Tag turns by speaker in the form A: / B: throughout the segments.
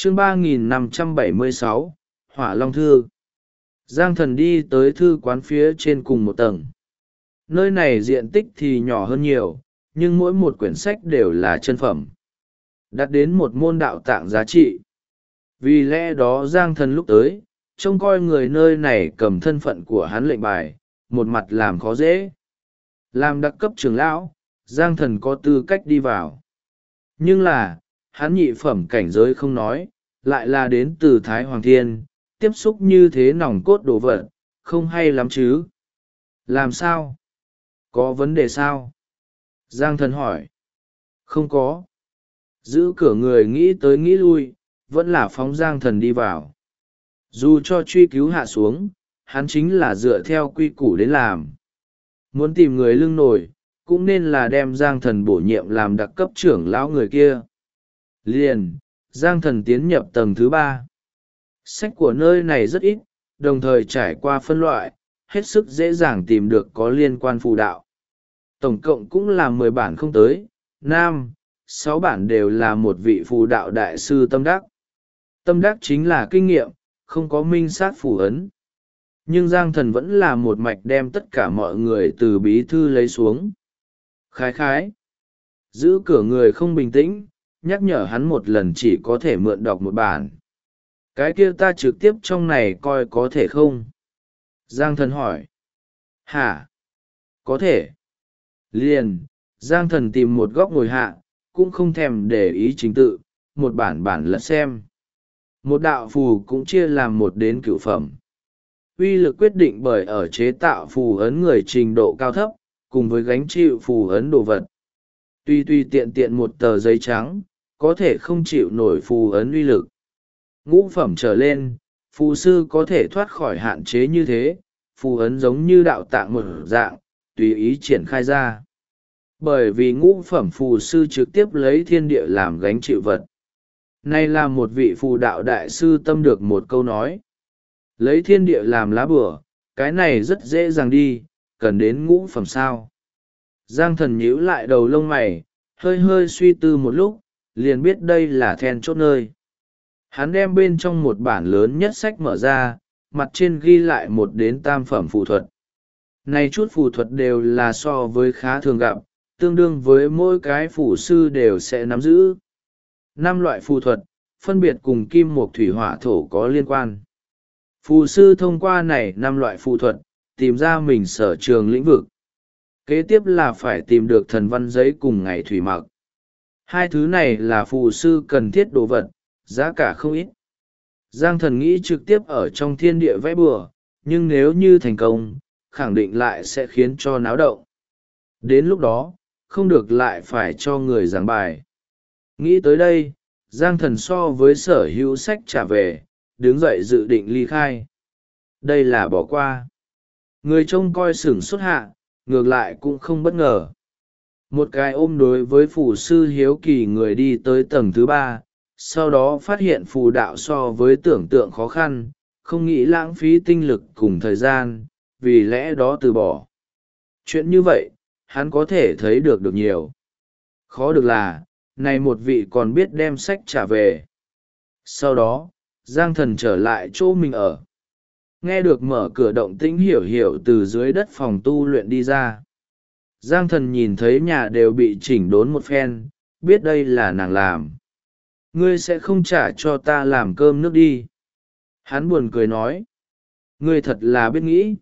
A: chương 3576, Hỏa Long Thư. Giang Thần đi tới thư quán phía trên cùng một tầng. Nơi này diện tích thì nhỏ hơn nhiều, nhưng mỗi một quyển sách đều là chân phẩm, đạt đến một môn đạo tạng giá trị. Vì lẽ đó Giang Thần lúc tới, trông coi người nơi này cầm thân phận của hắn lệnh bài, một mặt làm khó dễ. Làm đặc cấp trưởng lão, Giang Thần có tư cách đi vào. Nhưng là, hắn nhị phẩm cảnh giới không nói, lại là đến từ Thái Hoàng Thiên, tiếp xúc như thế nòng cốt đồ vật, không hay lắm chứ. Làm sao? Có vấn đề sao? Giang Thần hỏi. Không có. Giữ cửa người nghĩ tới nghĩ lui, vẫn là phóng Giang Thần đi vào. Dù cho truy cứu hạ xuống, hắn chính là dựa theo quy củ đến làm. Muốn tìm người lưng nổi, cũng nên là đem Giang Thần bổ nhiệm làm đặc cấp trưởng lão người kia. Liền, Giang Thần tiến nhập tầng thứ 3. Sách của nơi này rất ít, đồng thời trải qua phân loại, hết sức dễ dàng tìm được có liên quan phù đạo. Tổng cộng cũng là 10 bản không tới, 6 bản đều là một vị phù đạo đại sư tâm đắc. Tâm đắc chính là kinh nghiệm, không có minh sát phù ấn. Nhưng Giang Thần vẫn là một mạch đem tất cả mọi người từ bí thư lấy xuống. Khái. Giữ cửa người không bình tĩnh, nhắc nhở hắn một lần chỉ có thể mượn đọc một bản. Cái kia ta trực tiếp trong này coi có thể không? Giang Thần hỏi. Hả? Có thể. Liền, Giang Thần tìm một góc ngồi hạ, cũng không thèm để ý trình tự, một bản lật xem. Một đạo phù cũng chia làm 1 đến 9 phẩm. Uy lực quyết định bởi ở chế tạo phù ấn người trình độ cao thấp, cùng với gánh chịu phù ấn đồ vật. Tuy tiện một tờ giấy trắng, có thể không chịu nổi phù ấn uy lực. Ngũ phẩm trở lên, phù sư có thể thoát khỏi hạn chế như thế, phù ấn giống như đạo tạng một dạng, tùy ý triển khai ra. Bởi vì ngũ phẩm phù sư trực tiếp lấy thiên địa làm gánh chịu vật. Này là một vị phù đạo đại sư tâm được một câu nói. Lấy thiên địa làm lá bùa, cái này rất dễ dàng đi, cần đến ngũ phẩm sao. Giang Thần nhíu lại đầu lông mày, hơi suy tư một lúc, liền biết đây là then chốt nơi. Hắn đem bên trong một bản lớn nhất sách mở ra, mặt trên ghi lại 1 đến 3 phẩm phù thuật. Này chút phù thuật đều là so với khá thường gặp, tương đương với mỗi cái phù sư đều sẽ nắm giữ. 5 loại phù thuật, phân biệt cùng kim mộc thủy hỏa thổ có liên quan. Phù sư thông qua này 5 loại phù thuật, tìm ra mình sở trường lĩnh vực. Kế tiếp là phải tìm được thần văn giấy cùng ngày thủy mặc. 2 thứ này là phù sư cần thiết đồ vật, giá cả không ít. Giang Thần nghĩ trực tiếp ở trong thiên địa vẽ bừa, nhưng nếu như thành công, khẳng định lại sẽ khiến cho náo động. Đến lúc đó, không được lại phải cho người giảng bài. Nghĩ tới đây, Giang Thần so với sở hữu sách trả về, đứng dậy dự định ly khai. Đây là bỏ qua. Người trông coi sửng xuất hạ, ngược lại cũng không bất ngờ. Một cái ôm đối với phù sư hiếu kỳ người đi tới tầng thứ 3, sau đó phát hiện phù đạo so với tưởng tượng khó khăn, không nghĩ lãng phí tinh lực cùng thời gian, vì lẽ đó từ bỏ. Chuyện như vậy, hắn có thể thấy được nhiều. Khó được là, này một vị còn biết đem sách trả về. Sau đó, Giang Thần trở lại chỗ mình ở. Nghe được mở cửa động tĩnh hiểu từ dưới đất phòng tu luyện đi ra. Giang Thần nhìn thấy nhà đều bị chỉnh đốn một phen, biết đây là nàng làm. Ngươi sẽ không trả cho ta làm cơm nước đi. Hắn buồn cười nói. Ngươi thật là biết nghĩ.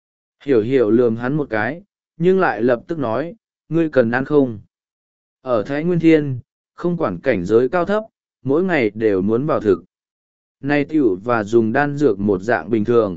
A: Hiểu lườm hắn một cái, nhưng lại lập tức nói, ngươi cần ăn không? Ở Thái Nguyên Thiên, không quản cảnh giới cao thấp, mỗi ngày đều muốn vào thực. Nay tiểu và dùng đan dược một dạng bình thường.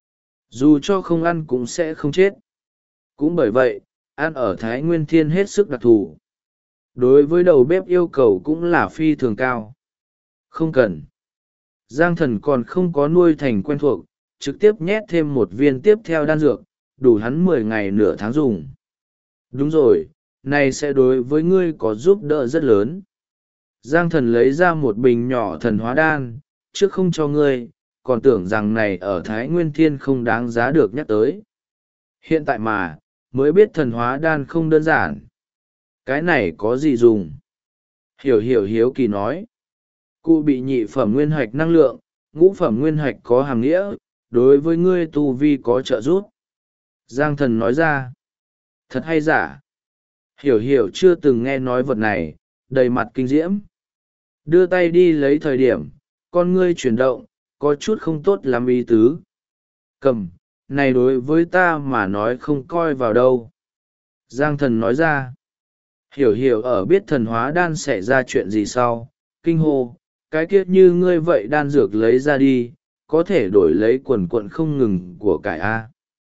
A: Dù cho không ăn cũng sẽ không chết. Cũng bởi vậy, ăn ở Thái Nguyên Thiên hết sức đặc thù. Đối với đầu bếp yêu cầu cũng là phi thường cao. Không cần. Giang Thần còn không có nuôi thành quen thuộc, trực tiếp nhét thêm 1 viên tiếp theo đan dược, đủ hắn 10 ngày nửa tháng dùng. Đúng rồi, này sẽ đối với ngươi có giúp đỡ rất lớn. Giang Thần lấy ra một bình nhỏ thần hóa đan, trước không cho ngươi, còn tưởng rằng này ở Thái Nguyên Thiên không đáng giá được nhắc tới. Hiện tại mà, mới biết thần hóa đan không đơn giản. Cái này có gì dùng? Hiểu hiếu kỳ nói. Cụ bị nhị phẩm nguyên hạch năng lượng, ngũ phẩm nguyên hạch có hàm nghĩa, đối với ngươi tu vi có trợ giúp. Giang thần nói ra. Thật hay giả? Hiểu hiểu chưa từng nghe nói vật này, đầy mặt kinh diễm. Đưa tay đi lấy thời điểm, con ngươi chuyển động, có chút không tốt lắm ý tứ. Cầm, này đối với ta mà nói không coi vào đâu. Giang thần nói ra. Hiểu hiểu ở biết thần hóa đan xảy ra chuyện gì sau, kinh hô, cái kia như ngươi vậy đan dược lấy ra đi, có thể đổi lấy quần quận không ngừng của cải A.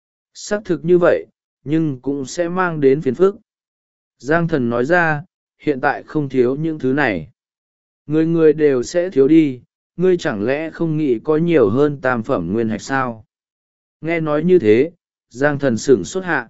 A: Xác thực như vậy, nhưng cũng sẽ mang đến phiền phức. Giang thần nói ra, hiện tại không thiếu những thứ này. Người người đều sẽ thiếu đi, ngươi chẳng lẽ không nghĩ có nhiều hơn tam phẩm nguyên hạch sao? Nghe nói như thế, Giang thần sửng sốt hạ.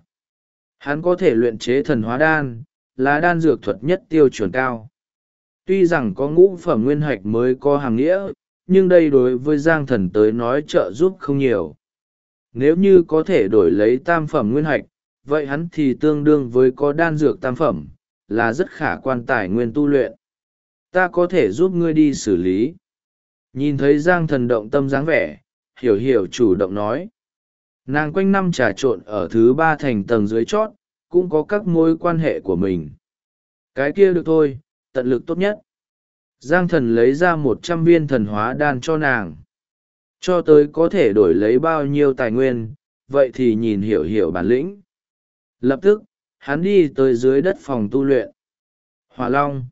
A: Hắn có thể luyện chế thần hóa đan, là đan dược thuật nhất tiêu chuẩn cao. Tuy rằng có ngũ phẩm nguyên hạch mới có hàm nghĩa, nhưng đây đối với Giang thần tới nói trợ giúp không nhiều. Nếu như có thể đổi lấy tam phẩm nguyên hạch, vậy hắn thì tương đương với có đan dược tam phẩm, là rất khả quan tài nguyên tu luyện. Ta có thể giúp ngươi đi xử lý. Nhìn thấy Giang thần động tâm dáng vẻ, hiểu hiểu chủ động nói. Nàng quanh năm trà trộn ở thứ ba thành tầng dưới chót, cũng có các mối quan hệ của mình. Cái kia được thôi, tận lực tốt nhất. Giang thần lấy ra 100 viên thần hóa đan cho nàng. Cho tới có thể đổi lấy bao nhiêu tài nguyên, vậy thì nhìn hiểu hiểu bản lĩnh. Lập tức, hắn đi tới dưới đất phòng tu luyện. Hỏa Long.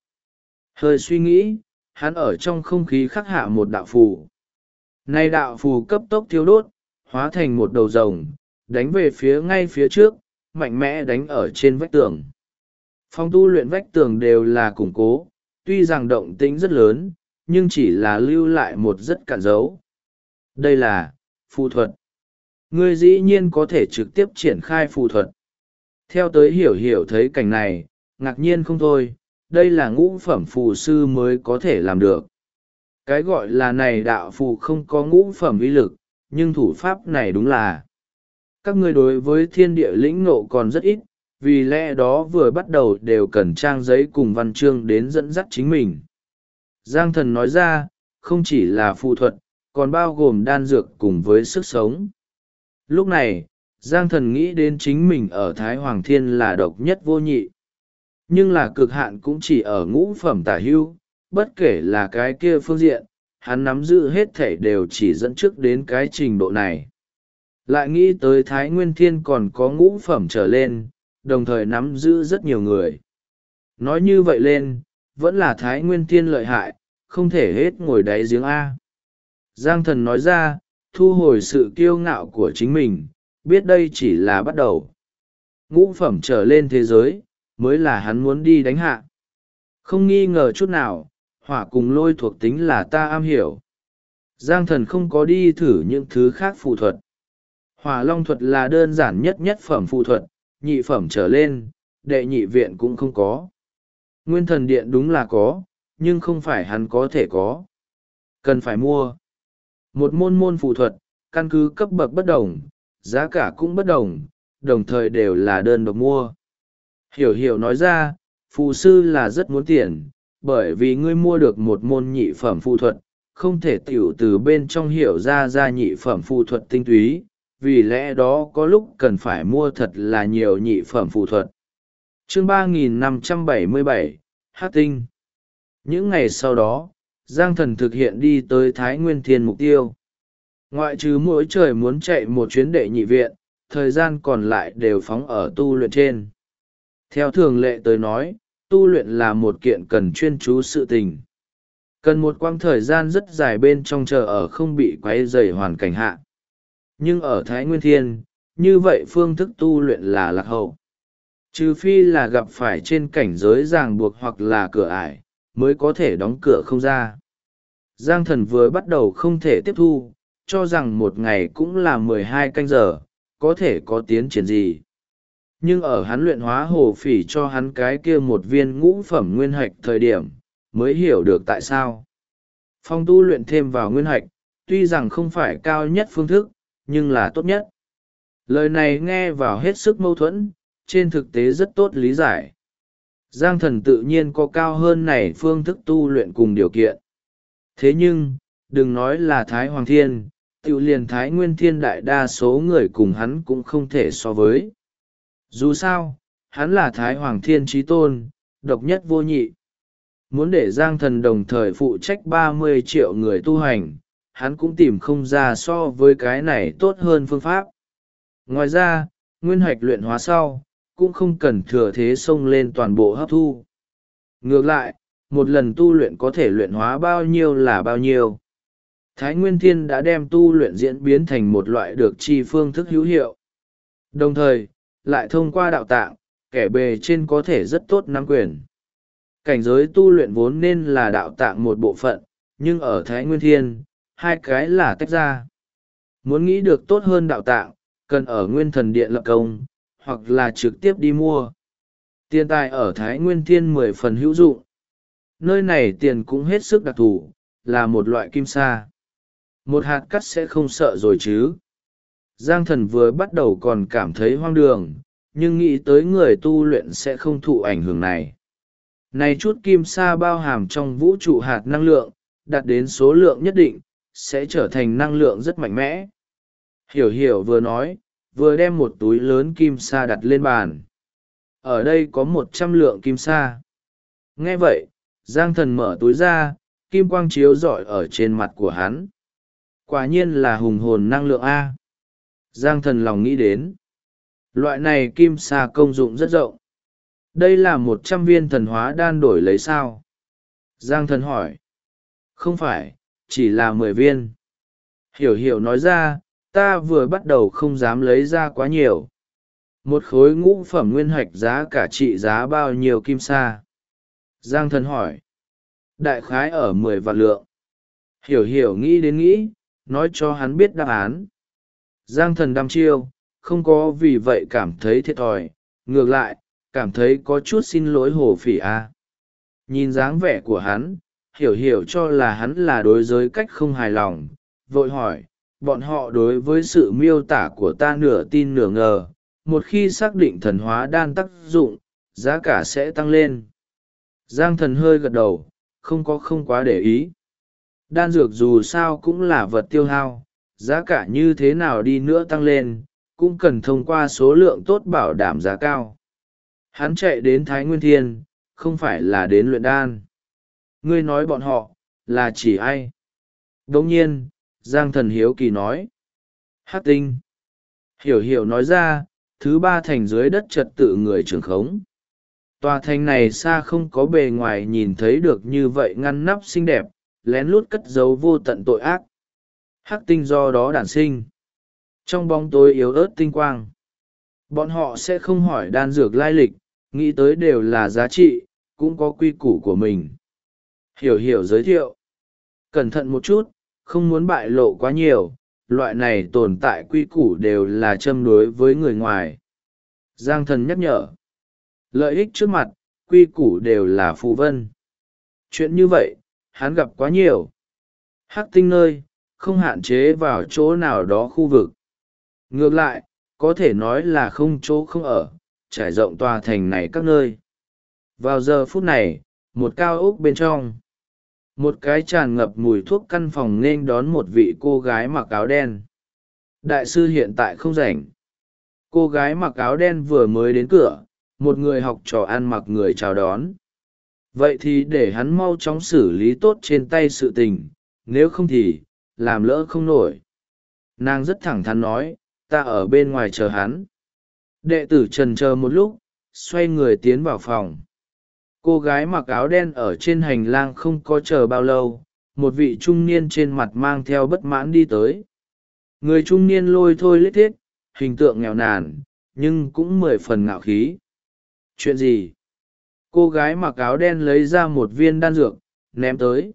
A: Hơi suy nghĩ, hắn ở trong không khí khắc hạ một đạo phù. Nay đạo phù cấp tốc thiêu đốt, hóa thành một đầu rồng, đánh về phía ngay phía trước, mạnh mẽ đánh ở trên vách tường. Phòng tu luyện vách tường đều là củng cố, tuy rằng động tĩnh rất lớn, nhưng chỉ là lưu lại một rất cạn dấu. Đây là phù thuật. Ngươi dĩ nhiên có thể trực tiếp triển khai phù thuật. Theo tới hiểu hiểu thấy cảnh này, ngạc nhiên không thôi, đây là ngũ phẩm phù sư mới có thể làm được. Cái gọi là này đạo phù không có ngũ phẩm uy lực, nhưng thủ pháp này đúng là. Các ngươi đối với thiên địa lĩnh ngộ còn rất ít, vì lẽ đó vừa bắt đầu đều cần trang giấy cùng văn chương đến dẫn dắt chính mình. Giang thần nói ra, không chỉ là phù thuật, còn bao gồm đan dược cùng với sức sống. Lúc này, Giang thần nghĩ đến chính mình ở Thái Hoàng Thiên là độc nhất vô nhị. Nhưng là cực hạn cũng chỉ ở ngũ phẩm tả hưu, bất kể là cái kia phương diện, hắn nắm giữ hết thể đều chỉ dẫn trước đến cái trình độ này. Lại nghĩ tới Thái Nguyên Thiên còn có ngũ phẩm trở lên, đồng thời nắm giữ rất nhiều người. Nói như vậy lên, vẫn là Thái Nguyên Thiên lợi hại, không thể hết ngồi đáy giếng A. Giang thần nói ra, thu hồi sự kiêu ngạo của chính mình, biết đây chỉ là bắt đầu. Ngũ phẩm trở lên thế giới, mới là hắn muốn đi đánh hạ. Không nghi ngờ chút nào, hỏa cùng lôi thuộc tính là ta am hiểu. Giang thần không có đi thử những thứ khác phù thuật. Hỏa long thuật là đơn giản nhất phẩm phù thuật, nhị phẩm trở lên, đệ nhị viện cũng không có. Nguyên thần điện đúng là có, nhưng không phải hắn có thể có. Cần phải mua. Một môn phù thuật, căn cứ cấp bậc bất đồng, giá cả cũng bất đồng, đồng thời đều là đơn độc mua. Hiểu hiểu nói ra, phù sư là rất muốn tiền, bởi vì ngươi mua được một môn nhị phẩm phù thuật, không thể tiểu từ bên trong hiểu ra nhị phẩm phù thuật tinh túy, vì lẽ đó có lúc cần phải mua thật là nhiều nhị phẩm phù thuật. Chương 3577, Hát Tinh. Những ngày sau đó, Giang Thần thực hiện đi tới Thái Nguyên Thiên mục tiêu. Ngoại trừ mỗi trời muốn chạy một chuyến đệ nhị viện, thời gian còn lại đều phóng ở tu luyện trên. Theo thường lệ tới nói, tu luyện là một kiện cần chuyên chú sự tình. Cần một quãng thời gian rất dài bên trong chờ ở không bị quấy rầy hoàn cảnh hạ. Nhưng ở Thái Nguyên Thiên, như vậy phương thức tu luyện là lạc hậu. Trừ phi là gặp phải trên cảnh giới ràng buộc hoặc là cửa ải, mới có thể đóng cửa không ra. Giang Thần vừa bắt đầu không thể tiếp thu, cho rằng một ngày cũng là 12 canh giờ, có thể có tiến triển gì. Nhưng ở hắn luyện hóa hồ phỉ cho hắn cái kia một viên ngũ phẩm nguyên hạch thời điểm, mới hiểu được tại sao. Phong tu luyện thêm vào nguyên hạch, tuy rằng không phải cao nhất phương thức, nhưng là tốt nhất. Lời này nghe vào hết sức mâu thuẫn, trên thực tế rất tốt lý giải. Giang Thần tự nhiên có cao hơn này phương thức tu luyện cùng điều kiện. Thế nhưng, đừng nói là Thái Hoàng Thiên, tự liền Thái Nguyên Thiên đại đa số người cùng hắn cũng không thể so với. Dù sao, hắn là Thái Hoàng Thiên chí tôn, độc nhất vô nhị. Muốn để Giang Thần đồng thời phụ trách 30 triệu người tu hành, hắn cũng tìm không ra so với cái này tốt hơn phương pháp. Ngoài ra, nguyên hạch luyện hóa sau, cũng không cần thừa thế xông lên toàn bộ hấp thu. Ngược lại, một lần tu luyện có thể luyện hóa bao nhiêu là bao nhiêu. Thái Nguyên Thiên đã đem tu luyện diễn biến thành một loại được chi phương thức hữu hiệu. Đồng thời, lại thông qua đạo tạng, kẻ bề trên có thể rất tốt nắm quyền. Cảnh giới tu luyện vốn nên là đạo tạng một bộ phận, nhưng ở Thái Nguyên Thiên, hai cái là tách ra. Muốn nghĩ được tốt hơn đạo tạng, cần ở Nguyên Thần Điện lập công, hoặc là trực tiếp đi mua. Tiền tài ở Thái Nguyên Thiên 10 phần hữu dụng. Nơi này tiền cũng hết sức đặc thù, là một loại kim sa. Một hạt cắt sẽ không sợ rồi chứ. Giang Thần vừa bắt đầu còn cảm thấy hoang đường, nhưng nghĩ tới người tu luyện sẽ không thụ ảnh hưởng này. Này chút kim sa bao hàm trong vũ trụ hạt năng lượng, đạt đến số lượng nhất định, sẽ trở thành năng lượng rất mạnh mẽ. Hiểu hiểu vừa nói, vừa đem một túi lớn kim sa đặt lên bàn. Ở đây có 100 lượng kim sa. Nghe vậy, Giang Thần mở túi ra, kim quang chiếu rọi ở trên mặt của hắn. Quả nhiên là hùng hồn năng lượng A. Giang Thần lòng nghĩ đến. Loại này kim sa công dụng rất rộng. Đây là 100 viên thần hóa đan đổi lấy sao? Giang Thần hỏi. Không phải, chỉ là 10 viên. Hiểu hiểu nói ra, ta vừa bắt đầu không dám lấy ra quá nhiều. Một khối ngũ phẩm nguyên hạch giá cả trị giá bao nhiêu kim sa? Giang Thần hỏi. Đại khái ở 10 vạn lượng. Hiểu hiểu nghĩ đến nghĩ, nói cho hắn biết đáp án. Giang Thần đăm chiêu, không có vì vậy cảm thấy thiệt thòi, ngược lại, cảm thấy có chút xin lỗi Hồ Phỉ A. Nhìn dáng vẻ của hắn, hiểu hiểu cho là hắn là đối giới cách không hài lòng, vội hỏi, bọn họ đối với sự miêu tả của ta nửa tin nửa ngờ, một khi xác định thần hóa đan tác dụng, giá cả sẽ tăng lên. Giang Thần hơi gật đầu, không quá để ý. Đan dược dù sao cũng là vật tiêu hao, giá cả như thế nào đi nữa tăng lên, cũng cần thông qua số lượng tốt bảo đảm giá cao. Hắn chạy đến Thái Nguyên Thiên, không phải là đến luyện đan. Ngươi nói bọn họ, là chỉ ai? Đồng nhiên, Giang Thần hiếu kỳ nói. Hắc Tinh. Hiểu hiểu nói ra, thứ ba thành dưới đất trật tự người trưởng khống. Tòa thành này xa không có bề ngoài nhìn thấy được như vậy ngăn nắp xinh đẹp, lén lút cất giấu vô tận tội ác. Hắc tinh do đó đản sinh. Trong bóng tối yếu ớt tinh quang, bọn họ sẽ không hỏi đan dược lai lịch, nghĩ tới đều là giá trị, cũng có quy củ của mình. Hiểu hiểu giới thiệu. Cẩn thận một chút, không muốn bại lộ quá nhiều, loại này tồn tại quy củ đều là châm đối với người ngoài. Giang Thần nhắc nhở. Lợi ích trước mặt, quy củ đều là phù vân. Chuyện như vậy, hắn gặp quá nhiều. Hắc tinh nơi, không hạn chế vào chỗ nào đó khu vực. Ngược lại, có thể nói là không chỗ không ở, trải rộng tòa thành này các nơi. Vào giờ phút này, một cao ốc bên trong. Một cái tràn ngập mùi thuốc căn phòng nên đón một vị cô gái mặc áo đen. Đại sư hiện tại không rảnh. Cô gái mặc áo đen vừa mới đến cửa, một người học trò ăn mặc người chào đón. Vậy thì để hắn mau chóng xử lý tốt trên tay sự tình, nếu không thì, làm lỡ không nổi. Nàng rất thẳng thắn nói, ta ở bên ngoài chờ hắn. Đệ tử trần chờ một lúc, xoay người tiến vào phòng. Cô gái mặc áo đen ở trên hành lang không có chờ bao lâu, một vị trung niên trên mặt mang theo bất mãn đi tới. Người trung niên lôi thôi lết thiết, hình tượng nghèo nàn, nhưng cũng 10 phần ngạo khí. Chuyện gì? Cô gái mặc áo đen lấy ra một viên đan dược, ném tới.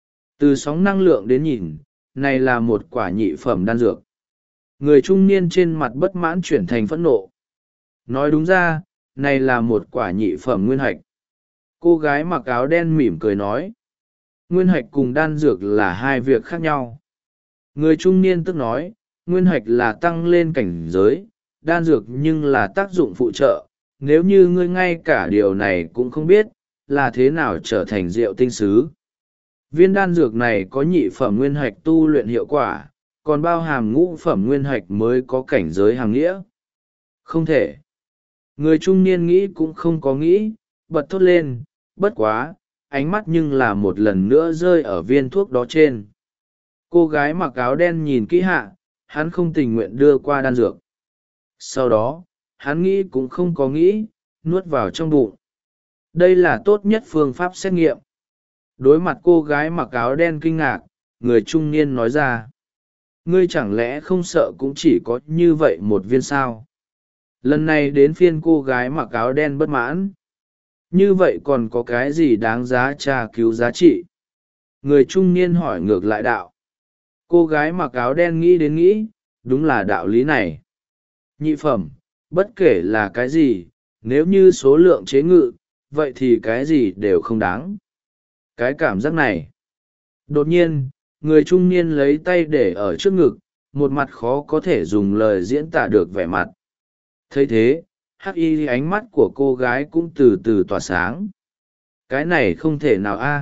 A: Từ sóng năng lượng đến nhìn, này là một quả nhị phẩm đan dược. Người trung niên trên mặt bất mãn chuyển thành phẫn nộ. Nói đúng ra, này là một quả nhị phẩm nguyên hạch. Cô gái mặc áo đen mỉm cười nói. Nguyên hạch cùng đan dược là hai việc khác nhau. Người trung niên tức nói, nguyên hạch là tăng lên cảnh giới, đan dược nhưng là tác dụng phụ trợ. Nếu như ngươi ngay cả điều này cũng không biết, là thế nào trở thành rượu tinh sứ. Viên đan dược này có nhị phẩm nguyên hạch tu luyện hiệu quả, còn bao hàm ngũ phẩm nguyên hạch mới có cảnh giới hàng nghĩa. Không thể. Người trung niên nghĩ cũng không có nghĩ, bật thốt lên, bất quá, ánh mắt nhưng là một lần nữa rơi ở viên thuốc đó trên. Cô gái mặc áo đen nhìn kỹ hạ, hắn không tình nguyện đưa qua đan dược. Sau đó, hắn nghĩ cũng không có nghĩ, nuốt vào trong bụng. Đây là tốt nhất phương pháp xét nghiệm. Đối mặt cô gái mặc áo đen kinh ngạc, người trung niên nói ra. Ngươi chẳng lẽ không sợ cũng chỉ có như vậy một viên sao? Lần này đến phiên cô gái mặc áo đen bất mãn. Như vậy còn có cái gì đáng giá tra cứu giá trị? Người trung niên hỏi ngược lại đạo. Cô gái mặc áo đen nghĩ đến nghĩ, đúng là đạo lý này. Nhị phẩm, bất kể là cái gì, nếu như số lượng chế ngự, vậy thì cái gì đều không đáng. Cái cảm giác này. Đột nhiên, người trung niên lấy tay để ở trước ngực, một mặt khó có thể dùng lời diễn tả được vẻ mặt. Thấy thế, hắc y ánh mắt của cô gái cũng từ từ tỏa sáng. Cái này không thể nào a.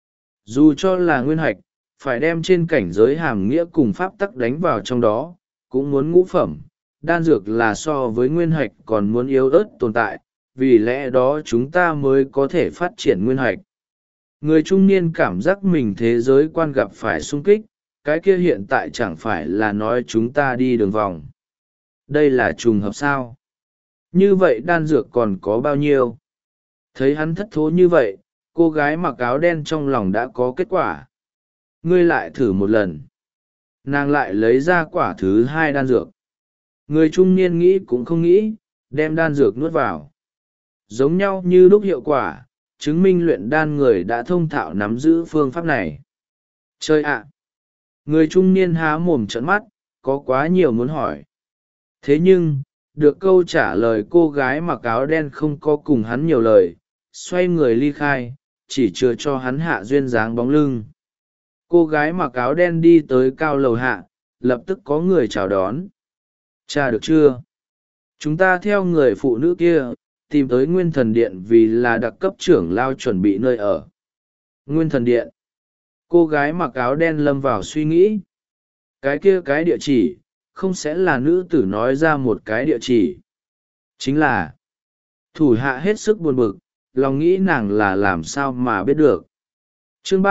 A: Dù cho là nguyên hạch, phải đem trên cảnh giới hàm nghĩa cùng pháp tắc đánh vào trong đó, cũng muốn ngũ phẩm. Đan dược là so với nguyên hạch còn muốn yếu ớt tồn tại, vì lẽ đó chúng ta mới có thể phát triển nguyên hạch. Người trung niên cảm giác mình thế giới quan gặp phải sung kích, cái kia hiện tại chẳng phải là nói chúng ta đi đường vòng. Đây là trùng hợp sao? Như vậy đan dược còn có bao nhiêu? Thấy hắn thất thố như vậy, cô gái mặc áo đen trong lòng đã có kết quả. Ngươi lại thử một lần. Nàng lại lấy ra quả thứ hai đan dược. Người trung niên nghĩ cũng không nghĩ, đem đan dược nuốt vào. Giống nhau như lúc hiệu quả, chứng minh luyện đan người đã thông thạo nắm giữ phương pháp này. Chơi ạ! Người trung niên há mồm trợn mắt, có quá nhiều muốn hỏi. Thế nhưng, được câu trả lời cô gái mặc áo đen không có cùng hắn nhiều lời, xoay người ly khai, chỉ chừa cho hắn hạ duyên dáng bóng lưng. Cô gái mặc áo đen đi tới cao lầu hạ, lập tức có người chào đón. Cha được chưa? Chúng ta theo người phụ nữ kia, tìm tới Nguyên Thần Điện vì là đặc cấp trưởng lao chuẩn bị nơi ở. Nguyên Thần Điện. Cô gái mặc áo đen lâm vào suy nghĩ. Cái kia cái địa chỉ, không sẽ là nữ tử nói ra một cái địa chỉ. Chính là, thủ hạ hết sức buồn bực, lòng nghĩ nàng là làm sao mà biết được. Chương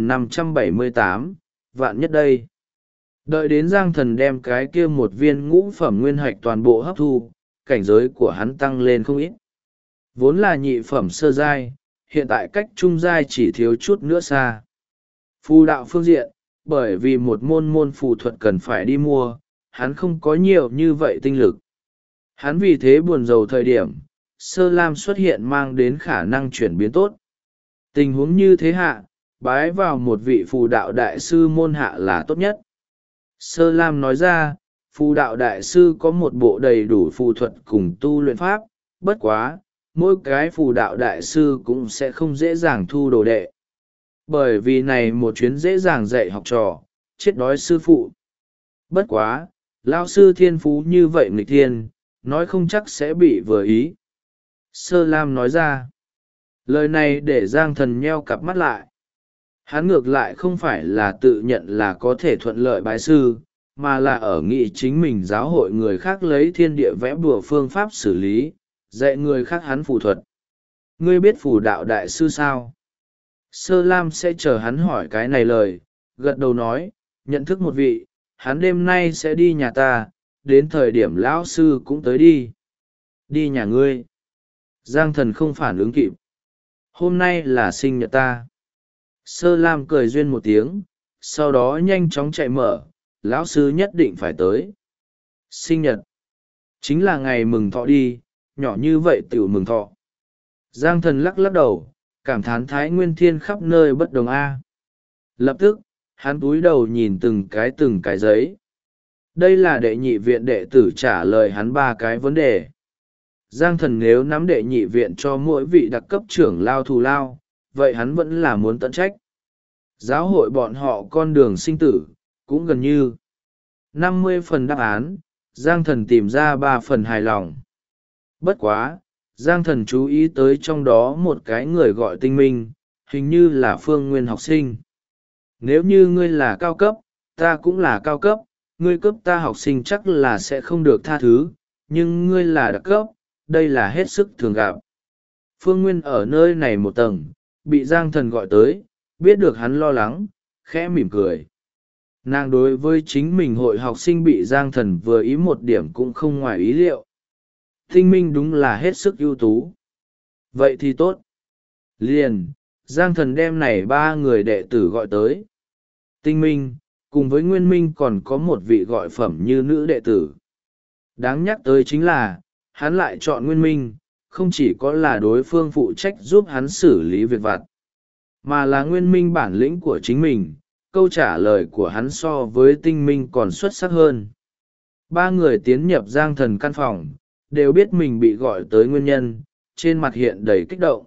A: 3578, vạn nhất đây. Đợi đến Giang Thần đem cái kia một viên ngũ phẩm nguyên hạch toàn bộ hấp thu, cảnh giới của hắn tăng lên không ít. Vốn là nhị phẩm sơ giai, hiện tại cách trung giai chỉ thiếu chút nữa xa. Phù đạo phương diện, bởi vì một môn phù thuật cần phải đi mua, hắn không có nhiều như vậy tinh lực. Hắn vì thế buồn rầu thời điểm, Sơ Lam xuất hiện mang đến khả năng chuyển biến tốt. Tình huống như thế hạ, bái vào một vị phù đạo đại sư môn hạ là tốt nhất. Sơ Lam nói ra, phù đạo đại sư có một bộ đầy đủ phù thuật cùng tu luyện pháp, bất quá, mỗi cái phù đạo đại sư cũng sẽ không dễ dàng thu đồ đệ. Bởi vì này một chuyến dễ dàng dạy học trò, chết đói sư phụ. Bất quá, lao sư thiên phú như vậy nghịch thiên, nói không chắc sẽ bị vừa ý. Sơ Lam nói ra. Lời này để Giang Thần nheo cặp mắt lại. Hắn ngược lại không phải là tự nhận là có thể thuận lợi bái sư, mà là ở nghị chính mình giáo hội người khác lấy thiên địa vẽ bùa phương pháp xử lý, dạy người khác hắn phù thuật. Ngươi biết phù đạo đại sư sao? Sơ Lam sẽ chờ hắn hỏi cái này lời, gật đầu nói, nhận thức một vị, hắn đêm nay sẽ đi nhà ta, đến thời điểm lão sư cũng tới đi. Đi nhà ngươi. Giang Thần không phản ứng kịp. Hôm nay là sinh nhật ta. Sơ Lam cười duyên một tiếng, sau đó nhanh chóng chạy mở, lão sư nhất định phải tới. Sinh nhật. Chính là ngày mừng thọ đi, nhỏ như vậy tiểu mừng thọ. Giang Thần lắc lắc đầu, cảm thán Thái Nguyên Thiên khắp nơi bất đồng a. Lập tức, hắn cúi đầu nhìn từng cái giấy. Đây là đệ nhị viện đệ tử trả lời hắn 3 cái vấn đề. Giang Thần nếu nắm đệ nhị viện cho mỗi vị đặc cấp trưởng lao thù lao, vậy hắn vẫn là muốn tận trách. Giáo hội bọn họ con đường sinh tử, cũng gần như 50 phần đáp án, Giang Thần tìm ra 3 phần hài lòng. Bất quá, Giang Thần chú ý tới trong đó một cái người gọi tinh minh, hình như là Phương Nguyên học sinh. Nếu như ngươi là cao cấp, ta cũng là cao cấp, ngươi cướp ta học sinh chắc là sẽ không được tha thứ, nhưng ngươi là đặc cấp, đây là hết sức thường gặp. Phương Nguyên ở nơi này một tầng, bị Giang Thần gọi tới, biết được hắn lo lắng, khẽ mỉm cười. Nàng đối với chính mình hội học sinh bị Giang Thần vừa ý một điểm cũng không ngoài ý liệu. Tinh minh đúng là hết sức ưu tú. Vậy thì tốt. Liền, Giang Thần đem này 3 người đệ tử gọi tới. Tinh minh, cùng với Nguyên Minh còn có một vị gọi phẩm như nữ đệ tử. Đáng nhắc tới chính là, hắn lại chọn Nguyên Minh, không chỉ có là đối phương phụ trách giúp hắn xử lý việc vặt, mà là Nguyên Minh bản lĩnh của chính mình, câu trả lời của hắn so với Tinh minh còn xuất sắc hơn. 3 người tiến nhập Giang Thần căn phòng, đều biết mình bị gọi tới nguyên nhân, trên mặt hiện đầy kích động.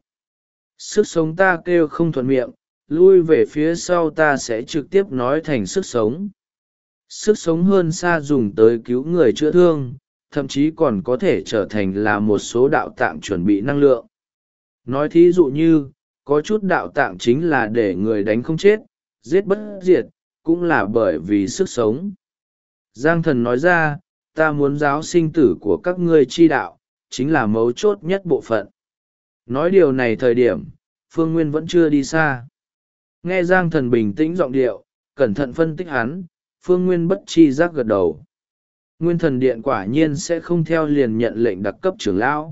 A: Sức sống ta kêu không thuận miệng, lui về phía sau ta sẽ trực tiếp nói thành sức sống. Sức sống hơn xa dùng tới cứu người chữa thương, thậm chí còn có thể trở thành là một số đạo tạng chuẩn bị năng lượng. Nói thí dụ như, có chút đạo tạng chính là để người đánh không chết, giết bất diệt, cũng là bởi vì sức sống. Giang Thần nói ra, ta muốn giáo sinh tử của các ngươi chi đạo, chính là mấu chốt nhất bộ phận. Nói điều này thời điểm, Phương Nguyên vẫn chưa đi xa. Nghe Giang Thần bình tĩnh giọng điệu, cẩn thận phân tích hắn, Phương Nguyên bất chi giác gật đầu. Nguyên Thần Điện quả nhiên sẽ không theo liền nhận lệnh đặc cấp trưởng lão.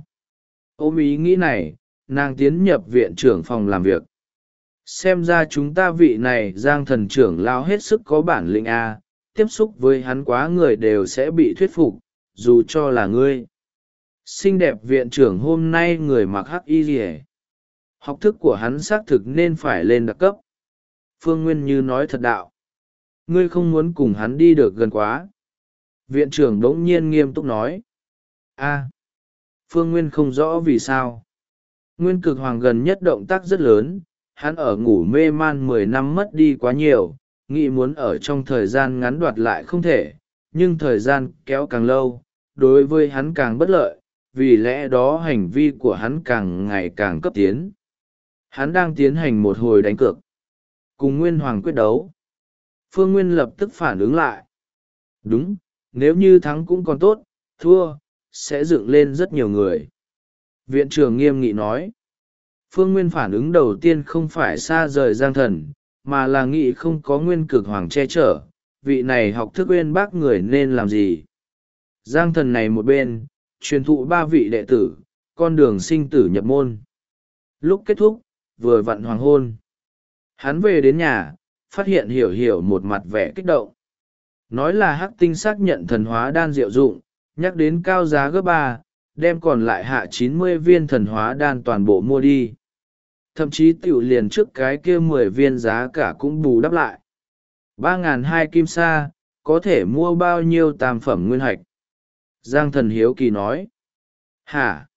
A: Ôm ý nghĩ này, nàng tiến nhập viện trưởng phòng làm việc. Xem ra chúng ta vị này Giang Thần trưởng lão hết sức có bản lĩnh A, tiếp xúc với hắn quá người đều sẽ bị thuyết phục, dù cho là ngươi. Xinh đẹp viện trưởng hôm nay người mặc hắc y rìa. Học thức của hắn xác thực nên phải lên đặc cấp. Phương Nguyên như nói thật đạo. Ngươi không muốn cùng hắn đi được gần quá. Viện trưởng đống nhiên nghiêm túc nói. Phương Nguyên không rõ vì sao. Nguyên Cực Hoàng gần nhất động tác rất lớn, hắn ở ngủ mê man 10 năm mất đi quá nhiều, nghĩ muốn ở trong thời gian ngắn đoạt lại không thể, nhưng thời gian kéo càng lâu, đối với hắn càng bất lợi, vì lẽ đó hành vi của hắn càng ngày càng cấp tiến. Hắn đang tiến hành một hồi đánh cược, cùng Nguyên Hoàng quyết đấu. Phương Nguyên lập tức phản ứng lại. Đúng, nếu như thắng cũng còn tốt, thua, sẽ dựng lên rất nhiều người. Viện trưởng nghiêm nghị nói. Phương Nguyên phản ứng đầu tiên không phải xa rời Giang Thần, mà là nghĩ không có Nguyên Cực Hoàng che chở, vị này học thức uyên bác người nên làm gì. Giang Thần này một bên, truyền thụ 3 vị đệ tử, con đường sinh tử nhập môn. Lúc kết thúc, vừa vặn hoàng hôn. Hắn về đến nhà, phát hiện Hiểu Hiểu một mặt vẻ kích động. Nói là Hắc Tinh xác nhận thần hóa đan diệu dụng, nhắc đến cao giá gấp 3, đem còn lại hạ 90 viên thần hóa đan toàn bộ mua đi. Thậm chí tiểu liền trước cái kia 10 viên giá cả cũng bù đắp lại. 3.200 kim sa, có thể mua bao nhiêu tam phẩm nguyên hạch? Giang Thần hiếu kỳ nói. Hả?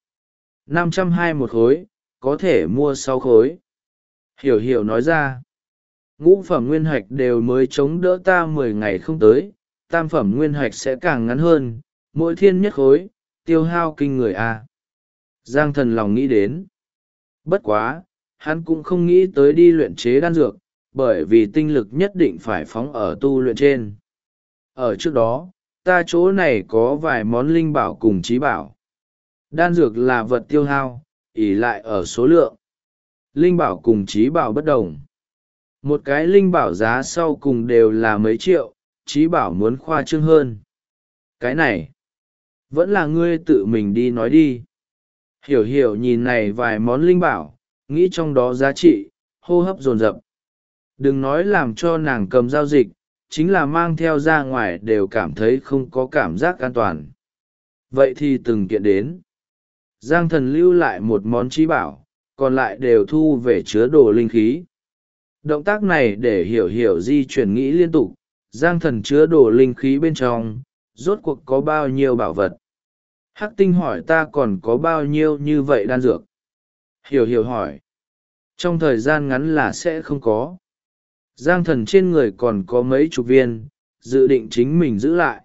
A: 520 một khối, có thể mua 6 khối. Hiểu Hiểu nói ra. Ngũ phẩm nguyên hạch đều mới chống đỡ ta 10 ngày không tới, tam phẩm nguyên hạch sẽ càng ngắn hơn, mỗi thiên nhất khối, tiêu hao kinh người a. Giang Thần lòng nghĩ đến. Bất quá, hắn cũng không nghĩ tới đi luyện chế đan dược, bởi vì tinh lực nhất định phải phóng ở tu luyện trên. Ở trước đó, ta chỗ này có vài món linh bảo cùng trí bảo. Đan dược là vật tiêu hao, ỷ lại ở số lượng. Linh bảo cùng trí bảo bất đồng. Một cái linh bảo giá sau cùng đều là mấy triệu, trí bảo muốn khoa trương hơn. Cái này, vẫn là ngươi tự mình đi nói đi. Hiểu Hiểu nhìn này vài món linh bảo, nghĩ trong đó giá trị, hô hấp dồn dập. Đừng nói làm cho nàng cầm giao dịch, chính là mang theo ra ngoài đều cảm thấy không có cảm giác an toàn. Vậy thì từng kiện đến. Giang Thần lưu lại một món trí bảo, còn lại đều thu về chứa đồ linh khí. Động tác này để Hiểu Hiểu di chuyển nghĩ liên tục, Giang Thần chứa đồ linh khí bên trong, rốt cuộc có bao nhiêu bảo vật. Hắc Tinh hỏi ta còn có bao nhiêu như vậy đan dược. Hiểu Hiểu hỏi. Trong thời gian ngắn là sẽ không có. Giang Thần trên người còn có mấy chục viên, dự định chính mình giữ lại.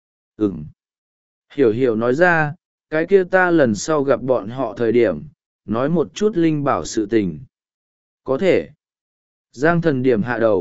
A: Hiểu Hiểu nói ra, cái kia ta lần sau gặp bọn họ thời điểm, nói một chút linh bảo sự tình. Có thể. Giang Thần điểm hạ đầu,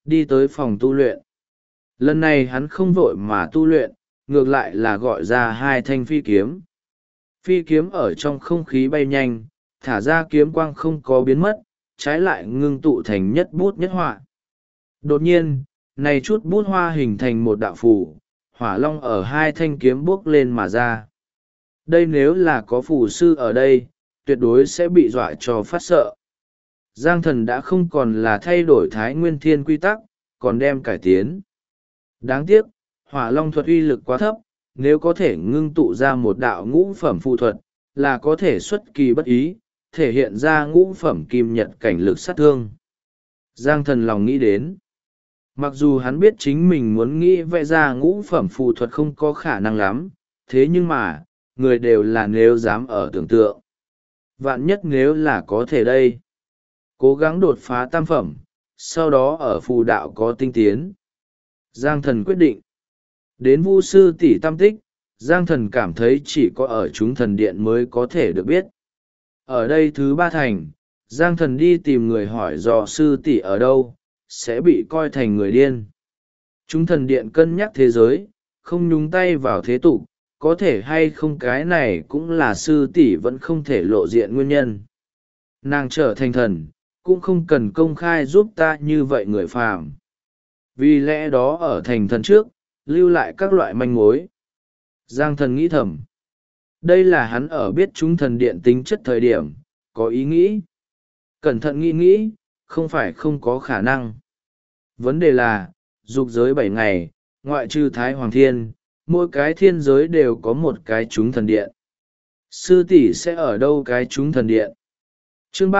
A: đi tới phòng tu luyện. Lần này hắn không vội mà tu luyện, ngược lại là gọi ra hai thanh phi kiếm. Phi kiếm ở trong không khí bay nhanh, thả ra kiếm quang không có biến mất, trái lại ngưng tụ thành nhất bút nhất họa. Đột nhiên, này chút bút hoa hình thành một đạo phù, hỏa long ở hai thanh kiếm buốc lên mà ra. Đây nếu là có phù sư ở đây, tuyệt đối sẽ bị dọa cho phát sợ. Giang Thần đã không còn là thay đổi Thái Nguyên Thiên quy tắc, còn đem cải tiến. Đáng tiếc, hỏa long thuật uy lực quá thấp, nếu có thể ngưng tụ ra một đạo ngũ phẩm phù thuật, là có thể xuất kỳ bất ý, thể hiện ra ngũ phẩm kim nhật cảnh lực sát thương. Giang Thần lòng nghĩ đến. Mặc dù hắn biết chính mình muốn nghĩ vẽ ra ngũ phẩm phù thuật không có khả năng lắm, thế nhưng mà, người đều là nếu dám ở tưởng tượng. Vạn nhất nếu là có thể đây. Cố gắng đột phá tam phẩm, sau đó ở phù đạo có tinh tiến. Giang Thần quyết định. Đến Vu sư tỷ tam tích, Giang Thần cảm thấy chỉ có ở chúng thần điện mới có thể được biết. Ở đây thứ ba thành, Giang Thần đi tìm người hỏi dò sư tỷ ở đâu, sẽ bị coi thành người điên. Chúng thần điện cân nhắc thế giới, không nhúng tay vào thế tục, có thể hay không cái này cũng là sư tỷ vẫn không thể lộ diện nguyên nhân. Nàng trở thành thần, cũng không cần công khai giúp ta như vậy người phàm. Vì lẽ đó ở thành thần trước, lưu lại các loại manh mối. Giang Thần nghĩ thầm. Đây là hắn ở biết chúng thần điện tính chất thời điểm, có ý nghĩ. Cẩn thận nghĩ nghĩ, không phải không có khả năng. Vấn đề là, dục giới 7 ngày, ngoại trừ Thái Hoàng Thiên, mỗi cái thiên giới đều có một cái chúng thần điện. Sư tỷ sẽ ở đâu cái chúng thần điện? Chương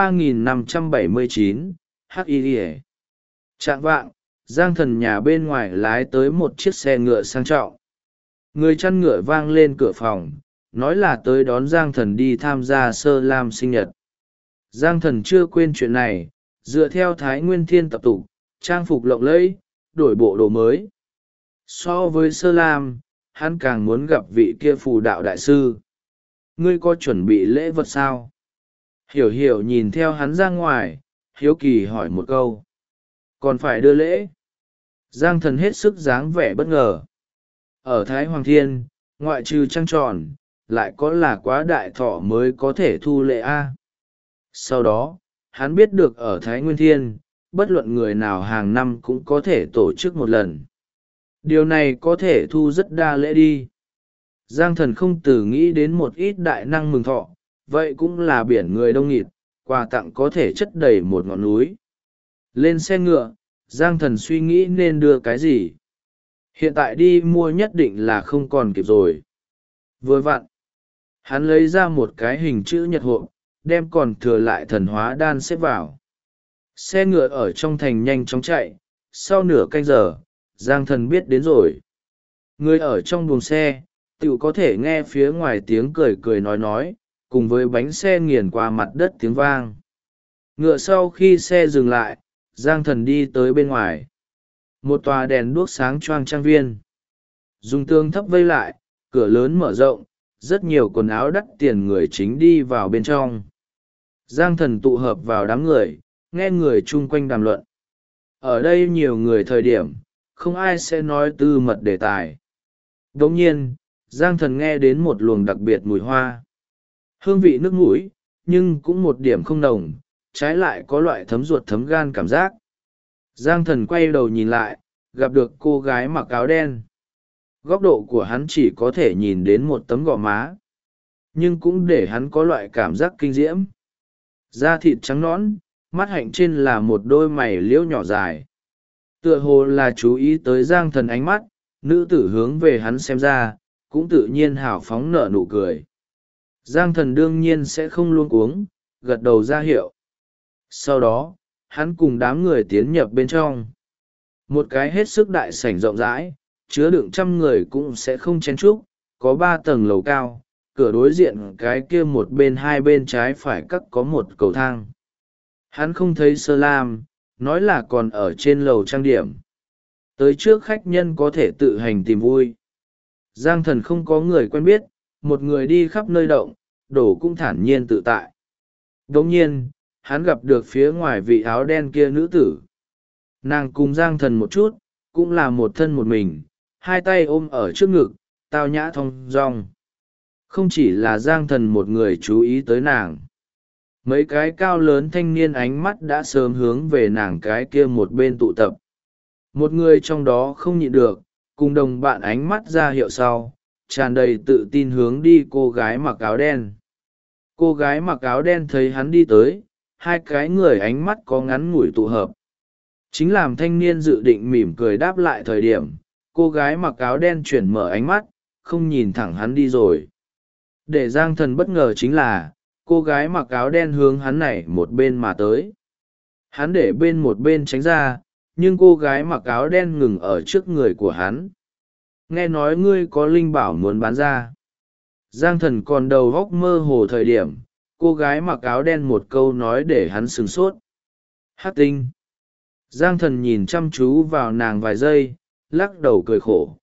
A: 3579, Hắc Y Liễu. Trạng vạng, Giang Thần nhà bên ngoài lái tới một chiếc xe ngựa sang trọng. Người chăn ngựa vang lên cửa phòng, nói là tới đón Giang Thần đi tham gia Sơ Lam sinh nhật. Giang Thần chưa quên chuyện này, dựa theo Thái Nguyên Thiên tập tục, trang phục lộng lẫy, đổi bộ đồ mới. So với Sơ Lam, hắn càng muốn gặp vị kia phù đạo đại sư. Ngươi có chuẩn bị lễ vật sao? Hiểu Hiểu nhìn theo hắn ra ngoài, hiếu kỳ hỏi một câu. Còn phải đưa lễ. Giang Thần hết sức dáng vẻ bất ngờ. Ở Thái Hoàng Thiên, ngoại trừ trăng tròn, lại có là quá đại thọ mới có thể thu lễ A. Sau đó, hắn biết được ở Thái Nguyên Thiên, bất luận người nào hàng năm cũng có thể tổ chức một lần. Điều này có thể thu rất đa lễ đi. Giang Thần không từ nghĩ đến một ít đại năng mừng thọ, vậy cũng là biển người đông nghịt, quà tặng có thể chất đầy một ngọn núi. Lên xe ngựa, Giang Thần suy nghĩ nên đưa cái gì. Hiện tại đi mua nhất định là không còn kịp rồi. Vừa vặn, hắn lấy ra một cái hình chữ nhật hộp, đem còn thừa lại thần hóa đan xếp vào. Xe ngựa ở trong thành nhanh chóng chạy, sau nửa canh giờ, Giang Thần biết đến rồi. Người ở trong buồng xe, tự có thể nghe phía ngoài tiếng cười cười nói, cùng với bánh xe nghiền qua mặt đất tiếng vang. Ngựa sau khi xe dừng lại, Giang Thần đi tới bên ngoài. Một tòa đèn đuốc sáng choang trang viên. Dùng tường thấp vây lại, cửa lớn mở rộng, rất nhiều quần áo đắt tiền người chính đi vào bên trong. Giang Thần tụ hợp vào đám người, nghe người chung quanh đàm luận. Ở đây nhiều người thời điểm, không ai sẽ nói tư mật đề tài. Đồng nhiên, Giang Thần nghe đến một luồng đặc biệt mùi hoa. Hương vị nước mũi, nhưng cũng một điểm không nồng, trái lại có loại thấm ruột thấm gan cảm giác. Giang Thần quay đầu nhìn lại, gặp được cô gái mặc áo đen. Góc độ của hắn chỉ có thể nhìn đến một tấm gò má, nhưng cũng để hắn có loại cảm giác kinh diễm. Da thịt trắng nõn, mắt hạnh trên là một đôi mày liễu nhỏ dài. Tựa hồ là chú ý tới Giang Thần ánh mắt, nữ tử hướng về hắn xem ra, cũng tự nhiên hào phóng nở nụ cười. Giang Thần đương nhiên sẽ không luống cuống, gật đầu ra hiệu. Sau đó, hắn cùng đám người tiến nhập bên trong. Một cái hết sức đại sảnh rộng rãi, chứa đựng trăm người cũng sẽ không chen chúc, có 3 tầng lầu cao, cửa đối diện cái kia một bên hai bên trái phải cắt có một cầu thang. Hắn không thấy Sơ Lam, nói là còn ở trên lầu trang điểm. Tới trước khách nhân có thể tự hành tìm vui. Giang Thần không có người quen biết, một người đi khắp nơi động, đổ cũng thản nhiên tự tại. Đồng nhiên, hắn gặp được phía ngoài vị áo đen kia nữ tử. Nàng cùng Giang Thần một chút, cũng là một thân một mình, hai tay ôm ở trước ngực, tao nhã thong dong. Không chỉ là Giang Thần một người chú ý tới nàng. Mấy cái cao lớn thanh niên ánh mắt đã sớm hướng về nàng cái kia một bên tụ tập. Một người trong đó không nhịn được, cùng đồng bạn ánh mắt ra hiệu sau, tràn đầy tự tin hướng đi cô gái mặc áo đen. Cô gái mặc áo đen thấy hắn đi tới, hai cái người ánh mắt có ngắn ngủi tụ hợp. Chính làm thanh niên dự định mỉm cười đáp lại thời điểm, cô gái mặc áo đen chuyển mở ánh mắt, không nhìn thẳng hắn đi rồi. Để Giang Thần bất ngờ chính là, cô gái mặc áo đen hướng hắn này một bên mà tới. Hắn để bên một bên tránh ra, nhưng cô gái mặc áo đen ngừng ở trước người của hắn. Nghe nói ngươi có linh bảo muốn bán ra. Giang Thần còn đầu góc mơ hồ thời điểm, cô gái mặc áo đen một câu nói để hắn sửng sốt. Hắc tinh. Giang Thần nhìn chăm chú vào nàng vài giây, lắc đầu cười khổ.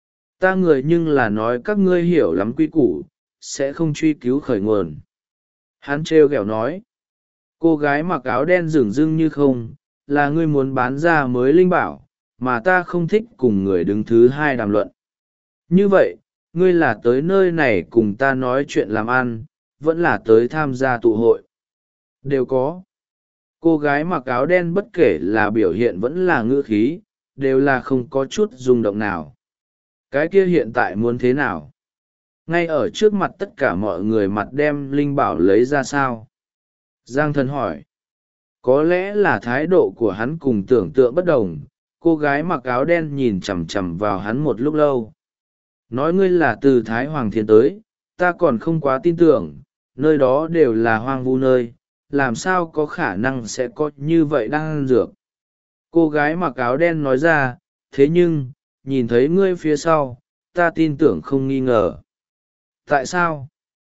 A: Ta người nhưng là nói các ngươi hiểu lắm quy củ, sẽ không truy cứu khởi nguồn. Hắn trêu ghẹo nói. Cô gái mặc áo đen dửng dưng như không, là ngươi muốn bán ra mới linh bảo, mà ta không thích cùng người đứng thứ hai đàm luận. Như vậy, ngươi là tới nơi này cùng ta nói chuyện làm ăn, vẫn là tới tham gia tụ hội. Đều có. Cô gái mặc áo đen bất kể là biểu hiện vẫn là ngữ khí, đều là không có chút rung động nào. Cái kia hiện tại muốn thế nào? Ngay ở trước mặt tất cả mọi người mặt đem linh bảo lấy ra sao? Giang Thần hỏi. Có lẽ là thái độ của hắn cùng tưởng tượng bất đồng, cô gái mặc áo đen nhìn chằm chằm vào hắn một lúc lâu. Nói ngươi là từ Thái Hoàng Thiên tới, ta còn không quá tin tưởng, nơi đó đều là hoang vu nơi, làm sao có khả năng sẽ có như vậy đang ăn dược. Cô gái mặc áo đen nói ra, thế nhưng, nhìn thấy ngươi phía sau, ta tin tưởng không nghi ngờ. Tại sao?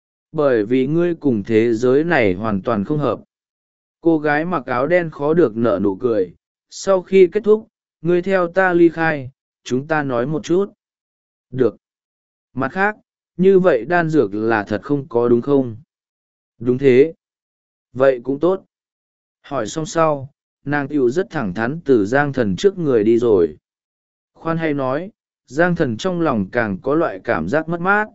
A: Bởi vì ngươi cùng thế giới này hoàn toàn không hợp. Cô gái mặc áo đen khó được nở nụ cười. Sau khi kết thúc, ngươi theo ta ly khai, chúng ta nói một chút. Được. Mặt khác, như vậy đan dược là thật không có đúng không? Đúng thế. Vậy cũng tốt. Hỏi xong sau, nàng tiểu rất thẳng thắn từ Giang Thần trước người đi rồi. Khoan hay nói, Giang Thần trong lòng càng có loại cảm giác mất mát.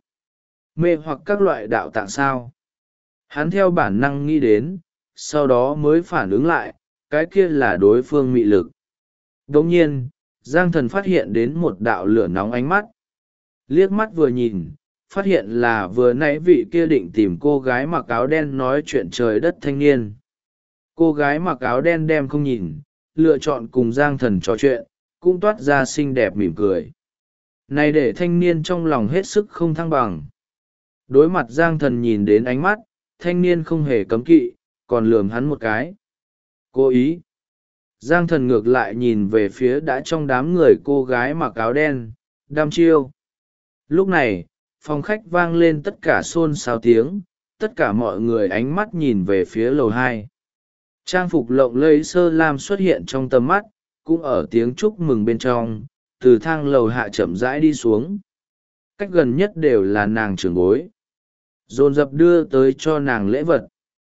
A: Mê hoặc các loại đạo tạng sao. Hắn theo bản năng nghĩ đến, sau đó mới phản ứng lại, cái kia là đối phương mị lực. Đồng nhiên, Giang Thần phát hiện đến một đạo lửa nóng ánh mắt. Liếc mắt vừa nhìn, phát hiện là vừa nãy vị kia định tìm cô gái mặc áo đen nói chuyện trời đất thanh niên. Cô gái mặc áo đen đem không nhìn, lựa chọn cùng Giang Thần trò chuyện, cũng toát ra xinh đẹp mỉm cười. Này để thanh niên trong lòng hết sức không thăng bằng. Đối mặt Giang Thần nhìn đến ánh mắt, thanh niên không hề cấm kỵ, còn lườm hắn một cái. Cố ý. Giang Thần ngược lại nhìn về phía đã trong đám người cô gái mặc áo đen, đăm chiêu. Lúc này, phòng khách vang lên tất cả xôn xao tiếng, tất cả mọi người ánh mắt nhìn về phía lầu 2. Trang phục lộng lẫy Sơ Lam xuất hiện trong tầm mắt, cũng ở tiếng chúc mừng bên trong, từ thang lầu hạ chậm rãi đi xuống. Cách gần nhất đều là nàng trưởng bối. Dồn dập đưa tới cho nàng lễ vật.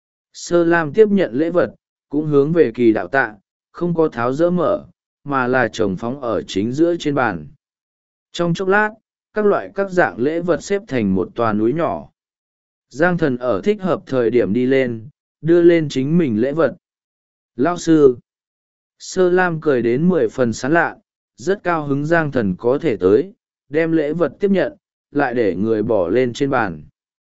A: Sơ Lam tiếp nhận lễ vật, cũng hướng về Kỳ Đạo tạ, không có tháo dỡ mở, mà là chồng phóng ở chính giữa trên bàn. Trong chốc lát, các dạng lễ vật xếp thành một tòa núi nhỏ. Giang Thần ở thích hợp thời điểm đi lên, đưa lên chính mình lễ vật. Lao sư. Sơ Lam cười đến 10 phần sán lạ, rất cao hứng Giang Thần có thể tới, đem lễ vật tiếp nhận, lại để người bỏ lên trên bàn.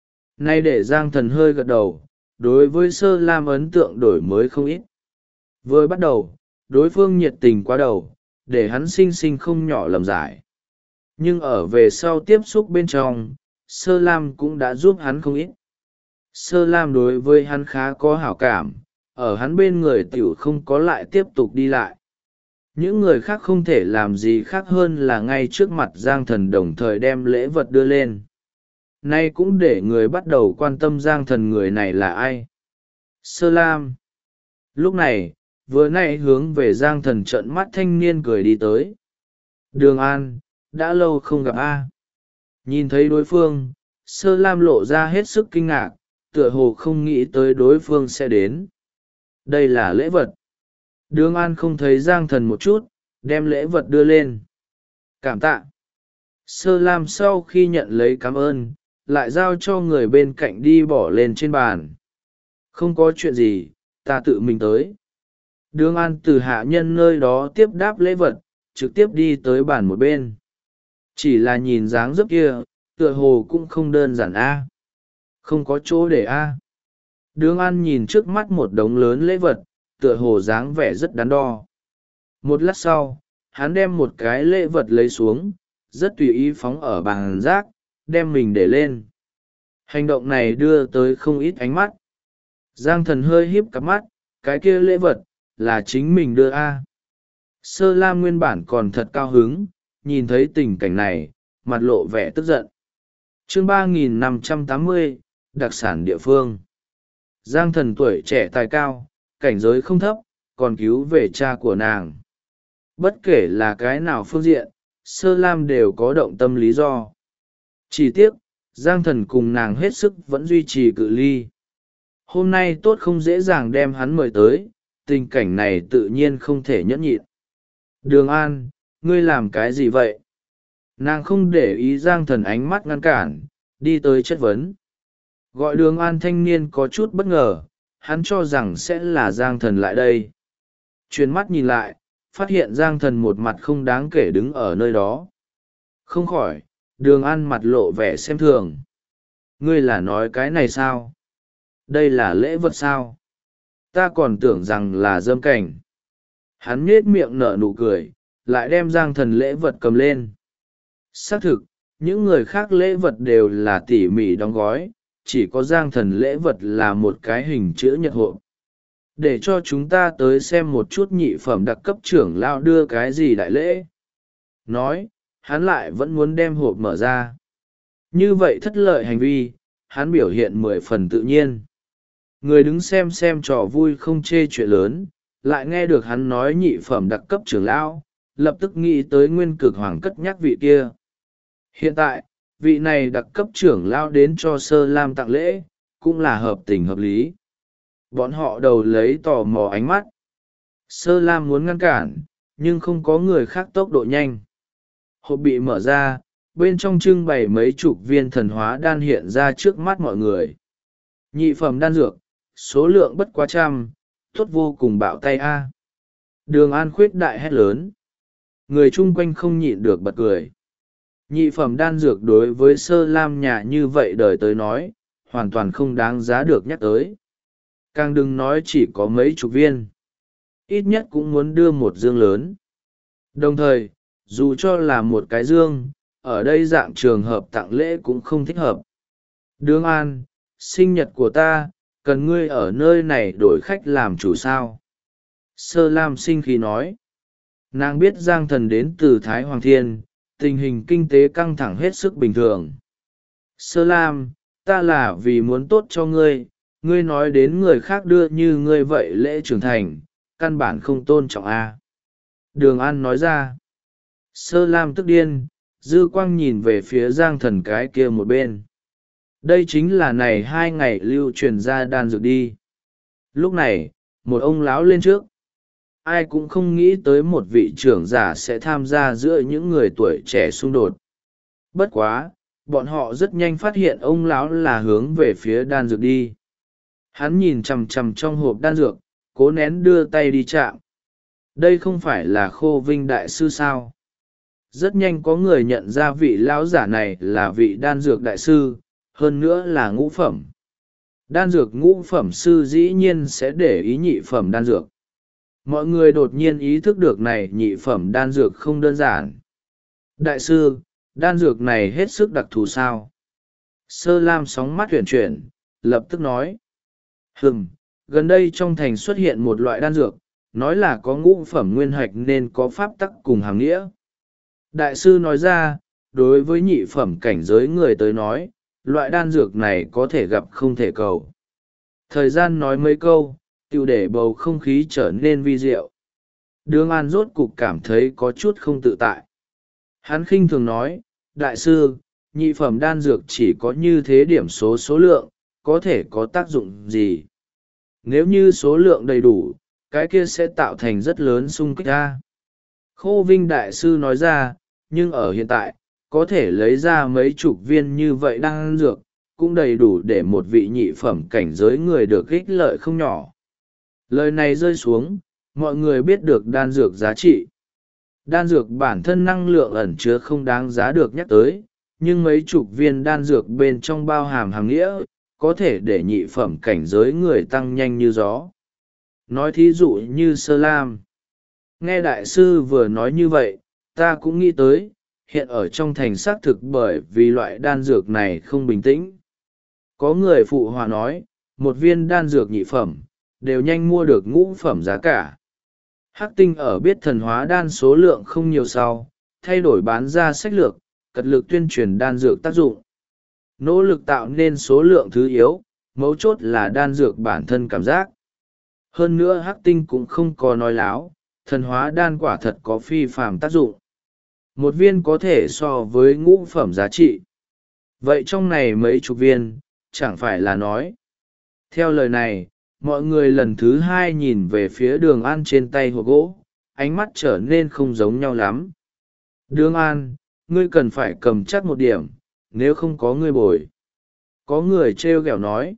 A: Nay để Giang Thần hơi gật đầu, đối với Sơ Lam ấn tượng đổi mới không ít. Vừa bắt đầu, đối phương nhiệt tình quá đầu, để hắn sinh sinh không nhỏ lầm giải. Nhưng ở về sau tiếp xúc bên trong, Sơ Lam cũng đã giúp hắn không ít. Sơ Lam đối với hắn khá có hảo cảm, ở hắn bên người tiểu không có lại tiếp tục đi lại. Những người khác không thể làm gì khác hơn là ngay trước mặt Giang Thần đồng thời đem lễ vật đưa lên. Nay cũng để người bắt đầu quan tâm Giang Thần người này là ai. Sơ Lam. Lúc này, vừa nãy hướng về Giang Thần trợn mắt thanh niên cười đi tới. Đường An, đã lâu không gặp a. Nhìn thấy đối phương, Sơ Lam lộ ra hết sức kinh ngạc, tựa hồ không nghĩ tới đối phương sẽ đến. Đây là lễ vật. Đường An không thấy Giang Thần một chút, đem lễ vật đưa lên. Cảm tạ. Sơ Lam sau khi nhận lấy cảm ơn, lại giao cho người bên cạnh đi bỏ lên trên bàn. Không có chuyện gì, ta tự mình tới. Đường An từ hạ nhân nơi đó tiếp đáp lễ vật, trực tiếp đi tới bàn một bên. Chỉ là nhìn dáng dấp kia, tựa hồ cũng không đơn giản a. Không có chỗ để a. Đường An nhìn trước mắt một đống lớn lễ vật, tựa hồ dáng vẻ rất đắn đo. Một lát sau, hắn đem một cái lễ vật lấy xuống, rất tùy ý phóng ở bàn rác, đem mình để lên. Hành động này đưa tới không ít ánh mắt. Giang Thần hơi híp cặp mắt, cái kia lễ vật, là chính mình đưa a. Sơ Lam nguyên bản còn thật cao hứng, nhìn thấy tình cảnh này, mặt lộ vẻ tức giận. Chương 3580, đặc sản địa phương. Giang Thần tuổi trẻ tài cao, cảnh giới không thấp, còn cứu về cha của nàng. Bất kể là cái nào phương diện, Sơ Lam đều có động tâm lý do. Chỉ tiếc, Giang Thần cùng nàng hết sức vẫn duy trì cự ly. Hôm nay tốt không dễ dàng đem hắn mời tới, tình cảnh này tự nhiên không thể nhẫn nhịn. Đường An, ngươi làm cái gì vậy? Nàng không để ý Giang Thần ánh mắt ngăn cản, đi tới chất vấn. Gọi Đường An thanh niên có chút bất ngờ, hắn cho rằng sẽ là Giang Thần lại đây. Chuyển mắt nhìn lại, phát hiện Giang Thần một mặt không đáng kể đứng ở nơi đó. Không khỏi, Đường An mặt lộ vẻ xem thường. Ngươi là nói cái này sao? Đây là lễ vật sao? Ta còn tưởng rằng là dâm cảnh. Hắn nhết miệng nở nụ cười, lại đem Giang Thần lễ vật cầm lên. Xác thực, những người khác lễ vật đều là tỉ mỉ đóng gói, chỉ có Giang Thần lễ vật là một cái hình chữ nhật hộp. Để cho chúng ta tới xem một chút nhị phẩm đặc cấp trưởng lão đưa cái gì đại lễ. Nói, hắn lại vẫn muốn đem hộp mở ra. Như vậy thất lợi hành vi, hắn biểu hiện 10 phần tự nhiên. Người đứng xem trò vui không chê chuyện lớn, lại nghe được hắn nói nhị phẩm đặc cấp trưởng lão, lập tức nghĩ tới nguyên cực hoàng cất nhắc vị kia. Hiện tại, vị này đặc cấp trưởng lão đến cho Sơ Lam tặng lễ, cũng là hợp tình hợp lý. Bọn họ đầu lấy tò mò ánh mắt. Sơ Lam muốn ngăn cản, nhưng không có người khác tốc độ nhanh. Hộp bị mở ra, bên trong trưng bày mấy chục viên thần hóa đan hiện ra trước mắt mọi người. Nhị phẩm đan dược, số lượng bất quá trăm, tốt vô cùng bạo tay a. Đường An khuyết đại hét lớn. Người chung quanh không nhịn được bật cười. Nhị phẩm đan dược đối với Sơ Lam nhà như vậy đời tới nói, hoàn toàn không đáng giá được nhắc tới. Càng đừng nói chỉ có mấy chục viên. Ít nhất cũng muốn đưa một dương lớn. Đồng thời, dù cho là một cái dương, ở đây dạng trường hợp tặng lễ cũng không thích hợp. Đường An, sinh nhật của ta, cần ngươi ở nơi này đổi khách làm chủ sao? Sơ Lam sinh khí nói. Nàng biết Giang Thần đến từ Thái Hoàng Thiên, tình hình kinh tế căng thẳng hết sức bình thường. Sơ Lam, ta là vì muốn tốt cho ngươi, ngươi nói đến người khác đưa như ngươi vậy lễ trưởng thành, căn bản không tôn trọng a. Đường An nói ra. Sơ Lam tức điên, dư quang nhìn về phía Giang Thần cái kia một bên. Đây chính là này 2 ngày lưu truyền ra đan dược đi. Lúc này, một ông lão lên trước. Ai cũng không nghĩ tới một vị trưởng giả sẽ tham gia giữa những người tuổi trẻ xung đột. Bất quá, bọn họ rất nhanh phát hiện ông lão là hướng về phía đan dược đi. Hắn nhìn chằm chằm trong hộp đan dược, cố nén đưa tay đi chạm. Đây không phải là Khô Vinh đại sư sao? Rất nhanh có người nhận ra vị lão giả này là vị đan dược đại sư, hơn nữa là ngũ phẩm. Đan dược ngũ phẩm sư dĩ nhiên sẽ để ý nhị phẩm đan dược. Mọi người đột nhiên ý thức được này nhị phẩm đan dược không đơn giản. Đại sư, đan dược này hết sức đặc thù sao? Sơ Lam sóng mắt chuyển, lập tức nói. Gần đây trong thành xuất hiện một loại đan dược, nói là có ngũ phẩm nguyên hạch nên có pháp tắc cùng hàng nghĩa. Đại sư nói ra, đối với nhị phẩm cảnh giới người tới nói, loại đan dược này có thể gặp không thể cầu. Thời gian nói mấy câu, tiêu để bầu không khí trở nên vi diệu. Đường An rốt cục cảm thấy có chút không tự tại. Hắn khinh thường nói, đại sư, nhị phẩm đan dược chỉ có như thế điểm số lượng, có thể có tác dụng gì? Nếu như số lượng đầy đủ, cái kia sẽ tạo thành rất lớn xung kích ra. Khô Vinh Đại Sư nói ra, nhưng ở hiện tại, có thể lấy ra mấy chục viên như vậy đan dược, cũng đầy đủ để một vị nhị phẩm cảnh giới người được ích lợi không nhỏ. Lời này rơi xuống, mọi người biết được đan dược giá trị. Đan dược bản thân năng lượng ẩn chứa không đáng giá được nhắc tới, nhưng mấy chục viên đan dược bên trong bao hàm hàm nghĩa, có thể để nhị phẩm cảnh giới người tăng nhanh như gió. Nói thí dụ như Sơ Lam. Nghe đại sư vừa nói như vậy, ta cũng nghĩ tới, hiện ở trong thành xác thực bởi vì loại đan dược này không bình tĩnh. Có người phụ hòa nói, một viên đan dược nhị phẩm, đều nhanh mua được ngũ phẩm giá cả. Hắc Tinh ở biết thần hóa đan số lượng không nhiều sau, thay đổi bán ra sách lược, cật lực tuyên truyền đan dược tác dụng. Nỗ lực tạo nên số lượng thứ yếu, mấu chốt là đan dược bản thân cảm giác. Hơn nữa Hắc Tinh cũng không có nói láo, thần hóa đan quả thật có phi phàm tác dụng. Một viên có thể so với ngũ phẩm giá trị. Vậy trong này mấy chục viên, chẳng phải là nói. Theo lời này, mọi người lần thứ hai nhìn về phía Đường An trên tay hộp gỗ, ánh mắt trở nên không giống nhau lắm. Đường An, ngươi cần phải cầm chắc một điểm, nếu không có ngươi bồi. Có người trêu ghẹo nói.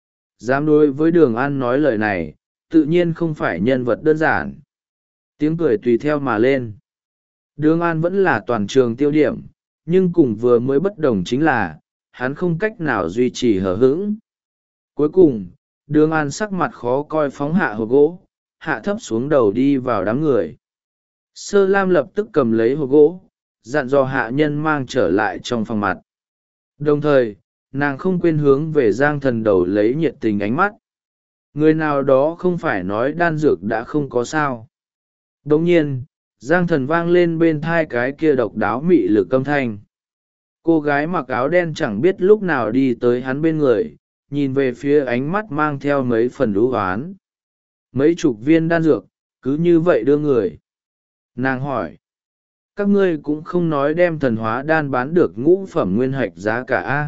A: Dám đối với Đường An nói lời này, tự nhiên không phải nhân vật đơn giản. Tiếng cười tùy theo mà lên. Đường An vẫn là toàn trường tiêu điểm, nhưng cùng vừa mới bất đồng chính là, hắn không cách nào duy trì hờ hững. Cuối cùng, Đường An sắc mặt khó coi phóng hạ hộp gỗ, hạ thấp xuống đầu đi vào đám người. Sơ Lam lập tức cầm lấy hộp gỗ, dặn dò hạ nhân mang trở lại trong phòng mặt. Đồng thời, nàng không quên hướng về Giang Thần đầu lấy nhiệt tình ánh mắt. Người nào đó không phải nói đan dược đã không có sao. Đồng nhiên, Giang Thần vang lên bên thai cái kia độc đáo mị lực âm thanh. Cô gái mặc áo đen chẳng biết lúc nào đi tới hắn bên người, nhìn về phía ánh mắt mang theo mấy phần đú oán. Mấy chục viên đan dược, cứ như vậy đưa người. Nàng hỏi. Các ngươi cũng không nói đem thần hóa đan bán được ngũ phẩm nguyên hạch giá cả a?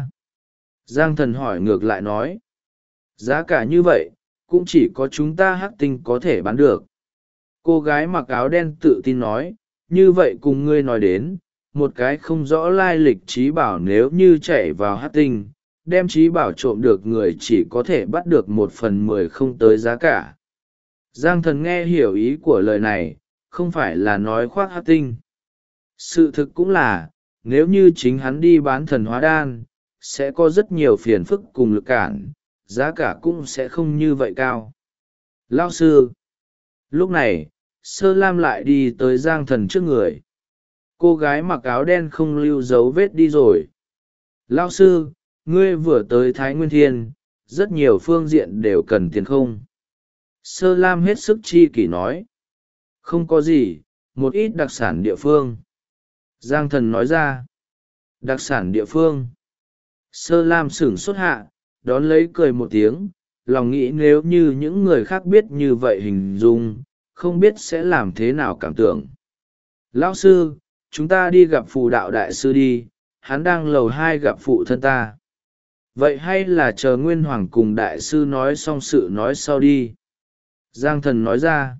A: Giang Thần hỏi ngược lại nói. Giá cả như vậy, cũng chỉ có chúng ta Hắc Tinh có thể bán được. Cô gái mặc áo đen tự tin nói, như vậy cùng ngươi nói đến, một cái không rõ lai lịch trí bảo nếu như chạy vào Hắc Tinh, đem trí bảo trộm được người chỉ có thể bắt được 1/10 không tới giá cả. Giang Thần nghe hiểu ý của lời này, không phải là nói khoác Hắc Tinh. Sự thực cũng là, nếu như chính hắn đi bán thần hóa đan, sẽ có rất nhiều phiền phức cùng lực cản, giá cả cũng sẽ không như vậy cao. Lao sư. Lúc này, Sơ Lam lại đi tới Giang Thần trước người. Cô gái mặc áo đen không lưu dấu vết đi rồi. Lao sư, ngươi vừa tới Thái Nguyên Thiên, rất nhiều phương diện đều cần tiền không? Sơ Lam hết sức chi kỷ nói. Không có gì, một ít đặc sản địa phương. Giang Thần nói ra. Đặc sản địa phương. Sơ Lam sửng sốt hạ, đón lấy cười một tiếng, lòng nghĩ nếu như những người khác biết như vậy hình dung, không biết sẽ làm thế nào cảm tưởng. Lão sư, chúng ta đi gặp phù đạo đại sư đi, hắn đang lầu 2 gặp phụ thân ta. Vậy hay là chờ Nguyên Hoàng cùng đại sư nói xong sự nói sau đi. Giang Thần nói ra.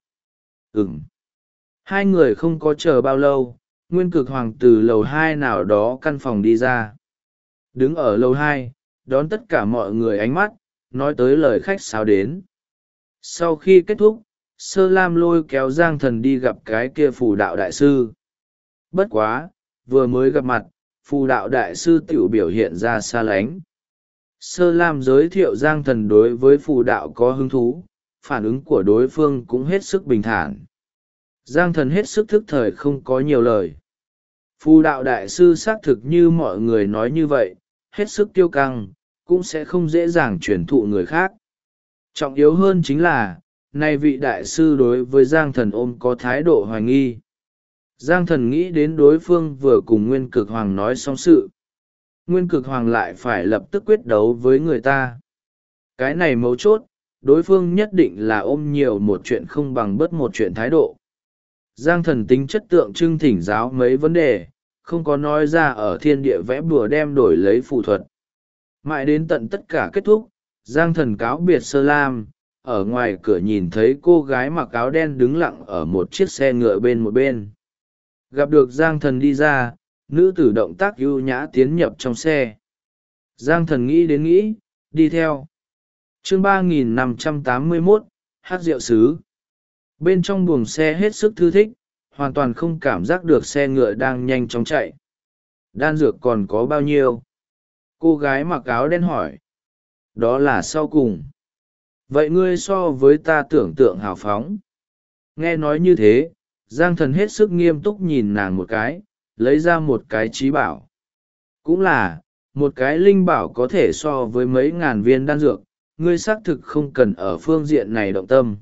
A: Hai người không có chờ bao lâu, Nguyên Cực Hoàng từ lầu 2 nào đó căn phòng đi ra. Đứng ở lầu 2, đón tất cả mọi người ánh mắt, nói tới lời khách sáo đến. Sau khi kết thúc, Sơ Lam lôi kéo Giang Thần đi gặp cái kia phù đạo đại sư. Bất quá, vừa mới gặp mặt, phù đạo đại sư tiểu biểu hiện ra xa lánh. Sơ Lam giới thiệu Giang Thần đối với phù đạo có hứng thú, phản ứng của đối phương cũng hết sức bình thản. Giang Thần hết sức thức thời không có nhiều lời. Phù đạo đại sư xác thực như mọi người nói như vậy, hết sức kiêu căng, cũng sẽ không dễ dàng truyền thụ người khác. Trọng yếu hơn chính là, nay vị đại sư đối với Giang Thần ôm có thái độ hoài nghi. Giang Thần nghĩ đến đối phương vừa cùng Nguyên Cực Hoàng nói xong sự. Nguyên Cực Hoàng lại phải lập tức quyết đấu với người ta. Cái này mấu chốt, đối phương nhất định là ôm nhiều một chuyện không bằng bớt một chuyện thái độ. Giang Thần tính chất tượng trưng thỉnh giáo mấy vấn đề, không có nói ra ở thiên địa vẽ bùa đem đổi lấy phù thuật. Mãi đến tận tất cả kết thúc, Giang Thần cáo biệt Sơ Lam, ở ngoài cửa nhìn thấy cô gái mặc áo đen đứng lặng ở một chiếc xe ngựa bên một bên. Gặp được Giang Thần đi ra, nữ tử động tác ưu nhã tiến nhập trong xe. Giang Thần nghĩ đến nghĩ, đi theo. Chương 3581, hát rượu sứ. Bên trong buồng xe hết sức thư thích, hoàn toàn không cảm giác được xe ngựa đang nhanh chóng chạy. Đan dược còn có bao nhiêu? Cô gái mặc áo đen hỏi. Đó là sau cùng. Vậy ngươi so với ta tưởng tượng hào phóng. Nghe nói như thế, Giang Thần hết sức nghiêm túc nhìn nàng một cái, lấy ra một cái trí bảo. Cũng là, một cái linh bảo có thể so với mấy ngàn viên đan dược, ngươi xác thực không cần ở phương diện này động tâm.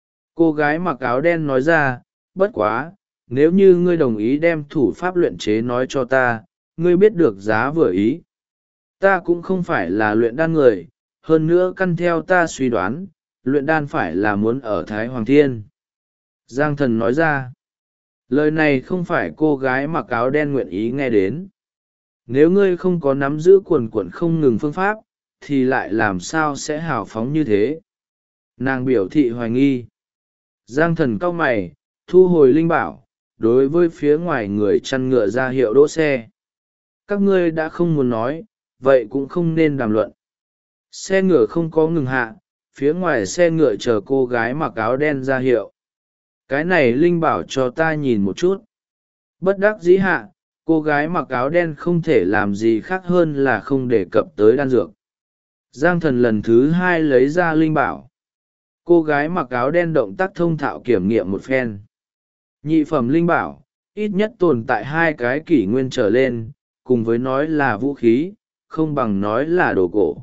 A: Cô gái mặc áo đen nói ra, bất quá, nếu như ngươi đồng ý đem thủ pháp luyện chế nói cho ta, ngươi biết được giá vừa ý. Ta cũng không phải là luyện đan người, hơn nữa căn theo ta suy đoán, luyện đan phải là muốn ở Thái Hoàng Thiên. Giang Thần nói ra, lời này không phải cô gái mặc áo đen nguyện ý nghe đến. Nếu ngươi không có nắm giữ quần quần không ngừng phương pháp, thì lại làm sao sẽ hào phóng như thế? Nàng biểu thị hoài nghi. Giang Thần cau mày, thu hồi linh bảo, đối với phía ngoài người chăn ngựa ra hiệu đỗ xe. Các ngươi đã không muốn nói, vậy cũng không nên đàm luận. Xe ngựa không có ngừng hạ, phía ngoài xe ngựa chờ cô gái mặc áo đen ra hiệu. Cái này linh bảo cho ta nhìn một chút. Bất đắc dĩ hạ, cô gái mặc áo đen không thể làm gì khác hơn là không đề cập tới đan dược. Giang Thần lần thứ hai lấy ra linh bảo. Cô gái mặc áo đen động tác thông thạo kiểm nghiệm một phen. Nhị phẩm linh bảo, ít nhất tồn tại 2 cái kỷ nguyên trở lên, cùng với nói là vũ khí, không bằng nói là đồ cổ.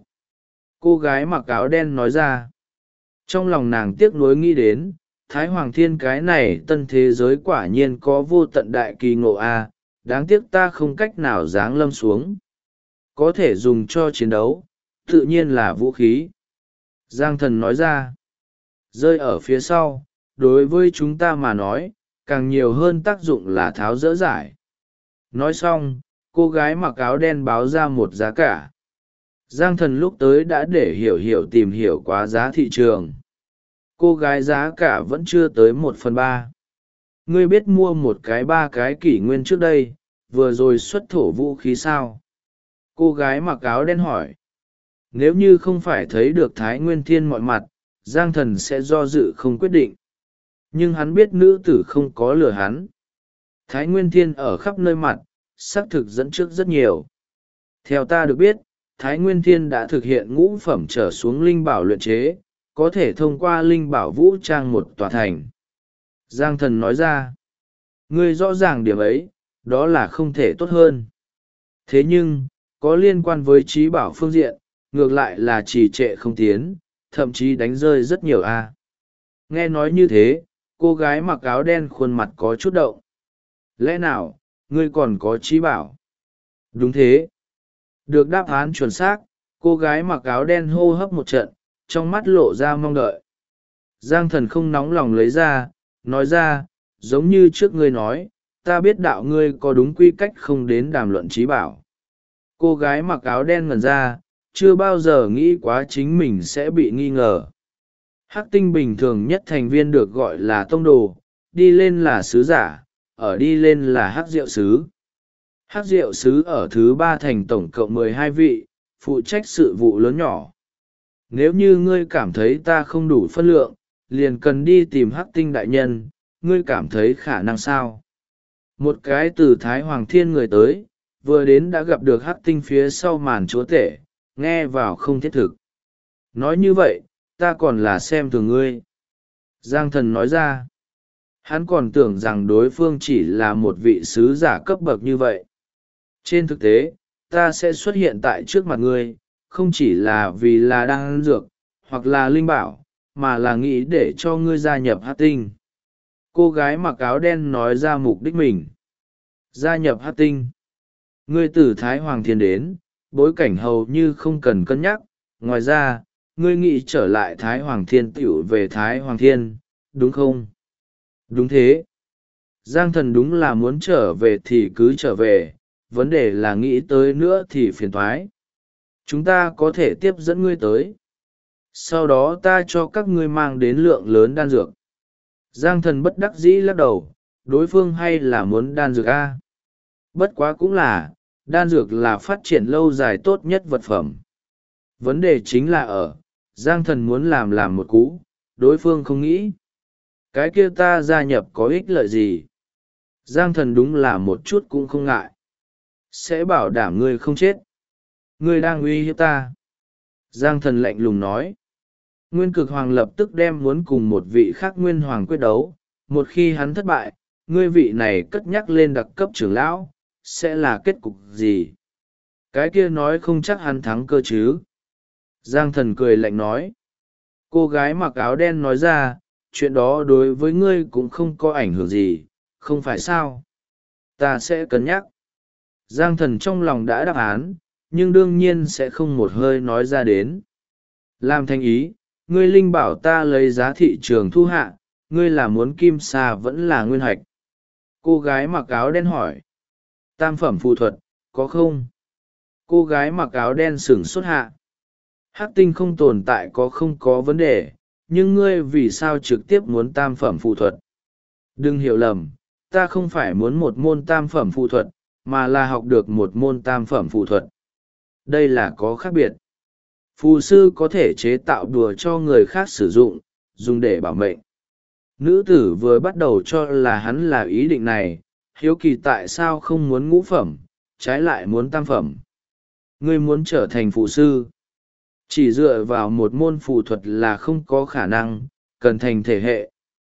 A: Cô gái mặc áo đen nói ra. Trong lòng nàng tiếc nuối nghĩ đến, Thái Hoàng Thiên cái này tân thế giới quả nhiên có vô tận đại kỳ ngộ a, đáng tiếc ta không cách nào giáng lâm xuống. Có thể dùng cho chiến đấu, tự nhiên là vũ khí. Giang Thần nói ra. Rơi ở phía sau, đối với chúng ta mà nói, càng nhiều hơn tác dụng là tháo dỡ giải. Nói xong, cô gái mặc áo đen báo ra một giá cả. Giang Thần lúc tới đã để hiểu tìm hiểu quá giá thị trường. Cô gái giá cả vẫn chưa tới 1/3. Ngươi biết mua một cái 3 cái kỷ nguyên trước đây, vừa rồi xuất thổ vũ khí sao? Cô gái mặc áo đen hỏi. Nếu như không phải thấy được Thái Nguyên Thiên mọi mặt, Giang Thần sẽ do dự không quyết định. Nhưng hắn biết nữ tử không có lừa hắn. Thái Nguyên Thiên ở khắp nơi mặt, xác thực dẫn trước rất nhiều. Theo ta được biết, Thái Nguyên Thiên đã thực hiện ngũ phẩm trở xuống linh bảo luyện chế, có thể thông qua linh bảo vũ trang một tòa thành. Giang Thần nói ra, ngươi rõ ràng điểm ấy, đó là không thể tốt hơn. Thế nhưng, có liên quan với trí bảo phương diện, ngược lại là trì trệ không tiến, thậm chí đánh rơi rất nhiều a. Nghe nói như thế, cô gái mặc áo đen khuôn mặt có chút động. Lẽ nào, ngươi còn có trí bảo? Đúng thế. Được đáp án chuẩn xác, cô gái mặc áo đen hô hấp một trận, trong mắt lộ ra mong đợi. Giang Thần không nóng lòng lấy ra, nói ra, giống như trước ngươi nói, ta biết đạo ngươi có đúng quy cách không đến đàm luận trí bảo. Cô gái mặc áo đen ngẩn ra, chưa bao giờ nghĩ quá chính mình sẽ bị nghi ngờ. Hắc tinh bình thường nhất thành viên được gọi là tông đồ, đi lên là sứ giả, ở đi lên là hắc diệu sứ. Hắc diệu sứ ở thứ 3 thành tổng cộng 12 vị, phụ trách sự vụ lớn nhỏ. Nếu như ngươi cảm thấy ta không đủ phân lượng, liền cần đi tìm hắc tinh đại nhân, ngươi cảm thấy khả năng sao? Một cái từ Thái Hoàng Thiên người tới, vừa đến đã gặp được hắc tinh phía sau màn chúa tể, nghe vào không thiết thực. Nói như vậy, ta còn là xem thường ngươi. Giang Thần nói ra, hắn còn tưởng rằng đối phương chỉ là một vị sứ giả cấp bậc như vậy. Trên thực tế, ta sẽ xuất hiện tại trước mặt ngươi, không chỉ là vì là đang ăn dược, hoặc là linh bảo, mà là nghĩ để cho ngươi gia nhập hắc tinh. Cô gái mặc áo đen nói ra mục đích mình. Gia nhập hắc tinh. Ngươi từ Thái Hoàng Thiên đến, bối cảnh hầu như không cần cân nhắc. Ngoài ra, ngươi nghĩ trở lại Thái Hoàng Thiên tiểu về Thái Hoàng Thiên, đúng không? Đúng thế. Giang Thần đúng là muốn trở về thì cứ trở về, vấn đề là nghĩ tới nữa thì phiền thoái. Chúng ta có thể tiếp dẫn ngươi tới. sau đó ta cho các ngươi mang đến lượng lớn đan dược. Giang thần bất đắc dĩ lắc đầu, đối phương hay là muốn đan dược a? Bất quá cũng là, đan dược là phát triển lâu dài tốt nhất vật phẩm. Vấn đề chính là ở, Giang thần muốn làm một cú, đối phương không nghĩ. Cái kia ta gia nhập có ích lợi gì? Giang thần đúng là một chút cũng không ngại. Sẽ bảo đảm ngươi không chết. Ngươi đang uy hiếp ta. Giang thần lạnh lùng nói. Nguyên cực hoàng lập tức đem muốn cùng một vị khác nguyên hoàng quyết đấu. Một khi hắn thất bại, ngươi vị này cất nhắc lên đặc cấp trưởng lão, sẽ là kết cục gì? Cái kia nói không chắc hắn thắng cơ chứ. Giang thần cười lạnh nói. Cô gái mặc áo đen nói ra, chuyện đó đối với ngươi cũng không có ảnh hưởng gì, không phải sao? Ta sẽ cân nhắc. Giang thần trong lòng đã đáp án, nhưng đương nhiên sẽ không một hơi nói ra đến. Làm thành ý, ngươi linh bảo ta lấy giá thị trường thu hạ, ngươi là muốn kim sa vẫn là nguyên hạch? Cô gái mặc áo đen hỏi. Tam phẩm phù thuật, có không? Cô gái mặc áo đen sửng sốt hạ. Hắc tinh không tồn tại có không có vấn đề, nhưng ngươi vì sao trực tiếp muốn tam phẩm phù thuật? Đừng hiểu lầm, ta không phải muốn một môn tam phẩm phù thuật, mà là học được một môn tam phẩm phù thuật. Đây là có khác biệt. Phù sư có thể chế tạo đùa cho người khác sử dụng, dùng để bảo mệnh. Nữ tử vừa bắt đầu cho là hắn là ý định này, hiếu kỳ tại sao không muốn ngũ phẩm, trái lại muốn tam phẩm. Ngươi muốn trở thành phù sư. Chỉ dựa vào một môn phù thuật là không có khả năng, cần thành thể hệ.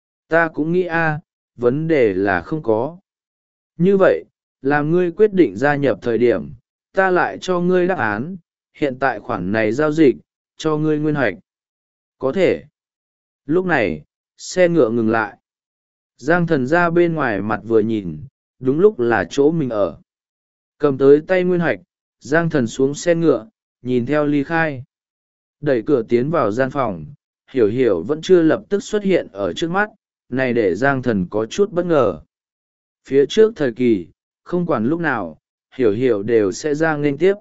A: Ta cũng nghĩ vấn đề là không có. Như vậy, làm ngươi quyết định gia nhập thời điểm, ta lại cho ngươi đáp án, hiện tại khoản này giao dịch, cho ngươi nguyên hoạch. Có thể. Lúc này, xe ngựa ngừng lại. Giang thần ra bên ngoài mặt vừa nhìn, đúng lúc là chỗ mình ở. Cầm tới tay nguyên hoạch, Giang thần xuống xe ngựa, nhìn theo ly khai. Đẩy cửa tiến vào gian phòng, hiểu hiểu vẫn chưa lập tức xuất hiện ở trước mắt, này để Giang thần có chút bất ngờ. Phía trước thời kỳ, không quản lúc nào, hiểu hiểu đều sẽ ra nghênh tiếp.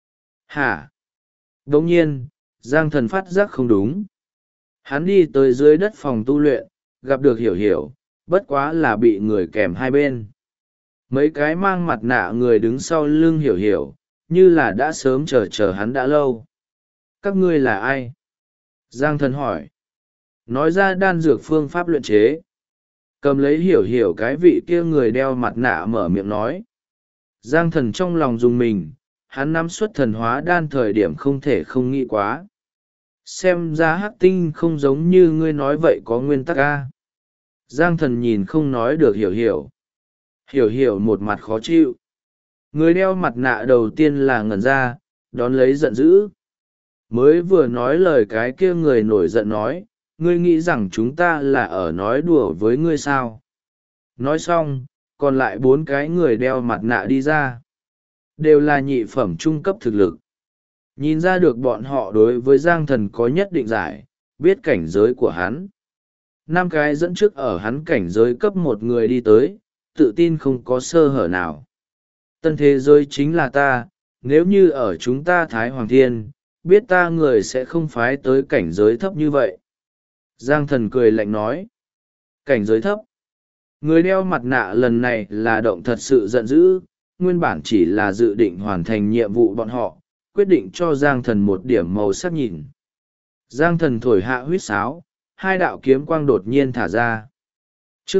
A: Hả? Đồng nhiên, Giang thần phát giác không đúng. Hắn đi tới dưới đất phòng tu luyện, gặp được hiểu hiểu, bất quá là bị người kèm hai bên. Mấy cái mang mặt nạ người đứng sau lưng hiểu hiểu, như là đã sớm chờ hắn đã lâu. Các ngươi là ai? Giang thần hỏi. Nói ra đan dược phương pháp luyện chế. Cầm lấy hiểu hiểu cái vị kia người đeo mặt nạ mở miệng nói. Giang thần trong lòng dùng mình, hắn nắm xuất thần hóa đan thời điểm không thể không nghĩ quá. Xem ra hắc tinh không giống như ngươi nói vậy có nguyên tắc a. Giang thần nhìn không nói được hiểu hiểu. Hiểu hiểu một mặt khó chịu. Người đeo mặt nạ đầu tiên là ngẩn ra, đón lấy giận dữ. Mới vừa nói lời cái kia người nổi giận nói, ngươi nghĩ rằng chúng ta là ở nói đùa với ngươi sao? Nói xong, còn lại 4 cái người đeo mặt nạ đi ra. Đều là nhị phẩm trung cấp thực lực. Nhìn ra được bọn họ đối với Giang thần có nhất định giải, biết cảnh giới của hắn. 5 cái dẫn trước ở hắn cảnh giới cấp 1 người đi tới, tự tin không có sơ hở nào. Tân thế giới chính là ta, nếu như ở chúng ta Thái Hoàng Thiên, biết ta người sẽ không phái tới cảnh giới thấp như vậy. Giang thần cười lạnh nói. Cảnh giới thấp. Người đeo mặt nạ lần này là động thật sự giận dữ, nguyên bản chỉ là dự định hoàn thành nhiệm vụ bọn họ, quyết định cho Giang thần một điểm màu sắc nhìn. Giang thần thổi hạ huýt sáo, 2 đạo kiếm quang đột nhiên thả ra. Chương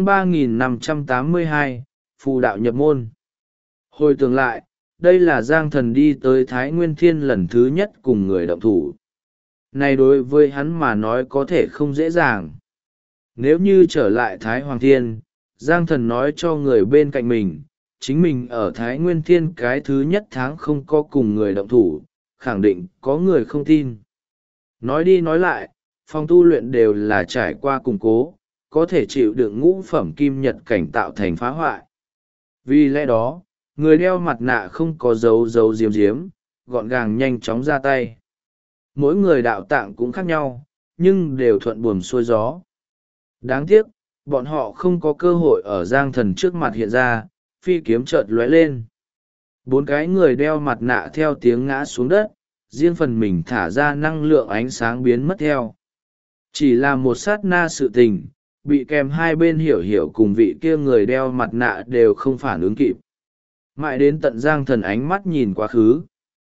A: 3582, Phù đạo nhập môn. Hồi tưởng lại, đây là Giang thần đi tới Thái Nguyên Thiên lần thứ nhất cùng người động thủ. Này đối với hắn mà nói có thể không dễ dàng. Nếu như trở lại Thái Hoàng Thiên, Giang thần nói cho người bên cạnh mình, chính mình ở Thái Nguyên Thiên cái thứ nhất tháng không có cùng người động thủ, khẳng định có người không tin. Nói đi nói lại, phòng tu luyện đều là trải qua củng cố, có thể chịu đựng ngũ phẩm kim nhật cảnh tạo thành phá hoại. Vì lẽ đó, người đeo mặt nạ không có dấu diếm, gọn gàng nhanh chóng ra tay. Mỗi người đạo tạng cũng khác nhau, nhưng đều thuận buồm xuôi gió. Đáng tiếc, bọn họ không có cơ hội ở Giang thần trước mặt hiện ra, phi kiếm chợt lóe lên. 4 cái người đeo mặt nạ theo tiếng ngã xuống đất, riêng phần mình thả ra năng lượng ánh sáng biến mất theo. Chỉ là một sát na sự tình, bị kèm hai bên hiểu hiểu cùng vị kia người đeo mặt nạ đều không phản ứng kịp. Mãi đến tận Giang Thần ánh mắt nhìn quá khứ.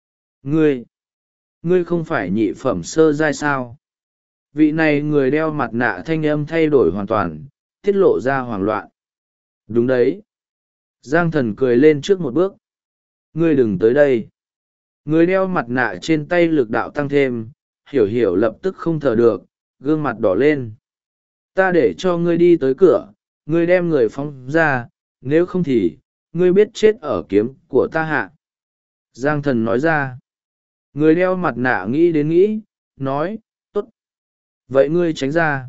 A: Ngươi không phải nhị phẩm sơ giai sao? Vị này người đeo mặt nạ thanh âm thay đổi hoàn toàn, tiết lộ ra hoảng loạn. Đúng đấy. Giang Thần cười lên trước một bước. Ngươi đừng tới đây. Người đeo mặt nạ trên tay lực đạo tăng thêm, hiểu hiểu lập tức không thở được, gương mặt đỏ lên. Ta để cho ngươi đi tới cửa, ngươi đem người phóng ra, nếu không thì, ngươi biết chết ở kiếm của ta hạ. Giang Thần nói ra. Người đeo mặt nạ nghĩ đến nghĩ, nói, tốt. Vậy ngươi tránh ra.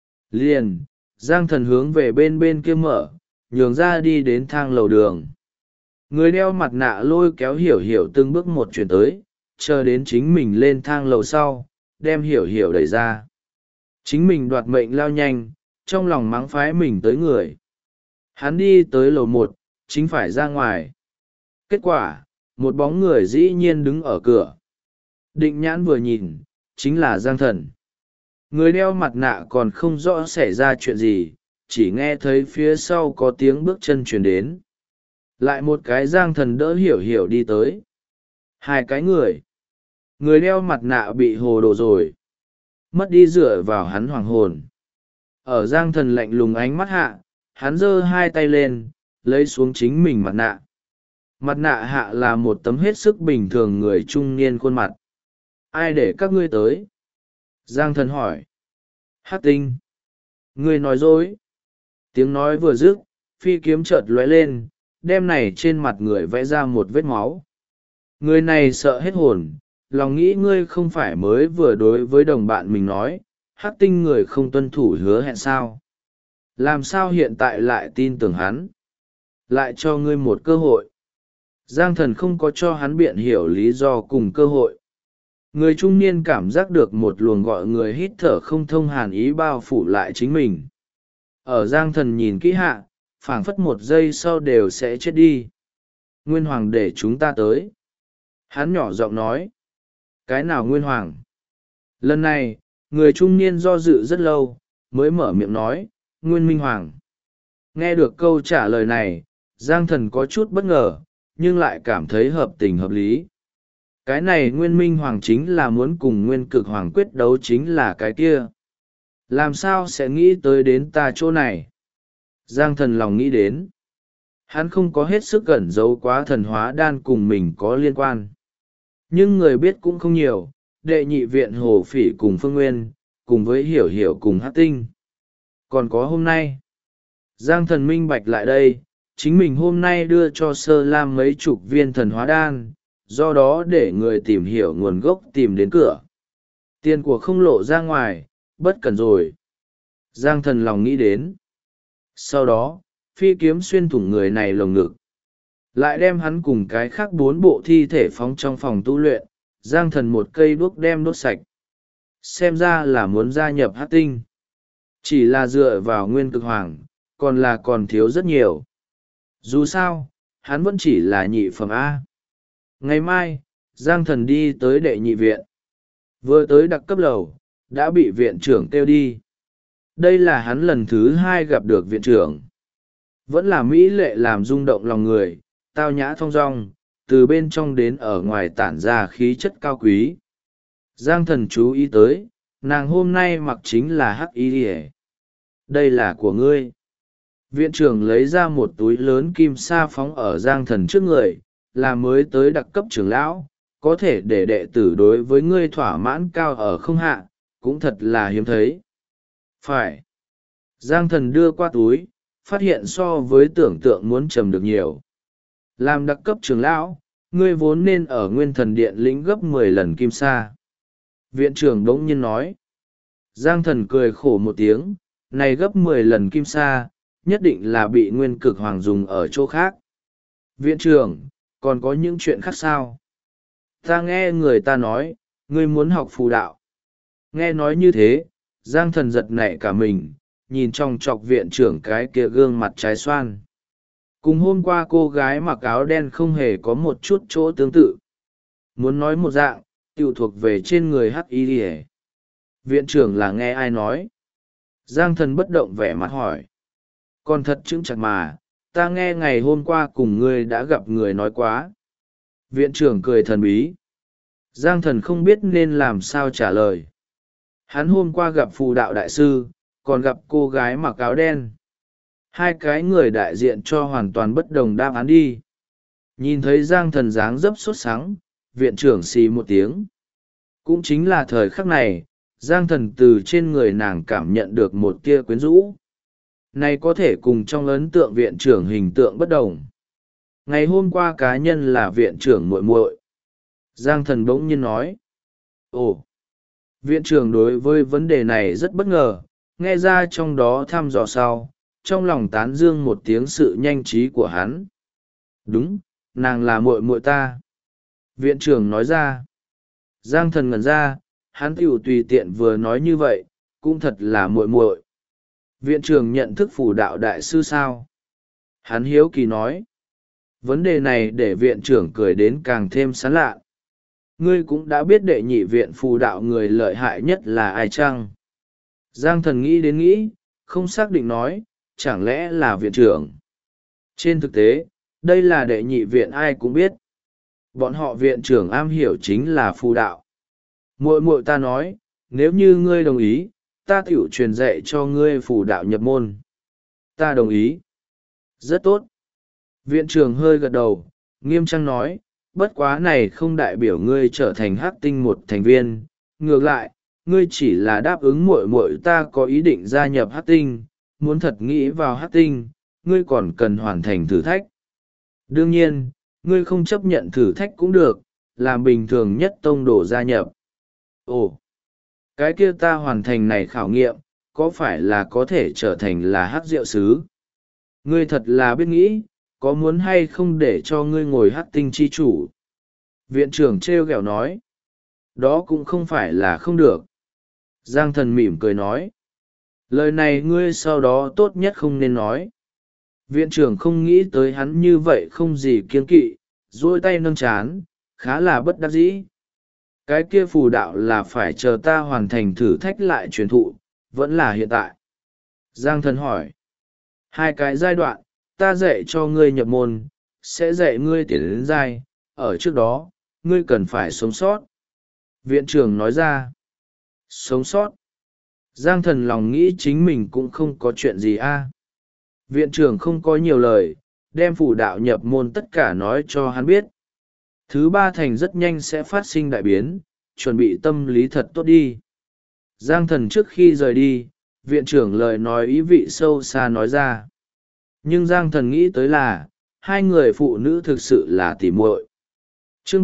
A: Liền, Giang Thần hướng về bên kia mở, nhường ra đi đến thang lầu đường. Người đeo mặt nạ lôi kéo hiểu hiểu từng bước một chuyển tới, chờ đến chính mình lên thang lầu sau, đem hiểu hiểu đẩy ra. Chính mình đoạt mệnh lao nhanh, trong lòng mắng phái mình tới người. Hắn đi tới lầu 1, chính phải ra ngoài. Kết quả, một bóng người dĩ nhiên đứng ở cửa. Định nhãn vừa nhìn, chính là Giang Thần. Người đeo mặt nạ còn không rõ xảy ra chuyện gì, chỉ nghe thấy phía sau có tiếng bước chân truyền đến. Lại một cái Giang Thần đỡ hiểu hiểu đi tới. Hai cái người. Người đeo mặt nạ bị hồ đồ rồi. Mất đi dựa vào hắn hoàng hồn. Ở Giang Thần lạnh lùng ánh mắt hạ, hắn giơ hai tay lên, lấy xuống chính mình mặt nạ. Mặt nạ hạ là một tấm hết sức bình thường người trung niên khuôn mặt. Ai để các ngươi tới? Giang Thần hỏi. Hắc Tinh. Ngươi nói dối. Tiếng nói vừa dứt, phi kiếm chợt lóe lên, đem này trên mặt người vẽ ra một vết máu. Người này sợ hết hồn, lòng nghĩ ngươi không phải mới vừa đối với đồng bạn mình nói, Hắc Tinh người không tuân thủ hứa hẹn sao? Làm sao hiện tại lại tin tưởng hắn? Lại cho ngươi một cơ hội. Giang Thần không có cho hắn biện hiểu lý do cùng cơ hội. Người trung niên cảm giác được một luồng gọi người hít thở không thông hàn ý bao phủ lại chính mình. Ở Giang Thần nhìn kỹ hạ, phảng phất một giây sau đều sẽ chết đi. Nguyên Hoàng để chúng ta tới. Hắn nhỏ giọng nói. Cái nào Nguyên Hoàng? Lần này, người trung niên do dự rất lâu, mới mở miệng nói, Nguyên Minh Hoàng. Nghe được câu trả lời này, Giang Thần có chút bất ngờ, nhưng lại cảm thấy hợp tình hợp lý. Cái này Nguyên Minh Hoàng chính là muốn cùng Nguyên Cực Hoàng quyết đấu chính là cái kia. Làm sao sẽ nghĩ tới đến ta chỗ này? Giang Thần lòng nghĩ đến. Hắn không có hết sức ẩn giấu quá thần hóa đan cùng mình có liên quan. Nhưng người biết cũng không nhiều, đệ nhị viện Hồ Phỉ cùng Phương Nguyên, cùng với Hiểu Hiểu cùng Hắc Tinh. Còn có hôm nay. Giang Thần minh bạch lại đây, chính mình hôm nay đưa cho Sơ Lam mấy chục viên thần hóa đan, do đó để người tìm hiểu nguồn gốc tìm đến cửa. Tiền của không lộ ra ngoài, bất cẩn rồi. Giang Thần lòng nghĩ đến. Sau đó, phi kiếm xuyên thủng người này lồng ngực. Lại đem hắn cùng cái khác 4 bộ thi thể phóng trong phòng tu luyện, Giang Thần một cây đuốc đem đốt sạch. Xem ra là muốn gia nhập Hắc Tinh. Chỉ là dựa vào Nguyên Cực Hoàng, còn thiếu rất nhiều. Dù sao, hắn vẫn chỉ là nhị phẩm A. Ngày mai, Giang Thần đi tới đệ nhị viện. Vừa tới đặc cấp lầu, đã bị viện trưởng kêu đi. Đây là hắn lần thứ 2 gặp được viện trưởng. Vẫn là mỹ lệ làm rung động lòng người, tao nhã thong dong, từ bên trong đến ở ngoài tản ra khí chất cao quý. Giang Thần chú ý tới, nàng hôm nay mặc chính là hắc y liề. Đây là của ngươi. Viện trưởng lấy ra một túi lớn kim sa phóng ở Giang Thần trước người, là mới tới đặc cấp trưởng lão, có thể để đệ tử đối với ngươi thỏa mãn cao ở không hạ, cũng thật là hiếm thấy. Phải. Giang Thần đưa qua túi, phát hiện so với tưởng tượng muốn trầm được nhiều. Làm đặc cấp trưởng lão, ngươi vốn nên ở Nguyên Thần Điện lĩnh gấp 10 lần kim sa. Viện trưởng đống nhiên nói. Giang Thần cười khổ một tiếng, này gấp 10 lần kim sa, nhất định là bị Nguyên Cực Hoàng dùng ở chỗ khác. Viện trưởng, còn có những chuyện khác sao? Ta nghe người ta nói, ngươi muốn học phù đạo. Nghe nói như thế, Giang Thần giật nảy cả mình, nhìn trong chọc viện trưởng cái kia gương mặt trái xoan. Cùng hôm qua cô gái mặc áo đen không hề có một chút chỗ tương tự. Muốn nói một dạng, tự thuộc về trên người hắc y ỉa. Viện trưởng là nghe ai nói? Giang thần bất động vẻ mặt hỏi. Còn thật chững chặt mà, ta nghe ngày hôm qua cùng ngươi đã gặp người nói quá. Viện trưởng cười thần bí. Giang thần không biết nên làm sao trả lời. Hắn hôm qua gặp phù đạo đại sư, còn gặp cô gái mặc áo đen. Hai cái người đại diện cho hoàn toàn bất đồng đáp án đi. Nhìn thấy Giang thần dáng dấp sốt sắng, viện trưởng xì một tiếng. Cũng chính là thời khắc này, Giang thần từ trên người nàng cảm nhận được một tia quyến rũ. Này có thể cùng trong ấn tượng viện trưởng hình tượng bất đồng. Ngày hôm qua cá nhân là viện trưởng muội muội. Giang thần bỗng nhiên nói. Ồ! Viện trưởng đối với vấn đề này rất bất ngờ, nghe ra trong đó thăm dò sau, trong lòng tán dương một tiếng sự nhanh trí của hắn. Đúng, nàng là muội muội ta. Viện trưởng nói ra. Giang thần ngẩn ra, hắn tiểu tùy tiện vừa nói như vậy, cũng thật là muội muội. Viện trưởng nhận thức phù đạo đại sư sao? Hắn hiếu kỳ nói. Vấn đề này để viện trưởng cười đến càng thêm sán lạ. Ngươi cũng đã biết đệ nhị viện phù đạo người lợi hại nhất là ai chăng? Giang thần nghĩ đến nghĩ, không xác định nói, chẳng lẽ là viện trưởng? Trên thực tế, đây là đệ nhị viện ai cũng biết. Bọn họ viện trưởng am hiểu chính là phù đạo. Muội muội ta nói, nếu như ngươi đồng ý, ta tiểu truyền dạy cho ngươi phù đạo nhập môn. Ta đồng ý. Rất tốt. Viện trưởng hơi gật đầu, nghiêm trang nói, bất quá này không đại biểu ngươi trở thành hắc tinh một thành viên. Ngược lại, ngươi chỉ là đáp ứng muội muội ta có ý định gia nhập hắc tinh, muốn thật nghĩ vào hắc tinh, ngươi còn cần hoàn thành thử thách. Đương nhiên, ngươi không chấp nhận thử thách cũng được, làm bình thường nhất tông đồ gia nhập. Ồ, cái kia ta hoàn thành này khảo nghiệm, có phải là có thể trở thành là hắc diệu sứ? Ngươi thật là biết nghĩ, có muốn hay không để cho ngươi ngồi hắc tinh chi chủ? Viện trưởng trêu ghẹo nói. Đó cũng không phải là không được. Giang thần mỉm cười nói. Lời này ngươi sau đó tốt nhất không nên nói. Viện trưởng không nghĩ tới hắn như vậy không gì kiêng kỵ, duỗi tay nâng chán, khá là bất đắc dĩ. Cái kia phù đạo là phải chờ ta hoàn thành thử thách lại truyền thụ, vẫn là hiện tại. Giang thần hỏi. Hai cái giai đoạn, ta dạy cho ngươi nhập môn, sẽ dạy ngươi tiến đến giai, ở trước đó, ngươi cần phải sống sót. Viện trưởng nói ra. Sống sót. Giang thần lòng nghĩ chính mình cũng không có chuyện gì a. Viện trưởng không có nhiều lời, đem phù đạo nhập môn tất cả nói cho hắn biết. Thứ ba thành rất nhanh sẽ phát sinh đại biến, chuẩn bị tâm lý thật tốt đi. Giang thần trước khi rời đi, viện trưởng lời nói ý vị sâu xa nói ra. Nhưng Giang thần nghĩ tới là, hai người phụ nữ thực sự là tỉ muội. Chương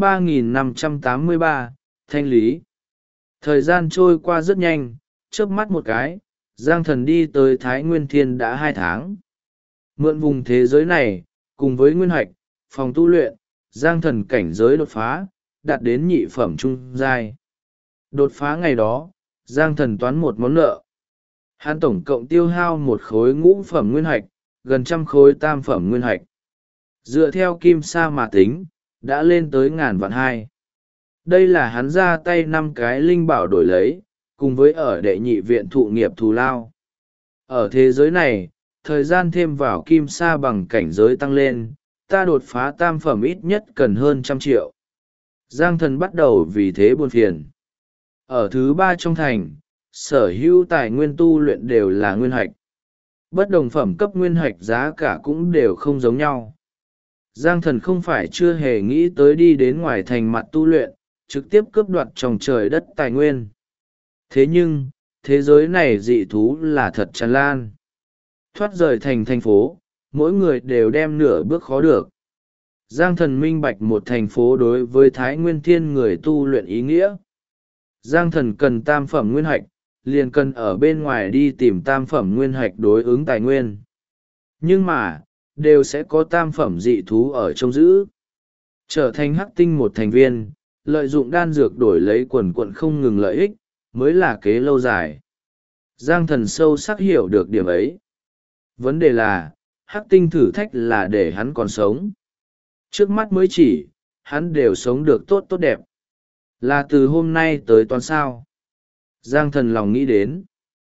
A: 3583, Thanh lý. Thời gian trôi qua rất nhanh, chớp mắt một cái, Giang thần đi tới Thái Nguyên Thiên đã 2 tháng. Mượn vùng thế giới này, cùng với nguyên hạch, phòng tu luyện, Giang thần cảnh giới đột phá, đạt đến nhị phẩm trung giai. Đột phá ngày đó, Giang thần toán một món nợ. Hắn tổng cộng tiêu hao một khối ngũ phẩm nguyên hạch, gần 100 khối tam phẩm nguyên hạch. Dựa theo kim sa mà tính, đã lên tới 1000 vạn 2. Đây là hắn ra tay 5 cái linh bảo đổi lấy, cùng với ở đệ nhị viện thụ nghiệp thù lao. Ở thế giới này, thời gian thêm vào kim sa bằng cảnh giới tăng lên, ta đột phá tam phẩm ít nhất cần hơn 100 triệu. Giang thần bắt đầu vì thế buồn phiền. Ở thứ ba trong thành, sở hữu tài nguyên tu luyện đều là nguyên hạch. Bất đồng phẩm cấp nguyên hạch giá cả cũng đều không giống nhau. Giang thần không phải chưa hề nghĩ tới đi đến ngoài thành mặt tu luyện, trực tiếp cướp đoạt trong trời đất tài nguyên. Thế nhưng, thế giới này dị thú là thật tràn lan. Thoát rời thành phố, mỗi người đều đem nửa bước khó được. Giang thần minh bạch một thành phố đối với Thái Nguyên Thiên người tu luyện ý nghĩa. Giang thần cần tam phẩm nguyên hạch, liền cần ở bên ngoài đi tìm tam phẩm nguyên hạch đối ứng tài nguyên. Nhưng mà, đều sẽ có tam phẩm dị thú ở trong giữ. Trở thành hắc tinh một thành viên, lợi dụng đan dược đổi lấy quần quận không ngừng lợi ích, mới là kế lâu dài. Giang thần sâu sắc hiểu được điểm ấy. Vấn đề là, hắc tinh thử thách là để hắn còn sống. Trước mắt mới chỉ, hắn đều sống được tốt tốt đẹp. Là từ hôm nay tới toán sao? Giang thần lòng nghĩ đến.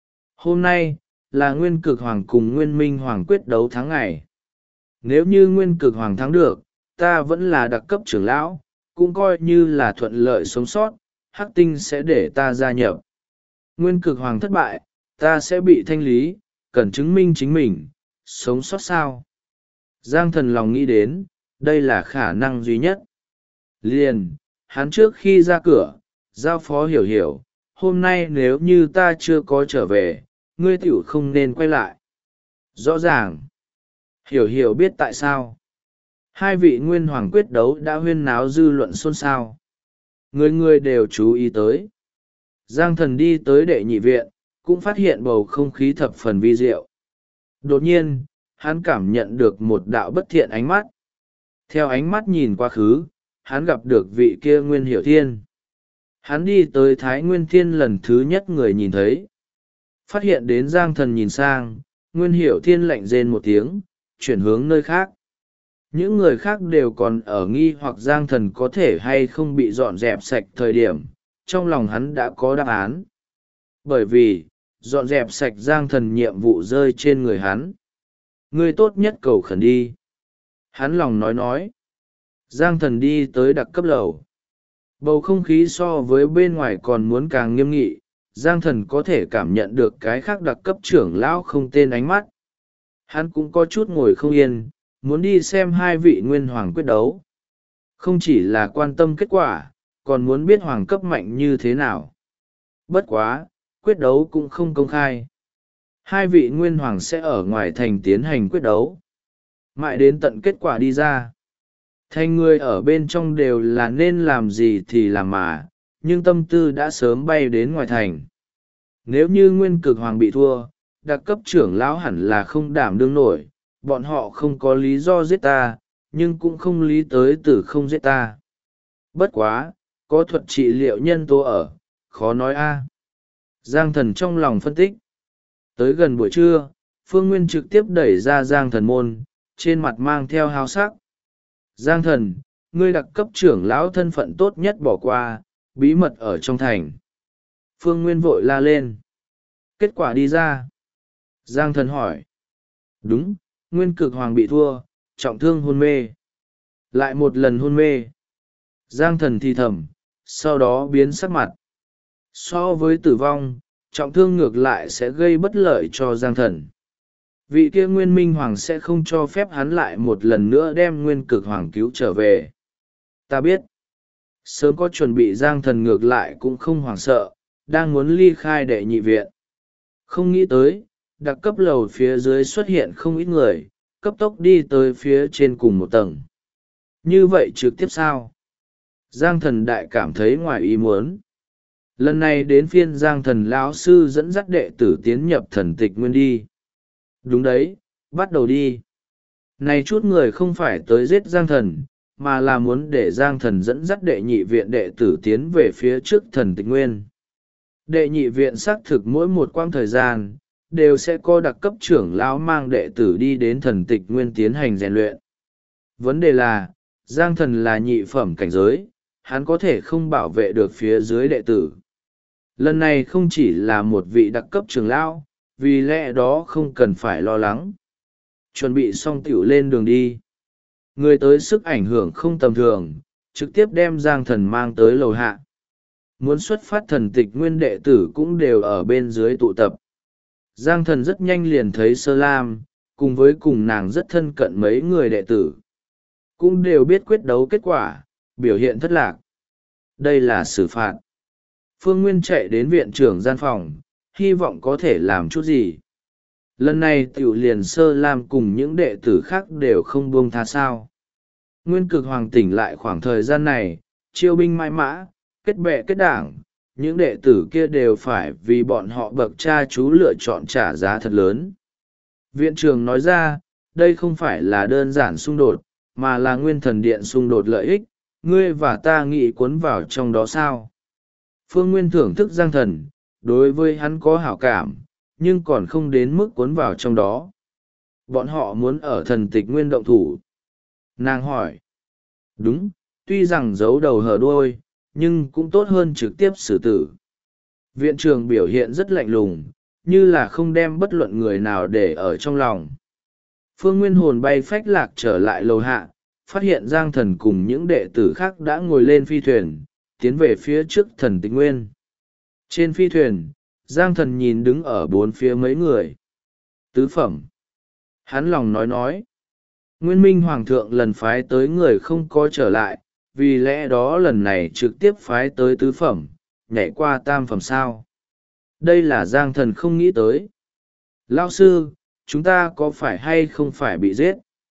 A: Hôm nay, là nguyên cực hoàng cùng nguyên minh hoàng quyết đấu thắng ngày. Nếu như nguyên cực hoàng thắng được, ta vẫn là đặc cấp trưởng lão, cũng coi như là thuận lợi sống sót, hắc tinh sẽ để ta gia nhập. Nguyên cực hoàng thất bại, ta sẽ bị thanh lý, cần chứng minh chính mình, sống sót sao? Giang thần lòng nghĩ đến, đây là khả năng duy nhất. Liền, hắn trước khi ra cửa, giao phó hiểu hiểu, hôm nay nếu như ta chưa có trở về, ngươi tiểu không nên quay lại. Rõ ràng. Hiểu hiểu biết tại sao. Hai vị nguyên hoàng quyết đấu đã huyên náo dư luận xôn xao. Người người đều chú ý tới. Giang thần đi tới đệ nhị viện, cũng phát hiện bầu không khí thập phần vi diệu. Đột nhiên, hắn cảm nhận được một đạo bất thiện ánh mắt. Theo ánh mắt nhìn quá khứ, hắn gặp được vị kia Nguyên Hiểu Thiên. Hắn đi tới Thái Nguyên Thiên lần thứ nhất người nhìn thấy. Phát hiện đến Giang thần nhìn sang, Nguyên Hiểu Thiên lạnh rên một tiếng, chuyển hướng nơi khác. Những người khác đều còn ở nghi hoặc Giang thần có thể hay không bị dọn dẹp sạch thời điểm, trong lòng hắn đã có đáp án. Bởi vì, dọn dẹp sạch Giang thần nhiệm vụ rơi trên người hắn. Ngươi tốt nhất cầu khẩn đi. Hắn lòng nói. Giang thần đi tới đặc cấp lầu. Bầu không khí so với bên ngoài còn muốn càng nghiêm nghị, Giang thần có thể cảm nhận được cái khác đặc cấp trưởng lão không tên ánh mắt. Hắn cũng có chút ngồi không yên, muốn đi xem hai vị nguyên hoàng quyết đấu. Không chỉ là quan tâm kết quả, còn muốn biết hoàng cấp mạnh như thế nào. Bất quá, quyết đấu cũng không công khai. Hai vị nguyên hoàng sẽ ở ngoài thành tiến hành quyết đấu. Mãi đến tận kết quả đi ra. Thành người ở bên trong đều là nên làm gì thì làm mà, nhưng tâm tư đã sớm bay đến ngoài thành. Nếu như nguyên cực hoàng bị thua, đặc cấp trưởng lão hẳn là không đảm đương nổi, bọn họ không có lý do giết ta, nhưng cũng không lý tới từ không giết ta. Bất quá, có thuật trị liệu nhân tố ở, khó nói a. Giang thần trong lòng phân tích. Tới gần buổi trưa, Phương Nguyên trực tiếp đẩy ra Giang thần môn, trên mặt mang theo hào sắc. Giang thần, ngươi đặc cấp trưởng lão thân phận tốt nhất bỏ qua, bí mật ở trong thành. Phương Nguyên vội la lên. Kết quả đi ra. Giang thần hỏi. Đúng, nguyên cực hoàng bị thua, trọng thương hôn mê. Lại một lần hôn mê. Giang thần thì thầm, sau đó biến sắc mặt. So với tử vong, trọng thương ngược lại sẽ gây bất lợi cho Giang thần. Vị kia nguyên minh hoàng sẽ không cho phép hắn lại một lần nữa đem nguyên cực hoàng cứu trở về. Ta biết. Sớm có chuẩn bị Giang thần ngược lại cũng không hoảng sợ, đang muốn ly khai đệ nhị viện. Không nghĩ tới, đặc cấp lầu phía dưới xuất hiện không ít người, cấp tốc đi tới phía trên cùng một tầng. Như vậy trực tiếp sao? Giang thần đại cảm thấy ngoài ý muốn. Lần này đến phiên Giang thần lão sư dẫn dắt đệ tử tiến nhập thần tịch nguyên đi. Đúng đấy, bắt đầu đi. Này chút người không phải tới giết Giang thần, mà là muốn để Giang thần dẫn dắt đệ nhị viện đệ tử tiến về phía trước thần tịch nguyên. Đệ nhị viện xác thực mỗi một quãng thời gian, đều sẽ có đặc cấp trưởng lão mang đệ tử đi đến thần tịch nguyên tiến hành rèn luyện. Vấn đề là, Giang thần là nhị phẩm cảnh giới, hắn có thể không bảo vệ được phía dưới đệ tử. Lần này không chỉ là một vị đặc cấp trưởng lão, vì lẽ đó không cần phải lo lắng. Chuẩn bị xong tiểu lên đường đi. Người tới sức ảnh hưởng không tầm thường, trực tiếp đem Giang thần mang tới lầu hạ. Muốn xuất phát thần tịch nguyên đệ tử cũng đều ở bên dưới tụ tập. Giang thần rất nhanh liền thấy Sơ Lam, cùng với cùng nàng rất thân cận mấy người đệ tử. Cũng đều biết quyết đấu kết quả, biểu hiện thất lạc. Đây là xử phạt. Phương Nguyên chạy đến viện trưởng gian phòng, hy vọng có thể làm chút gì. Lần này tiểu liền Sơ Lam cùng những đệ tử khác đều không buông tha sao. Nguyên cực hoàng tỉnh lại khoảng thời gian này, chiêu binh mãi mã, kết bè kết đảng, những đệ tử kia đều phải vì bọn họ bậc cha chú lựa chọn trả giá thật lớn. Viện trưởng nói ra, đây không phải là đơn giản xung đột, mà là nguyên thần điện xung đột lợi ích, ngươi và ta nghĩ cuốn vào trong đó sao. Phương Nguyên thưởng thức Giang thần, đối với hắn có hảo cảm, nhưng còn không đến mức cuốn vào trong đó. Bọn họ muốn ở thần tịch nguyên động thủ. Nàng hỏi. Đúng, tuy rằng giấu đầu hở đuôi, nhưng cũng tốt hơn trực tiếp xử tử. Viện trưởng biểu hiện rất lạnh lùng, như là không đem bất luận người nào để ở trong lòng. Phương Nguyên hồn bay phách lạc trở lại lầu hạ, phát hiện Giang Thần cùng những đệ tử khác đã ngồi lên phi thuyền, tiến về phía trước Thần Tịch Nguyên. Trên phi thuyền, Giang Thần nhìn đứng ở bốn phía mấy người. Tứ phẩm. Hắn lòng nói. Nguyên Minh Hoàng thượng lần phái tới người không có trở lại, vì lẽ đó lần này trực tiếp phái tới tứ phẩm, nhảy qua tam phẩm sao. Đây là Giang Thần không nghĩ tới. Lão sư, chúng ta có phải hay không phải bị giết?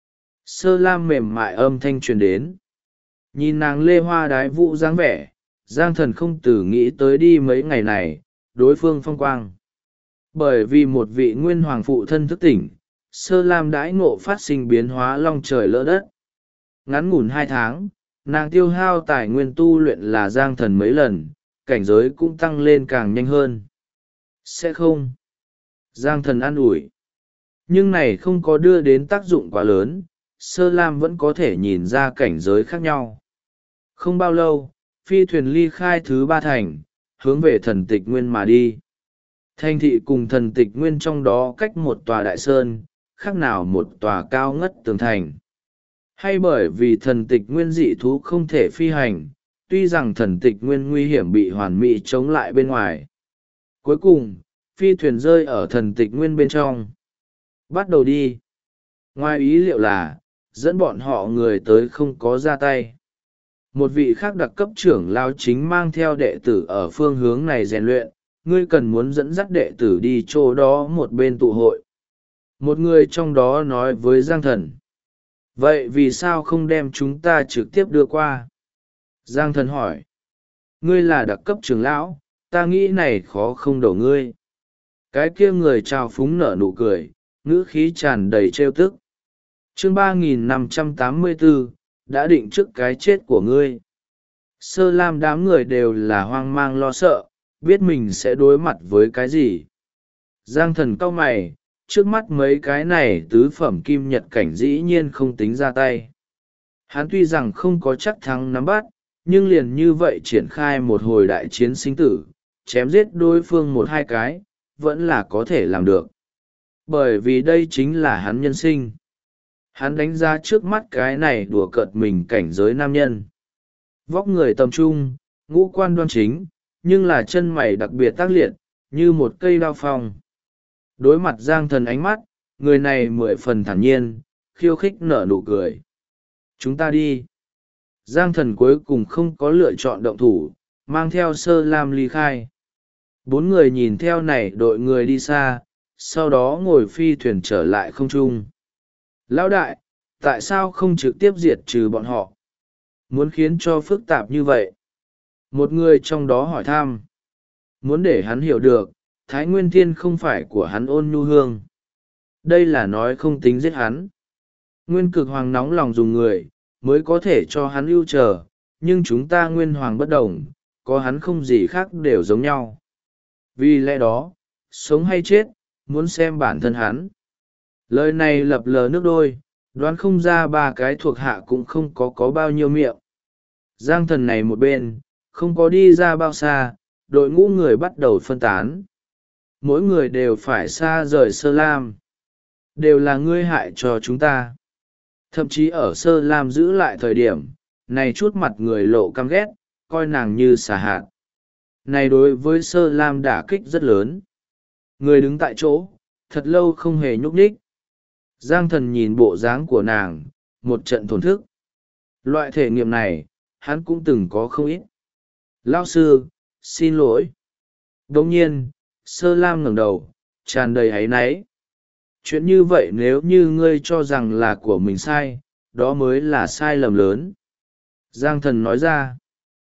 A: Sơ Lam mềm mại âm thanh truyền đến. Nhìn nàng lê hoa đái vũ dáng vẻ, Giang Thần không từ nghĩ tới đi mấy ngày này, đối phương phong quang. Bởi vì một vị nguyên hoàng phụ thân thức tỉnh, Sơ Lam đãi ngộ phát sinh biến hóa long trời lỡ đất. Ngắn ngủn 2 tháng, nàng tiêu hao tài nguyên tu luyện là Giang Thần mấy lần, cảnh giới cũng tăng lên càng nhanh hơn. Sẽ không. Giang Thần an ủi. Nhưng này không có đưa đến tác dụng quá lớn, Sơ Lam vẫn có thể nhìn ra cảnh giới khác nhau. Không bao lâu, phi thuyền ly khai thứ 3 thành, hướng về Thần Tịch Nguyên mà đi. Thành thị cùng Thần Tịch Nguyên trong đó cách một tòa đại sơn, khác nào một tòa cao ngất tường thành. Hay bởi vì Thần Tịch Nguyên dị thú không thể phi hành, tuy rằng Thần Tịch Nguyên nguy hiểm bị hoàn mỹ chống lại bên ngoài. Cuối cùng, phi thuyền rơi ở Thần Tịch Nguyên bên trong. Bắt đầu đi. Ngoài ý liệu là, dẫn bọn họ người tới không có ra tay. Một vị khác đặc cấp trưởng lao chính mang theo đệ tử ở phương hướng này rèn luyện, ngươi cần muốn dẫn dắt đệ tử đi chỗ đó một bên tụ hội. Một người trong đó nói với Giang Thần. Vậy vì sao không đem chúng ta trực tiếp đưa qua? Giang Thần hỏi. Ngươi là đặc cấp trưởng lão, ta nghĩ này khó không đổ ngươi. Cái kia người trao phúng nở nụ cười, ngữ khí tràn đầy trêu tức. Chương 3584, đã định trước cái chết của ngươi. Sơ Lam đám người đều là hoang mang lo sợ, biết mình sẽ đối mặt với cái gì. Giang Thần cau mày, trước mắt mấy cái này tứ phẩm kim nhật cảnh dĩ nhiên không tính ra tay. Hắn tuy rằng không có chắc thắng nắm bắt, nhưng liền như vậy triển khai một hồi đại chiến sinh tử, chém giết đối phương 1-2 cái, vẫn là có thể làm được. Bởi vì đây chính là hắn nhân sinh. Hắn đánh giá trước mắt cái này đùa cợt mình cảnh giới nam nhân. Vóc người tầm trung, ngũ quan đoan chính, nhưng là chân mày đặc biệt tác liệt, như một cây đao phong. Đối mặt Giang Thần ánh mắt, người này 10 phần thản nhiên, khiêu khích nở nụ cười. Chúng ta đi. Giang Thần cuối cùng không có lựa chọn động thủ, mang theo Sơ Lam ly khai. 4 người nhìn theo này đội người đi xa, sau đó ngồi phi thuyền trở lại không trung. Lão đại, tại sao không trực tiếp diệt trừ bọn họ? Muốn khiến cho phức tạp như vậy? Một người trong đó hỏi thăm. Muốn để hắn hiểu được, Thái Nguyên Thiên không phải của hắn Ôn Nhu Hương. Đây là nói không tính giết hắn. Nguyên Cực Hoàng nóng lòng dùng người, mới có thể cho hắn ưu chờ, nhưng chúng ta Nguyên Hoàng bất đồng, có hắn không gì khác đều giống nhau. Vì lẽ đó, sống hay chết, muốn xem bản thân hắn. Lời này lập lờ nước đôi, đoán không ra 3 cái thuộc hạ cũng không có bao nhiêu miệng. Giang Thần này một bên, không có đi ra bao xa, đội ngũ người bắt đầu phân tán. Mỗi người đều phải xa rời Sơ Lam. Đều là ngươi hại cho chúng ta. Thậm chí ở Sơ Lam giữ lại thời điểm, này chút mặt người lộ căm ghét, coi nàng như xà hạt. Này đối với Sơ Lam đả kích rất lớn. Người đứng tại chỗ, thật lâu không hề nhúc nhích. Giang Thần nhìn bộ dáng của nàng, một trận thổn thức. Loại thể nghiệm này, hắn cũng từng có không ít. Lão sư, xin lỗi. Đồng nhiên, Sơ Lam ngẩng đầu, tràn đầy áy náy. Chuyện như vậy nếu như ngươi cho rằng là của mình sai, đó mới là sai lầm lớn. Giang Thần nói ra.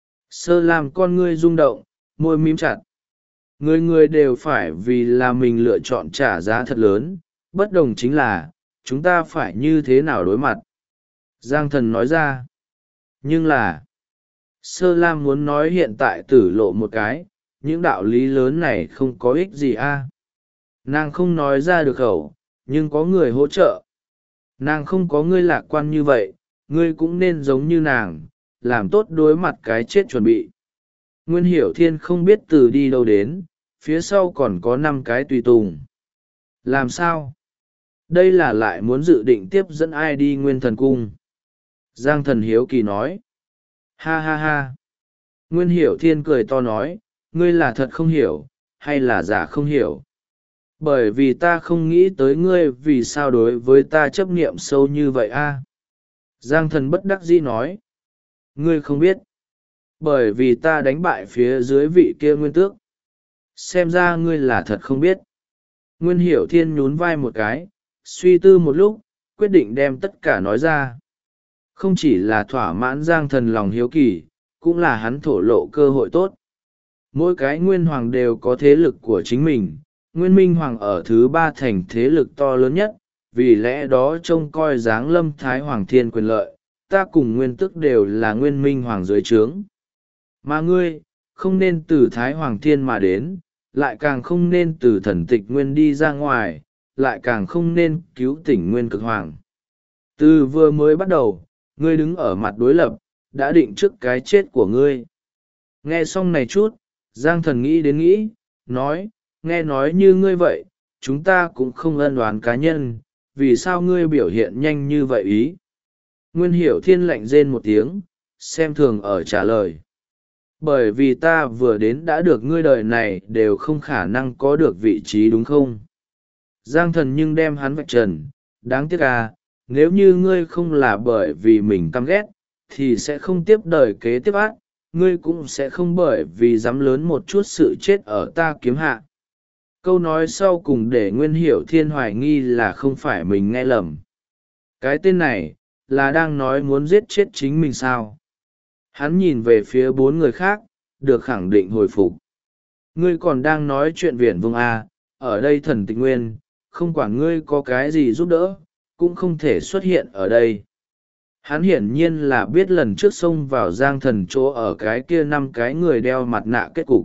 A: Sơ Lam con ngươi rung động, môi mím chặt. Người người đều phải vì là mình lựa chọn trả giá thật lớn, bất đồng chính là, chúng ta phải như thế nào đối mặt. Giang Thần nói ra. Nhưng là, Sơ Lam muốn nói hiện tại tử lộ một cái, những đạo lý lớn này không có ích gì a. Nàng không nói ra được khẩu, nhưng có người hỗ trợ. Nàng không có ngươi lạc quan như vậy, ngươi cũng nên giống như nàng, làm tốt đối mặt cái chết chuẩn bị. Nguyên Hiểu Thiên không biết từ đi đâu đến, phía sau còn có 5 cái tùy tùng. Làm sao? Đây là lại muốn dự định tiếp dẫn ai đi Nguyên Thần Cung? Giang Thần hiếu kỳ nói. Ha ha ha. Nguyên Hiểu Thiên cười to nói, ngươi là thật không hiểu, hay là giả không hiểu? Bởi vì ta không nghĩ tới ngươi vì sao đối với ta chấp niệm sâu như vậy a. Giang Thần bất đắc dĩ nói. Ngươi không biết. Bởi vì ta đánh bại phía dưới vị kia nguyên tước. Xem ra ngươi là thật không biết. Nguyên Hiểu Thiên nhún vai một cái, suy tư một lúc, quyết định đem tất cả nói ra. Không chỉ là thỏa mãn Giang Thần lòng hiếu kỳ, cũng là hắn thổ lộ cơ hội tốt. Mỗi cái nguyên hoàng đều có thế lực của chính mình, Nguyên Minh Hoàng ở thứ 3 thành thế lực to lớn nhất, vì lẽ đó trông coi giáng lâm Thái Hoàng Thiên quyền lợi, ta cùng Nguyên Tức đều là Nguyên Minh Hoàng dưới trướng. Mà ngươi, không nên từ Thái Hoàng Thiên mà đến, lại càng không nên từ thần tịch Nguyên đi ra ngoài, lại càng không nên cứu tỉnh Nguyên Cực Hoàng. Từ vừa mới bắt đầu, ngươi đứng ở mặt đối lập, đã định trước cái chết của ngươi. Nghe xong này chút, Giang Thần nghĩ đến nghĩ, nói, nghe nói như ngươi vậy, chúng ta cũng không ân oán cá nhân, vì sao ngươi biểu hiện nhanh như vậy ý? Nguyên Hiểu Thiên lạnh rên một tiếng, xem thường ở trả lời. Bởi vì ta vừa đến đã được ngươi đời này đều không khả năng có được vị trí đúng không? Giang Thần nhưng đem hắn vạch trần, đáng tiếc à, nếu như ngươi không là bởi vì mình căm ghét, thì sẽ không tiếp đời kế tiếp ác, ngươi cũng sẽ không bởi vì dám lớn một chút sự chết ở ta kiếm hạ. Câu nói sau cùng để Nguyên Hiểu Thiên hoài nghi là không phải mình nghe lầm. Cái tên này, là đang nói muốn giết chết chính mình sao? Hắn nhìn về phía 4 người khác, được khẳng định hồi phục. Ngươi còn đang nói chuyện viển vông à, ở đây thần tịch nguyên, không quản ngươi có cái gì giúp đỡ, cũng không thể xuất hiện ở đây. Hắn hiển nhiên là biết lần trước xông vào Giang Thần chỗ ở cái kia 5 cái người đeo mặt nạ kết cục.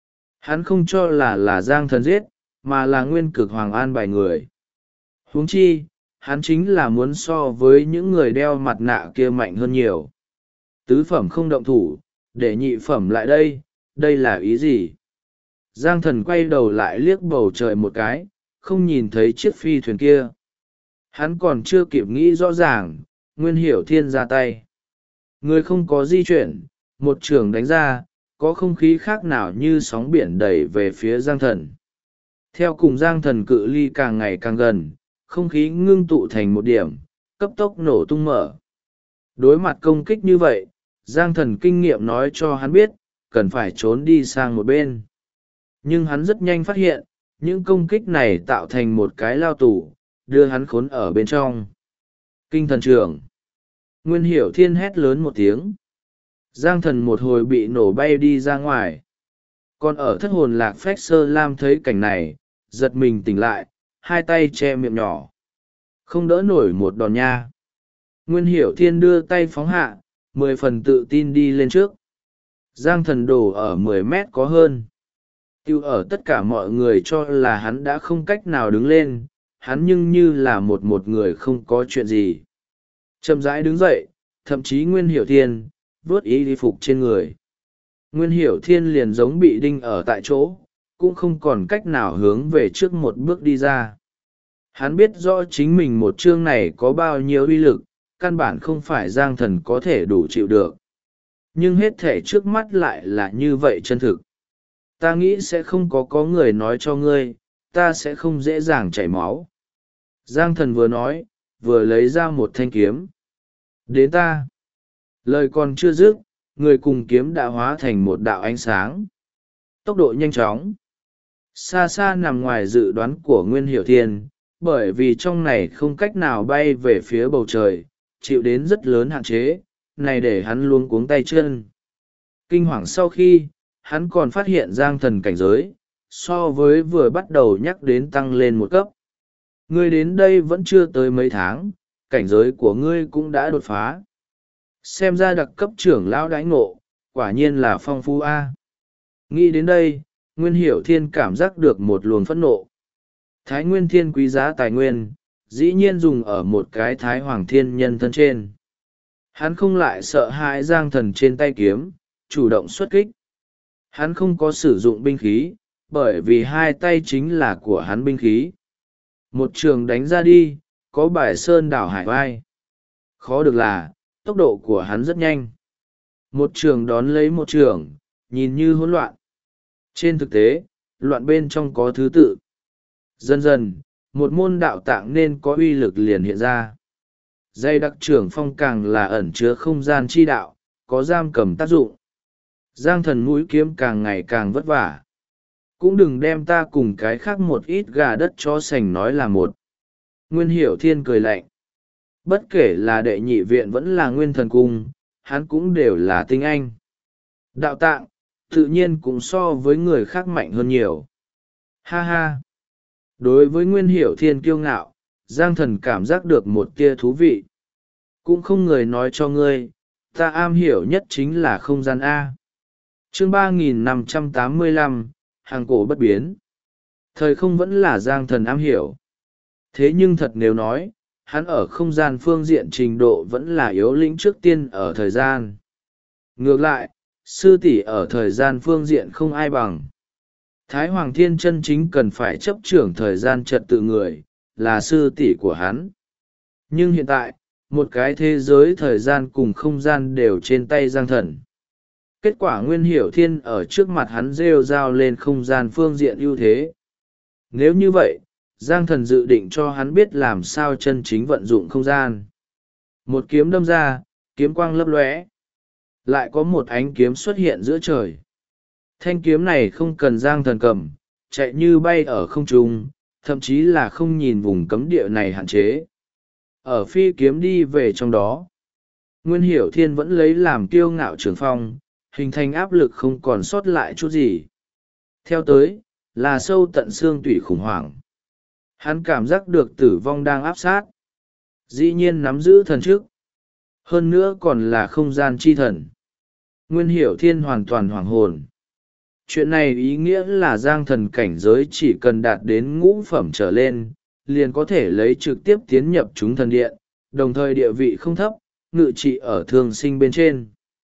A: Hắn không cho là Giang Thần giết, mà là Nguyên Cực Hoàng an bài người. Huống chi, hắn chính là muốn so với những người đeo mặt nạ kia mạnh hơn nhiều. Tứ phẩm không động thủ, để nhị phẩm lại đây, đây là ý gì? Giang Thần quay đầu lại liếc bầu trời một cái, không nhìn thấy chiếc phi thuyền kia. Hắn còn chưa kịp nghĩ rõ ràng, Nguyên Hiểu Thiên ra tay. Người không có di chuyển, một trường đánh ra, có không khí khác nào như sóng biển đẩy về phía Giang Thần. Theo cùng Giang Thần cự ly càng ngày càng gần, không khí ngưng tụ thành một điểm, cấp tốc nổ tung mở. Đối mặt công kích như vậy, Giang Thần kinh nghiệm nói cho hắn biết, cần phải trốn đi sang một bên. Nhưng hắn rất nhanh phát hiện, những công kích này tạo thành một cái lao tù, đưa hắn khốn ở bên trong. Kinh thần trưởng. Nguyên Hiểu Thiên hét lớn một tiếng. Giang Thần một hồi bị nổ bay đi ra ngoài. Còn ở thất hồn lạc phách sơ lam thấy cảnh này, giật mình tỉnh lại, hai tay che miệng nhỏ. Không đỡ nổi một đòn nha. Nguyên Hiểu Thiên đưa tay phóng hạ, 10 phần tự tin đi lên trước. Giang Thần đổ ở 10 mét có hơn. Tiêu ở tất cả mọi người cho là hắn đã không cách nào đứng lên, hắn nhưng như là một người không có chuyện gì. Chậm rãi đứng dậy, thậm chí Nguyên Hiểu Thiên, vuốt y phục trên người. Nguyên Hiểu Thiên liền giống bị đinh ở tại chỗ, cũng không còn cách nào hướng về trước một bước đi ra. Hắn biết rõ chính mình một chương này có bao nhiêu uy lực, căn bản không phải Giang Thần có thể đủ chịu được. Nhưng hết thể trước mắt lại là như vậy chân thực. Ta nghĩ sẽ không có người nói cho ngươi, ta sẽ không dễ dàng chảy máu. Giang Thần vừa nói, vừa lấy ra một thanh kiếm. Đến ta. Lời còn chưa dứt, người cùng kiếm đã hóa thành một đạo ánh sáng. Tốc độ nhanh chóng. Xa xa nằm ngoài dự đoán của Nguyên Hiểu Thiên, bởi vì trong này không cách nào bay về phía bầu trời, chịu đến rất lớn hạn chế, này để hắn luống cuống tay chân. Kinh hoàng sau khi, hắn còn phát hiện Giang Thần cảnh giới, so với vừa bắt đầu nhắc đến tăng lên một cấp. Ngươi đến đây vẫn chưa tới mấy tháng, cảnh giới của ngươi cũng đã đột phá. Xem ra đặc cấp trưởng lão đãi ngộ, quả nhiên là phong phú a. Nghĩ đến đây, Nguyên Hiểu Thiên cảm giác được một luồng phẫn nộ. Thái Nguyên Thiên quý giá tài nguyên, dĩ nhiên dùng ở một cái Thái Hoàng Thiên nhân thân trên. Hắn không lại sợ hãi Giang Thần trên tay kiếm, chủ động xuất kích. Hắn không có sử dụng binh khí, bởi vì hai tay chính là của hắn binh khí. Một trường đánh ra đi, có bài sơn đảo hải vai. Khó được là, tốc độ của hắn rất nhanh. Một trường đón lấy một trường, nhìn như hỗn loạn. Trên thực tế, loạn bên trong có thứ tự. Dần dần, một môn đạo tạng nên có uy lực liền hiện ra. Dây đặc trưởng phong càng là ẩn chứa không gian chi đạo, có giam cầm tác dụng. Giang Thần mũi kiếm càng ngày càng vất vả. Cũng đừng đem ta cùng cái khác một ít gà đất chó sành nói là một. Nguyên Hiểu Thiên cười lạnh. Bất kể là đệ nhị viện vẫn là Nguyên Thần Cung, hắn cũng đều là tinh anh. Đạo tạng, tự nhiên cũng so với người khác mạnh hơn nhiều. Ha ha! Đối với Nguyên Hiểu Thiên kiêu ngạo, Giang Thần cảm giác được một tia thú vị. Cũng không người nói cho ngươi, ta am hiểu nhất chính là không gian A. Chương 3585, hàng cổ bất biến. Thời không vẫn là Giang Thần am hiểu. Thế nhưng thật nếu nói, hắn ở không gian phương diện trình độ vẫn là yếu lĩnh trước tiên ở thời gian. Ngược lại, sư tỷ ở thời gian phương diện không ai bằng. Thái Hoàng Thiên chân chính cần phải chấp trưởng thời gian trật tự người, là sư tỷ của hắn. Nhưng hiện tại, một cái thế giới thời gian cùng không gian đều trên tay Giang Thần. Kết quả Nguyên Hiểu Thiên ở trước mặt hắn rêu rao lên không gian phương diện ưu thế. Nếu như vậy, Giang Thần dự định cho hắn biết làm sao chân chính vận dụng không gian. Một kiếm đâm ra, kiếm quang lấp lóe. Lại có một ánh kiếm xuất hiện giữa trời. Thanh kiếm này không cần Giang Thần cầm, chạy như bay ở không trung, thậm chí là không nhìn vùng cấm địa này hạn chế. Ở phi kiếm đi về trong đó, Nguyên Hiểu Thiên vẫn lấy làm kiêu ngạo trường phong, hình thành áp lực không còn sót lại chút gì. Theo tới, là sâu tận xương tủy khủng hoảng. Hắn cảm giác được tử vong đang áp sát. Dĩ nhiên nắm giữ thần trước. Hơn nữa còn là không gian chi thần. Nguyên Hiểu Thiên hoàn toàn hoảng hồn. Chuyện này ý nghĩa là Giang Thần cảnh giới chỉ cần đạt đến ngũ phẩm trở lên, liền có thể lấy trực tiếp tiến nhập chúng thần điện, đồng thời địa vị không thấp, ngự trị ở thương sinh bên trên.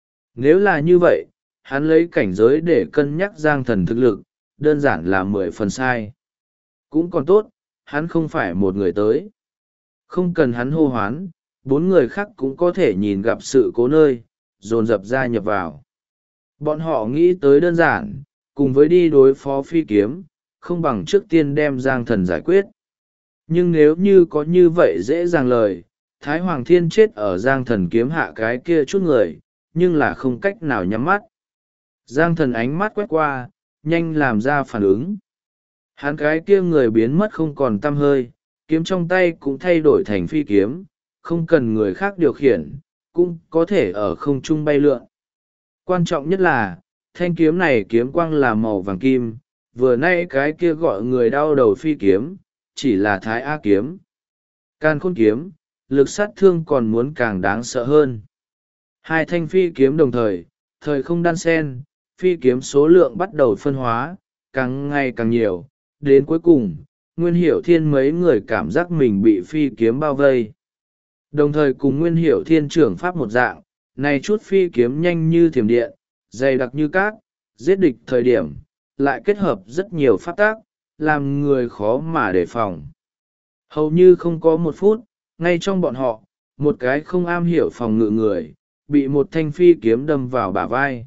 A: Nếu là như vậy, hắn lấy cảnh giới để cân nhắc Giang Thần thực lực, đơn giản là 10 phần sai. Cũng còn tốt, hắn không phải một người tới. Không cần hắn hô hoán, 4 người khác cũng có thể nhìn gặp sự cố nơi, dồn dập gia nhập vào. Bọn họ nghĩ tới đơn giản, cùng với đi đối phó phi kiếm, không bằng trước tiên đem Giang Thần giải quyết. Nhưng nếu như có như vậy dễ dàng lời, Thái Hoàng Thiên chết ở Giang Thần kiếm hạ cái kia chút người, nhưng là không cách nào nhắm mắt. Giang Thần ánh mắt quét qua, nhanh làm ra phản ứng. Hắn cái kia người biến mất không còn tăm hơi, kiếm trong tay cũng thay đổi thành phi kiếm, không cần người khác điều khiển, cũng có thể ở không trung bay lượn. Quan trọng nhất là, thanh kiếm này kiếm quang là màu vàng kim, vừa nay cái kia gọi người đau đầu phi kiếm, chỉ là Thái A kiếm. Càn Khôn kiếm, lực sát thương còn muốn càng đáng sợ hơn. Hai thanh phi kiếm đồng thời không đan xen, phi kiếm số lượng bắt đầu phân hóa, càng ngày càng nhiều, đến cuối cùng, Nguyên Hiểu Thiên mấy người cảm giác mình bị phi kiếm bao vây. Đồng thời cùng Nguyên Hiểu Thiên trưởng pháp một dạng, này chút phi kiếm nhanh như thiểm điện, dày đặc như cát, giết địch thời điểm, lại kết hợp rất nhiều pháp tác, làm người khó mà đề phòng. Hầu như không có một phút, ngay trong bọn họ, một cái không am hiểu phòng ngự người, bị một thanh phi kiếm đâm vào bả vai.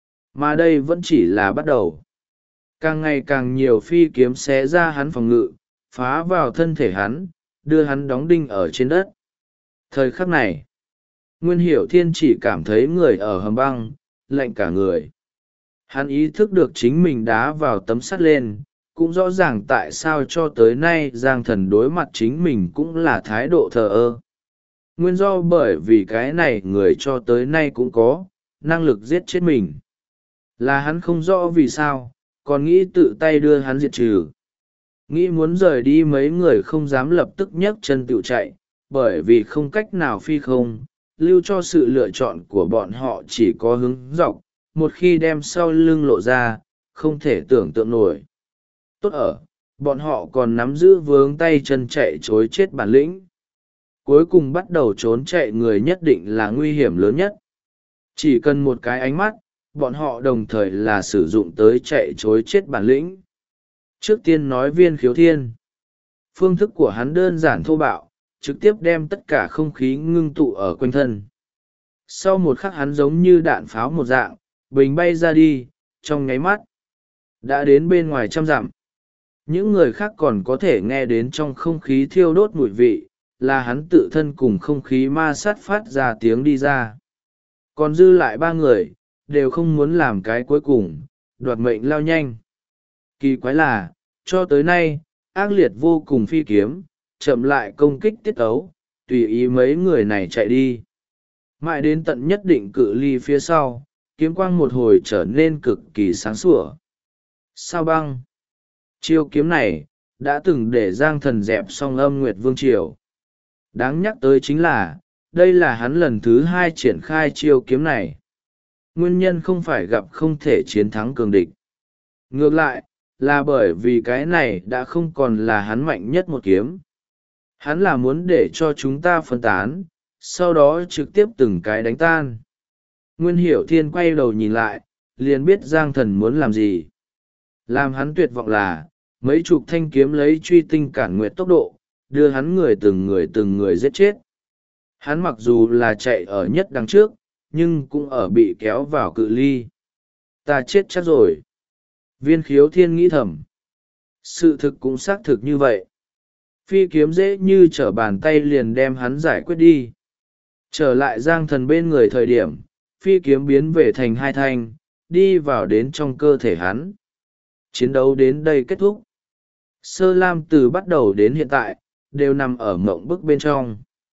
A: Mà đây vẫn chỉ là bắt đầu. Càng ngày càng nhiều phi kiếm xé ra hắn phòng ngự, phá vào thân thể hắn, đưa hắn đóng đinh ở trên đất. Thời khắc này, Nguyên Hiểu Thiên chỉ cảm thấy người ở hầm băng, lạnh cả người. Hắn ý thức được chính mình đá vào tấm sắt lên, cũng rõ ràng tại sao cho tới nay Giang Thần đối mặt chính mình cũng là thái độ thờ ơ. Nguyên do bởi vì cái này người cho tới nay cũng có, năng lực giết chết mình. Là hắn không rõ vì sao, còn nghĩ tự tay đưa hắn diệt trừ. Nghĩ muốn rời đi mấy người không dám lập tức nhấc chân tự chạy, bởi vì không cách nào phi không, lưu cho sự lựa chọn của bọn họ chỉ có hướng dọc, một khi đem sau lưng lộ ra, không thể tưởng tượng nổi. Tốt ở, bọn họ còn nắm giữ vướng tay chân chạy chối chết bản lĩnh. Cuối cùng bắt đầu trốn chạy người nhất định là nguy hiểm lớn nhất. Chỉ cần một cái ánh mắt, bọn họ đồng thời là sử dụng tới chạy chối chết bản lĩnh. Trước tiên nói Viên Khiếu Thiên. Phương thức của hắn đơn giản thô bạo, trực tiếp đem tất cả không khí ngưng tụ ở quanh thân. Sau một khắc hắn giống như đạn pháo một dạng, bình bay ra đi, trong nháy mắt đã đến bên ngoài trăm dặm. Những người khác còn có thể nghe đến trong không khí thiêu đốt mùi vị, là hắn tự thân cùng không khí ma sát phát ra tiếng đi ra. Còn dư lại ba người, đều không muốn làm cái cuối cùng, đoạt mệnh lao nhanh. Kỳ quái là, cho tới nay, ác liệt vô cùng phi kiếm, chậm lại công kích tiết ấu, tùy ý mấy người này chạy đi. Mãi đến tận nhất định cự ly phía sau, kiếm quang một hồi trở nên cực kỳ sáng sủa. Sao băng? Chiêu kiếm này, đã từng để Giang Thần dẹp xong Âm Nguyệt Vương Triều. Đáng nhắc tới chính là, đây là hắn lần thứ 2 triển khai chiêu kiếm này. Nguyên nhân không phải gặp không thể chiến thắng cường địch. Ngược lại, là bởi vì cái này đã không còn là hắn mạnh nhất một kiếm. Hắn là muốn để cho chúng ta phân tán, sau đó trực tiếp từng cái đánh tan. Nguyên Hiểu Thiên quay đầu nhìn lại, liền biết Giang Thần muốn làm gì. Làm hắn tuyệt vọng là, mấy chục thanh kiếm lấy truy tinh cản nguyệt tốc độ, đưa hắn từng người giết chết. Hắn mặc dù là chạy ở nhất đằng trước, nhưng cũng ở bị kéo vào cự ly. Ta chết chắc rồi. Viên Khiếu Thiên nghĩ thầm. Sự thực cũng xác thực như vậy. Phi kiếm dễ như trở bàn tay liền đem hắn giải quyết đi. Trở lại Giang Thần bên người thời điểm, phi kiếm biến về thành 2 thanh, đi vào đến trong cơ thể hắn. Chiến đấu đến đây kết thúc. Sơ Lam từ bắt đầu đến hiện tại, đều nằm ở mộng bức bên trong.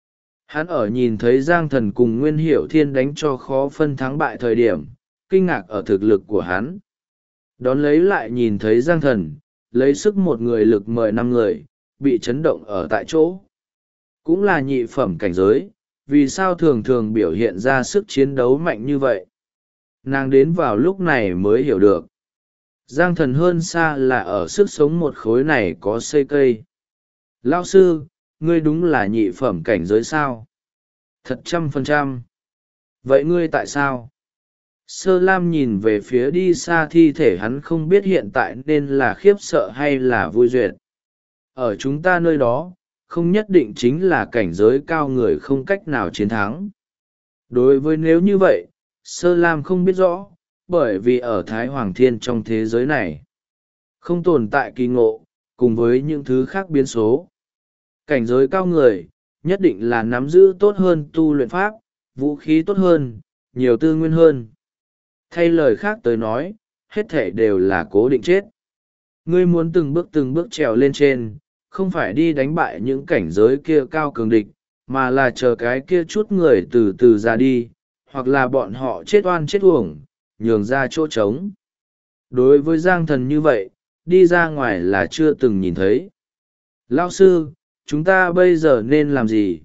A: Hắn ở nhìn thấy Giang Thần cùng Nguyên Hiểu Thiên đánh cho khó phân thắng bại thời điểm, kinh ngạc ở thực lực của hắn. Đón lấy lại nhìn thấy Giang Thần, lấy sức một người lực mời 5 người, bị chấn động ở tại chỗ. Cũng là nhị phẩm cảnh giới, vì sao thường thường biểu hiện ra sức chiến đấu mạnh như vậy. Nàng đến vào lúc này mới hiểu được. Giang Thần hơn xa là ở sức sống một khối này có xây cây. Lão sư, ngươi đúng là nhị phẩm cảnh giới sao? Thật 100%. Vậy ngươi tại sao? Sơ Lam nhìn về phía đi xa thi thể hắn không biết hiện tại nên là khiếp sợ hay là vui duyệt. Ở chúng ta nơi đó, không nhất định chính là cảnh giới cao người không cách nào chiến thắng. Đối với nếu như vậy, Sơ Lam không biết rõ, bởi vì ở Thái Hoàng Thiên trong thế giới này, không tồn tại kỳ ngộ, cùng với những thứ khác biến số. Cảnh giới cao người, nhất định là nắm giữ tốt hơn tu luyện pháp, vũ khí tốt hơn, nhiều tư nguyên hơn. Thay lời khác tới nói, hết thể đều là cố định chết. Ngươi muốn từng bước trèo lên trên, không phải đi đánh bại những cảnh giới kia cao cường địch, mà là chờ cái kia chút người từ từ ra đi, hoặc là bọn họ chết oan chết uổng, nhường ra chỗ trống. Đối với Giang Thần như vậy, đi ra ngoài là chưa từng nhìn thấy. Lão sư, chúng ta bây giờ nên làm gì?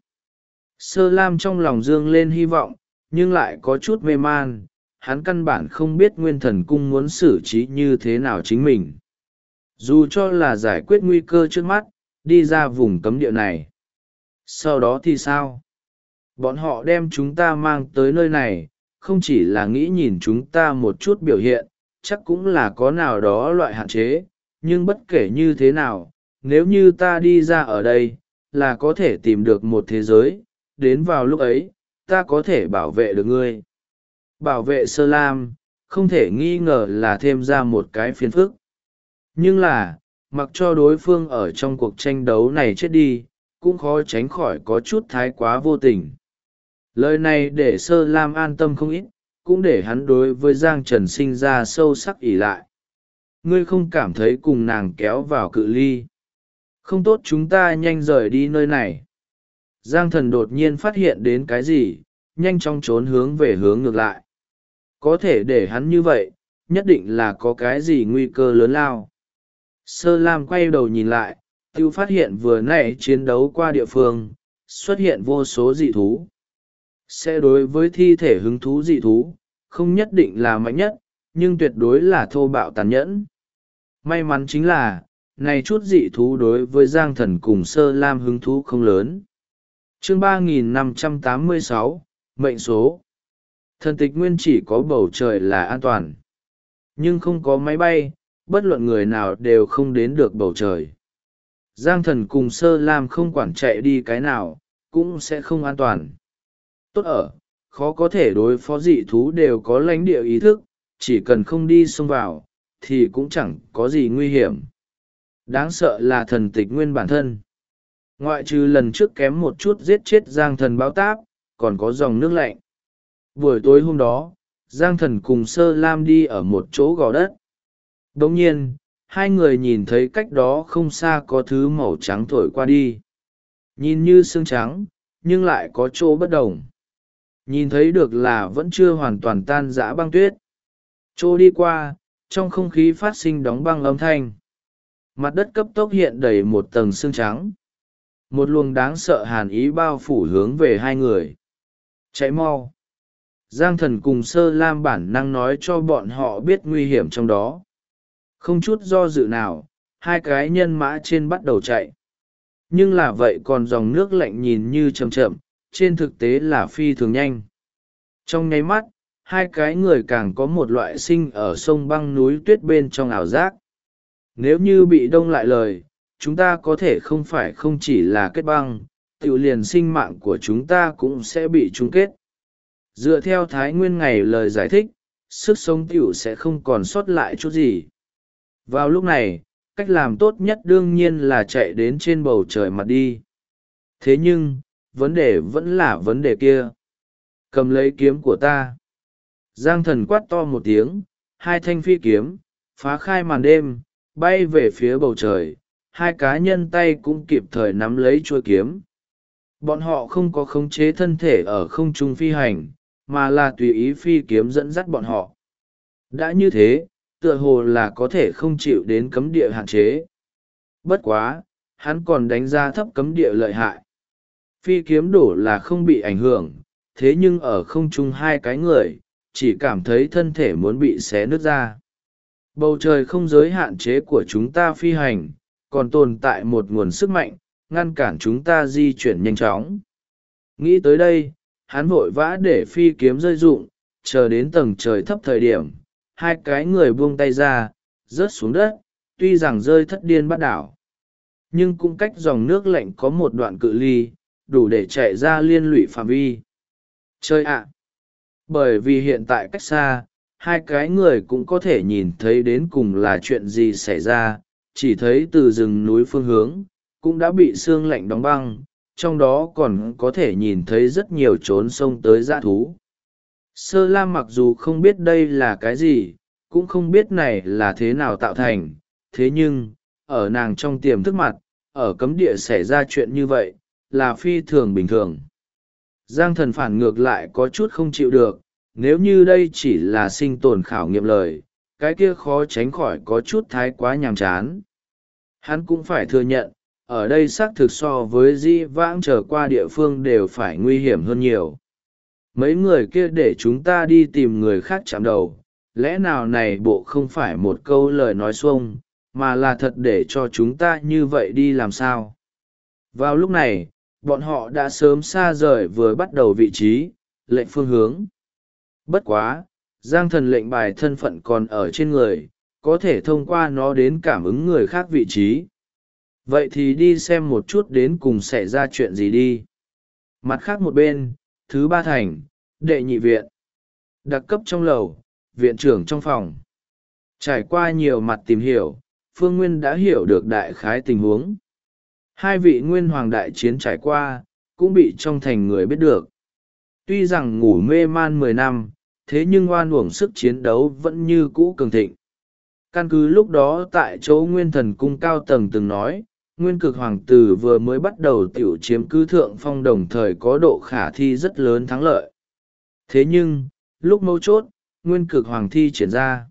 A: Sơ Lam trong lòng dương lên hy vọng, nhưng lại có chút mê man, hắn căn bản không biết Nguyên Thần Cung muốn xử trí như thế nào chính mình. Dù cho là giải quyết nguy cơ trước mắt, đi ra vùng cấm địa này. Sau đó thì sao? Bọn họ đem chúng ta mang tới nơi này, không chỉ là nghĩ nhìn chúng ta một chút biểu hiện, chắc cũng là có nào đó loại hạn chế, nhưng bất kể như thế nào, nếu như ta đi ra ở đây, là có thể tìm được một thế giới, đến vào lúc ấy, ta có thể bảo vệ được ngươi. Bảo vệ Sơ Lam, không thể nghi ngờ là thêm ra một cái phiền phức. Nhưng là, mặc cho đối phương ở trong cuộc tranh đấu này chết đi, cũng khó tránh khỏi có chút thái quá vô tình. Lời này để Sơ Lam an tâm không ít, cũng để hắn đối với Giang Trần sinh ra sâu sắc ỷ lại. Ngươi không cảm thấy cùng nàng kéo vào cự ly. Không tốt chúng ta nhanh rời đi nơi này. Giang Thần đột nhiên phát hiện đến cái gì, nhanh chóng trốn hướng về hướng ngược lại. Có thể để hắn như vậy, nhất định là có cái gì nguy cơ lớn lao. Sơ Lam quay đầu nhìn lại, tiêu phát hiện vừa nãy chiến đấu qua địa phương, xuất hiện vô số dị thú. Sẽ đối với thi thể hứng thú dị thú, không nhất định là mạnh nhất, nhưng tuyệt đối là thô bạo tàn nhẫn. May mắn chính là, này chút dị thú đối với Giang Thần cùng Sơ Lam hứng thú không lớn. Chương 3586, mệnh số. Thần tịch nguyên chỉ có bầu trời là an toàn, nhưng không có máy bay, bất luận người nào đều không đến được bầu trời. Giang thần cùng Sơ Lam không quản chạy đi cái nào, cũng sẽ không an toàn. Tốt ở, khó có thể đối phó dị thú đều có lãnh địa ý thức, chỉ cần không đi xông vào, thì cũng chẳng có gì nguy hiểm. Đáng sợ là thần tịch nguyên bản thân. Ngoại trừ lần trước kém một chút giết chết Giang thần báo táp, còn có dòng nước lạnh. Buổi tối hôm đó, Giang thần cùng Sơ Lam đi ở một chỗ gò đất. Đồng nhiên, hai người nhìn thấy cách đó không xa có thứ màu trắng thổi qua đi. Nhìn như xương trắng, nhưng lại có chỗ bất đồng. Nhìn thấy được là vẫn chưa hoàn toàn tan rã băng tuyết. Chỗ đi qua, trong không khí phát sinh đóng băng âm thanh. Mặt đất cấp tốc hiện đầy một tầng xương trắng. Một luồng đáng sợ hàn ý bao phủ hướng về hai người. Chạy mau! Giang thần cùng Sơ Lam bản năng nói cho bọn họ biết nguy hiểm trong đó. Không chút do dự nào, hai cái nhân mã trên bắt đầu chạy. Nhưng là vậy còn dòng nước lạnh nhìn như chậm chậm, trên thực tế là phi thường nhanh. Trong nháy mắt, hai cái người càng có một loại sinh ở sông băng núi tuyết bên trong ảo giác. Nếu như bị đông lại lời, chúng ta có thể không phải không chỉ là kết băng, tự liền sinh mạng của chúng ta cũng sẽ bị chung kết. Dựa theo Thái Nguyên ngày lời giải thích, sức sống tiểu sẽ không còn sót lại chút gì. Vào lúc này, cách làm tốt nhất đương nhiên là chạy đến trên bầu trời mặt đi. Thế nhưng, vấn đề vẫn là vấn đề kia. Cầm lấy kiếm của ta. Giang thần quát to một tiếng, hai thanh phi kiếm, phá khai màn đêm, bay về phía bầu trời, hai cá nhân tay cũng kịp thời nắm lấy chuôi kiếm. Bọn họ không có khống chế thân thể ở không trung phi hành, mà là tùy ý phi kiếm dẫn dắt bọn họ. Đã như thế, tựa hồ là có thể không chịu đến cấm địa hạn chế. Bất quá, hắn còn đánh giá thấp cấm địa lợi hại. Phi kiếm đổ là không bị ảnh hưởng, thế nhưng ở không trung hai cái người, chỉ cảm thấy thân thể muốn bị xé nứt ra. Bầu trời không giới hạn chế của chúng ta phi hành, còn tồn tại một nguồn sức mạnh, ngăn cản chúng ta di chuyển nhanh chóng. Nghĩ tới đây, hắn vội vã để phi kiếm rơi rụng, chờ đến tầng trời thấp thời điểm, hai cái người buông tay ra, rớt xuống đất, tuy rằng rơi thất điên bắt đảo. Nhưng cũng cách dòng nước lạnh có một đoạn cự ly, đủ để chạy ra liên lụy phạm vi. Chơi ạ! Bởi vì hiện tại cách xa, hai cái người cũng có thể nhìn thấy đến cùng là chuyện gì xảy ra, chỉ thấy từ rừng núi phương hướng, cũng đã bị sương lạnh đóng băng, trong đó còn có thể nhìn thấy rất nhiều trốn sông tới dã thú. Sơ Lam mặc dù không biết đây là cái gì, cũng không biết này là thế nào tạo thành, thế nhưng, ở nàng trong tiềm thức mặt, ở cấm địa xảy ra chuyện như vậy, là phi thường bình thường. Giang thần phản ngược lại có chút không chịu được, nếu như đây chỉ là sinh tồn khảo nghiệm lời, cái kia khó tránh khỏi có chút thái quá nhàm chán. Hắn cũng phải thừa nhận, ở đây xác thực so với di vãng trở qua địa phương đều phải nguy hiểm hơn nhiều. Mấy người kia để chúng ta đi tìm người khác chạm đầu, lẽ nào này bộ không phải một câu lời nói xuông, mà là thật để cho chúng ta như vậy đi làm sao? Vào lúc này, bọn họ đã sớm xa rời vừa bắt đầu vị trí, lệnh phương hướng. Bất quá, Giang thần lệnh bài thân phận còn ở trên người, có thể thông qua nó đến cảm ứng người khác vị trí. Vậy thì đi xem một chút đến cùng xảy ra chuyện gì đi. Mặt khác một bên, thứ ba thành, đệ nhị viện. Đặc cấp trong lầu, viện trưởng trong phòng. Trải qua nhiều mặt tìm hiểu, Phương Nguyên đã hiểu được đại khái tình huống. Hai vị nguyên hoàng đại chiến trải qua, cũng bị trong thành người biết được. Tuy rằng ngủ mê man 10 năm, thế nhưng oan uổng sức chiến đấu vẫn như cũ cường thịnh. Căn cứ lúc đó tại chỗ Nguyên Thần Cung cao tầng từng nói, Nguyên Cực Hoàng tử vừa mới bắt đầu tiểu chiếm cứ thượng phong đồng thời có độ khả thi rất lớn thắng lợi. Thế nhưng, lúc mấu chốt, Nguyên Cực Hoàng thi triển ra.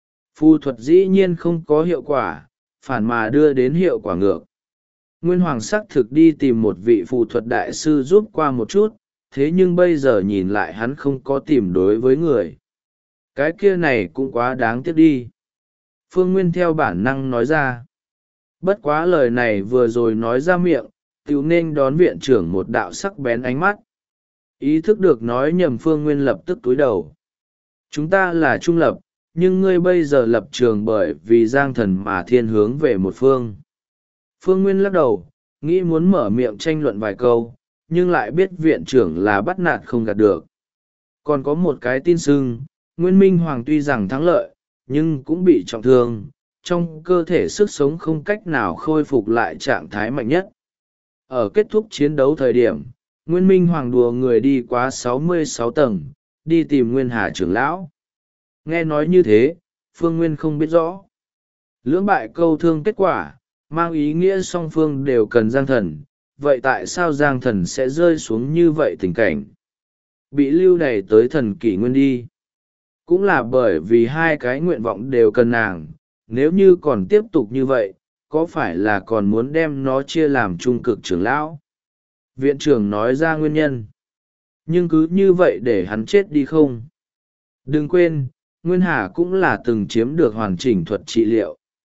A: Phù thuật dĩ nhiên không có hiệu quả, phản mà đưa đến hiệu quả ngược. Nguyên Hoàng xác thực đi tìm một vị phù thuật đại sư giúp qua một chút, thế nhưng bây giờ nhìn lại hắn không có tìm đối với người. Cái kia này cũng quá đáng tiếc đi. Phương Nguyên theo bản năng nói ra. Bất quá lời này vừa rồi nói ra miệng, tiểu nên đón viện trưởng một đạo sắc bén ánh mắt. Ý thức được nói nhầm, Phương Nguyên lập tức cúi đầu. Chúng ta là trung lập, nhưng ngươi bây giờ lập trường bởi vì Giang Thần mà thiên hướng về một phương. Phương Nguyên lắc đầu, nghĩ muốn mở miệng tranh luận vài câu, nhưng lại biết viện trưởng là bắt nạt không gạt được. Còn có một cái tin sưng, Nguyên Minh Hoàng tuy rằng thắng lợi, nhưng cũng bị trọng thương, trong cơ thể sức sống không cách nào khôi phục lại trạng thái mạnh nhất. Ở kết thúc chiến đấu thời điểm, Nguyên Minh Hoàng đùa người đi quá 66 tầng, đi tìm Nguyên Hà trưởng lão. Nghe nói như thế, Phương Nguyên không biết rõ. Lưỡng bại câu thương kết quả, mang ý nghĩa song phương đều cần Giang Thần, vậy tại sao Giang Thần sẽ rơi xuống như vậy tình cảnh? Bị lưu đày tới thần kỷ nguyên đi. Cũng là bởi vì hai cái nguyện vọng đều cần nàng, nếu như còn tiếp tục như vậy, có phải là còn muốn đem nó chia làm trung cực trưởng lão? Viện trưởng nói ra nguyên nhân. Nhưng cứ như vậy để hắn chết đi không? Đừng quên, Nguyên Hà cũng là từng chiếm được hoàn chỉnh thuật trị liệu.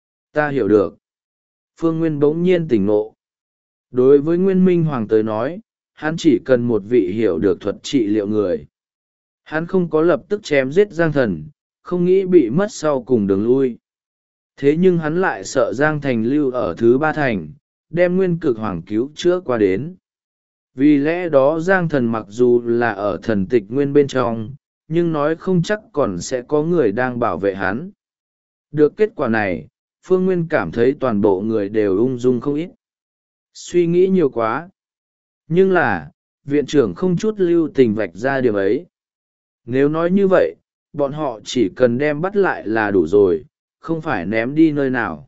A: Ta hiểu được. Phương Nguyên bỗng nhiên tỉnh ngộ. Đối với Nguyên Minh Hoàng tới nói, hắn chỉ cần một vị hiểu được thuật trị liệu người. Hắn không có lập tức chém giết Giang Thần, không nghĩ bị mất sau cùng đường lui. Thế nhưng hắn lại sợ Giang Thành lưu ở thứ ba thành, đem Nguyên Cực Hoàng cứu chữa qua đến. Vì lẽ đó Giang Thần mặc dù là ở thần tịch nguyên bên trong, nhưng nói không chắc còn sẽ có người đang bảo vệ hắn. Được kết quả này, Phương Nguyên cảm thấy toàn bộ người đều ung dung không ít. Suy nghĩ nhiều quá. Nhưng là, viện trưởng không chút lưu tình vạch ra điều ấy. Nếu nói như vậy, bọn họ chỉ cần đem bắt lại là đủ rồi, không phải ném đi nơi nào.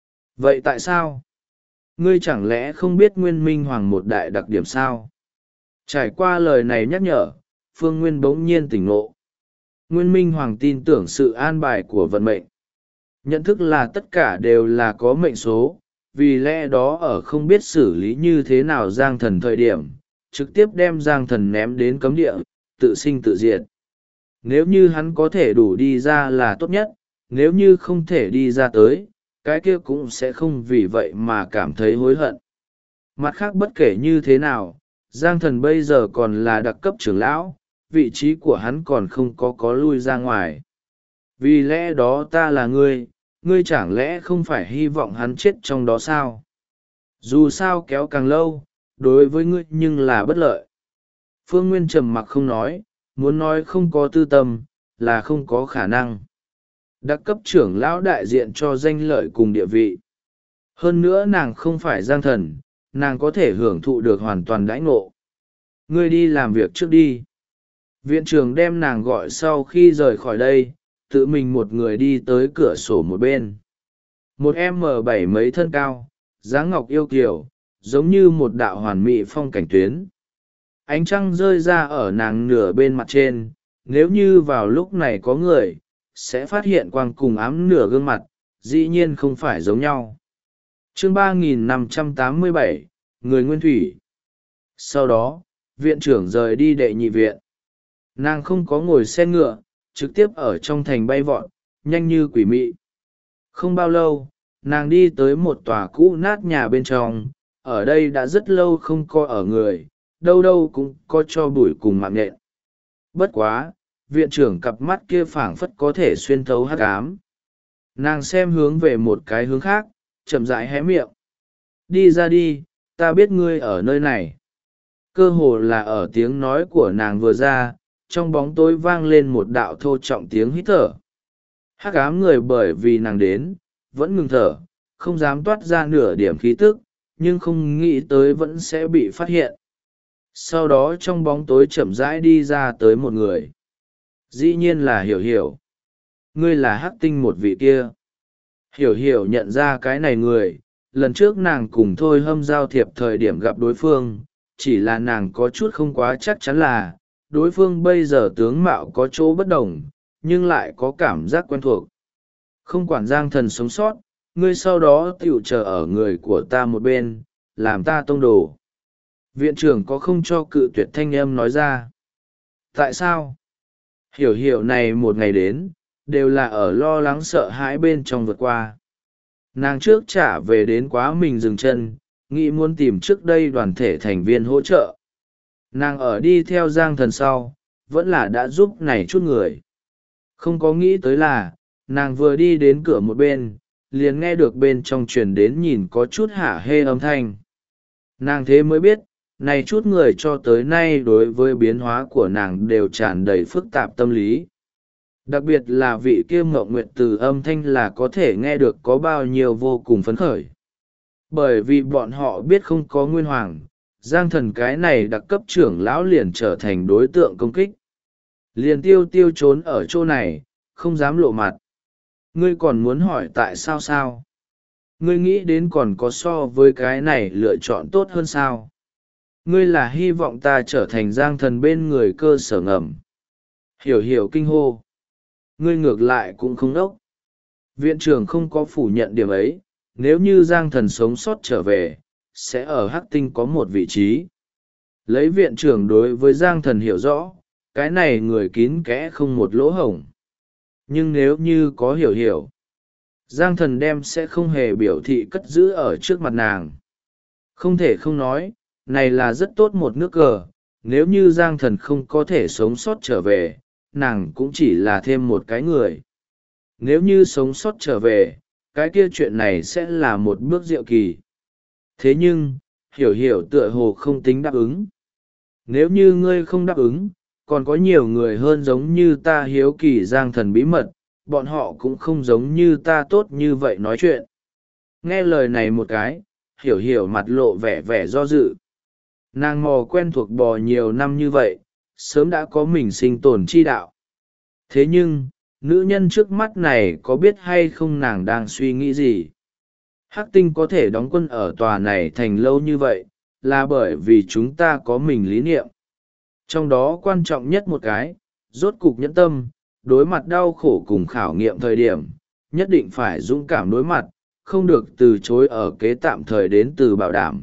A: Vậy tại sao? Ngươi chẳng lẽ không biết Nguyên Minh Hoàng một đại đặc điểm sao? Trải qua lời này nhắc nhở, Phương Nguyên bỗng nhiên tỉnh ngộ. Nguyên Minh Hoàng tin tưởng sự an bài của vận mệnh. Nhận thức là tất cả đều là có mệnh số, vì lẽ đó ở không biết xử lý như thế nào Giang Thần thời điểm, trực tiếp đem Giang Thần ném đến cấm địa, tự sinh tự diệt. Nếu như hắn có thể đủ đi ra là tốt nhất, nếu như không thể đi ra tới, cái kia cũng sẽ không vì vậy mà cảm thấy hối hận. Mặt khác bất kể như thế nào, Giang Thần bây giờ còn là đặc cấp trưởng lão, vị trí của hắn còn không có lui ra ngoài. Vì lẽ đó ta là ngươi chẳng lẽ không phải hy vọng hắn chết trong đó sao? Dù sao kéo càng lâu, đối với ngươi nhưng là bất lợi. Phương Nguyên trầm mặc không nói, muốn nói không có tư tâm, là không có khả năng. Đặc cấp trưởng lão đại diện cho danh lợi cùng địa vị. Hơn nữa nàng không phải Giang Thần, nàng có thể hưởng thụ được hoàn toàn đãi ngộ. Ngươi đi làm việc trước đi. Viện trưởng đem nàng gọi sau khi rời khỏi đây, tự mình một người đi tới cửa sổ một bên. Một M7 mấy thân cao, dáng ngọc yêu kiều, giống như một đạo hoàn mỹ phong cảnh tuyến. Ánh trăng rơi ra ở nàng nửa bên mặt trên, nếu như vào lúc này có người, sẽ phát hiện quang cùng ám nửa gương mặt, dĩ nhiên không phải giống nhau. Chương 3587, Người Nguyên Thủy. Sau đó, viện trưởng rời đi đệ nhị viện. Nàng không có ngồi xe ngựa, trực tiếp ở trong thành bay vọt, nhanh như quỷ mị. Không bao lâu, nàng đi tới một tòa cũ nát nhà bên trong, ở đây đã rất lâu không có ở người, đâu đâu cũng có cho bụi cùng mạng nhện. Bất quá, viện trưởng cặp mắt kia phảng phất có thể xuyên thấu hắc ám. Nàng xem hướng về một cái hướng khác, chậm rãi hé miệng. Đi ra đi, ta biết ngươi ở nơi này. Cơ hồ là ở tiếng nói của nàng vừa ra, trong bóng tối vang lên một đạo thô trọng tiếng hít thở. Hắc ám người bởi vì nàng đến, vẫn ngừng thở, không dám toát ra nửa điểm khí tức, nhưng không nghĩ tới vẫn sẽ bị phát hiện. Sau đó trong bóng tối chậm rãi đi ra tới một người. Dĩ nhiên là Hiểu Hiểu. Ngươi là Hắc Tinh một vị kia. Hiểu Hiểu nhận ra cái này người, lần trước nàng cùng Thôi Hâm giao thiệp thời điểm gặp đối phương, chỉ là nàng có chút không quá chắc chắn là, đối phương bây giờ tướng mạo có chỗ bất đồng, nhưng lại có cảm giác quen thuộc. Không quản Giang Thần sống sót, ngươi sau đó tựu chờ ở người của ta một bên, làm ta tông đồ. Viện trưởng có không cho cự tuyệt thanh âm nói ra. Tại sao? Hiểu Hiểu này một ngày đến, đều là ở lo lắng sợ hãi bên trong vượt qua. Nàng trước trả về đến quá mình dừng chân, nghĩ muốn tìm trước đây đoàn thể thành viên hỗ trợ. nàng ở đi theo giang thần sau vẫn là đã giúp này chút người. Không có nghĩ tới là nàng vừa đi đến cửa một bên liền nghe được bên trong truyền đến nhìn có chút hả hê âm thanh. Nàng thế mới biết này chút người cho tới nay đối với biến hóa của nàng đều tràn đầy phức tạp tâm lý. Đặc biệt là vị kia Mộng Nguyệt từ âm thanh là có thể nghe được có bao nhiêu vô cùng phấn khởi. Bởi vì bọn họ biết không có Nguyên Hoàng, Giang Thần cái này đặc cấp trưởng lão liền trở thành đối tượng công kích. Liền tiêu tiêu trốn ở chỗ này, không dám lộ mặt. Ngươi còn muốn hỏi tại sao sao? Ngươi nghĩ đến còn có so với cái này lựa chọn tốt hơn sao? Ngươi là hy vọng ta trở thành Giang Thần bên người cơ sở ngầm. Hiểu hiểu kinh hô. Ngươi ngược lại cũng không đốc. Viện trưởng không có phủ nhận điểm ấy, nếu như Giang Thần sống sót trở về, sẽ ở Hắc Tinh có một vị trí. Lấy viện trưởng đối với Giang Thần hiểu rõ, cái này người kín kẽ không một lỗ hổng. Nhưng nếu như có hiểu hiểu, Giang Thần đem sẽ không hề biểu thị cất giữ ở trước mặt nàng. Không thể không nói, này là rất tốt một nước cờ, nếu như Giang Thần không có thể sống sót trở về, nàng cũng chỉ là thêm một cái người. Nếu như sống sót trở về, cái kia chuyện này sẽ là một bước diệu kỳ. Thế nhưng, hiểu hiểu tựa hồ không tính đáp ứng. Nếu như ngươi không đáp ứng, còn có nhiều người hơn giống như ta hiếu kỳ Giang Thần bí mật, bọn họ cũng không giống như ta tốt như vậy nói chuyện. Nghe lời này một cái, hiểu hiểu mặt lộ vẻ vẻ do dự. Nàng mò quen thuộc bò nhiều năm như vậy, sớm đã có mình sinh tồn chi đạo. Thế nhưng, nữ nhân trước mắt này có biết hay không nàng đang suy nghĩ gì? Hắc Tinh có thể đóng quân ở tòa này thành lâu như vậy, là bởi vì chúng ta có mình lý niệm. Trong đó quan trọng nhất một cái, rốt cục nhẫn tâm, đối mặt đau khổ cùng khảo nghiệm thời điểm, nhất định phải dũng cảm đối mặt, không được từ chối ở kế tạm thời đến từ bảo đảm.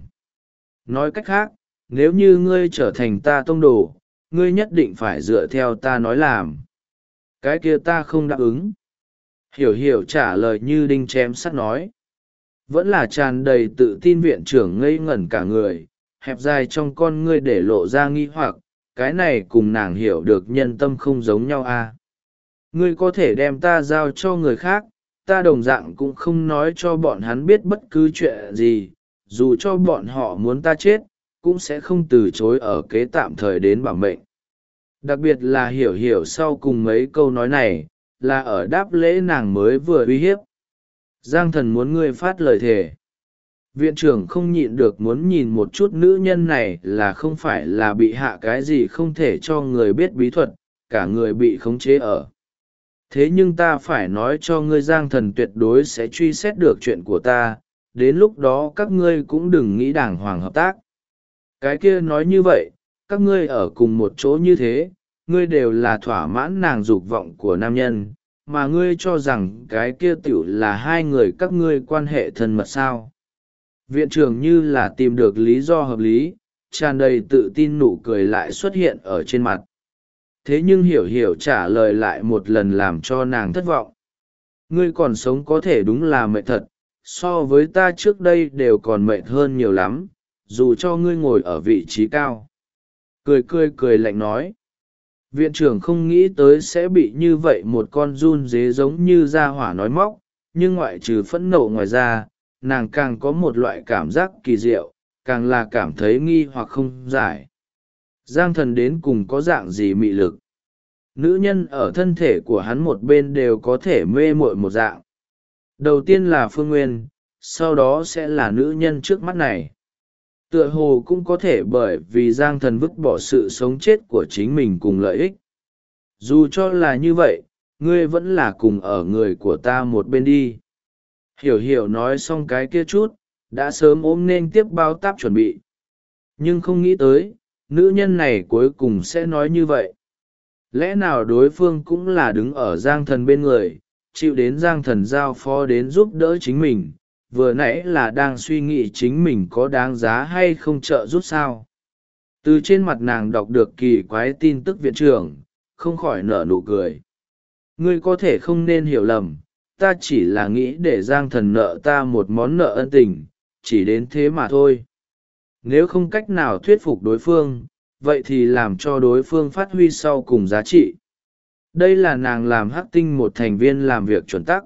A: Nói cách khác, nếu như ngươi trở thành ta tông đồ, ngươi nhất định phải dựa theo ta nói làm. Cái kia ta không đáp ứng. Hiểu hiểu trả lời như đinh chém sắt nói. Vẫn là tràn đầy tự tin viện trưởng ngây ngẩn cả người, hẹp dài trong con ngươi để lộ ra nghi hoặc, cái này cùng nàng hiểu được nhân tâm không giống nhau à. Ngươi có thể đem ta giao cho người khác, ta đồng dạng cũng không nói cho bọn hắn biết bất cứ chuyện gì, dù cho bọn họ muốn ta chết, cũng sẽ không từ chối ở kế tạm thời đến bảo mệnh. Đặc biệt là hiểu hiểu sau cùng mấy câu nói này, là ở đáp lễ nàng mới vừa uy hiếp. Giang Thần muốn ngươi phát lời thề. Viện trưởng không nhịn được muốn nhìn một chút nữ nhân này là không phải là bị hạ cái gì không thể cho người biết bí thuật, cả người bị khống chế ở. Thế nhưng ta phải nói cho ngươi Giang Thần tuyệt đối sẽ truy xét được chuyện của ta, đến lúc đó các ngươi cũng đừng nghĩ đàng hoàng hợp tác. Cái kia nói như vậy, các ngươi ở cùng một chỗ như thế, ngươi đều là thỏa mãn nàng dục vọng của nam nhân, mà ngươi cho rằng cái kia tiểu là hai người các ngươi quan hệ thân mật sao. Viện trưởng như là tìm được lý do hợp lý, tràn đầy tự tin nụ cười lại xuất hiện ở trên mặt. Thế nhưng hiểu hiểu trả lời lại một lần làm cho nàng thất vọng. Ngươi còn sống có thể đúng là mệt thật, so với ta trước đây đều còn mệt hơn nhiều lắm, dù cho ngươi ngồi ở vị trí cao. Cười lạnh nói. Viện trưởng không nghĩ tới sẽ bị như vậy một con run dế giống như ra hỏa nói móc, nhưng ngoại trừ phẫn nộ ngoài ra, nàng càng có một loại cảm giác kỳ diệu, càng là cảm thấy nghi hoặc không giải. Giang Thần đến cùng có dạng gì mị lực? Nữ nhân ở thân thể của hắn một bên đều có thể mê muội một dạng. Đầu tiên là Phương Nguyên, sau đó sẽ là nữ nhân trước mắt này. Tựa hồ cũng có thể bởi vì Giang Thần vứt bỏ sự sống chết của chính mình cùng lợi ích. Dù cho là như vậy, ngươi vẫn là cùng ở người của ta một bên đi. Hiểu hiểu nói xong cái kia chút, đã sớm ôm nên tiếp bao táp chuẩn bị. Nhưng không nghĩ tới, nữ nhân này cuối cùng sẽ nói như vậy. Lẽ nào đối phương cũng là đứng ở Giang Thần bên người, chịu đến Giang Thần giao phó đến giúp đỡ chính mình, vừa nãy là đang suy nghĩ chính mình có đáng giá hay không trợ giúp sao. Từ trên mặt nàng đọc được kỳ quái tin tức viện trưởng, không khỏi nở nụ cười. Ngươi có thể không nên hiểu lầm, ta chỉ là nghĩ để Giang Thần nợ ta một món nợ ân tình, chỉ đến thế mà thôi. Nếu không cách nào thuyết phục đối phương, vậy thì làm cho đối phương phát huy sau cùng giá trị. Đây là nàng làm hắc tinh một thành viên làm việc chuẩn tắc.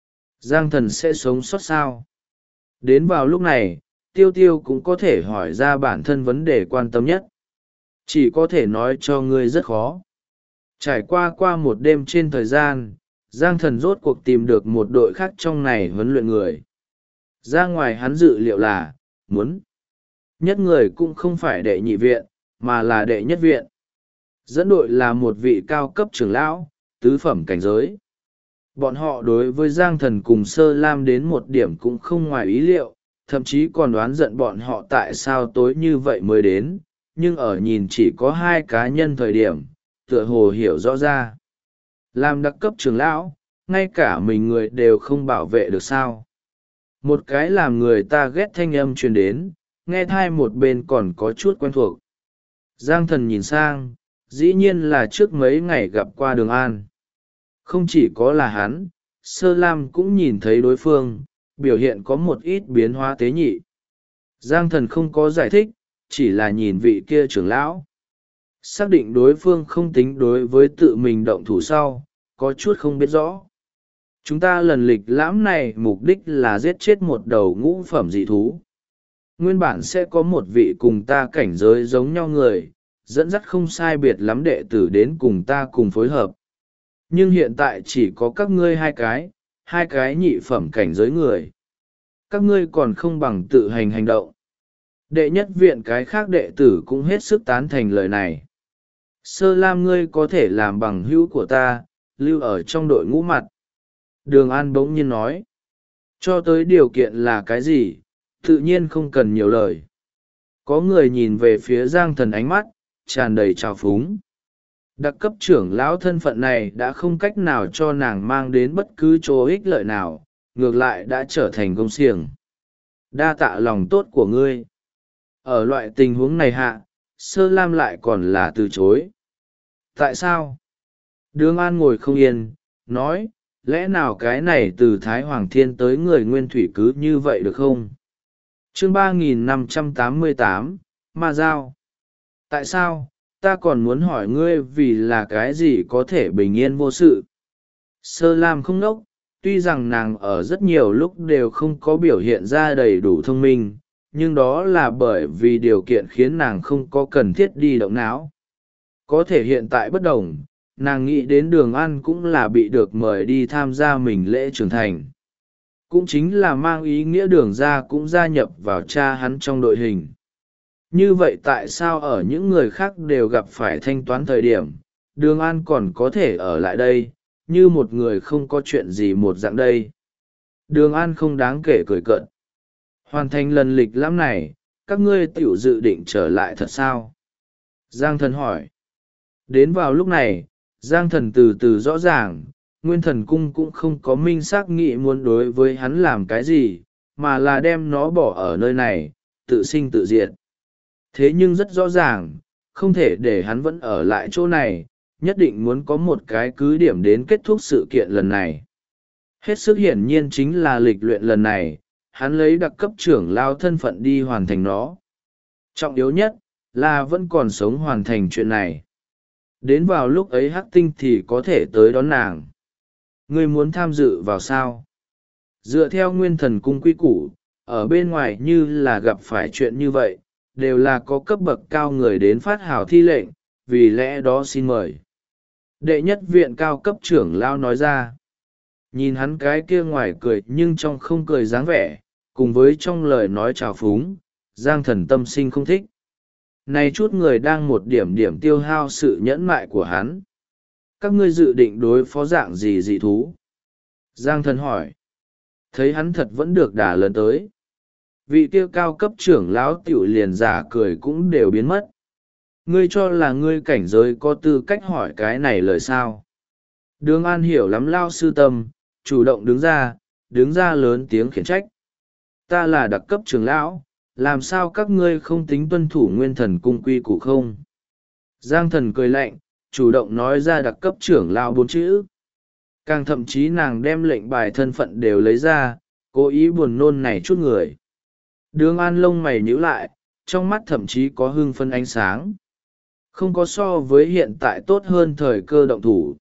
A: Giang Thần sẽ sống sót sao? Đến vào lúc này, Tiêu Tiêu cũng có thể hỏi ra bản thân vấn đề quan tâm nhất. Chỉ có thể nói cho ngươi rất khó. Trải qua một đêm trên thời gian, Giang Thần rốt cuộc tìm được một đội khác trong này huấn luyện người. Ra ngoài hắn dự liệu là, muốn nhất người cũng không phải đệ nhị viện, mà là đệ nhất viện. Dẫn đội là một vị cao cấp trưởng lão, tứ phẩm cảnh giới. Bọn họ đối với Giang Thần cùng Sơ Lam đến một điểm cũng không ngoài ý liệu, thậm chí còn đoán giận bọn họ tại sao tối như vậy mới đến, nhưng ở nhìn chỉ có hai cá nhân thời điểm, tựa hồ hiểu rõ ra. Làm đặc cấp trưởng lão, ngay cả mình người đều không bảo vệ được sao. Một cái làm người ta ghét thanh âm truyền đến, nghe thai một bên còn có chút quen thuộc. Giang Thần nhìn sang, dĩ nhiên là trước mấy ngày gặp qua Đường An. Không chỉ có là hắn, Sơ Lam cũng nhìn thấy đối phương, biểu hiện có một ít biến hóa tế nhị. Giang Thần không có giải thích, chỉ là nhìn vị kia trưởng lão. Xác định đối phương không tính đối với tự mình động thủ sau, có chút không biết rõ. Chúng ta lần lịch lãm này mục đích là giết chết một đầu ngũ phẩm dị thú. Nguyên bản sẽ có một vị cùng ta cảnh giới giống nhau người, dẫn dắt không sai biệt lắm đệ tử đến cùng ta cùng phối hợp. Nhưng hiện tại chỉ có các ngươi hai cái nhị phẩm cảnh giới người. Các ngươi còn không bằng tự hành động. Đệ nhất viện cái khác đệ tử cũng hết sức tán thành lời này. Sơ Lam ngươi có thể làm bằng hữu của ta, lưu ở trong đội ngũ mặt. Đường An bỗng nhiên nói. Cho tới điều kiện là cái gì, tự nhiên không cần nhiều lời. Có người nhìn về phía Giang Thần ánh mắt, tràn đầy trào phúng. Đặc cấp trưởng lão thân phận này đã không cách nào cho nàng mang đến bất cứ chỗ ích lợi nào, ngược lại đã trở thành công xiềng. Đa tạ lòng tốt của ngươi. Ở loại tình huống này hạ, Sơ Lam lại còn là từ chối. Tại sao? Đường An ngồi không yên, nói, lẽ nào cái này từ Thái Hoàng Thiên tới người Nguyên Thủy cứ như vậy được không? Chương 3588, Ma Giao. Tại sao, ta còn muốn hỏi ngươi vì là cái gì có thể bình yên vô sự? Sơ Lam không ngốc, tuy rằng nàng ở rất nhiều lúc đều không có biểu hiện ra đầy đủ thông minh, nhưng đó là bởi vì điều kiện khiến nàng không có cần thiết đi động não. Có thể hiện tại bất đồng, nàng nghĩ đến Đường An cũng là bị được mời đi tham gia mình lễ trưởng thành. Cũng chính là mang ý nghĩa Đường ra cũng gia nhập vào cha hắn trong đội hình. Như vậy tại sao ở những người khác đều gặp phải thanh toán thời điểm, Đường An còn có thể ở lại đây, như một người không có chuyện gì một dạng đây? Đường An không đáng kể cười cợt. Hoàn thành lần lịch lãm này, các ngươi tiểu dự định trở lại thật sao? Giang Thần hỏi. Đến vào lúc này, Giang Thần từ từ rõ ràng, Nguyên Thần Cung cũng không có minh xác nghị muốn đối với hắn làm cái gì, mà là đem nó bỏ ở nơi này, tự sinh tự diệt. Thế nhưng rất rõ ràng, không thể để hắn vẫn ở lại chỗ này, nhất định muốn có một cái cứ điểm đến kết thúc sự kiện lần này. Hết sức hiển nhiên chính là lịch luyện lần này, hắn lấy đặc cấp trưởng lao thân phận đi hoàn thành nó. Trọng yếu nhất là vẫn còn sống hoàn thành chuyện này. Đến vào lúc ấy Hắc Tinh thì có thể tới đón nàng. Ngươi muốn tham dự vào sao? Dựa theo Nguyên Thần Cung quy củ, ở bên ngoài như là gặp phải chuyện như vậy, đều là có cấp bậc cao người đến phát hảo thi lệnh, vì lẽ đó xin mời. Đệ nhất viện cao cấp trưởng lao nói ra. Nhìn hắn cái kia ngoài cười nhưng trong không cười dáng vẻ, cùng với trong lời nói trào phúng, Giang Thần tâm sinh không thích. Này chút người đang một điểm điểm tiêu hao sự nhẫn mại của hắn. Các ngươi dự định đối phó dạng gì dị thú? Giang Thần hỏi. Thấy hắn thật vẫn được đả lớn tới. Vị kia cao cấp trưởng lão tiểu liền giả cười cũng đều biến mất. Ngươi cho là ngươi cảnh giới có tư cách hỏi cái này lời sao? Đường An hiểu lắm lao sư tâm, chủ động đứng ra lớn tiếng khiển trách. Ta là đặc cấp trưởng lão, làm sao các ngươi không tính tuân thủ Nguyên Thần Cung quy củ không? Giang Thần cười lạnh, chủ động nói ra đặc cấp trưởng lão 4 chữ. Càng thậm chí nàng đem lệnh bài thân phận đều lấy ra, cố ý buồn nôn này chút người. Đường An lông mày nhíu lại, trong mắt thậm chí có hưng phân ánh sáng. Không có so với hiện tại tốt hơn thời cơ động thủ.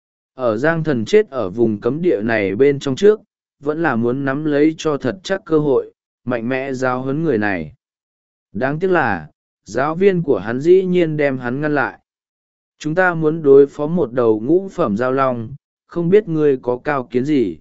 A: Ở Giang Thần chết ở vùng cấm địa này bên trong trước, vẫn là muốn nắm lấy cho thật chắc cơ hội, mạnh mẽ giáo huấn người này. Đáng tiếc là, giáo viên của hắn dĩ nhiên đem hắn ngăn lại. Chúng ta muốn đối phó một đầu ngũ phẩm giao long, không biết ngươi có cao kiến gì.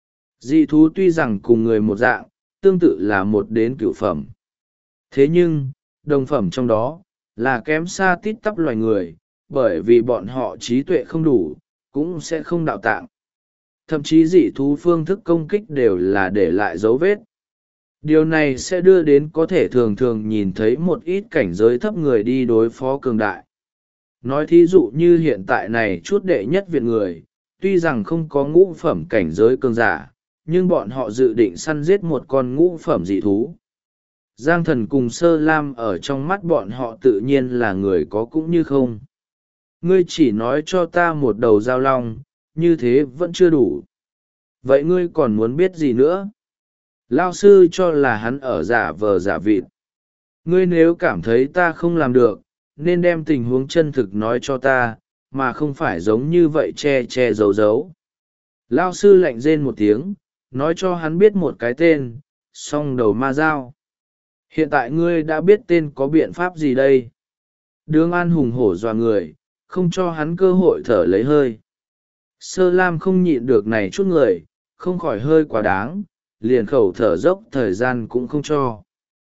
A: Dị thú tuy rằng cùng người một dạng, tương tự là một đến cửu phẩm. Thế nhưng, đồng phẩm trong đó, là kém xa tít tắp loài người, bởi vì bọn họ trí tuệ không đủ, cũng sẽ không đạo tạng. Thậm chí dị thú phương thức công kích đều là để lại dấu vết. Điều này sẽ đưa đến có thể thường thường nhìn thấy một ít cảnh giới thấp người đi đối phó cường đại. Nói thí dụ như hiện tại này chút đệ nhất viện người, tuy rằng không có ngũ phẩm cảnh giới cường giả, nhưng bọn họ dự định săn giết một con ngũ phẩm dị thú. Giang Thần cùng Sơ Lam ở trong mắt bọn họ tự nhiên là người có cũng như không. Ngươi chỉ nói cho ta một đầu giao long, như thế vẫn chưa đủ. Vậy ngươi còn muốn biết gì nữa? Lao sư cho là hắn ở giả vờ giả vịt. Ngươi nếu cảm thấy ta không làm được, nên đem tình huống chân thực nói cho ta, mà không phải giống như vậy che che giấu giấu. Lao sư lạnh rên một tiếng, nói cho hắn biết một cái tên, song đầu ma dao. Hiện tại ngươi đã biết tên có biện pháp gì đây? Đường An hùng hổ dọa người, không cho hắn cơ hội thở lấy hơi. Sơ Lam không nhịn được này chút người, không khỏi hơi quá đáng, liền khẩu thở dốc thời gian cũng không cho.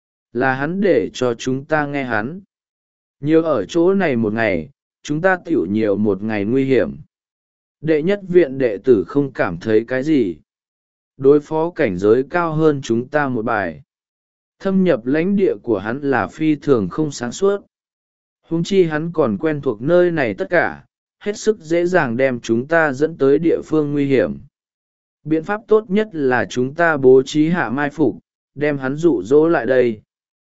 A: Là hắn để cho chúng ta nghe hắn. Nhiều ở chỗ này một ngày, chúng ta tiểu nhiều một ngày nguy hiểm. Đệ nhất viện đệ tử không cảm thấy cái gì. Đối phó cảnh giới cao hơn chúng ta một bài. Thâm nhập lãnh địa của hắn là phi thường không sáng suốt. Huống chi hắn còn quen thuộc nơi này tất cả, hết sức dễ dàng đem chúng ta dẫn tới địa phương nguy hiểm. Biện pháp tốt nhất là chúng ta bố trí hạ mai phục, đem hắn dụ dỗ lại đây.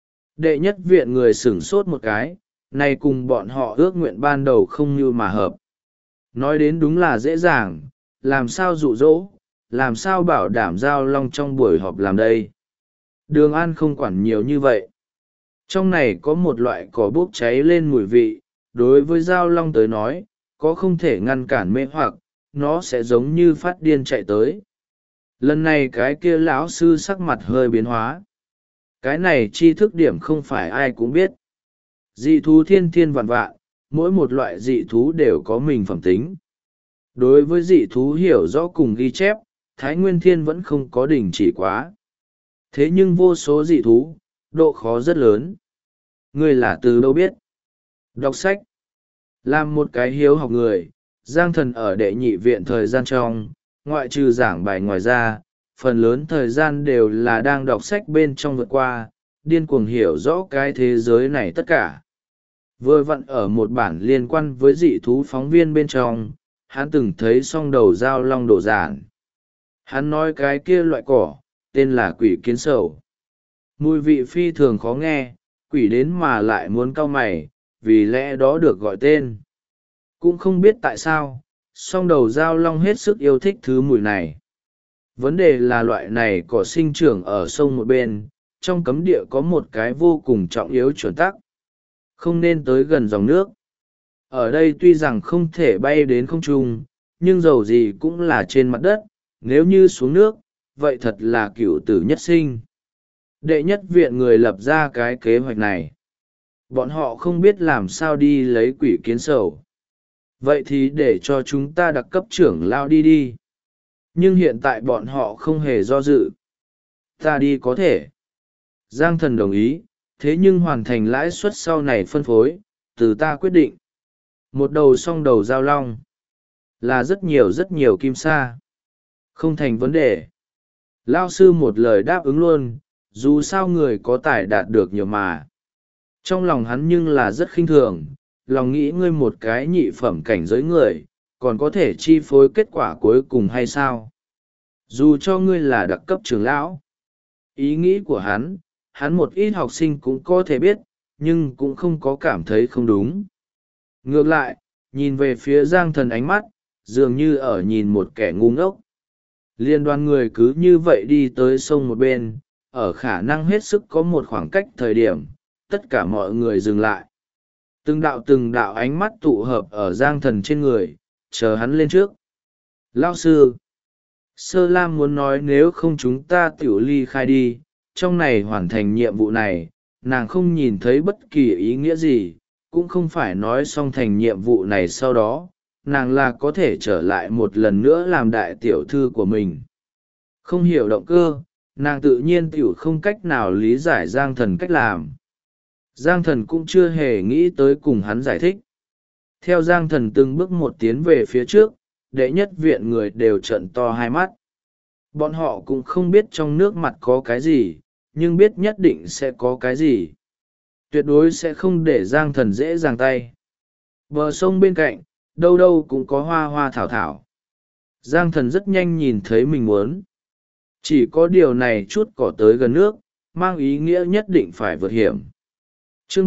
A: Đệ nhất viện người sửng sốt một cái, này cùng bọn họ ước nguyện ban đầu không như mà hợp. Nói đến đúng là dễ dàng, làm sao dụ dỗ, làm sao bảo đảm giao long trong buổi họp làm đây. Đường An không quản nhiều như vậy. Trong này có một loại cỏ bốc cháy lên mùi vị, đối với giao long tới nói, có không thể ngăn cản mê hoặc, nó sẽ giống như phát điên chạy tới. Lần này cái kia lão sư sắc mặt hơi biến hóa. Cái này tri thức điểm không phải ai cũng biết. Dị thú thiên thiên vạn vạn, mỗi một loại dị thú đều có mình phẩm tính. Đối với dị thú hiểu rõ cùng ghi chép, Thái Nguyên Thiên vẫn không có đỉnh chỉ quá. Thế nhưng vô số dị thú, độ khó rất lớn. Ngươi là từ đâu biết? Đọc sách. Làm một cái hiếu học người, Giang Thần ở đệ nhị viện thời gian trong, ngoại trừ giảng bài ngoài ra, phần lớn thời gian đều là đang đọc sách bên trong vượt qua, điên cuồng hiểu rõ cái thế giới này tất cả. Vừa vặn ở một bản liên quan với dị thú phóng viên bên trong, hắn từng thấy song đầu dao long đổ giản. Hắn nói cái kia loại cỏ, tên là quỷ kiến sầu. Mùi vị phi thường khó nghe, quỷ đến mà lại muốn cau mày, vì lẽ đó được gọi tên. Cũng không biết tại sao, song đầu dao long hết sức yêu thích thứ mùi này. Vấn đề là loại này cỏ sinh trưởng ở sông một bên, trong cấm địa có một cái vô cùng trọng yếu chuẩn tắc. Không nên tới gần dòng nước. Ở đây tuy rằng không thể bay đến không trung, nhưng dầu gì cũng là trên mặt đất, nếu như xuống nước, vậy thật là cửu tử nhất sinh. Đệ nhất viện người lập ra cái kế hoạch này. Bọn họ không biết làm sao đi lấy quỷ kiến sầu. Vậy thì để cho chúng ta đặc cấp trưởng lao đi đi. Nhưng hiện tại bọn họ không hề do dự. Ta đi có thể. Giang Thần đồng ý, thế nhưng hoàn thành lãi suất sau này phân phối, từ ta quyết định. Một đầu song đầu giao long. Là rất nhiều kim sa. Không thành vấn đề. Lao sư một lời đáp ứng luôn, dù sao người có tài đạt được nhiều mà. Trong lòng hắn nhưng là rất khinh thường, lòng nghĩ ngươi một cái nhị phẩm cảnh giới người, còn có thể chi phối kết quả cuối cùng hay sao? Dù cho ngươi là đặc cấp trưởng lão. Ý nghĩ của hắn một ít học sinh cũng có thể biết, nhưng cũng không có cảm thấy không đúng. Ngược lại, nhìn về phía Giang Thần ánh mắt, dường như ở nhìn một kẻ ngu ngốc. Liên đoàn người cứ như vậy đi tới sông một bên, ở khả năng hết sức có một khoảng cách thời điểm, tất cả mọi người dừng lại. Từng đạo ánh mắt tụ hợp ở Giang Thần trên người, chờ hắn lên trước. Lão sư, Sơ Lam muốn nói nếu không chúng ta tiểu ly khai đi, trong này hoàn thành nhiệm vụ này, nàng không nhìn thấy bất kỳ ý nghĩa gì, cũng không phải nói xong thành nhiệm vụ này sau đó, nàng là có thể trở lại một lần nữa làm đại tiểu thư của mình. Không hiểu động cơ, nàng tự nhiên tiểu không cách nào lý giải Giang Thần cách làm. Giang Thần cũng chưa hề nghĩ tới cùng hắn giải thích. Theo Giang Thần từng bước một tiến về phía trước, đệ nhất viện người đều trợn to hai mắt. Bọn họ cũng không biết trong nước mặt có cái gì, nhưng biết nhất định sẽ có cái gì. Tuyệt đối sẽ không để Giang Thần dễ dàng tay. Bờ sông bên cạnh, đâu đâu cũng có hoa hoa thảo thảo. Giang Thần rất nhanh nhìn thấy mình muốn. Chỉ có điều này chút cỏ tới gần nước, mang ý nghĩa nhất định phải vượt hiểm. Chương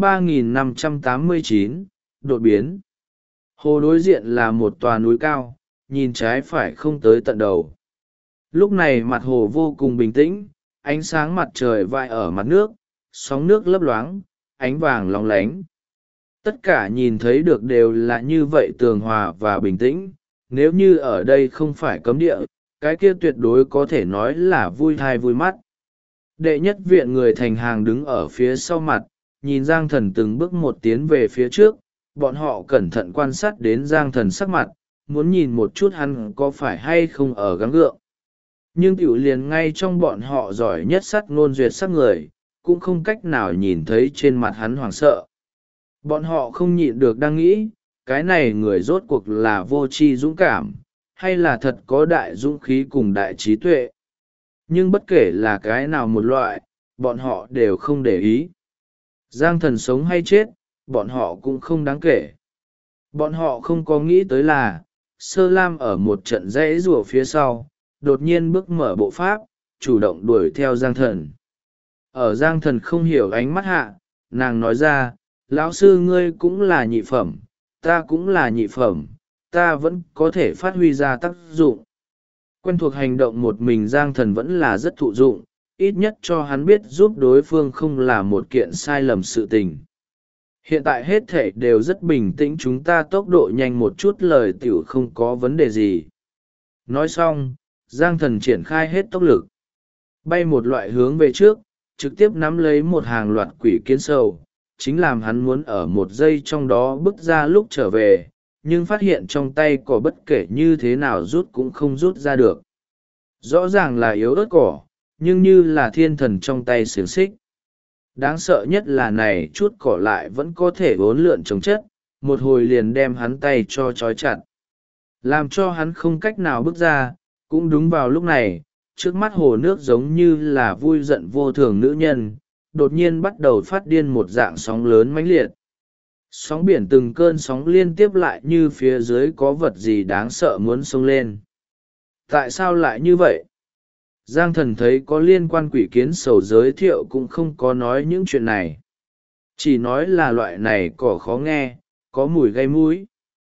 A: 3589, đột biến. Hồ đối diện là một tòa núi cao, nhìn trái phải không tới tận đầu. Lúc này mặt hồ vô cùng bình tĩnh, ánh sáng mặt trời vãi ở mặt nước, sóng nước lấp loáng, ánh vàng lóng lánh. Tất cả nhìn thấy được đều là như vậy tường hòa và bình tĩnh. Nếu như ở đây không phải cấm địa, cái kia tuyệt đối có thể nói là vui thai vui mắt. Đệ nhất viện người thành hàng đứng ở phía sau mặt, nhìn Giang Thần từng bước một tiến về phía trước, bọn họ cẩn thận quan sát đến Giang Thần sắc mặt, muốn nhìn một chút hắn có phải hay không ở gắng gượng. Nhưng tiểu liền ngay trong bọn họ giỏi nhất sát ngôn duyệt sắc người, cũng không cách nào nhìn thấy trên mặt hắn hoảng sợ. Bọn họ không nhịn được đang nghĩ, cái này người rốt cuộc là vô tri dũng cảm, hay là thật có đại dũng khí cùng đại trí tuệ. Nhưng bất kể là cái nào một loại, bọn họ đều không để ý. Giang Thần sống hay chết, bọn họ cũng không đáng kể. Bọn họ không có nghĩ tới là, Sơ Lam ở một trận dãy rùa phía sau, đột nhiên bước mở bộ pháp, chủ động đuổi theo Giang Thần. Ở Giang Thần không hiểu ánh mắt hạ, nàng nói ra, lão sư ngươi cũng là nhị phẩm, ta cũng là nhị phẩm, ta vẫn có thể phát huy ra tác dụng. Quen thuộc hành động một mình Giang Thần vẫn là rất thụ dụng, ít nhất cho hắn biết giúp đối phương không là một kiện sai lầm sự tình. Hiện tại hết thể đều rất bình tĩnh, chúng ta tốc độ nhanh một chút lời tiểu không có vấn đề gì. Nói xong, Giang Thần triển khai hết tốc lực. Bay một loại hướng về trước, trực tiếp nắm lấy một hàng loạt quỷ kiến sầu, chính làm hắn muốn ở một giây trong đó bước ra lúc trở về, nhưng phát hiện trong tay cỏ bất kể như thế nào rút cũng không rút ra được. Rõ ràng là yếu ớt cỏ, nhưng như là thiên thần trong tay xiềng xích. Đáng sợ nhất là này chút cỏ lại vẫn có thể uốn lượn chống chất, một hồi liền đem hắn tay cho trói chặt. Làm cho hắn không cách nào bước ra, cũng đúng vào lúc này, trước mắt hồ nước giống như là vui giận vô thường nữ nhân, đột nhiên bắt đầu phát điên một dạng sóng lớn mãnh liệt. Sóng biển từng cơn sóng liên tiếp lại như phía dưới có vật gì đáng sợ muốn xông lên. Tại sao lại như vậy? Giang Thần thấy có liên quan quỷ kiến sầu giới thiệu cũng không có nói những chuyện này. Chỉ nói là loại này cỏ khó nghe, có mùi gây mũi.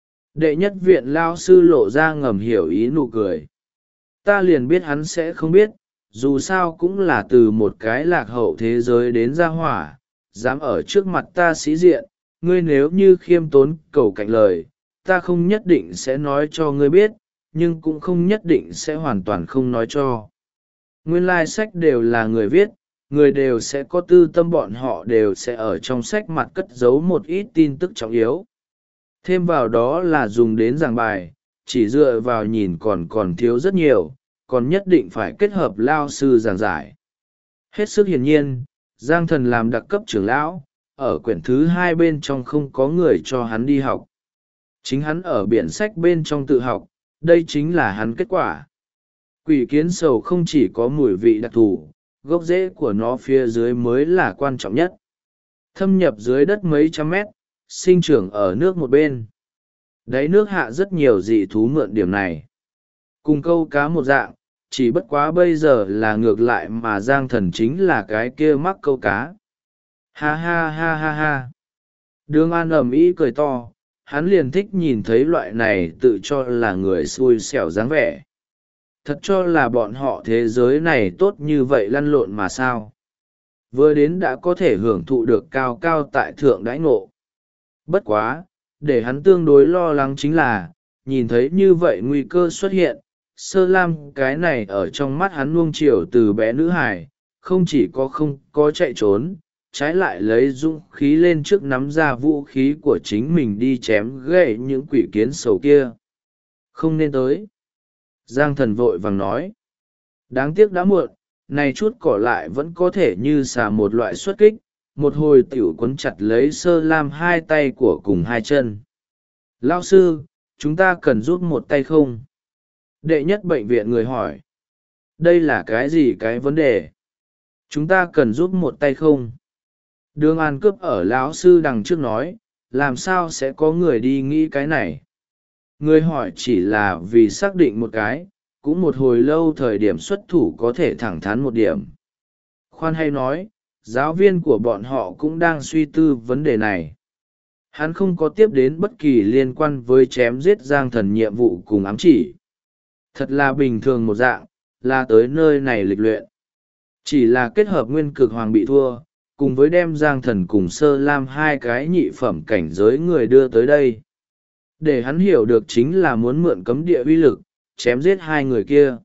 A: Đệ nhất viện lao sư lộ ra ngầm hiểu ý nụ cười. Ta liền biết hắn sẽ không biết, dù sao cũng là từ một cái lạc hậu thế giới đến ra hỏa, dám ở trước mặt ta sĩ diện, ngươi nếu như khiêm tốn cầu cạnh lời, ta không nhất định sẽ nói cho ngươi biết, nhưng cũng không nhất định sẽ hoàn toàn không nói cho. Nguyên lai sách đều là người viết, người đều sẽ có tư tâm, bọn họ đều sẽ ở trong sách mặt cất giấu một ít tin tức trọng yếu. Thêm vào đó là dùng đến giảng bài, chỉ dựa vào nhìn còn thiếu rất nhiều, còn nhất định phải kết hợp lao sư giảng giải. Hết sức hiển nhiên, Giang Thần làm đặc cấp trưởng lão, ở quyển thứ 2 bên trong không có người cho hắn đi học. Chính hắn ở biển sách bên trong tự học, đây chính là hắn kết quả. Quỷ kiến sầu không chỉ có mùi vị đặc thù, gốc rễ của nó phía dưới mới là quan trọng nhất. Thâm nhập dưới đất mấy trăm mét, sinh trưởng ở nước một bên. Đáy nước hạ rất nhiều dị thú mượn điểm này. Cùng câu cá một dạng, chỉ bất quá bây giờ là ngược lại mà Giang Thần chính là cái kia mắc câu cá. Ha ha ha ha ha. Đường An ầm ĩ cười to, hắn liền thích nhìn thấy loại này tự cho là người xui xẻo dáng vẻ. Thật cho là bọn họ thế giới này tốt như vậy lăn lộn mà sao. Vừa đến đã có thể hưởng thụ được cao cao tại thượng đãi ngộ. Bất quá, để hắn tương đối lo lắng chính là, nhìn thấy như vậy nguy cơ xuất hiện, Sơ Lam cái này ở trong mắt hắn nuông chiều từ bé nữ hải, không chỉ không có chạy trốn, trái lại lấy dũng khí lên trước nắm ra vũ khí của chính mình đi chém gậy những quỷ kiến sầu kia. Không nên tới. Giang Thần vội vàng nói. Đáng tiếc đã muộn, này chút cỏ lại vẫn có thể như xà một loại xuất kích, một hồi tiểu quấn chặt lấy Sơ Lam hai tay của cùng hai chân. Lão sư, chúng ta cần giúp một tay không? Đệ nhất bệnh viện người hỏi. Đây là cái gì cái vấn đề? Chúng ta cần giúp một tay không? Đường An cướp ở lão sư đằng trước nói, làm sao sẽ có người đi nghĩ cái này? Người hỏi chỉ là vì xác định một cái, cũng một hồi lâu thời điểm xuất thủ có thể thẳng thắn một điểm. Khoan hay nói, giáo viên của bọn họ cũng đang suy tư vấn đề này. Hắn không có tiếp đến bất kỳ liên quan với chém giết Giang Thần nhiệm vụ cùng ám chỉ. Thật là bình thường một dạng, là tới nơi này lịch luyện. Chỉ là kết hợp nguyên cực hoàng bị thua, cùng với đem Giang Thần cùng Sơ Lam hai cái nhị phẩm cảnh giới người đưa tới đây. Để hắn hiểu được chính là muốn mượn cấm địa uy lực, chém giết hai người kia.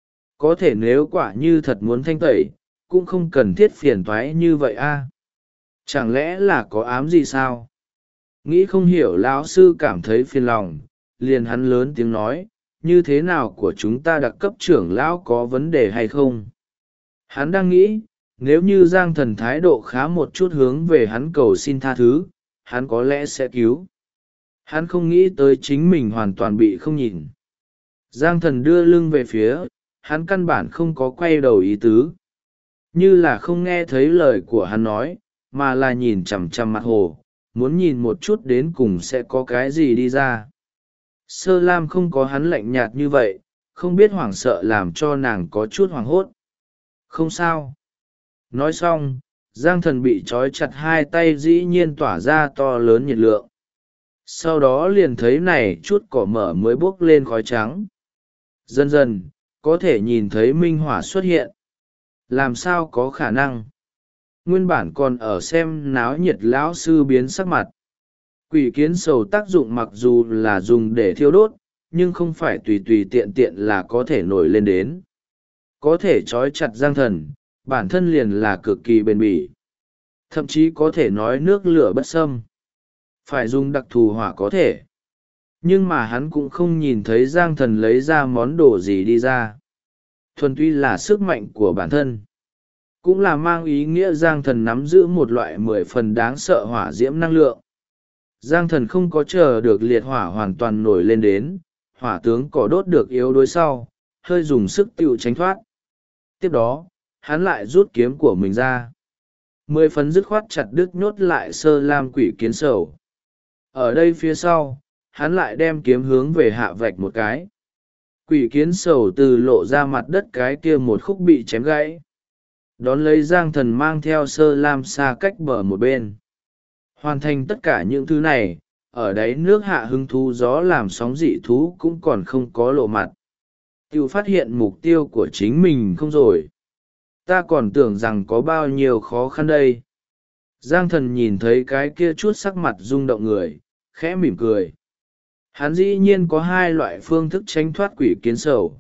A: Có thể nếu quả như thật muốn thanh tẩy, cũng không cần thiết phiền toái như vậy a. Chẳng lẽ là có ám gì sao? Nghĩ không hiểu lão sư cảm thấy phiền lòng, liền hắn lớn tiếng nói, như thế nào của chúng ta đặc cấp trưởng lão có vấn đề hay không? Hắn đang nghĩ, nếu như Giang Thần thái độ khá một chút hướng về hắn cầu xin tha thứ, hắn có lẽ sẽ cứu. Hắn không nghĩ tới chính mình hoàn toàn bị không nhìn. Giang Thần đưa lưng về phía, hắn căn bản không có quay đầu ý tứ. Như là không nghe thấy lời của hắn nói, mà là nhìn chằm chằm mặt hồ, muốn nhìn một chút đến cùng sẽ có cái gì đi ra. Sơ Lam không có hắn lạnh nhạt như vậy, không biết hoảng sợ làm cho nàng có chút hoảng hốt. Không sao. Nói xong, Giang Thần bị trói chặt hai tay dĩ nhiên tỏa ra to lớn nhiệt lượng. Sau đó liền thấy này chút cỏ mở mới bốc lên khói trắng. Dần dần, có thể nhìn thấy minh hỏa xuất hiện. Làm sao có khả năng? Nguyên bản còn ở xem náo nhiệt lão sư biến sắc mặt. Quỷ kiến sầu tác dụng mặc dù là dùng để thiêu đốt, nhưng không phải tùy tùy tiện tiện là có thể nổi lên đến. Có thể trói chặt Giang Thần, bản thân liền là cực kỳ bền bỉ. Thậm chí có thể nói nước lửa bất xâm. Phải dùng đặc thù hỏa có thể. Nhưng mà hắn cũng không nhìn thấy Giang Thần lấy ra món đồ gì đi ra. Thuần túy là sức mạnh của bản thân. Cũng là mang ý nghĩa Giang Thần nắm giữ một loại 10 phần đáng sợ hỏa diễm năng lượng. Giang Thần không có chờ được liệt hỏa hoàn toàn nổi lên đến, hỏa tướng cỏ đốt được yếu đuối sau, hơi dùng sức tiêu tránh thoát. Tiếp đó, hắn lại rút kiếm của mình ra. 10 phần dứt khoát chặt đứt nhốt lại Sơ Lam quỷ kiến sầu. Ở đây phía sau, hắn lại đem kiếm hướng về hạ vạch một cái. Quỷ kiến sầu từ lộ ra mặt đất cái kia một khúc bị chém gãy. Đón lấy Giang Thần mang theo Sơ Lam xa cách bờ một bên. Hoàn thành tất cả những thứ này, ở đáy nước hạ hứng thú gió làm sóng dị thú cũng còn không có lộ mặt. Tiêu phát hiện mục tiêu của chính mình không rồi. Ta còn tưởng rằng có bao nhiêu khó khăn đây. Giang Thần nhìn thấy cái kia chút sắc mặt rung động người, khẽ mỉm cười. Hắn dĩ nhiên có hai loại phương thức tránh thoát quỷ kiến sầu.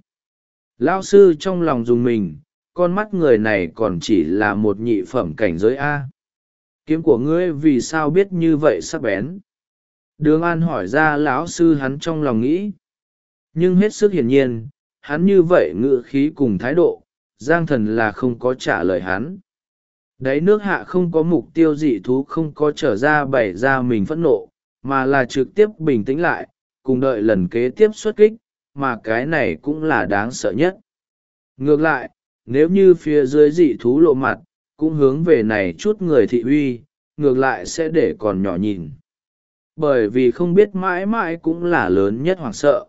A: Lao sư trong lòng dùng mình, con mắt người này còn chỉ là một nhị phẩm cảnh giới A. Kiếm của ngươi vì sao biết như vậy sắc bén? Đường An hỏi ra lão sư hắn trong lòng nghĩ. Nhưng hết sức hiển nhiên, hắn như vậy ngữ khí cùng thái độ, Giang Thần là không có trả lời hắn. Đáy nước hạ không có mục tiêu dị thú không có trở ra bày ra mình phẫn nộ, mà là trực tiếp bình tĩnh lại, cùng đợi lần kế tiếp xuất kích, mà cái này cũng là đáng sợ nhất. Ngược lại, nếu như phía dưới dị thú lộ mặt, cũng hướng về này chút người thị uy, ngược lại sẽ để còn nhỏ nhìn. Bởi vì không biết mãi mãi cũng là lớn nhất hoảng sợ.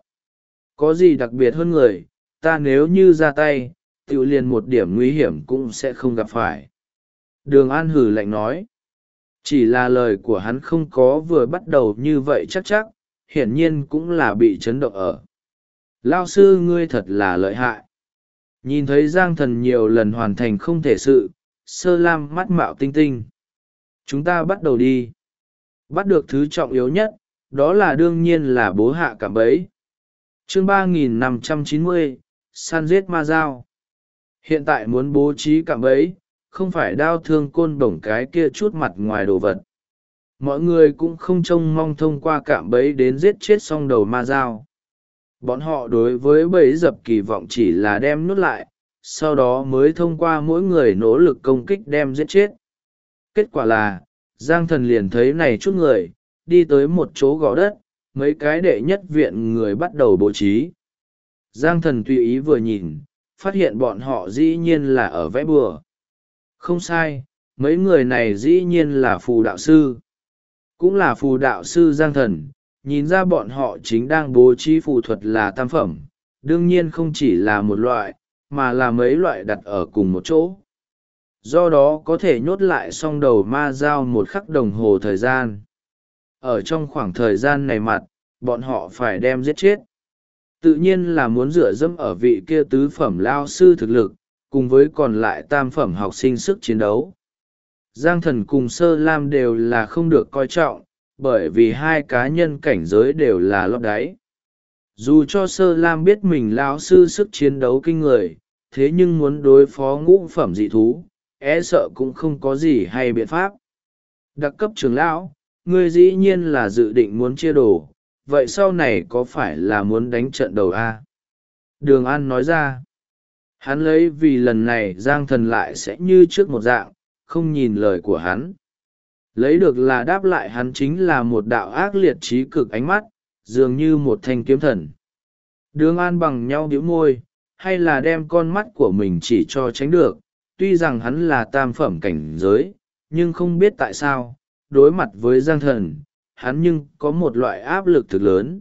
A: Có gì đặc biệt hơn người, ta nếu như ra tay, tự liền một điểm nguy hiểm cũng sẽ không gặp phải. Đường An hử lạnh nói. Chỉ là lời của hắn không có vừa bắt đầu như vậy chắc, hiển nhiên cũng là bị chấn động ở. Lao sư ngươi thật là lợi hại. Nhìn thấy Giang Thần nhiều lần hoàn thành không thể sự, Sơ Lam mắt mạo tinh tinh. Chúng ta bắt đầu đi. Bắt được thứ trọng yếu nhất, đó là đương nhiên là bố hạ cạm bẫy. Chương 3590, săn giết ma dao. Hiện tại muốn bố trí cạm bẫy, không phải đao thương côn bổng cái kia chút mặt ngoài đồ vật. Mọi người cũng không trông mong thông qua cạm bẫy đến giết chết xong đầu ma dao. Bọn họ đối với bẫy dập kỳ vọng chỉ là đem nuốt lại, sau đó mới thông qua mỗi người nỗ lực công kích đem giết chết. Kết quả là, Giang Thần liền thấy này chút người, đi tới một chỗ gò đất, mấy cái đệ nhất viện người bắt đầu bố trí. Giang Thần tùy ý vừa nhìn, phát hiện bọn họ dĩ nhiên là ở vẽ bùa. Không sai, mấy người này dĩ nhiên là phù đạo sư. Cũng là phù đạo sư Giang Thần, nhìn ra bọn họ chính đang bố trí phù thuật là tam phẩm, đương nhiên không chỉ là một loại, mà là mấy loại đặt ở cùng một chỗ. Do đó có thể nhốt lại xong đầu ma dao 1 khắc đồng hồ thời gian. Ở trong khoảng thời gian này mặt, bọn họ phải đem giết chết. Tự nhiên là muốn dựa dẫm ở vị kia tứ phẩm lao sư thực lực, cùng với còn lại tam phẩm học sinh sức chiến đấu. Giang Thần cùng Sơ Lam đều là không được coi trọng, bởi vì hai cá nhân cảnh giới đều là lót đáy. Dù cho Sơ Lam biết mình lao sư sức chiến đấu kinh người, thế nhưng muốn đối phó ngũ phẩm dị thú, e sợ cũng không có gì hay biện pháp. Đặc cấp trưởng lão, ngươi dĩ nhiên là dự định muốn chia đồ, vậy sau này có phải là muốn đánh trận đầu a? Đường An nói ra. Hắn lấy vì lần này Giang Thần lại sẽ như trước một dạng, không nhìn lời của hắn. Lấy được là đáp lại hắn chính là một đạo ác liệt trí cực ánh mắt, dường như một thanh kiếm thần. Đường An bằng nhau bĩu môi, hay là đem con mắt của mình chỉ cho tránh được, tuy rằng hắn là tam phẩm cảnh giới, nhưng không biết tại sao, đối mặt với Giang Thần, hắn nhưng có một loại áp lực thực lớn.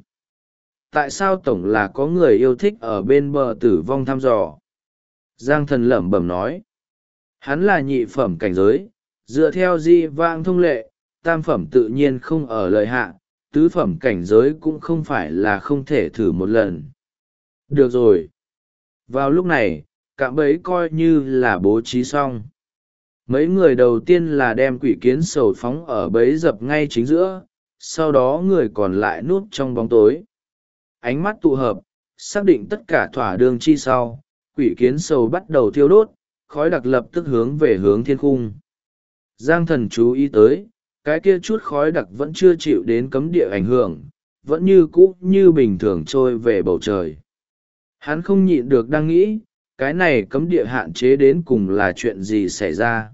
A: Tại sao tổng là có người yêu thích ở bên bờ tử vong thăm dò? Giang Thần lẩm bẩm nói. Hắn là nhị phẩm cảnh giới, dựa theo di vãng thông lệ, tam phẩm tự nhiên không ở lời hạ, tứ phẩm cảnh giới cũng không phải là không thể thử một lần. Được rồi. Vào lúc này, cạm bẫy coi như là bố trí xong. Mấy người đầu tiên là đem quỷ kiến sầu phóng ở bẫy dập ngay chính giữa, sau đó người còn lại núp trong bóng tối. Ánh mắt tụ hợp, xác định tất cả thỏa đường chi sau, quỷ kiến sầu bắt đầu thiêu đốt, khói đặc lập tức hướng về hướng thiên khung. Giang Thần chú ý tới, cái kia chút khói đặc vẫn chưa chịu đến cấm địa ảnh hưởng, vẫn như cũ như bình thường trôi về bầu trời. Hắn không nhịn được đang nghĩ, cái này cấm địa hạn chế đến cùng là chuyện gì xảy ra?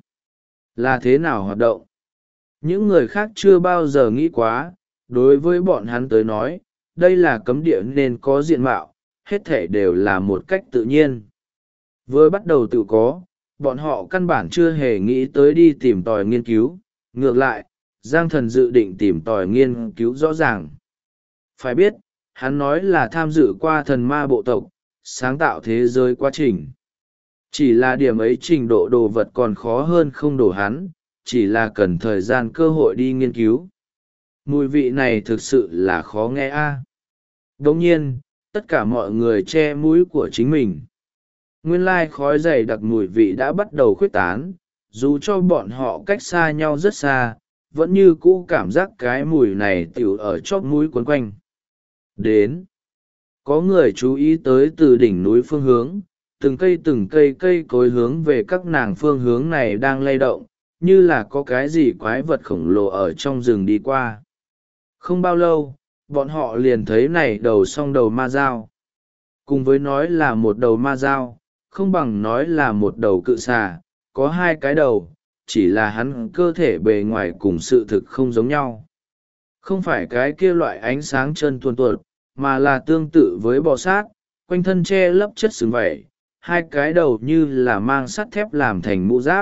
A: Là thế nào hoạt động? Những người khác chưa bao giờ nghĩ quá, đối với bọn hắn tới nói, đây là cấm địa nên có diện mạo, hết thể đều là một cách tự nhiên. Vừa bắt đầu tự có, bọn họ căn bản chưa hề nghĩ tới đi tìm tòi nghiên cứu, ngược lại, Giang Thần dự định tìm tòi nghiên cứu rõ ràng. Phải biết, hắn nói là tham dự qua thần ma bộ tộc, sáng tạo thế giới quá trình. Chỉ là điểm ấy trình độ đồ vật còn khó hơn không đổ hắn, chỉ là cần thời gian cơ hội đi nghiên cứu. Mùi vị này thực sự là khó nghe a. Đồng nhiên, tất cả mọi người che mũi của chính mình. Nguyên lai khói dày đặc mùi vị đã bắt đầu khuếch tán, dù cho bọn họ cách xa nhau rất xa, vẫn như cũ cảm giác cái mùi này tiểu ở chóp mũi quấn quanh. Đến. Có người chú ý tới từ đỉnh núi phương hướng, từng cây cây cối hướng về các nàng phương hướng này đang lay động, như là có cái gì quái vật khổng lồ ở trong rừng đi qua. Không bao lâu, bọn họ liền thấy này đầu song đầu ma dao. Cùng với nói là một đầu ma dao, không bằng nói là một đầu cự xà, có 2 cái đầu, chỉ là hắn cơ thể bề ngoài cùng sự thực không giống nhau. Không phải cái kia loại ánh sáng chân tuồn tuột, mà là tương tự với bò sát, quanh thân che lấp chất sừng vảy, 2 cái đầu như là mang sắt thép làm thành mũ giáp.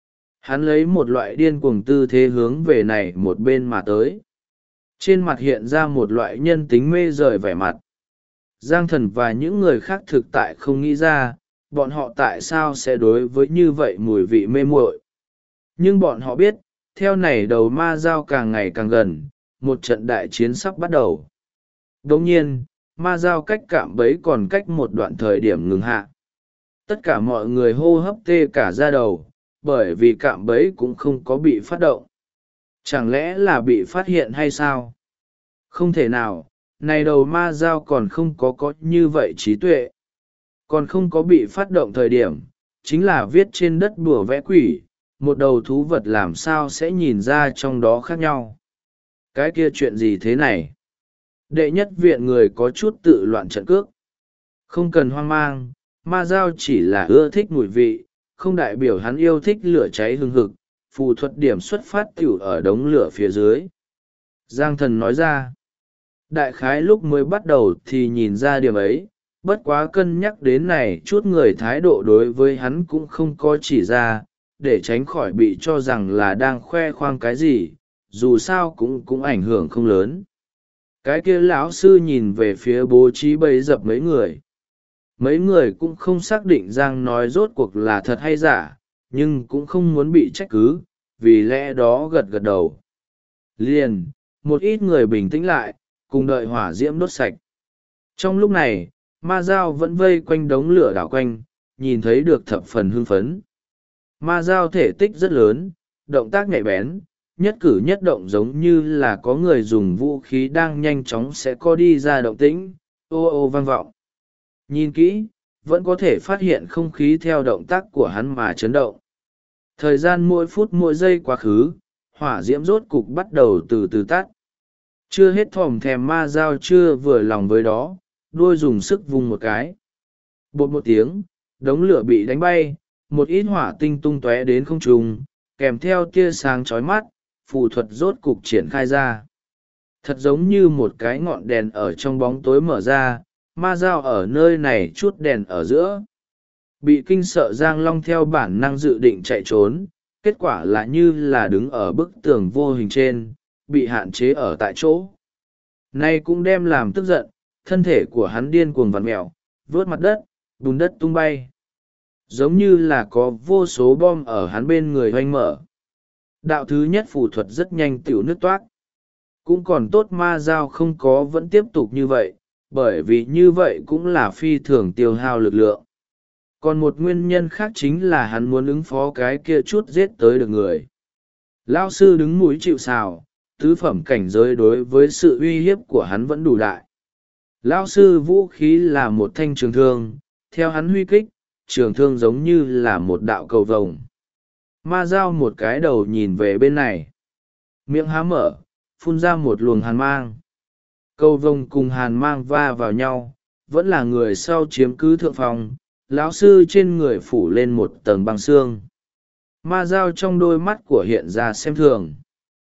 A: Hắn lấy một loại điên cuồng tư thế hướng về này một bên mà tới. Trên mặt hiện ra một loại nhân tính mê rời vẻ mặt. Giang Thần và những người khác thực tại không nghĩ ra, bọn họ tại sao sẽ đối với như vậy mùi vị mê muội. Nhưng bọn họ biết, theo này đầu ma dao càng ngày càng gần, một trận đại chiến sắp bắt đầu. Đồng nhiên, ma dao cách cạm bẫy còn cách một đoạn thời điểm ngừng hạ. Tất cả mọi người hô hấp tê cả da đầu, bởi vì cạm bẫy cũng không có bị phát động. Chẳng lẽ là bị phát hiện hay sao? Không thể nào, này đầu ma dao còn không có như vậy trí tuệ. Còn không có bị phát động thời điểm, chính là viết trên đất bùa vẽ quỷ, một đầu thú vật làm sao sẽ nhìn ra trong đó khác nhau. Cái kia chuyện gì thế này? Đệ nhất viện người có chút tự loạn trận cước. Không cần hoang mang, ma dao chỉ là ưa thích mùi vị, không đại biểu hắn yêu thích lửa cháy hừng hực, phù thuật điểm xuất phát tiểu ở đống lửa phía dưới. Giang thần nói ra, đại khái lúc mới bắt đầu thì nhìn ra điểm ấy, bất quá cân nhắc đến này chút người thái độ đối với hắn cũng không có chỉ ra, để tránh khỏi bị cho rằng là đang khoe khoang cái gì, dù sao cũng ảnh hưởng không lớn. Cái kia lão sư nhìn về phía bố trí bẫy dập mấy người cũng không xác định Giang nói rốt cuộc là thật hay giả, nhưng cũng không muốn bị trách cứ, vì lẽ đó gật gật đầu. Liền, một ít người bình tĩnh lại, cùng đợi hỏa diễm đốt sạch. Trong lúc này, ma dao vẫn vây quanh đống lửa đảo quanh, nhìn thấy được thập phần hưng phấn. Ma dao thể tích rất lớn, động tác nhạy bén, nhất cử nhất động giống như là có người dùng vũ khí đang nhanh chóng sẽ có đi ra động tĩnh, ô ô vang vọng. Nhìn kỹ, vẫn có thể phát hiện không khí theo động tác của hắn mà chấn động. Thời gian mỗi phút mỗi giây quá khứ, hỏa diễm rốt cục bắt đầu từ từ tắt. Chưa hết thòm thèm ma dao chưa vừa lòng với đó, đuôi dùng sức vung một cái. Bột một tiếng, đống lửa bị đánh bay, một ít hỏa tinh tung tóe đến không trung, kèm theo tia sáng chói mắt, phù thuật rốt cục triển khai ra. Thật giống như một cái ngọn đèn ở trong bóng tối mở ra, ma dao ở nơi này chút đèn ở giữa. Bị kinh sợ Giang Long theo bản năng dự định chạy trốn, kết quả là như là đứng ở bức tường vô hình trên, bị hạn chế ở tại chỗ. Nay cũng đem làm tức giận, thân thể của hắn điên cuồng vặn mẹo, vớt mặt đất, bùn đất tung bay. Giống như là có vô số bom ở hắn bên người hoanh mở. Đạo thứ nhất phù thuật rất nhanh tiểu nước toát. Cũng còn tốt ma dao không có vẫn tiếp tục như vậy, bởi vì như vậy cũng là phi thường tiêu hao lực lượng. Còn một nguyên nhân khác chính là hắn muốn ứng phó cái kia chút giết tới được người. Lao sư đứng mũi chịu sào, tứ phẩm cảnh giới đối với sự uy hiếp của hắn vẫn đủ đại. Lao sư vũ khí là một thanh trường thương, theo hắn huy kích, trường thương giống như là một đạo cầu vồng. Ma dao một cái đầu nhìn về bên này. Miệng há mở, phun ra một luồng hàn mang. Cầu vồng cùng hàn mang va vào nhau, vẫn là người sau chiếm cứ thượng phòng. Lão sư trên người phủ lên một tầng băng xương. Ma dao trong đôi mắt của hiện ra xem thường.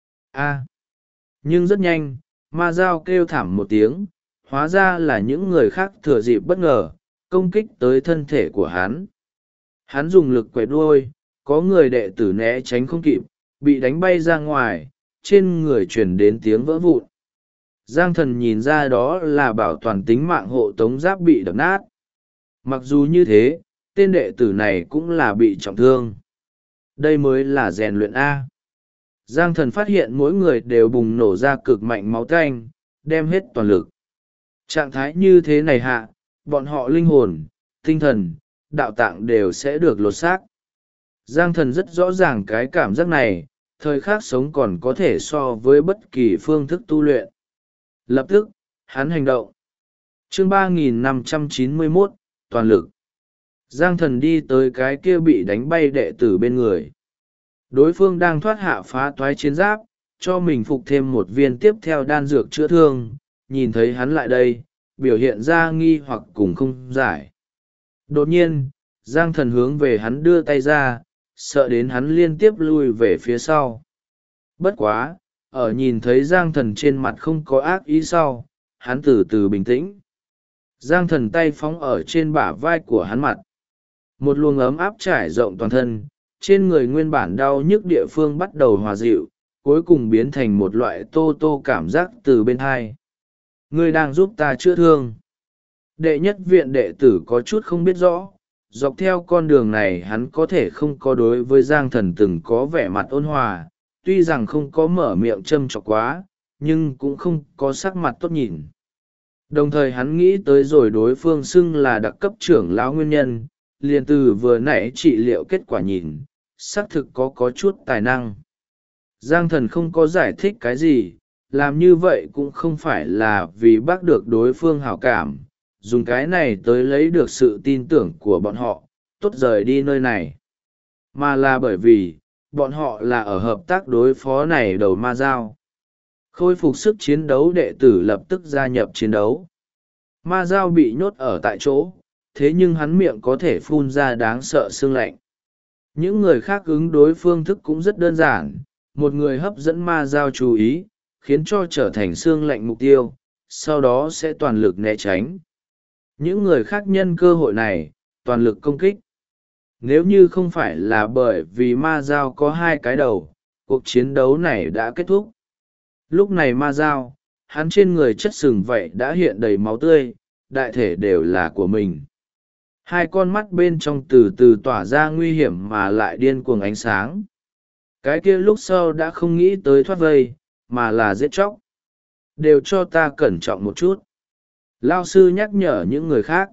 A: Nhưng rất nhanh, ma dao kêu thảm một tiếng, hóa ra là những người khác thừa dịp bất ngờ, công kích tới thân thể của hắn. Hắn dùng lực quẹt đuôi, có người đệ tử né tránh không kịp, bị đánh bay ra ngoài, trên người truyền đến tiếng vỡ vụn. Giang thần nhìn ra đó là bảo toàn tính mạng hộ tống giáp bị đập nát. Mặc dù như thế, tên đệ tử này cũng là bị trọng thương. Đây mới là rèn luyện A. Giang thần phát hiện mỗi người đều bùng nổ ra cực mạnh máu tanh, đem hết toàn lực. Trạng thái như thế này hạ, bọn họ linh hồn, tinh thần, đạo tạng đều sẽ được lột xác. Giang thần rất rõ ràng cái cảm giác này, thời khắc sống còn có thể so với bất kỳ phương thức tu luyện. Lập tức, hắn hành động. Chương 3591, toàn lực. Giang thần đi tới cái kia bị đánh bay đệ tử bên người. Đối phương đang thoát hạ phá toái chiến giáp, cho mình phục thêm một viên tiếp theo đan dược chữa thương, nhìn thấy hắn lại đây, biểu hiện ra nghi hoặc cùng không giải. Đột nhiên, Giang thần hướng về hắn đưa tay ra, sợ đến hắn liên tiếp lui về phía sau. Bất quá, ở nhìn thấy Giang thần trên mặt không có ác ý sau, hắn từ từ bình tĩnh. Giang thần tay phóng ở trên bả vai của hắn mặt. Một luồng ấm áp trải rộng toàn thân, trên người nguyên bản đau nhức địa phương bắt đầu hòa dịu, cuối cùng biến thành một loại tô tô cảm giác từ bên hai. Ngươi đang giúp ta chữa thương. Đệ nhất viện đệ tử có chút không biết rõ, dọc theo con đường này hắn có thể không có đối với Giang thần từng có vẻ mặt ôn hòa, tuy rằng không có mở miệng châm chọc quá, nhưng cũng không có sắc mặt tốt nhìn. Đồng thời hắn nghĩ tới rồi đối phương xưng là đặc cấp trưởng lão nguyên nhân, liền từ vừa nãy trị liệu kết quả nhìn, xác thực có chút tài năng. Giang thần không có giải thích cái gì, làm như vậy cũng không phải là vì bác được đối phương hảo cảm, dùng cái này tới lấy được sự tin tưởng của bọn họ, tốt rời đi nơi này. Mà là bởi vì, bọn họ là ở hợp tác đối phó này đầu ma dao. Khôi phục sức chiến đấu, đệ tử lập tức gia nhập chiến đấu. Ma dao bị nhốt ở tại chỗ, thế nhưng hắn miệng có thể phun ra đáng sợ sương lạnh. Những người khác ứng đối phương thức cũng rất đơn giản, một người hấp dẫn ma dao chú ý, khiến cho trở thành sương lạnh mục tiêu, sau đó sẽ toàn lực né tránh. Những người khác nhân cơ hội này, toàn lực công kích. Nếu như không phải là bởi vì ma dao có hai cái đầu, cuộc chiến đấu này đã kết thúc. Lúc này ma dao, hắn trên người chất sừng vậy đã hiện đầy máu tươi, đại thể đều là của mình. Hai con mắt bên trong từ từ tỏa ra nguy hiểm mà lại điên cuồng ánh sáng. Cái kia lúc sau đã không nghĩ tới thoát vây, mà là giết chóc. Đều cho ta cẩn trọng một chút. Lao sư nhắc nhở những người khác.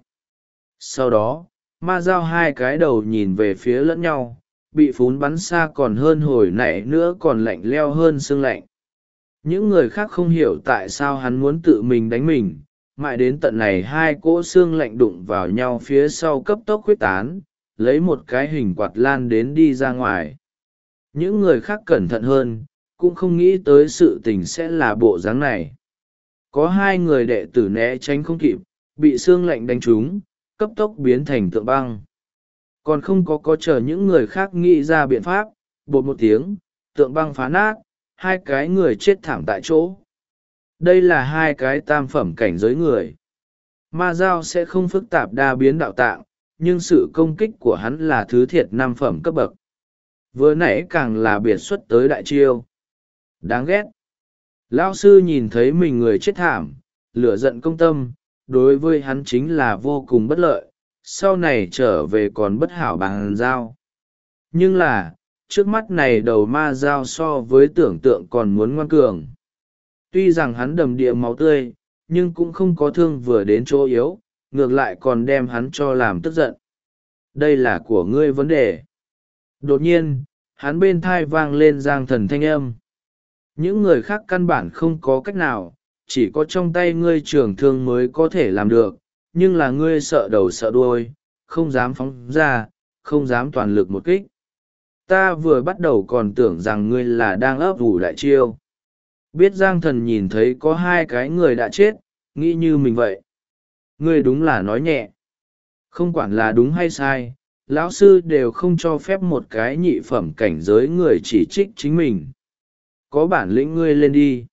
A: Sau đó, ma dao hai cái đầu nhìn về phía lẫn nhau, bị phún bắn xa còn hơn hồi nãy nữa, còn lạnh leo hơn sương lạnh. Những người khác không hiểu tại sao hắn muốn tự mình đánh mình, mãi đến tận này hai cỗ xương lạnh đụng vào nhau phía sau cấp tốc khuếch tán, lấy một cái hình quạt lan đến đi ra ngoài. Những người khác cẩn thận hơn, cũng không nghĩ tới sự tình sẽ là bộ dáng này. Có hai người đệ tử né tránh không kịp, bị xương lạnh đánh trúng, cấp tốc biến thành tượng băng. Còn không có chờ những người khác nghĩ ra biện pháp, bột một tiếng, tượng băng phá nát, hai cái người chết thảm tại chỗ. Đây là hai cái tam phẩm cảnh giới người. Ma dao sẽ không phức tạp đa biến đạo tạng, nhưng sự công kích của hắn là thứ thiệt năm phẩm cấp bậc. Vừa nãy càng là biệt xuất tới đại chiêu. Đáng ghét. Lão sư nhìn thấy mình người chết thảm, lửa giận công tâm, đối với hắn chính là vô cùng bất lợi, sau này trở về còn bất hảo bằng dao. Nhưng là, trước mắt này đầu ma dao so với tưởng tượng còn muốn ngoan cường. Tuy rằng hắn đầm địa máu tươi, nhưng cũng không có thương vừa đến chỗ yếu, ngược lại còn đem hắn cho làm tức giận. Đây là của ngươi vấn đề. Đột nhiên, hắn bên thai vang lên Giang Thần thanh âm. Những người khác căn bản không có cách nào, chỉ có trong tay ngươi trưởng thương mới có thể làm được, nhưng là ngươi sợ đầu sợ đuôi, không dám phóng ra, không dám toàn lực một kích. Ta vừa bắt đầu còn tưởng rằng ngươi là đang ấp ủ đại chiêu. Biết Giang Thần nhìn thấy có hai cái người đã chết, nghĩ như mình vậy. Ngươi đúng là nói nhẹ. Không quản là đúng hay sai, lão sư đều không cho phép một cái nhị phẩm cảnh giới người chỉ trích chính mình. Có bản lĩnh ngươi lên đi.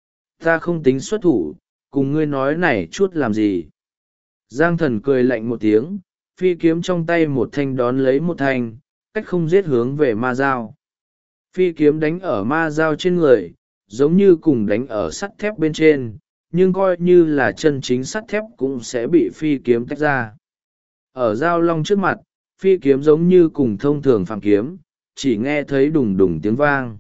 A: Ta không tính xuất thủ, cùng ngươi nói này chút làm gì. Giang Thần cười lạnh một tiếng, phi kiếm trong tay một thanh đón lấy một thanh, cách không giết hướng về ma dao. Phi kiếm đánh ở ma dao trên người, giống như cùng đánh ở sắt thép bên trên, nhưng coi như là chân chính sắt thép cũng sẽ bị phi kiếm tách ra. Ở dao long trước mặt, phi kiếm giống như cùng thông thường phàm kiếm, chỉ nghe thấy đùng đùng tiếng vang.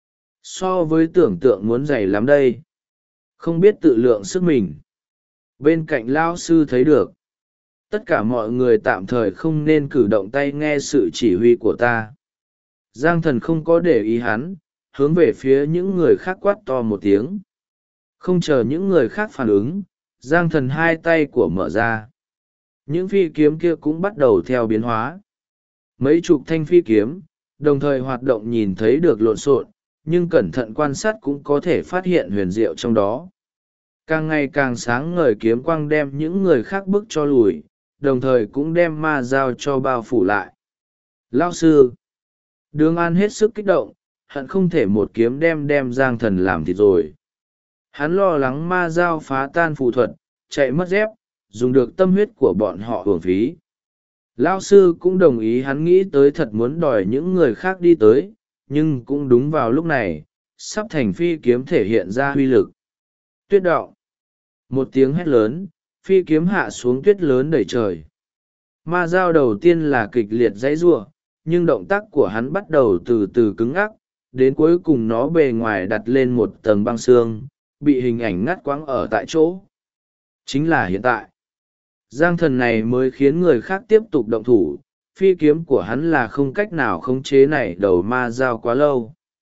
A: So với tưởng tượng muốn dày lắm đây. Không biết tự lượng sức mình. Bên cạnh lao sư thấy được. Tất cả mọi người tạm thời không nên cử động tay nghe sự chỉ huy của ta. Giang Thần không có để ý hắn, hướng về phía những người khác quát to một tiếng. Không chờ những người khác phản ứng, Giang Thần hai tay của mở ra. Những phi kiếm kia cũng bắt đầu theo biến hóa. Mấy chục thanh phi kiếm, đồng thời hoạt động nhìn thấy được lộn xộn, nhưng cẩn thận quan sát cũng có thể phát hiện huyền diệu trong đó. Càng ngày càng sáng ngời kiếm quang đem những người khác bức cho lùi, đồng thời cũng đem ma dao cho bao phủ lại. Lao sư! Đường An hết sức kích động, hận không thể một kiếm đem Giang Thần làm thịt rồi. Hắn lo lắng ma dao phá tan phù thuật, chạy mất dép, dùng được tâm huyết của bọn họ hưởng phí. Lao sư cũng đồng ý, hắn nghĩ tới thật muốn đòi những người khác đi tới, nhưng cũng đúng vào lúc này, sắp thành phi kiếm thể hiện ra huy lực. Tuyết đọng. Một tiếng hét lớn, phi kiếm hạ xuống tuyết lớn đầy trời. Ma dao đầu tiên là kịch liệt dãy giụa, nhưng động tác của hắn bắt đầu từ từ cứng ngắc, đến cuối cùng nó bề ngoài đặt lên một tầng băng xương, bị hình ảnh ngắt quãng ở tại chỗ. Chính là hiện tại. Giang Thần này mới khiến người khác tiếp tục động thủ, phi kiếm của hắn là không cách nào khống chế này đầu ma dao quá lâu.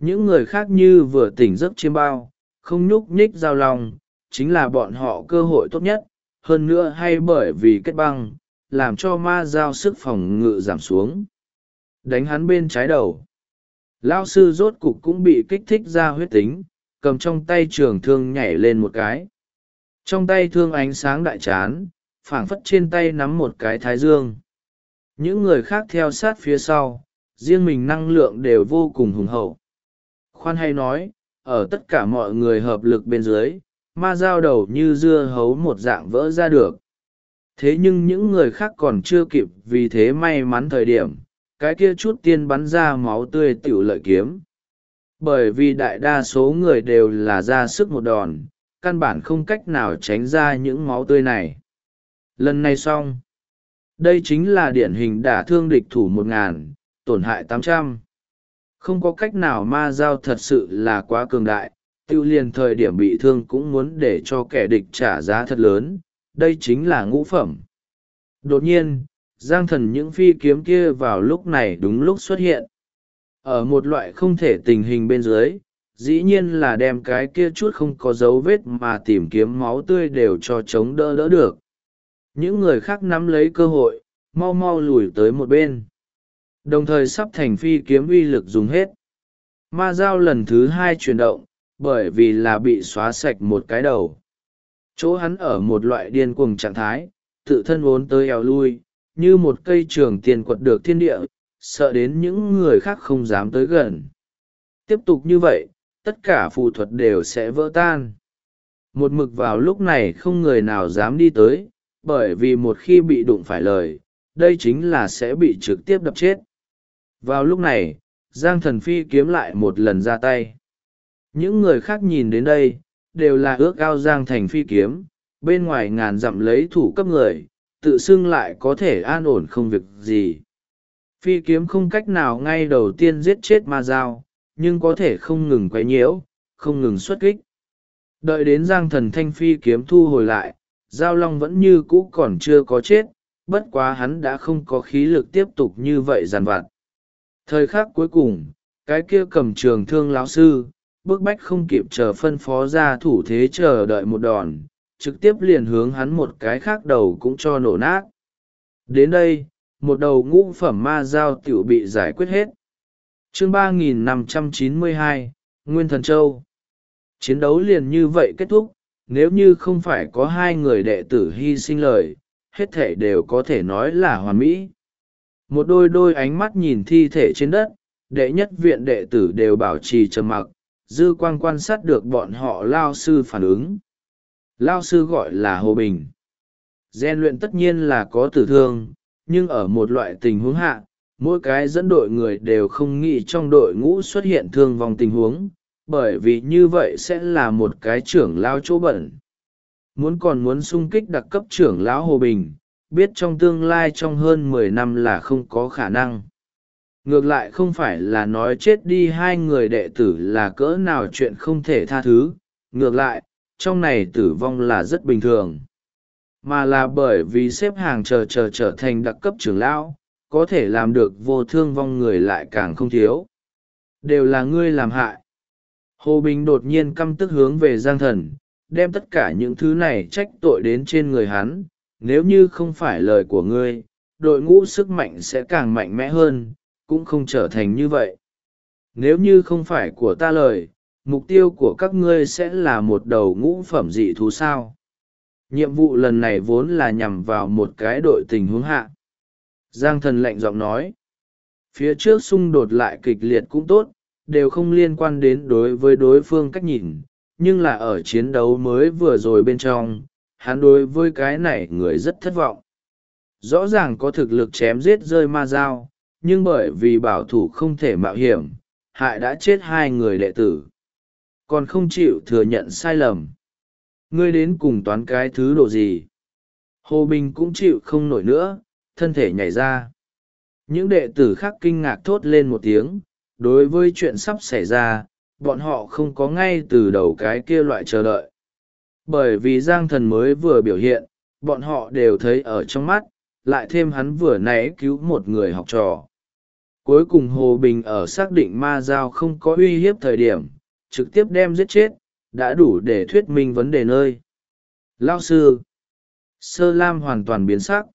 A: Những người khác như vừa tỉnh giấc chiêm bao, không nhúc nhích. Giao long chính là bọn họ cơ hội tốt nhất, hơn nữa hay bởi vì kết băng làm cho ma giao sức phòng ngự giảm xuống. Đánh hắn bên trái đầu. Lão sư rốt cục cũng bị kích thích ra huyết tính, cầm trong tay trường thương nhảy lên một cái. Trong tay thương ánh sáng đại chán, phảng phất trên tay nắm một cái thái dương. Những người khác theo sát phía sau, riêng mình năng lượng đều vô cùng hùng hậu. Khoan hay nói, ở tất cả mọi người hợp lực bên dưới, ma dao đầu như dưa hấu một dạng vỡ ra được. Thế nhưng những người khác còn chưa kịp vì thế may mắn thời điểm, cái kia chút tiên bắn ra máu tươi tựu lợi kiếm. Bởi vì đại đa số người đều là ra sức một đòn, căn bản không cách nào tránh ra những máu tươi này. Lần này xong. Đây chính là điển hình đả thương địch thủ 1000, tổn hại 800. Không có cách nào, ma dao thật sự là quá cường đại, tiêu liền thời điểm bị thương cũng muốn để cho kẻ địch trả giá thật lớn, đây chính là ngũ phẩm. Đột nhiên, Giang Thần những phi kiếm kia vào lúc này đúng lúc xuất hiện. Ở một loại không thể tình hình bên dưới, dĩ nhiên là đem cái kia chút không có dấu vết mà tìm kiếm máu tươi đều cho chống đỡ được. Những người khác nắm lấy cơ hội, mau mau lùi tới một bên. Đồng thời sắp thành phi kiếm uy lực dùng hết. Ma dao lần thứ 2 chuyển động, bởi vì là bị xóa sạch một cái đầu. Chỗ hắn ở một loại điên cuồng trạng thái, tự thân vốn tới eo lui, như một cây trường tiền quật được thiên địa, sợ đến những người khác không dám tới gần. Tiếp tục như vậy, tất cả phù thuật đều sẽ vỡ tan. Một mực vào lúc này không người nào dám đi tới, bởi vì một khi bị đụng phải lời, đây chính là sẽ bị trực tiếp đập chết. Vào lúc này, Giang Thần phi kiếm lại một lần ra tay. Những người khác nhìn đến đây, đều là ước ao Giang Thành phi kiếm, bên ngoài ngàn dặm lấy thủ cấp người, tự xưng lại có thể an ổn không việc gì. Phi kiếm không cách nào ngay đầu tiên giết chết ma dao, nhưng có thể không ngừng quấy nhiễu, không ngừng xuất kích. Đợi đến Giang Thần thanh phi kiếm thu hồi lại, Giao Long vẫn như cũ còn chưa có chết, bất quá hắn đã không có khí lực tiếp tục như vậy giàn vặt. Thời khắc cuối cùng, cái kia cầm trường thương lão sư, bức bách không kịp chờ phân phó ra thủ thế chờ đợi một đòn, trực tiếp liền hướng hắn một cái khác đầu cũng cho nổ nát. Đến đây, một đầu ngũ phẩm ma dao tiểu bị giải quyết hết. Chương 3592, Nguyên Thần Châu. Chiến đấu liền như vậy kết thúc, nếu như không phải có 2 người đệ tử hy sinh lời, hết thể đều có thể nói là hoàn mỹ. Một đôi ánh mắt nhìn thi thể trên đất, đệ nhất viện đệ tử đều bảo trì trầm mặc, dư quang quan sát được bọn họ lao sư phản ứng. Lao sư gọi là Hồ Bình. Gen luyện tất nhiên là có tử thương, nhưng ở một loại tình huống hạ, mỗi cái dẫn đội người đều không nghĩ trong đội ngũ xuất hiện thương vong tình huống, bởi vì như vậy sẽ là một cái trưởng lao chỗ bẩn. Muốn xung kích đặc cấp trưởng lão Hồ Bình, biết trong tương lai trong hơn 10 năm là không có khả năng. Ngược lại không phải là nói chết đi 2 người đệ tử là cỡ nào chuyện không thể tha thứ, ngược lại, trong này tử vong là rất bình thường. Mà là bởi vì xếp hàng trở thành đặc cấp trưởng lão, có thể làm được vô thương vong người lại càng không thiếu. Đều là ngươi làm hại. Hồ Bình đột nhiên căm tức hướng về Giang Thần, đem tất cả những thứ này trách tội đến trên người hắn. Nếu như không phải lời của ngươi, đội ngũ sức mạnh sẽ càng mạnh mẽ hơn, cũng không trở thành như vậy. Nếu như không phải của ta lời, mục tiêu của các ngươi sẽ là một đầu ngũ phẩm dị thú sao. Nhiệm vụ lần này vốn là nhằm vào một cái đội tình huống hạ. Giang Thần lạnh giọng nói. Phía trước xung đột lại kịch liệt cũng tốt, đều không liên quan đến đối với đối phương cách nhìn, nhưng là ở chiến đấu mới vừa rồi bên trong, hắn đối với cái này người rất thất vọng. Rõ ràng có thực lực chém giết rơi ma dao, nhưng bởi vì bảo thủ không thể mạo hiểm, hại đã chết 2 người đệ tử. Còn không chịu thừa nhận sai lầm. Ngươi đến cùng toán cái thứ độ gì? Hồ Bình cũng chịu không nổi nữa, thân thể nhảy ra. Những đệ tử khác kinh ngạc thốt lên một tiếng, đối với chuyện sắp xảy ra, bọn họ không có ngay từ đầu cái kia loại chờ đợi. Bởi vì Giang Thần mới vừa biểu hiện, bọn họ đều thấy ở trong mắt, lại thêm hắn vừa nãy cứu một người học trò. Cuối cùng Hồ Bình ở xác định ma dao không có uy hiếp thời điểm trực tiếp đem giết chết, đã đủ để thuyết minh vấn đề nơi. Lao sư. Sơ Lam hoàn toàn biến sắc.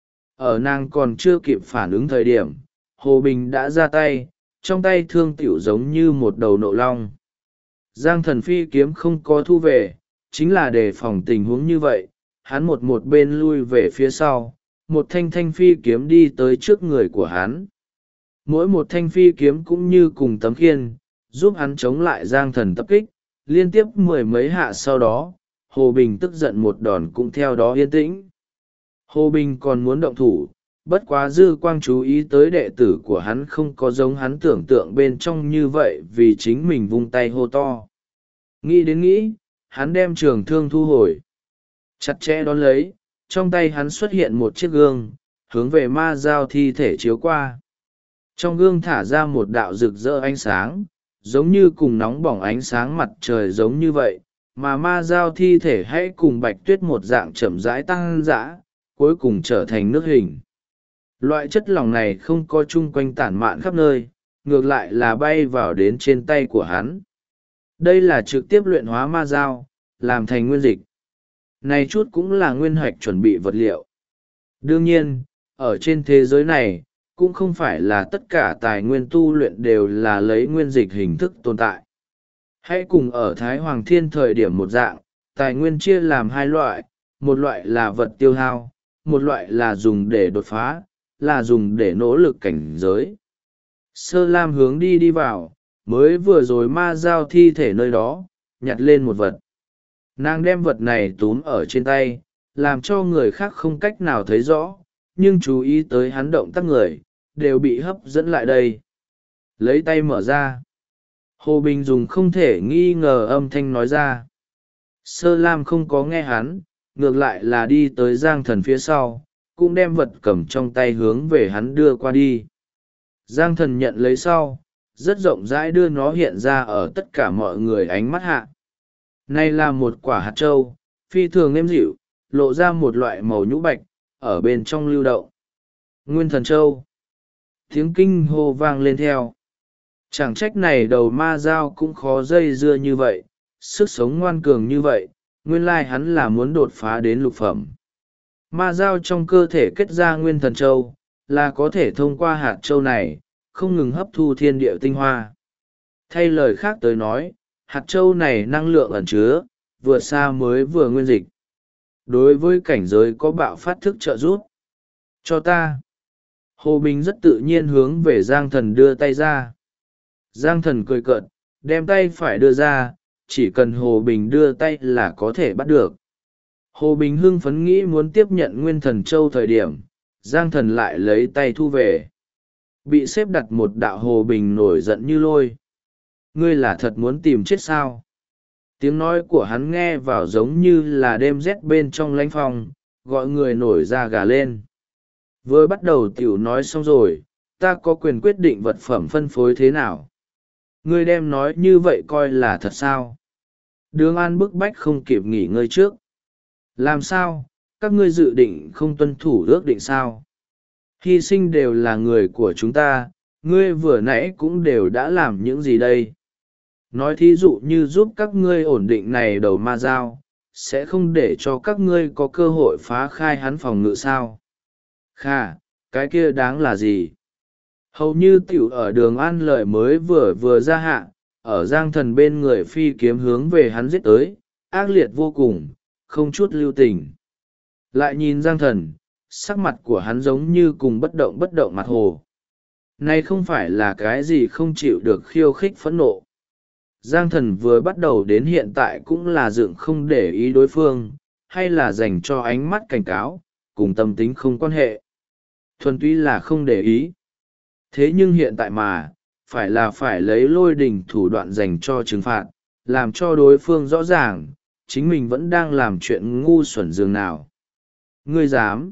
A: Ở nàng còn chưa kịp phản ứng thời điểm, Hồ Bình đã ra tay, trong tay thương tiểu giống như một đầu nộ long. Giang Thần phi kiếm không có thu về, chính là để phòng tình huống như vậy, hắn một bên lui về phía sau, một thanh thanh phi kiếm đi tới trước người của hắn. Mỗi một thanh phi kiếm cũng như cùng tấm khiên, giúp hắn chống lại Giang Thần tập kích, liên tiếp mười mấy hạ sau đó, Hồ Bình tức giận một đòn cũng theo đó yên tĩnh. Hồ Bình còn muốn động thủ, bất quá dư quang chú ý tới đệ tử của hắn không có giống hắn tưởng tượng bên trong như vậy vì chính mình vung tay hô to. Nghĩ đến nghĩ, hắn đem trường thương thu hồi. Chặt chẽ đón lấy, trong tay hắn xuất hiện một chiếc gương, hướng về ma dao thi thể chiếu qua. Trong gương thả ra một đạo rực rỡ ánh sáng, giống như cùng nóng bỏng ánh sáng mặt trời giống như vậy, mà ma dao thi thể hãy cùng bạch tuyết một dạng chậm rãi tăng dã, cuối cùng trở thành nước hình. Loại chất lỏng này không có chung quanh tản mạn khắp nơi, ngược lại là bay vào đến trên tay của hắn. Đây là trực tiếp luyện hóa ma dao, làm thành nguyên dịch. Này chút cũng là nguyên hạch chuẩn bị vật liệu. Đương nhiên, ở trên thế giới này, cũng không phải là tất cả tài nguyên tu luyện đều là lấy nguyên dịch hình thức tồn tại. Hãy cùng ở Thái Hoàng Thiên thời điểm một dạng, tài nguyên chia làm hai loại, một loại là vật tiêu hao, một loại là dùng để đột phá, là dùng để nỗ lực cảnh giới. Sơ Lam hướng đi vào, mới vừa rồi ma giao thi thể nơi đó, nhặt lên một vật. Nàng đem vật này túm ở trên tay, làm cho người khác không cách nào thấy rõ, nhưng chú ý tới hắn động tác người, đều bị hấp dẫn lại đây. Lấy tay mở ra. Hồ Bình dùng không thể nghi ngờ âm thanh nói ra. Sơ Lam không có nghe hắn, ngược lại là đi tới Giang Thần phía sau, cũng đem vật cầm trong tay hướng về hắn đưa qua đi. Giang Thần nhận lấy sau, rất rộng rãi đưa nó hiện ra ở tất cả mọi người ánh mắt hạ. Này là một quả hạt trâu, phi thường êm dịu, lộ ra một loại màu nhũ bạch, ở bên trong lưu động. Nguyên Thần Châu. Tiếng kinh hô vang lên theo. Chẳng trách này đầu ma dao cũng khó dây dưa như vậy, sức sống ngoan cường như vậy, nguyên lai hắn là muốn đột phá đến lục phẩm. Ma dao trong cơ thể kết ra Nguyên Thần Châu, là có thể thông qua hạt châu này, không ngừng hấp thu thiên địa tinh hoa. Thay lời khác tới nói, hạt châu này năng lượng ẩn chứa, vừa xa mới vừa nguyên dịch. Đối với cảnh giới có bạo phát thức trợ giúp. Cho ta. Hồ Bình rất tự nhiên hướng về Giang Thần đưa tay ra. Giang Thần cười cợt, đem tay phải đưa ra, chỉ cần Hồ Bình đưa tay là có thể bắt được. Hồ Bình hưng phấn nghĩ muốn tiếp nhận Nguyên Thần Châu thời điểm, Giang Thần lại lấy tay thu về. Bị xếp đặt một đạo Hồ Bình nổi giận như lôi. Ngươi là thật muốn tìm chết sao? Tiếng nói của hắn nghe vào giống như là đêm rét bên trong lãnh phòng, gọi người nổi da gà lên. Vừa bắt đầu tiểu nói xong rồi, ta có quyền quyết định vật phẩm phân phối thế nào. Ngươi đem nói như vậy coi là thật sao? Đường An bức bách không kịp nghỉ ngơi trước. Làm sao, các ngươi dự định không tuân thủ ước định sao? Hy sinh đều là người của chúng ta, ngươi vừa nãy cũng đều đã làm những gì đây? Nói thí dụ như giúp các ngươi ổn định này đầu ma dao, sẽ không để cho các ngươi có cơ hội phá khai hắn phòng ngự sao? Khà, cái kia đáng là gì? Hầu như tiểu ở Đường An lời mới vừa ra hạ, ở Giang Thần bên người phi kiếm hướng về hắn giết tới, ác liệt vô cùng, không chút lưu tình. Lại nhìn Giang Thần, sắc mặt của hắn giống như cùng bất động mặt hồ. Này không phải là cái gì không chịu được khiêu khích phẫn nộ. Giang Thần vừa bắt đầu đến hiện tại cũng là dựng không để ý đối phương, hay là dành cho ánh mắt cảnh cáo, cùng tâm tính không quan hệ. Thuần túy là không để ý. Thế nhưng hiện tại mà, phải lấy lôi đình thủ đoạn dành cho trừng phạt, làm cho đối phương rõ ràng, chính mình vẫn đang làm chuyện ngu xuẩn dường nào. Ngươi dám?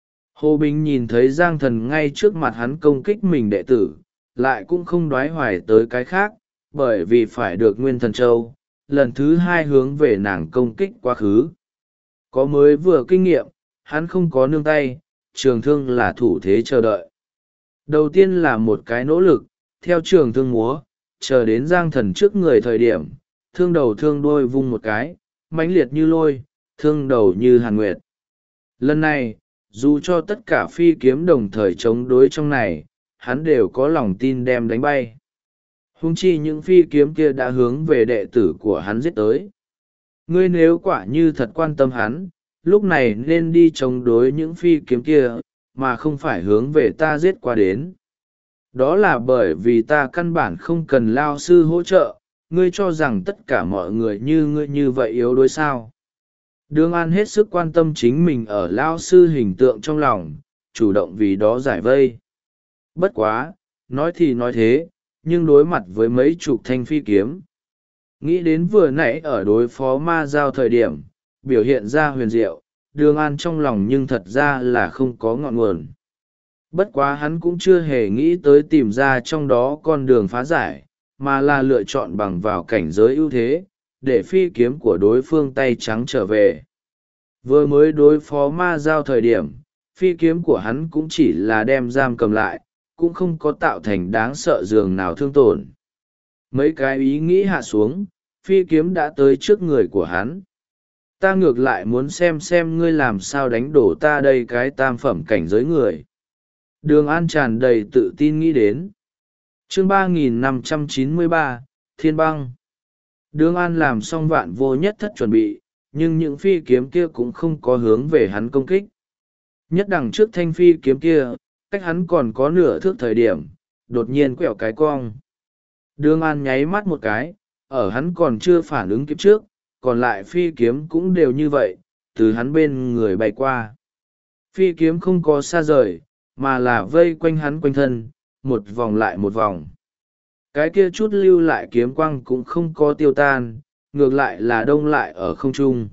A: Hồ Bình nhìn thấy Giang Thần ngay trước mặt hắn công kích mình đệ tử, lại cũng không đoái hoài tới cái khác, bởi vì phải được Nguyên Thần Châu, lần thứ hai hướng về nàng công kích quá khứ. Có mới vừa kinh nghiệm, hắn không có nương tay, trường thương là thủ thế chờ đợi. Đầu tiên là một cái nỗ lực, theo trường thương múa, chờ đến Giang Thần trước người thời điểm, thương đầu thương đuôi vung một cái, mãnh liệt như lôi, thương đầu như hàn nguyệt. Lần này, dù cho tất cả phi kiếm đồng thời chống đối trong này, hắn đều có lòng tin đem đánh bay. Huống chi những phi kiếm kia đã hướng về đệ tử của hắn giết tới. Ngươi nếu quả như thật quan tâm hắn, lúc này nên đi chống đối những phi kiếm kia, mà không phải hướng về ta giết qua đến. Đó là bởi vì ta căn bản không cần lao sư hỗ trợ, ngươi cho rằng tất cả mọi người như ngươi như vậy yếu đuối sao. Đường An hết sức quan tâm chính mình ở lao sư hình tượng trong lòng, chủ động vì đó giải vây. Bất quá, nói thì nói thế, nhưng đối mặt với mấy chục thanh phi kiếm. Nghĩ đến vừa nãy ở đối phó ma giao thời điểm, biểu hiện ra huyền diệu, Đường An trong lòng nhưng thật ra là không có ngọn nguồn. Bất quá hắn cũng chưa hề nghĩ tới tìm ra trong đó con đường phá giải, mà là lựa chọn bằng vào cảnh giới ưu thế, để phi kiếm của đối phương tay trắng trở về. Vừa mới đối phó ma giao thời điểm, phi kiếm của hắn cũng chỉ là đem giam cầm lại, cũng không có tạo thành đáng sợ dường nào thương tổn. Mấy cái ý nghĩ hạ xuống, phi kiếm đã tới trước người của hắn. Ta ngược lại muốn xem ngươi làm sao đánh đổ ta đây cái tam phẩm cảnh giới người. Đường An tràn đầy tự tin nghĩ đến. Chương 3593, Thiên băng. Đường An làm xong vạn vô nhất thất chuẩn bị, nhưng những phi kiếm kia cũng không có hướng về hắn công kích. Nhất đằng trước thanh phi kiếm kia, cách hắn còn có nửa thước thời điểm, đột nhiên quẹo cái cong. Đường An nháy mắt một cái, ở hắn còn chưa phản ứng kịp trước, còn lại phi kiếm cũng đều như vậy, từ hắn bên người bay qua. Phi kiếm không có xa rời, mà là vây quanh hắn quanh thân, một vòng lại một vòng. Cái kia chút lưu lại kiếm quang cũng không có tiêu tan, ngược lại là đông lại ở không trung.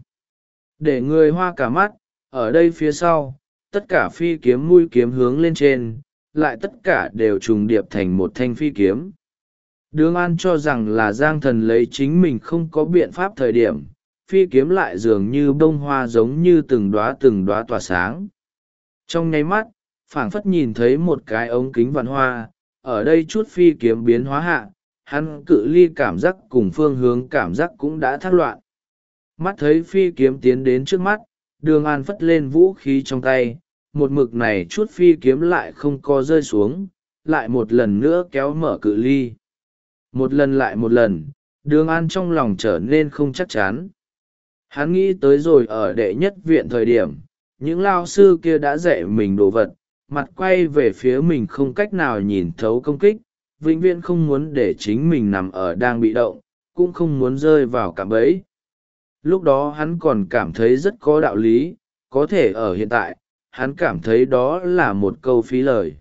A: Để người hoa cả mắt, ở đây phía sau, tất cả phi kiếm mũi kiếm hướng lên trên, lại tất cả đều trùng điệp thành một thanh phi kiếm. Đường An cho rằng là Giang Thần lấy chính mình không có biện pháp thời điểm, phi kiếm lại dường như bông hoa giống như từng đóa tỏa sáng. Trong nháy mắt, phảng phất nhìn thấy một cái ống kính vạn hoa, ở đây chút phi kiếm biến hóa hạ, hắn cự ly cảm giác cùng phương hướng cảm giác cũng đã thác loạn. Mắt thấy phi kiếm tiến đến trước mắt, Đường An phất lên vũ khí trong tay, một mực này chút phi kiếm lại không có rơi xuống, lại một lần nữa kéo mở cự ly. Một lần lại một lần, Đường An trong lòng trở nên không chắc chắn. Hắn nghĩ tới rồi ở đệ nhất viện thời điểm, những lao sư kia đã dạy mình đồ vật, mặt quay về phía mình không cách nào nhìn thấu công kích, vĩnh viễn không muốn để chính mình nằm ở đang bị động, cũng không muốn rơi vào cạm bẫy. Lúc đó hắn còn cảm thấy rất có đạo lý, có thể ở hiện tại, hắn cảm thấy đó là một câu phí lời.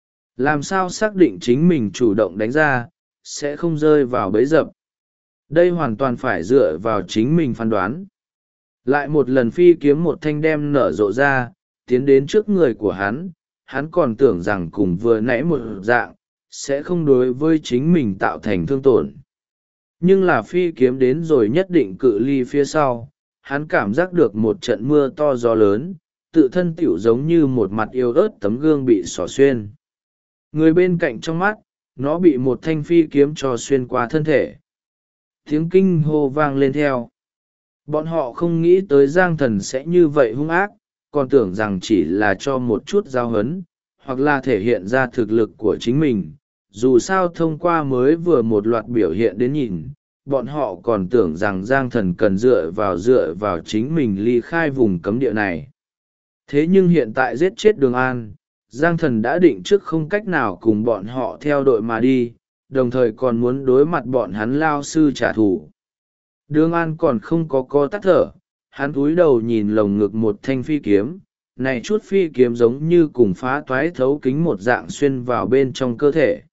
A: Làm sao xác định chính mình chủ động đánh ra, sẽ không rơi vào bẫy dập. Đây hoàn toàn phải dựa vào chính mình phán đoán. Lại một lần phi kiếm một thanh đem nở rộ ra, tiến đến trước người của hắn còn tưởng rằng cùng vừa nãy một dạng, sẽ không đối với chính mình tạo thành thương tổn. Nhưng là phi kiếm đến rồi nhất định cự ly phía sau, hắn cảm giác được một trận mưa to gió lớn, tự thân tiểu giống như một mặt yêu ớt tấm gương bị xỏ xuyên. Người bên cạnh trong mắt, nó bị một thanh phi kiếm cho xuyên qua thân thể. Tiếng kinh hô vang lên theo. Bọn họ không nghĩ tới Giang Thần sẽ như vậy hung ác, còn tưởng rằng chỉ là cho một chút giao hấn, hoặc là thể hiện ra thực lực của chính mình. Dù sao thông qua mới vừa một loạt biểu hiện đến nhìn, bọn họ còn tưởng rằng Giang Thần cần dựa vào chính mình ly khai vùng cấm địa này. Thế nhưng hiện tại giết chết Đường An, Giang Thần đã định trước không cách nào cùng bọn họ theo đội mà đi, đồng thời còn muốn đối mặt bọn hắn lao sư trả thù. Đường An còn không có tắt thở, hắn cúi đầu nhìn lồng ngực một thanh phi kiếm, này chút phi kiếm giống như cùng phá toái thấu kính một dạng xuyên vào bên trong cơ thể.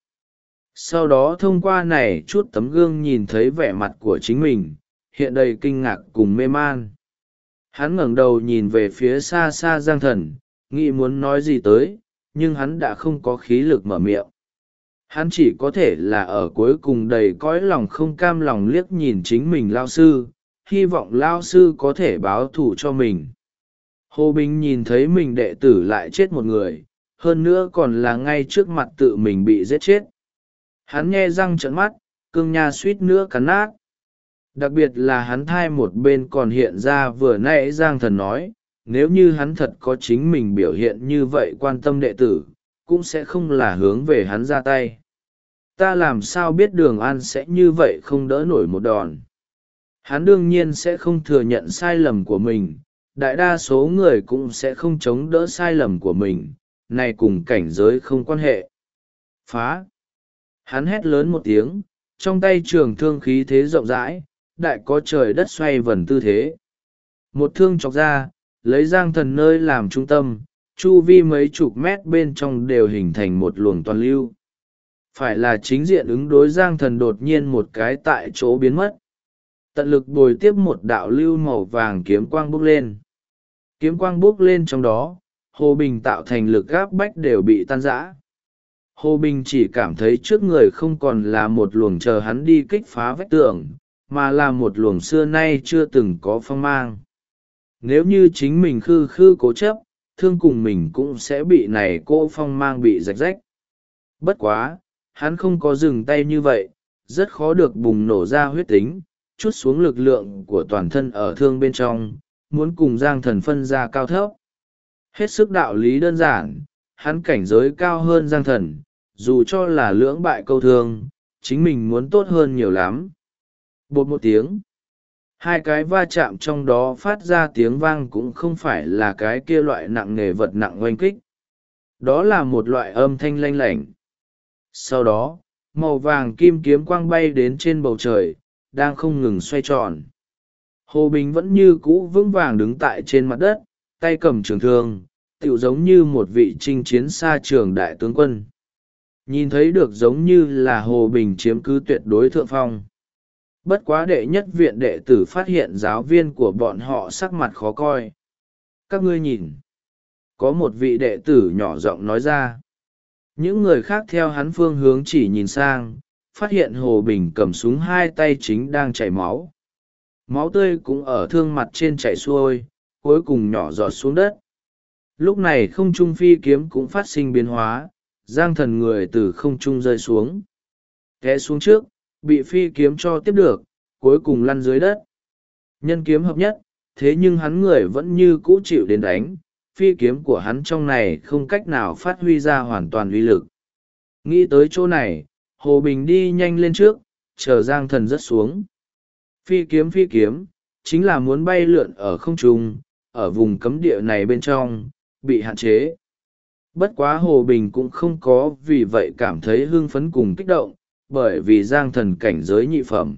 A: Sau đó thông qua này chút tấm gương nhìn thấy vẻ mặt của chính mình, hiện đầy kinh ngạc cùng mê man. Hắn ngẩng đầu nhìn về phía xa xa Giang Thần, nghĩ muốn nói gì tới, nhưng hắn đã không có khí lực mở miệng. Hắn chỉ có thể là ở cuối cùng đầy cõi lòng không cam lòng liếc nhìn chính mình lao sư, hy vọng lao sư có thể báo thù cho mình. Hồ Bình nhìn thấy mình đệ tử lại chết một người, hơn nữa còn là ngay trước mặt tự mình bị giết chết. Hắn nhe răng trợn mắt, cương nha suýt nữa cắn nát. Đặc biệt là hắn thai một bên còn hiện ra vừa nãy Giang Thần nói, nếu như hắn thật có chính mình biểu hiện như vậy quan tâm đệ tử, cũng sẽ không là hướng về hắn ra tay. Ta làm sao biết Đường An sẽ như vậy không đỡ nổi một đòn. Hắn đương nhiên sẽ không thừa nhận sai lầm của mình, đại đa số người cũng sẽ không chống đỡ sai lầm của mình, này cùng cảnh giới không quan hệ. Phá! Hắn hét lớn một tiếng, trong tay trường thương khí thế rộng rãi, đại có trời đất xoay vần tư thế. Một thương chọc ra, lấy Giang Thần nơi làm trung tâm, chu vi mấy chục mét bên trong đều hình thành một luồng toàn lưu. Phải là chính diện ứng đối Giang Thần đột nhiên một cái tại chỗ biến mất. Tận lực bồi tiếp một đạo lưu màu vàng kiếm quang bốc lên. Kiếm quang bốc lên trong đó, Hồ Bình tạo thành lực gáp bách đều bị tan rã. Hồ Bình chỉ cảm thấy trước người không còn là một luồng chờ hắn đi kích phá vách tường, mà là một luồng xưa nay chưa từng có phong mang. Nếu như chính mình khư khư cố chấp, thương cùng mình cũng sẽ bị này cỗ phong mang bị rạch rách. Bất quá, hắn không có dừng tay như vậy, rất khó được bùng nổ ra huyết tính, chút xuống lực lượng của toàn thân ở thương bên trong, muốn cùng Giang Thần phân ra cao thấp. Hết sức đạo lý đơn giản, hắn cảnh giới cao hơn Giang Thần, dù cho là lưỡng bại câu thương, chính mình muốn tốt hơn nhiều lắm. Bột một tiếng, hai cái va chạm trong đó phát ra tiếng vang cũng không phải là cái kia loại nặng nề vật nặng oanh kích. Đó là một loại âm thanh lanh lảnh. Sau đó, màu vàng kim kiếm quang bay đến trên bầu trời, đang không ngừng xoay tròn. Hồ Bình vẫn như cũ vững vàng đứng tại trên mặt đất, tay cầm trường thương, tựu giống như một vị chinh chiến xa trường đại tướng quân. Nhìn thấy được giống như là Hồ Bình chiếm cứ tuyệt đối thượng phong. Bất quá đệ nhất viện đệ tử phát hiện giáo viên của bọn họ sắc mặt khó coi. Các ngươi nhìn. Có một vị đệ tử nhỏ giọng nói ra. Những người khác theo hắn phương hướng chỉ nhìn sang, phát hiện Hồ Bình cầm súng hai tay chính đang chảy máu. Máu tươi cũng ở thương mặt trên chảy xuôi, cuối cùng nhỏ giọt xuống đất. Lúc này không trung phi kiếm cũng phát sinh biến hóa, Giang Thần người từ không trung rơi xuống. Té xuống trước, bị phi kiếm cho tiếp được, cuối cùng lăn dưới đất. Nhân kiếm hợp nhất, thế nhưng hắn người vẫn như cũ chịu đến đánh, phi kiếm của hắn trong này không cách nào phát huy ra hoàn toàn uy lực. Nghĩ tới chỗ này, Hồ Bình đi nhanh lên trước, chờ Giang Thần rớt xuống. Phi kiếm, chính là muốn bay lượn ở không trung, ở vùng cấm địa này bên trong, bị hạn chế. Bất quá Hồ Bình cũng không có vì vậy cảm thấy hưng phấn cùng kích động, bởi vì Giang Thần cảnh giới nhị phẩm.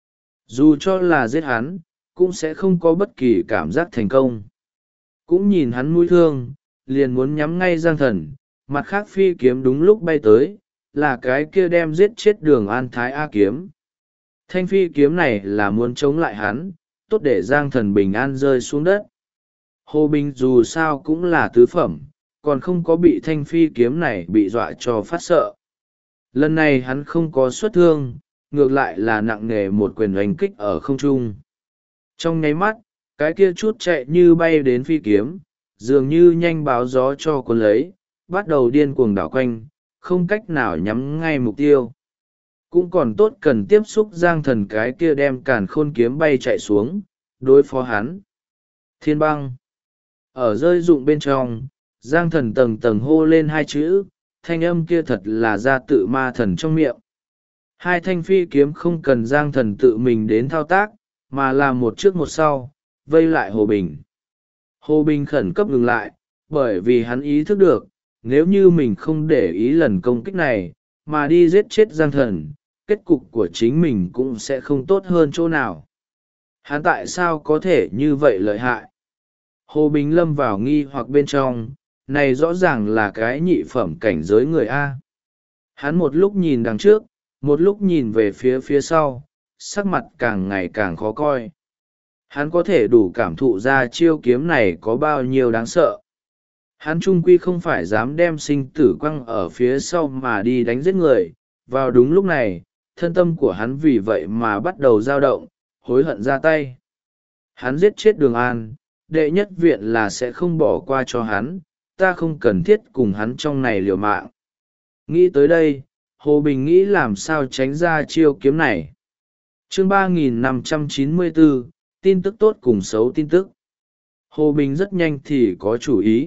A: Dù cho là giết hắn, cũng sẽ không có bất kỳ cảm giác thành công. Cũng nhìn hắn mũi thương, liền muốn nhắm ngay Giang Thần, mặt khác phi kiếm đúng lúc bay tới, là cái kia đem giết chết Đường An Thái A kiếm. Thanh phi kiếm này là muốn chống lại hắn, tốt để Giang Thần bình an rơi xuống đất. Hồ Bình dù sao cũng là tứ phẩm, còn không có bị thanh phi kiếm này bị dọa cho phát sợ. Lần này hắn không có xuất thương, ngược lại là nặng nề một quyền oanh kích ở không trung. Trong nháy mắt, cái kia chút chạy như bay đến phi kiếm, dường như nhanh báo gió cho cuốn lấy, bắt đầu điên cuồng đảo quanh, không cách nào nhắm ngay mục tiêu. Cũng còn tốt cần tiếp xúc Giang Thần cái kia đem càn khôn kiếm bay chạy xuống, đối phó hắn. Thiên băng. Ở rơi rụng bên trong, Giang Thần tầng tầng hô lên hai chữ, thanh âm kia thật là ra tự ma thần trong miệng. Hai thanh phi kiếm không cần Giang Thần tự mình đến thao tác, mà là một trước một sau, vây lại Hồ Bình. Hồ Bình khẩn cấp ngừng lại, bởi vì hắn ý thức được, nếu như mình không để ý lần công kích này, mà đi giết chết Giang Thần, kết cục của chính mình cũng sẽ không tốt hơn chỗ nào. Hắn tại sao có thể như vậy lợi hại? Hồ Bình lâm vào nghi hoặc bên trong, này rõ ràng là cái nhị phẩm cảnh giới người A. Hắn một lúc nhìn đằng trước, một lúc nhìn về phía sau, sắc mặt càng ngày càng khó coi. Hắn có thể đủ cảm thụ ra chiêu kiếm này có bao nhiêu đáng sợ. Hắn trung quy không phải dám đem sinh tử quăng ở phía sau mà đi đánh giết người. Vào đúng lúc này, thân tâm của hắn vì vậy mà bắt đầu dao động, hối hận ra tay. Hắn giết chết Đường An, đệ nhất viện là sẽ không bỏ qua cho hắn, ta không cần thiết cùng hắn trong này liều mạng. Nghĩ tới đây, Hồ Bình nghĩ làm sao tránh ra chiêu kiếm này. Chương 3594, tin tức tốt cùng xấu tin tức. Hồ Bình rất nhanh thì có chủ ý.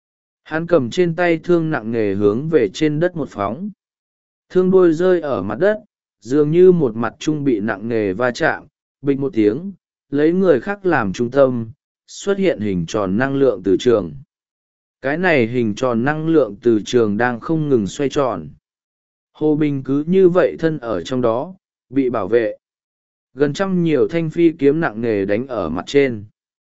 A: Hắn cầm trên tay thương nặng nề hướng về trên đất một phóng. Thương đuôi rơi ở mặt đất, dường như một mặt trung bị nặng nề va chạm, bịch một tiếng, lấy người khác làm trung tâm, xuất hiện hình tròn năng lượng từ trường. Cái này hình tròn năng lượng từ trường đang không ngừng xoay tròn. Hồ Bình cứ như vậy thân ở trong đó, bị bảo vệ. Gần trăm nhiều thanh phi kiếm nặng nề đánh ở mặt trên.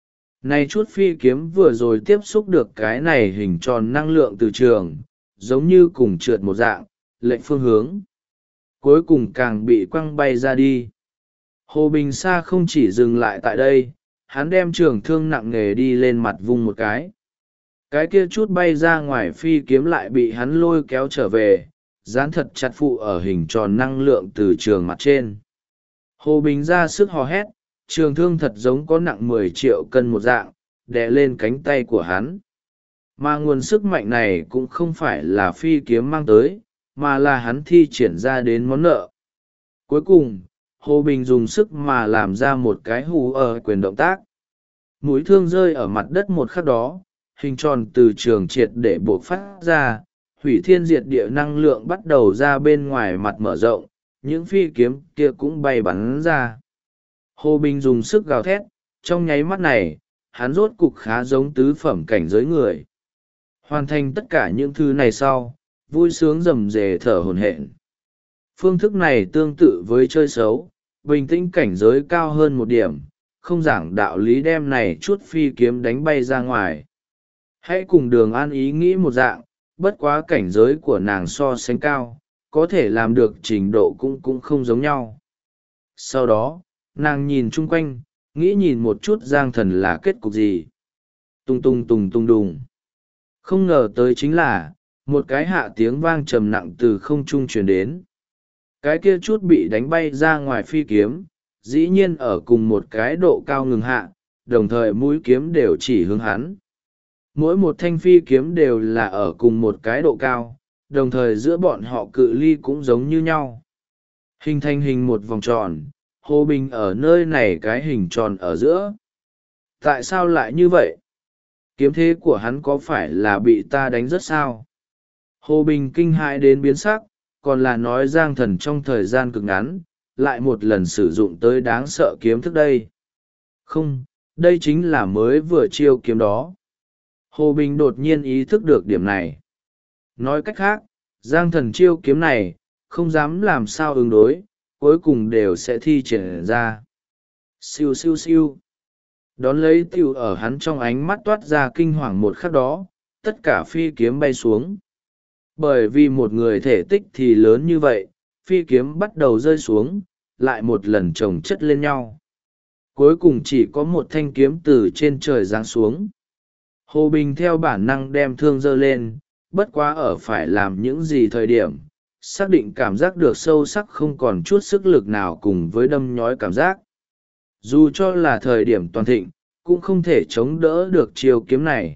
A: Này chút phi kiếm vừa rồi tiếp xúc được cái này hình tròn năng lượng từ trường, giống như cùng trượt một dạng, lệnh phương hướng. Cuối cùng càng bị quăng bay ra đi. Hồ Bình Sa không chỉ dừng lại tại đây, hắn đem trường thương nặng nề đi lên mặt vung một cái. Cái kia chút bay ra ngoài phi kiếm lại bị hắn lôi kéo trở về, dán thật chặt phụ ở hình tròn năng lượng từ trường mặt trên. Hồ Bình ra sức hò hét, trường thương thật giống có nặng 10 triệu cân một dạng, đè lên cánh tay của hắn. Mà nguồn sức mạnh này cũng không phải là phi kiếm mang tới, mà là hắn thi triển ra đến món nợ. Cuối cùng, Hồ Bình dùng sức mà làm ra một cái hù ở quyền động tác. Mũi thương rơi ở mặt đất một khắc đó, hình tròn từ trường triệt để buộc phát ra, hủy thiên diệt địa năng lượng bắt đầu ra bên ngoài mặt mở rộng, những phi kiếm kia cũng bay bắn ra. Hồ Bình dùng sức gào thét, trong nháy mắt này, hắn rốt cục khá giống tứ phẩm cảnh giới người. Hoàn thành tất cả những thứ này sau, vui sướng rầm rề thở hổn hển. Phương thức này tương tự với chơi xấu, bình tĩnh cảnh giới cao hơn một điểm, không giảng đạo lý đem này chút phi kiếm đánh bay ra ngoài. Hãy cùng Đường An ý nghĩ một dạng, bất quá cảnh giới của nàng so sánh cao, có thể làm được trình độ cũng không giống nhau. Sau đó, nàng nhìn chung quanh, nghĩ nhìn một chút Giang Thần là kết cục gì. Tung tung tung tung đùng. Không ngờ tới chính là, một cái hạ tiếng vang trầm nặng từ không trung truyền đến. Cái kia chút bị đánh bay ra ngoài phi kiếm, dĩ nhiên ở cùng một cái độ cao ngừng hạ, đồng thời mũi kiếm đều chỉ hướng hắn. Mỗi một thanh phi kiếm đều là ở cùng một cái độ cao, đồng thời giữa bọn họ cự ly cũng giống như nhau. Hình thành hình một vòng tròn, Hồ Bình ở nơi này cái hình tròn ở giữa. Tại sao lại như vậy? Kiếm thế của hắn có phải là bị ta đánh rất sao? Hồ Bình kinh hãi đến biến sắc, còn là nói Giang Thần trong thời gian cực ngắn, lại một lần sử dụng tới đáng sợ kiếm thức đây. Không, đây chính là mới vừa chiêu kiếm đó. Hồ Bình đột nhiên ý thức được điểm này. Nói cách khác, Giang Thần chiêu kiếm này, không dám làm sao ứng đối, cuối cùng đều sẽ thi triển ra. Siêu siêu siêu. Đón lấy tiêu ở hắn trong ánh mắt toát ra kinh hoàng một khắc đó, tất cả phi kiếm bay xuống. Bởi vì một người thể tích thì lớn như vậy, phi kiếm bắt đầu rơi xuống, lại một lần chồng chất lên nhau. Cuối cùng chỉ có một thanh kiếm từ trên trời giáng xuống. Hồ Bình theo bản năng đem thương giơ lên, bất quá ở phải làm những gì thời điểm, xác định cảm giác được sâu sắc không còn chút sức lực nào cùng với đâm nhói cảm giác. Dù cho là thời điểm toàn thịnh, cũng không thể chống đỡ được chiêu kiếm này.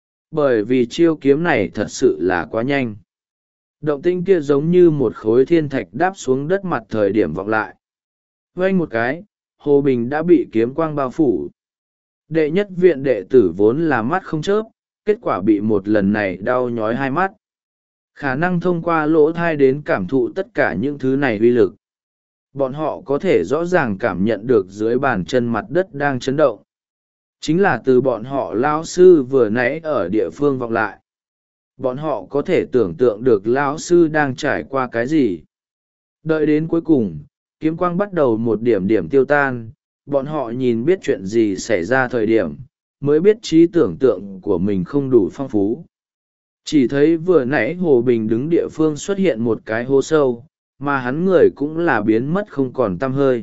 A: Bởi vì chiêu kiếm này thật sự là quá nhanh. Động tĩnh kia giống như một khối thiên thạch đáp xuống đất mặt thời điểm vọng lại. Vang một cái, Hồ Bình đã bị kiếm quang bao phủ. Đệ nhất viện đệ tử vốn là mắt không chớp, kết quả bị một lần này đau nhói hai mắt. Khả năng thông qua lỗ thai đến cảm thụ tất cả những thứ này uy lực. Bọn họ có thể rõ ràng cảm nhận được dưới bàn chân mặt đất đang chấn động. Chính là từ bọn họ lão sư vừa nãy ở địa phương vọng lại. Bọn họ có thể tưởng tượng được lão sư đang trải qua cái gì. Đợi đến cuối cùng, kiếm quang bắt đầu một điểm điểm tiêu tan, bọn họ nhìn biết chuyện gì xảy ra thời điểm, mới biết trí tưởng tượng của mình không đủ phong phú. Chỉ thấy vừa nãy Hồ Bình đứng địa phương xuất hiện một cái hố sâu, mà hắn người cũng là biến mất không còn tăm hơi.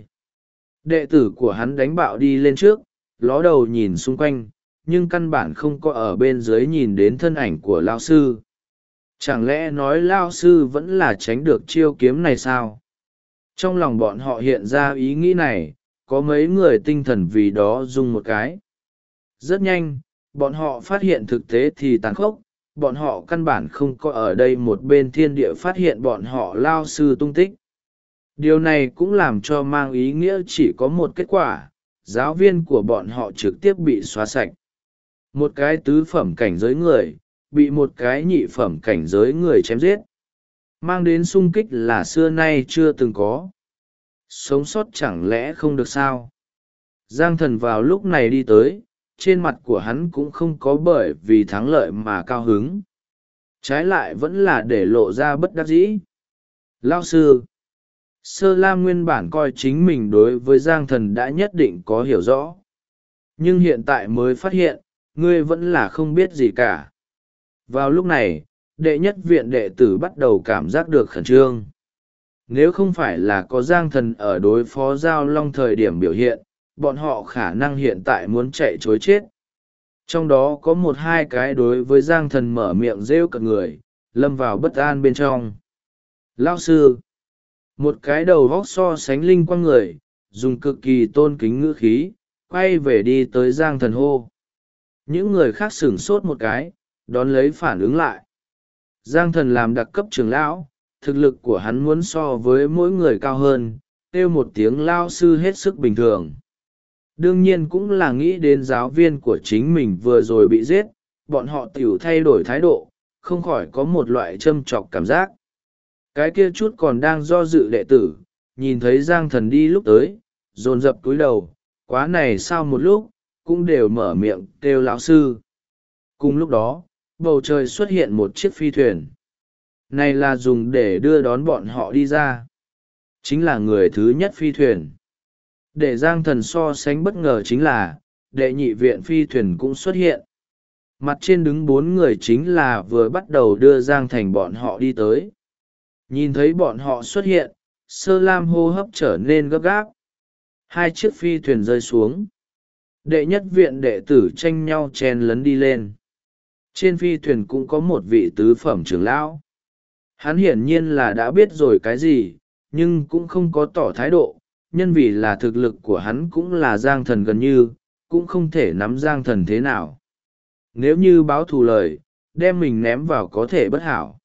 A: Đệ tử của hắn đánh bạo đi lên trước, ló đầu nhìn xung quanh, nhưng căn bản không có ở bên dưới nhìn đến thân ảnh của lao sư. Chẳng lẽ nói lao sư vẫn là tránh được chiêu kiếm này sao? Trong lòng bọn họ hiện ra ý nghĩ này, có mấy người tinh thần vì đó rung một cái. Rất nhanh, bọn họ phát hiện thực tế thì tàn khốc, bọn họ căn bản không có ở đây một bên thiên địa phát hiện bọn họ lao sư tung tích. Điều này cũng làm cho mang ý nghĩa chỉ có một kết quả: giáo viên của bọn họ trực tiếp bị xóa sạch. Một cái tứ phẩm cảnh giới người bị một cái nhị phẩm cảnh giới người chém giết, mang đến sung kích là xưa nay chưa từng có. Sống sót chẳng lẽ không được sao? Giang Thần vào lúc này đi tới, trên mặt của hắn cũng không có bởi vì thắng lợi mà cao hứng, trái lại vẫn là để lộ ra bất đắc dĩ. Lao sư, Sơ Lam nguyên bản coi chính mình đối với Giang Thần đã nhất định có hiểu rõ, nhưng hiện tại mới phát hiện ngươi vẫn là không biết gì cả. Vào lúc này, đệ nhất viện đệ tử bắt đầu cảm giác được khẩn trương. Nếu không phải là có Giang Thần ở đối phó Giao Long thời điểm biểu hiện, bọn họ khả năng hiện tại muốn chạy chối chết. Trong đó có một hai cái đối với Giang Thần mở miệng rêu cợt người, lâm vào bất an bên trong. Lao sư, một cái đầu vóc so sánh linh quang người, dùng cực kỳ tôn kính ngữ khí, quay về đi tới Giang Thần hô. Những người khác sửng sốt một cái, đón lấy phản ứng lại. Giang Thần làm đặc cấp trưởng lão, thực lực của hắn muốn so với mỗi người cao hơn, kêu một tiếng lao sư hết sức bình thường. Đương nhiên cũng là nghĩ đến giáo viên của chính mình vừa rồi bị giết, bọn họ tiểu thay đổi thái độ, không khỏi có một loại châm chọc cảm giác. Cái kia chút còn đang do dự đệ tử, nhìn thấy Giang Thần đi lúc tới, dồn dập cúi đầu, quá này sau một lúc, cũng đều mở miệng kêu lão sư. Cùng lúc đó, bầu trời xuất hiện một chiếc phi thuyền. Này là dùng để đưa đón bọn họ đi ra. Chính là người thứ nhất phi thuyền. Để Giang Thần so sánh bất ngờ chính là, đệ nhị viện phi thuyền cũng xuất hiện. Mặt trên đứng 4 người chính là vừa bắt đầu đưa Giang Thành bọn họ đi tới. Nhìn thấy bọn họ xuất hiện, Sơ Lam hô hấp trở nên gấp gáp. 2 chiếc phi thuyền rơi xuống. Đệ nhất viện đệ tử tranh nhau chen lấn đi lên. Trên phi thuyền cũng có một vị tứ phẩm trưởng lão. Hắn hiển nhiên là đã biết rồi cái gì, nhưng cũng không có tỏ thái độ, nhân vì là thực lực của hắn cũng là Giang Thần gần như, cũng không thể nắm Giang Thần thế nào. Nếu như báo thù lời, đem mình ném vào có thể bất hảo.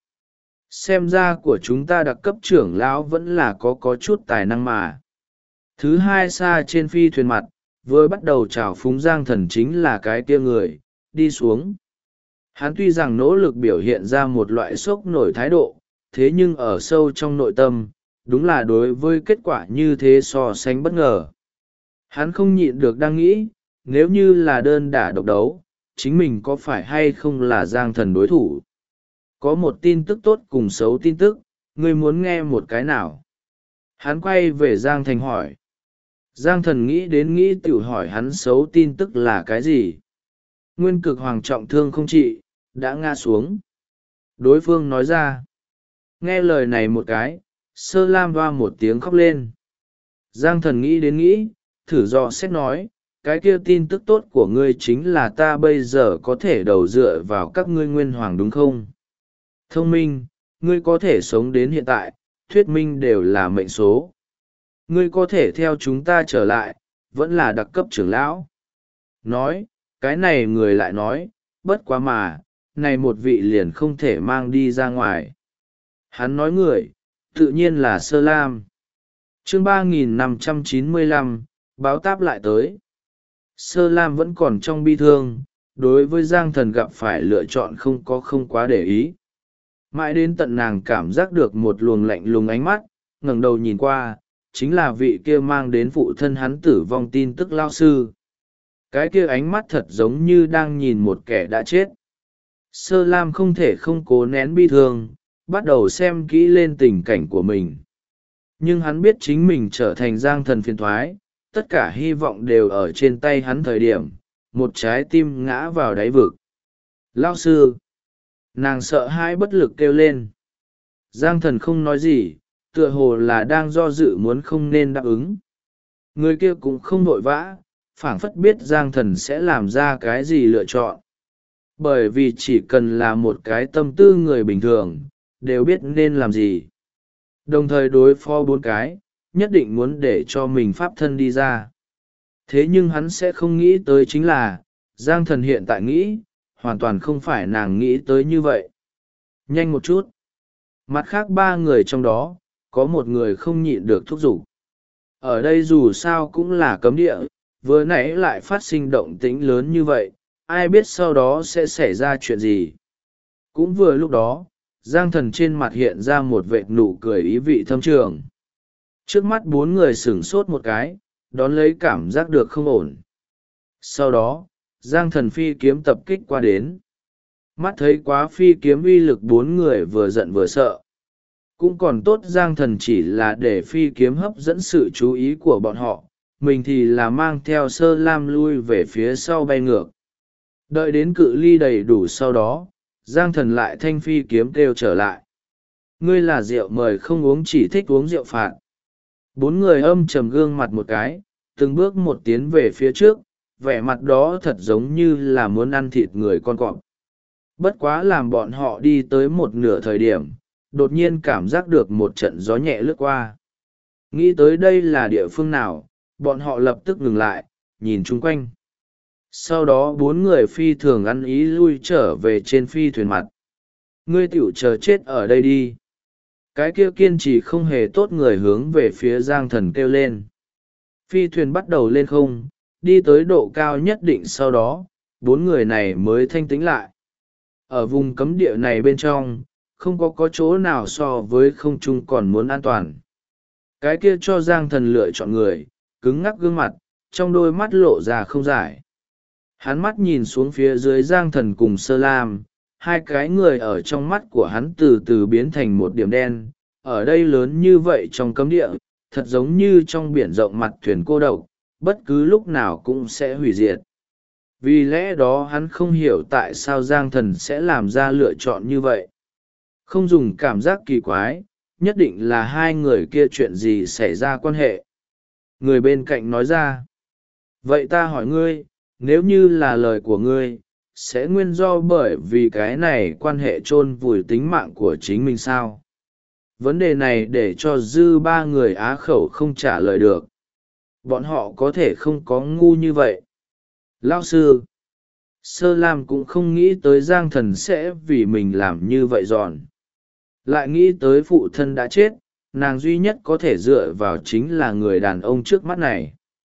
A: Xem ra của chúng ta đặc cấp trưởng lão vẫn là có chút tài năng mà. Thứ hai xa trên phi thuyền mặt, vừa bắt đầu trào phúng Giang Thần chính là cái kia người, đi xuống. Hắn tuy rằng nỗ lực biểu hiện ra một loại sốc nổi thái độ, thế nhưng ở sâu trong nội tâm, đúng là đối với kết quả như thế so sánh bất ngờ. Hắn không nhịn được đang nghĩ, nếu như là đơn đả độc đấu, chính mình có phải hay không là Giang Thần đối thủ. Có một tin tức tốt cùng xấu tin tức, ngươi muốn nghe một cái nào? Hắn quay về Giang Thành hỏi. Giang Thần nghĩ đến nghĩ tự hỏi hắn xấu tin tức là cái gì? Nguyên cực hoàng trọng thương không trị, đã ngã xuống. Đối phương nói ra. Nghe lời này một cái, Sơ Lam hoa một tiếng khóc lên. Giang Thần nghĩ đến nghĩ, thử dò xét nói, cái kia tin tức tốt của ngươi chính là ta bây giờ có thể đầu dựa vào các ngươi nguyên hoàng đúng không? Thông minh, ngươi có thể sống đến hiện tại, thuyết minh đều là mệnh số. Ngươi có thể theo chúng ta trở lại, vẫn là đặc cấp trưởng lão. Nói, cái này người lại nói, bất quá mà, này một vị liền không thể mang đi ra ngoài. Hắn nói người, tự nhiên là Sơ Lam. Chương 3595, báo táp lại tới. Sơ Lam vẫn còn trong bi thương, đối với Giang Thần gặp phải lựa chọn không quá để ý. Mãi đến tận nàng cảm giác được một luồng lạnh lùng ánh mắt, ngẩng đầu nhìn qua, chính là vị kia mang đến phụ thân hắn tử vong tin tức lao sư. Cái kia ánh mắt thật giống như đang nhìn một kẻ đã chết. Sơ Lam không thể không cố nén bi thương, bắt đầu xem kỹ lên tình cảnh của mình. Nhưng hắn biết chính mình trở thành Giang Thần phiền thoái, tất cả hy vọng đều ở trên tay hắn thời điểm, một trái tim ngã vào đáy vực. Lao sư! Nàng sợ hãi bất lực kêu lên. Giang Thần không nói gì, tựa hồ là đang do dự muốn không nên đáp ứng. Người kia cũng không vội vã, phảng phất biết Giang Thần sẽ làm ra cái gì lựa chọn. Bởi vì chỉ cần là một cái tâm tư người bình thường, đều biết nên làm gì. Đồng thời đối phó 4 cái, nhất định muốn để cho mình pháp thân đi ra. Thế nhưng hắn sẽ không nghĩ tới chính là, Giang Thần hiện tại nghĩ, hoàn toàn không phải nàng nghĩ tới như vậy. Nhanh một chút. Mặt khác ba người trong đó, có một người không nhịn được thúc giục. Ở đây dù sao cũng là cấm địa, vừa nãy lại phát sinh động tĩnh lớn như vậy, ai biết sau đó sẽ xảy ra chuyện gì. Cũng vừa lúc đó, Giang Thần trên mặt hiện ra một vệt nụ cười ý vị thâm trường. Trước mắt bốn người sửng sốt một cái, đón lấy cảm giác được không ổn. Sau đó, Giang Thần phi kiếm tập kích qua đến. Mắt thấy quá phi kiếm uy lực bốn người vừa giận vừa sợ. Cũng còn tốt Giang Thần chỉ là để phi kiếm hấp dẫn sự chú ý của bọn họ, mình thì là mang theo Sơ Lam lui về phía sau bay ngược. Đợi đến cự ly đầy đủ sau đó, Giang Thần lại thanh phi kiếm kêu trở lại. Ngươi là rượu mời không uống, chỉ thích uống rượu phạt. Bốn người âm trầm gương mặt một cái, từng bước một tiến về phía trước, vẻ mặt đó thật giống như là muốn ăn thịt người con cọp. Bất quá làm bọn họ đi tới một nửa thời điểm, đột nhiên cảm giác được một trận gió nhẹ lướt qua. Nghĩ tới đây là địa phương nào, bọn họ lập tức ngừng lại, nhìn chung quanh. Sau đó bốn người phi thường ăn ý lui trở về trên phi thuyền mặt. Ngươi tiểu chờ chết ở đây đi. Cái kia kiên trì không hề tốt người hướng về phía Giang Thần kêu lên. Phi thuyền bắt đầu lên không, đi tới độ cao nhất định, sau đó bốn người này mới thanh tĩnh lại. Ở vùng cấm địa này bên trong, không có chỗ nào so với không trung còn muốn an toàn. Cái kia cho Giang Thần lựa chọn người, cứng ngắc gương mặt, trong đôi mắt lộ ra không giải. Hắn mắt nhìn xuống phía dưới Giang Thần cùng Sơ Lam, hai cái người ở trong mắt của hắn từ từ biến thành một điểm đen. Ở đây lớn như vậy trong cấm địa, thật giống như trong biển rộng mặt thuyền cô độc, bất cứ lúc nào cũng sẽ hủy diệt. Vì lẽ đó hắn không hiểu tại sao Giang Thần sẽ làm ra lựa chọn như vậy. Không dùng cảm giác kỳ quái, nhất định là hai người kia chuyện gì xảy ra quan hệ. Người bên cạnh nói ra. Vậy ta hỏi ngươi, nếu như là lời của ngươi, sẽ nguyên do bởi vì cái này quan hệ chôn vùi tính mạng của chính mình sao? Vấn đề này để cho dư ba người á khẩu không trả lời được. Bọn họ có thể không có ngu như vậy. Lão sư, Sơ Lam cũng không nghĩ tới Giang Thần sẽ vì mình làm như vậy giòn. Lại nghĩ tới phụ thân đã chết, nàng duy nhất có thể dựa vào chính là người đàn ông trước mắt này.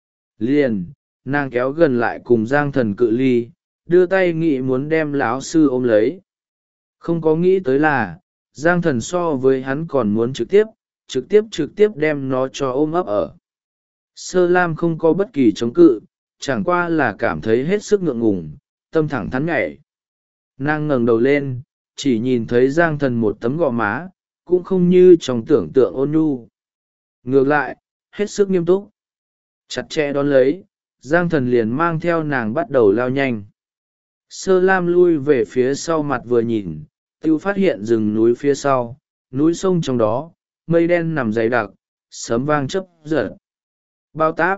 A: Liền, nàng kéo gần lại cùng Giang Thần cự ly, đưa tay nghĩ muốn đem lão sư ôm lấy. Không có nghĩ tới là, Giang Thần so với hắn còn muốn trực tiếp đem nó cho ôm ấp ở. Sơ Lam không có bất kỳ chống cự, chẳng qua là cảm thấy hết sức ngượng ngùng, tâm thẳng thắn nhảy. Nàng ngẩng đầu lên, chỉ nhìn thấy Giang Thần một tấm gò má, cũng không như trong tưởng tượng ôn nhu. Ngược lại, hết sức nghiêm túc. Chặt chẽ đón lấy, Giang Thần liền mang theo nàng bắt đầu lao nhanh. Sơ Lam lui về phía sau mặt vừa nhìn, tiêu phát hiện rừng núi phía sau, núi sông trong đó, mây đen nằm dày đặc, sấm vang chớp giật. Bao táp.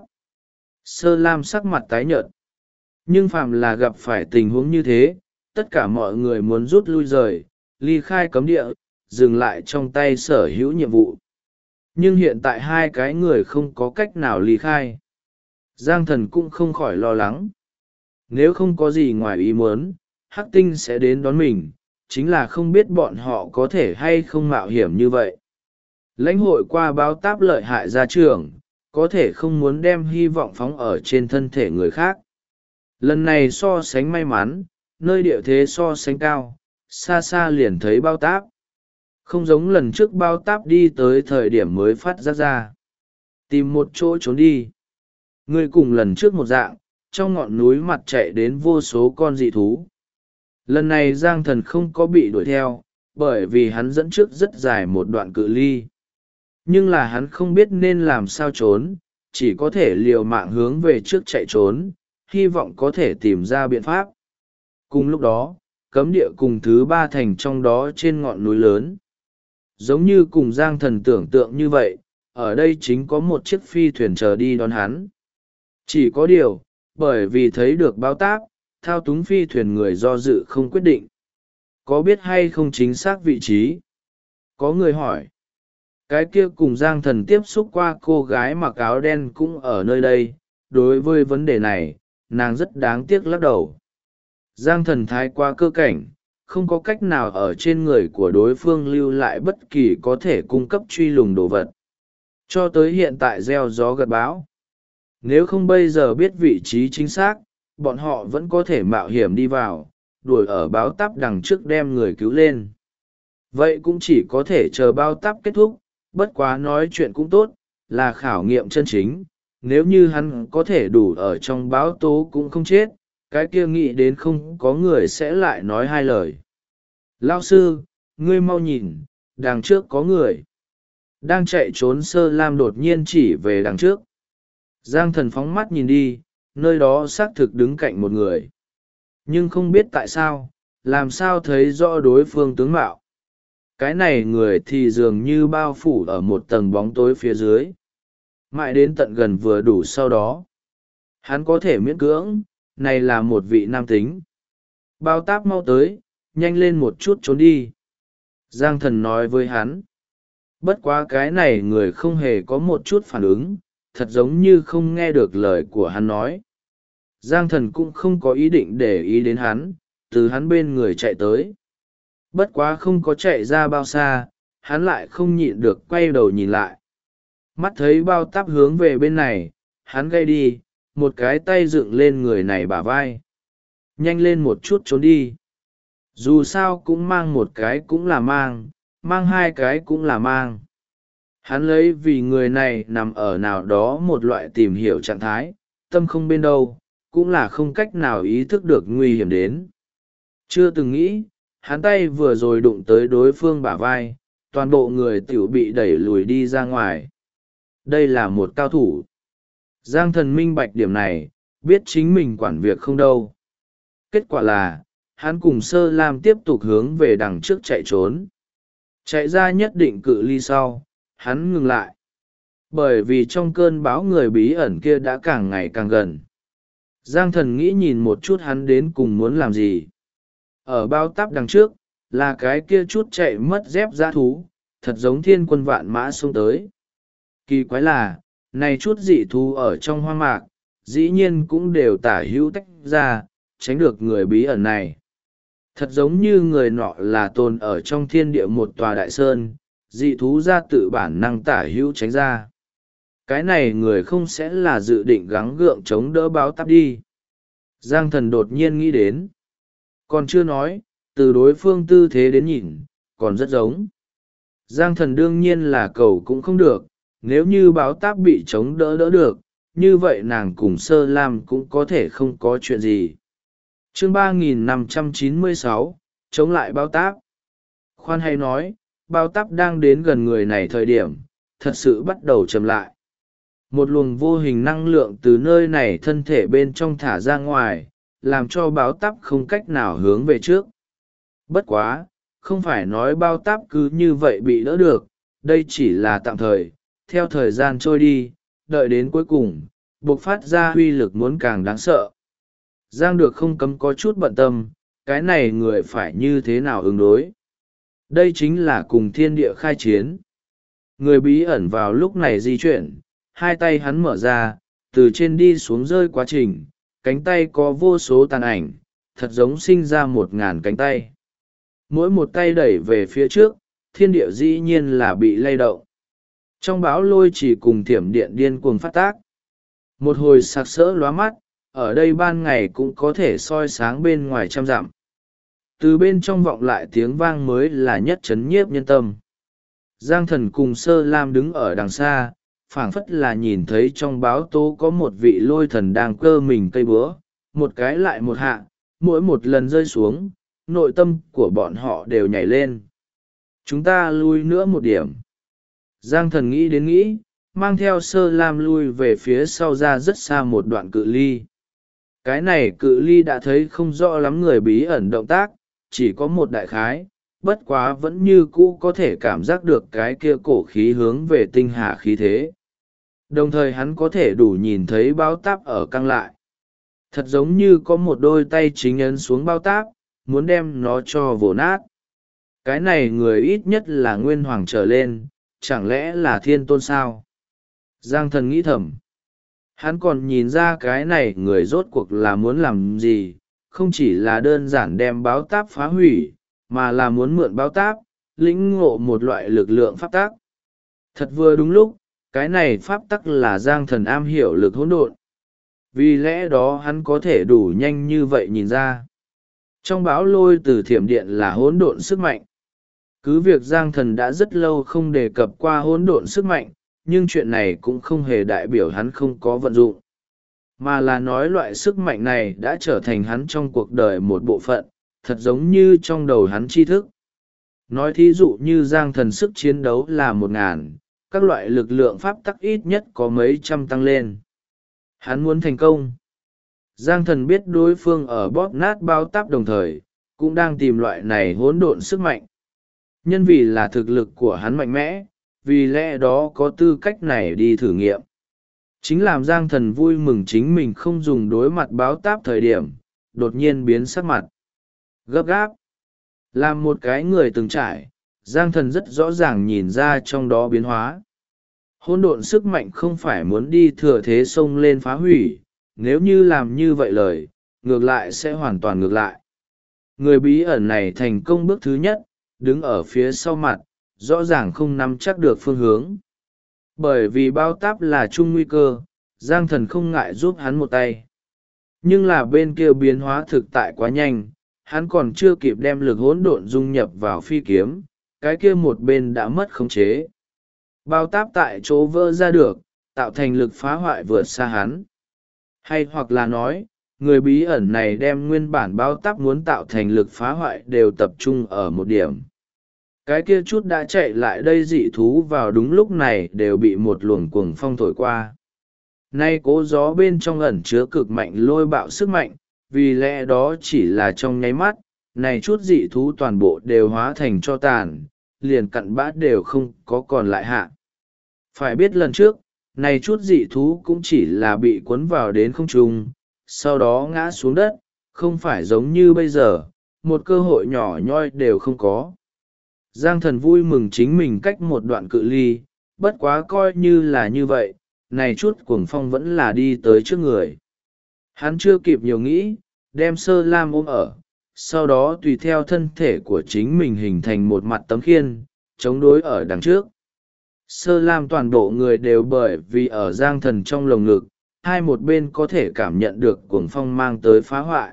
A: Sơ Lam sắc mặt tái nhợt. Nhưng phàm là gặp phải tình huống như thế, tất cả mọi người muốn rút lui rời, ly khai cấm địa, dừng lại trong tay sở hữu nhiệm vụ. Nhưng hiện tại hai cái người không có cách nào ly khai. Giang Thần cũng không khỏi lo lắng. Nếu không có gì ngoài ý muốn, Hắc Tinh sẽ đến đón mình, chính là không biết bọn họ có thể hay không mạo hiểm như vậy. Lãnh hội qua báo táp lợi hại ra trường, có thể không muốn đem hy vọng phóng ở trên thân thể người khác. Lần này so sánh may mắn, nơi địa thế so sánh cao, xa xa liền thấy bao táp. Không giống lần trước bao táp đi tới thời điểm mới phát ra. Tìm một chỗ trốn đi. Người cùng lần trước một dạng, trong ngọn núi mặt chạy đến vô số con dị thú. Lần này Giang Thần không có bị đuổi theo, bởi vì hắn dẫn trước rất dài một đoạn cự ly. Nhưng là hắn không biết nên làm sao trốn, chỉ có thể liều mạng hướng về trước chạy trốn, hy vọng có thể tìm ra biện pháp. Cùng lúc đó, cấm địa cùng thứ ba thành trong đó trên ngọn núi lớn. Giống như cùng Giang Thần tưởng tượng như vậy, ở đây chính có một chiếc phi thuyền chờ đi đón hắn. Chỉ có điều, bởi vì thấy được báo táp, thao túng phi thuyền người do dự không quyết định. Có biết hay không chính xác vị trí? Có người hỏi. Cái kia cùng Giang Thần tiếp xúc qua cô gái mặc áo đen cũng ở nơi đây, đối với vấn đề này, nàng rất đáng tiếc lắc đầu. Giang thần thái quá cơ cảnh, không có cách nào ở trên người của đối phương lưu lại bất kỳ có thể cung cấp truy lùng đồ vật. Cho tới hiện tại gieo gió gặt bão. Nếu không bây giờ biết vị trí chính xác, bọn họ vẫn có thể mạo hiểm đi vào, đuổi ở báo táp đằng trước đem người cứu lên. Vậy cũng chỉ có thể chờ bao táp kết thúc, bất quá nói chuyện cũng tốt, là khảo nghiệm chân chính. Nếu như hắn có thể đủ ở trong báo tố cũng không chết, cái kia nghĩ đến không có người sẽ lại nói hai lời. Lao sư, ngươi mau nhìn, đằng trước có người. Đang chạy trốn Sơ Lam đột nhiên chỉ về đằng trước. Giang thần phóng mắt nhìn đi, nơi đó xác thực đứng cạnh một người. Nhưng không biết tại sao, làm sao thấy rõ đối phương tướng mạo. Cái này người thì dường như bao phủ ở một tầng bóng tối phía dưới. Mãi đến tận gần vừa đủ sau đó. Hắn có thể miễn cưỡng, này là một vị nam tính. Bao táp mau tới, nhanh lên một chút trốn đi. Giang thần nói với hắn. Bất quá cái này người không hề có một chút phản ứng, thật giống như không nghe được lời của hắn nói. Giang thần cũng không có ý định để ý đến hắn, từ hắn bên người chạy tới. Bất quá không có chạy ra bao xa, hắn lại không nhịn được quay đầu nhìn lại. Mắt thấy bao táp hướng về bên này, hắn gây đi, một cái tay dựng lên người này bả vai. Nhanh lên một chút trốn đi. Dù sao cũng mang một cái cũng là mang hai cái cũng là mang. Hắn lấy vì người này nằm ở nào đó một loại tìm hiểu trạng thái, tâm không bên đâu, cũng là không cách nào ý thức được nguy hiểm đến. Chưa từng nghĩ, hắn tay vừa rồi đụng tới đối phương bả vai, toàn bộ người tiểu bị đẩy lùi đi ra ngoài. Đây là một cao thủ. Giang thần minh bạch điểm này, biết chính mình quản việc không đâu. Kết quả là, hắn cùng Sơ Lam tiếp tục hướng về đằng trước chạy trốn. Chạy ra nhất định cự ly sau, hắn ngừng lại. Bởi vì trong cơn bão người bí ẩn kia đã càng ngày càng gần. Giang thần nghĩ nhìn một chút hắn đến cùng muốn làm gì. Ở bao táp đằng trước, là cái kia chút chạy mất dép dã thú, thật giống thiên quân vạn mã xông tới. Kỳ quái là, này chút dị thú ở trong hoang mạc, dĩ nhiên cũng đều tả hữu tách ra, tránh được người bí ẩn này. Thật giống như người nọ là tồn ở trong thiên địa một tòa đại sơn, dị thú ra tự bản năng tả hữu tránh ra. Cái này người không sẽ là dự định gắng gượng chống đỡ báo táp đi. Giang thần đột nhiên nghĩ đến. Còn chưa nói, từ đối phương tư thế đến nhìn, còn rất giống. Giang thần đương nhiên là cầu cũng không được, nếu như báo táp bị chống đỡ được, như vậy nàng cùng Sơ Lam cũng có thể không có chuyện gì. Chương 3596, chống lại báo táp. Khoan hay nói, báo táp đang đến gần người này thời điểm, thật sự bắt đầu chậm lại. Một luồng vô hình năng lượng từ nơi này thân thể bên trong thả ra ngoài, làm cho báo táp không cách nào hướng về trước. Bất quá, không phải nói báo táp cứ như vậy bị đỡ được, đây chỉ là tạm thời, theo thời gian trôi đi, đợi đến cuối cùng, bộc phát ra uy lực muốn càng đáng sợ. Giang được không cấm có chút bận tâm, cái này người phải như thế nào ứng đối. Đây chính là cùng thiên địa khai chiến. Người bí ẩn vào lúc này di chuyển, hai tay hắn mở ra, từ trên đi xuống rơi quá trình, cánh tay có vô số tàn ảnh, thật giống sinh ra 1000 cánh tay. Mỗi một tay đẩy về phía trước, thiên địa dĩ nhiên là bị lay động. Trong bão lôi chỉ cùng thiểm điện điên cuồng phát tác. Một hồi sặc sỡ lóa mắt, ở đây ban ngày cũng có thể soi sáng bên ngoài trăm dặm. Từ bên trong vọng lại tiếng vang mới là nhất chấn nhiếp nhân tâm. Giang thần cùng Sơ Lam đứng ở đằng xa, phảng phất là nhìn thấy trong báo tố có một vị lôi thần đang cơ mình cây búa, một cái lại một hạ, mỗi một lần rơi xuống, nội tâm của bọn họ đều nhảy lên. Chúng ta lui nữa một điểm. Giang thần nghĩ đến nghĩ, mang theo Sơ Lam lui về phía sau ra rất xa một đoạn cự ly. Cái này cự ly đã thấy không rõ lắm người bí ẩn động tác, chỉ có một đại khái, bất quá vẫn như cũ có thể cảm giác được cái kia cổ khí hướng về tinh hà khí thế. Đồng thời hắn có thể đủ nhìn thấy bao táp ở căng lại. Thật giống như có một đôi tay chính ấn xuống bao táp, muốn đem nó cho vồ nát. Cái này người ít nhất là nguyên hoàng trở lên, chẳng lẽ là thiên tôn sao? Giang thần nghĩ thầm. Hắn còn nhìn ra cái này người rốt cuộc là muốn làm gì, không chỉ là đơn giản đem báo táp phá hủy, mà là muốn mượn báo táp, lĩnh ngộ một loại lực lượng pháp tắc. Thật vừa đúng lúc, cái này pháp tắc là Giang Thần am hiểu lực hỗn độn. Vì lẽ đó hắn có thể đủ nhanh như vậy nhìn ra. Trong bão lôi từ thiểm điện là hỗn độn sức mạnh. Cứ việc Giang Thần đã rất lâu không đề cập qua hỗn độn sức mạnh, nhưng chuyện này cũng không hề đại biểu hắn không có vận dụng. Mà là nói loại sức mạnh này đã trở thành hắn trong cuộc đời một bộ phận, thật giống như trong đầu hắn tri thức. Nói thí dụ như Giang Thần sức chiến đấu là 1000, các loại lực lượng pháp tắc ít nhất có mấy trăm tăng lên. Hắn muốn thành công. Giang Thần biết đối phương ở bóp nát bao táp đồng thời, cũng đang tìm loại này hỗn độn sức mạnh. Nhân vì là thực lực của hắn mạnh mẽ, vì lẽ đó có tư cách này đi thử nghiệm. Chính làm Giang Thần vui mừng chính mình không dùng đối mặt báo táp thời điểm, đột nhiên biến sắc mặt. Gấp gáp. Làm một cái người từng trải, Giang Thần rất rõ ràng nhìn ra trong đó biến hóa. Hỗn độn sức mạnh không phải muốn đi thừa thế xông lên phá hủy, nếu như làm như vậy lời, ngược lại sẽ hoàn toàn ngược lại. Người bí ẩn này thành công bước thứ nhất, đứng ở phía sau mặt, rõ ràng không nắm chắc được phương hướng. Bởi vì bao táp là chung nguy cơ, Giang Thần không ngại giúp hắn một tay. Nhưng là bên kia biến hóa thực tại quá nhanh, hắn còn chưa kịp đem lực hỗn độn dung nhập vào phi kiếm, cái kia một bên đã mất khống chế. Bao táp tại chỗ vỡ ra được, tạo thành lực phá hoại vượt xa hắn. Hay hoặc là nói, người bí ẩn này đem nguyên bản bao táp muốn tạo thành lực phá hoại đều tập trung ở một điểm. Cái kia chút đã chạy lại đây dị thú vào đúng lúc này đều bị một luồng cuồng phong thổi qua. Nay cố gió bên trong ẩn chứa cực mạnh lôi bạo sức mạnh, vì lẽ đó chỉ là trong nháy mắt, này chút dị thú toàn bộ đều hóa thành tro tàn, liền cặn bã đều không có còn lại hạ. Phải biết lần trước, này chút dị thú cũng chỉ là bị cuốn vào đến không trung, sau đó ngã xuống đất, không phải giống như bây giờ, một cơ hội nhỏ nhoi đều không có. Giang Thần vui mừng chính mình cách một đoạn cự ly, bất quá coi như là như vậy, này chút cuồng phong vẫn là đi tới trước người. Hắn chưa kịp nhiều nghĩ, đem Sơ Lam ôm ở, sau đó tùy theo thân thể của chính mình hình thành một mặt tấm khiên, chống đối ở đằng trước. Sơ Lam toàn bộ người đều bởi vì ở Giang Thần trong lồng ngực, hai một bên có thể cảm nhận được cuồng phong mang tới phá hoại.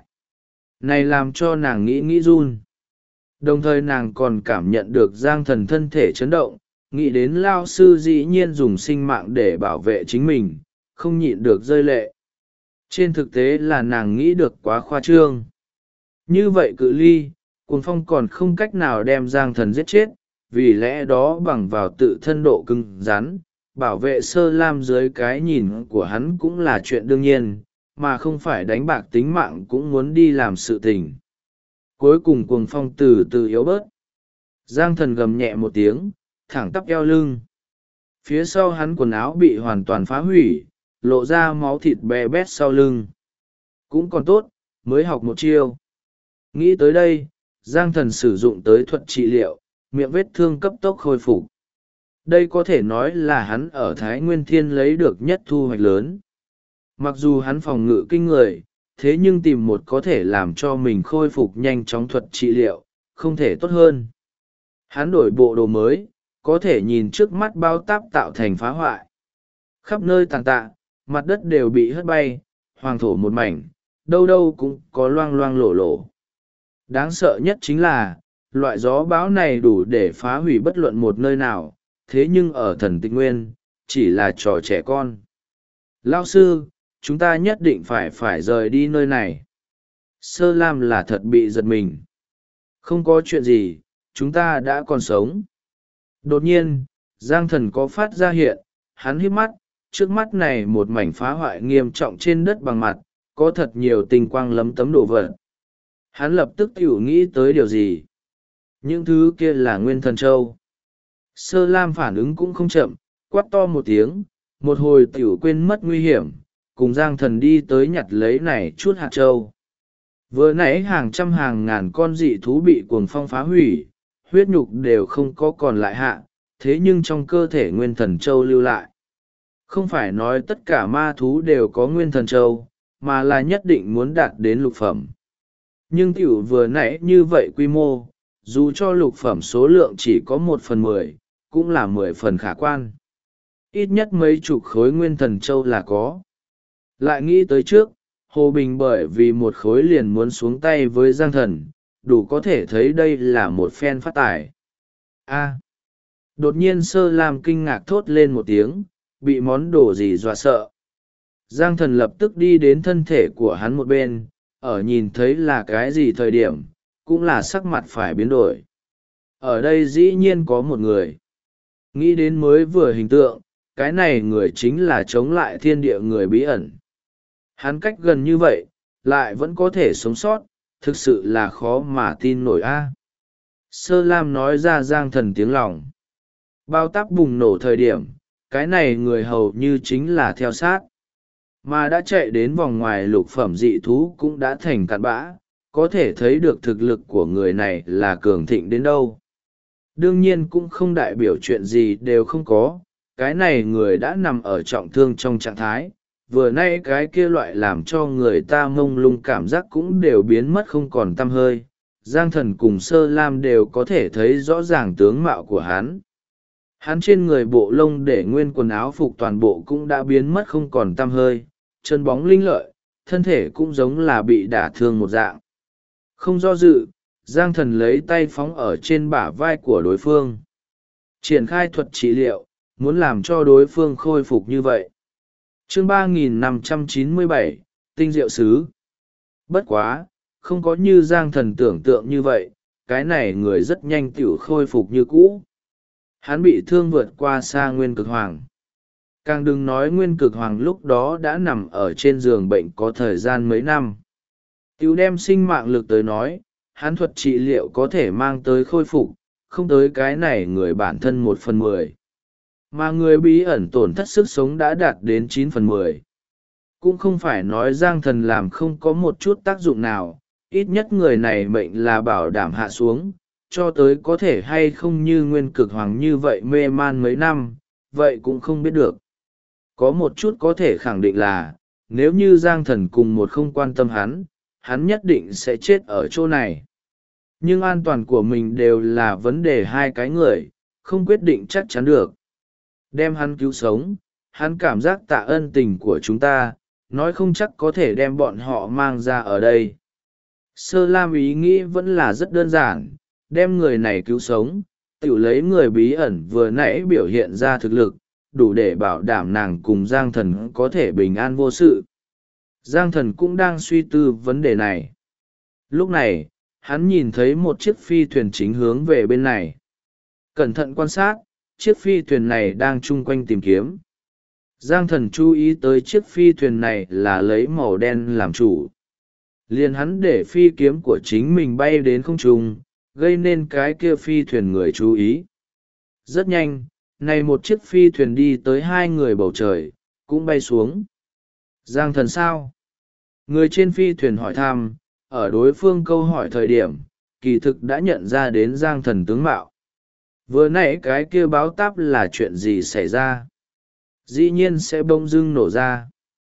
A: Này làm cho nàng nghĩ run. Đồng thời nàng còn cảm nhận được Giang Thần thân thể chấn động, nghĩ đến Lao sư dĩ nhiên dùng sinh mạng để bảo vệ chính mình, không nhịn được rơi lệ. Trên thực tế là nàng nghĩ được quá khoa trương. Như vậy cự ly, cuồng phong còn không cách nào đem Giang Thần giết chết, vì lẽ đó bằng vào tự thân độ cứng rắn, bảo vệ Sơ Lam dưới cái nhìn của hắn cũng là chuyện đương nhiên, mà không phải đánh bạc tính mạng cũng muốn đi làm sự tình. Cuối cùng cuồng phong từ từ yếu bớt. Giang Thần gầm nhẹ một tiếng, thẳng tắp eo lưng. Phía sau hắn quần áo bị hoàn toàn phá hủy, lộ ra máu thịt bè bét sau lưng. Cũng còn tốt, mới học một chiêu. Nghĩ tới đây, Giang Thần sử dụng tới thuật trị liệu, miệng vết thương cấp tốc khôi phục. Đây có thể nói là hắn ở Thái Nguyên Thiên lấy được nhất thu hoạch lớn. Mặc dù hắn phòng ngự kinh người, thế nhưng tìm một có thể làm cho mình khôi phục nhanh chóng thuật trị liệu, không thể tốt hơn. Hắn đổi bộ đồ mới, có thể nhìn trước mắt bao táp tạo thành phá hoại. Khắp nơi tàn tạ, mặt đất đều bị hất bay, hoàng thổ một mảnh, đâu đâu cũng có loang loang lổ lổ. Đáng sợ nhất chính là, loại gió bão này đủ để phá hủy bất luận một nơi nào, thế nhưng ở Thần Tịch Nguyên, chỉ là trò trẻ con. Lao sư, chúng ta nhất định phải rời đi nơi này. Sơ Lam là thật bị giật mình. Không có chuyện gì, chúng ta đã còn sống. Đột nhiên, Giang Thần có phát ra hiện, hắn híp mắt, trước mắt này một mảnh phá hoại nghiêm trọng trên đất bằng mặt, có thật nhiều tinh quang lấm tấm đổ vật. Hắn lập tức tiểu nghĩ tới điều gì? Những thứ kia là Nguyên Thần Châu. Sơ Lam phản ứng cũng không chậm, quát to một tiếng, một hồi tiểu quên mất nguy hiểm, cùng Giang Thần đi tới nhặt lấy này chút hạt châu. Vừa nãy hàng trăm hàng ngàn con dị thú bị cuồng phong phá hủy, huyết nhục đều không có còn lại hạ, thế nhưng trong cơ thể Nguyên Thần Châu lưu lại. Không phải nói tất cả ma thú đều có Nguyên Thần Châu, mà là nhất định muốn đạt đến lục phẩm. nhưng tiểu vừa nãy như vậy quy mô, dù cho lục phẩm số lượng chỉ có 1/10, cũng là 10 phần khả quan. Ít nhất mấy chục khối nguyên thần châu là có. Lại nghĩ tới trước, Hồ Bình bởi vì một khối liền muốn xuống tay với Giang Thần, đủ có thể thấy đây là một phen phát tài. Đột nhiên Sơ Lam kinh ngạc thốt lên một tiếng, bị món đồ gì dọa sợ. Giang Thần lập tức đi đến thân thể của hắn một bên, ở nhìn thấy là cái gì thời điểm, cũng là sắc mặt phải biến đổi. Ở đây dĩ nhiên có một người. Nghĩ đến mới vừa hình tượng, cái này người chính là chống lại thiên địa người bí ẩn. Hắn cách gần như vậy, lại vẫn có thể sống sót, thực sự là khó mà tin nổi Sơ Lam nói ra Giang Thần tiếng lòng. Bao táp bùng nổ thời điểm, cái này người hầu như chính là theo sát. Mà đã chạy đến vòng ngoài lục phẩm dị thú cũng đã thành cặn bã, có thể thấy được thực lực của người này là cường thịnh đến đâu. Đương nhiên cũng không đại biểu chuyện gì đều không có, cái này người đã nằm ở trọng thương trong trạng thái, vừa nay cái kia loại làm cho người ta mông lung cảm giác cũng đều biến mất không còn tăm hơi. Giang Thần cùng Sơ Lam đều có thể thấy rõ ràng tướng mạo của hắn. Hắn trên người bộ lông để nguyên quần áo phục toàn bộ cũng đã biến mất không còn tăm hơi, chân bóng linh lợi, thân thể cũng giống là bị đả thương một dạng. Không do dự, Giang Thần lấy tay phóng ở trên bả vai của đối phương. Triển khai thuật trị liệu, muốn làm cho đối phương khôi phục như vậy. Chương 3597, Tinh Diệu Sứ. Bất quá, không có như Giang Thần tưởng tượng như vậy, cái này người rất nhanh tiểu khôi phục như cũ. Hắn bị thương vượt qua xa Nguyên Cực Hoàng. Càng đừng nói Nguyên Cực Hoàng lúc đó đã nằm ở trên giường bệnh có thời gian mấy năm. Tiểu đem sinh mạng lực tới nói, hắn thuật trị liệu có thể mang tới khôi phục, không tới cái này người bản thân 1/10. Mà người bí ẩn tổn thất sức sống đã đạt đến 9/10. Cũng không phải nói Giang Thần làm không có một chút tác dụng nào, ít nhất người này mệnh là bảo đảm hạ xuống, cho tới có thể hay không như Nguyên Cực Hoàng như vậy mê man mấy năm, vậy cũng không biết được. Có một chút có thể khẳng định là, nếu như Giang Thần cùng một không quan tâm hắn nhất định sẽ chết ở chỗ này. Nhưng an toàn của mình đều là vấn đề hai cái người, không quyết định chắc chắn được. Đem hắn cứu sống, hắn cảm giác tạ ân tình của chúng ta, nói không chắc có thể đem bọn họ mang ra ở đây. Sơ Lam ý nghĩ vẫn là rất đơn giản, đem người này cứu sống, tự lấy người bí ẩn vừa nãy biểu hiện ra thực lực, đủ để bảo đảm nàng cùng Giang Thần có thể bình an vô sự. Giang Thần cũng đang suy tư vấn đề này. Lúc này, hắn nhìn thấy một chiếc phi thuyền chính hướng về bên này. Cẩn thận quan sát, chiếc phi thuyền này đang chung quanh tìm kiếm. Giang Thần chú ý tới chiếc phi thuyền này là lấy màu đen làm chủ. Liền hắn để phi kiếm của chính mình bay đến không trung, gây nên cái kia phi thuyền người chú ý. Rất nhanh, này một chiếc phi thuyền đi tới hai người bầu trời, cũng bay xuống. Giang Thần sao? Người trên phi thuyền hỏi thăm, ở đối phương câu hỏi thời điểm, kỳ thực đã nhận ra đến Giang Thần tướng mạo. Vừa nãy cái kia báo táp là chuyện gì xảy ra? Dĩ nhiên sẽ bỗng dưng nổ ra.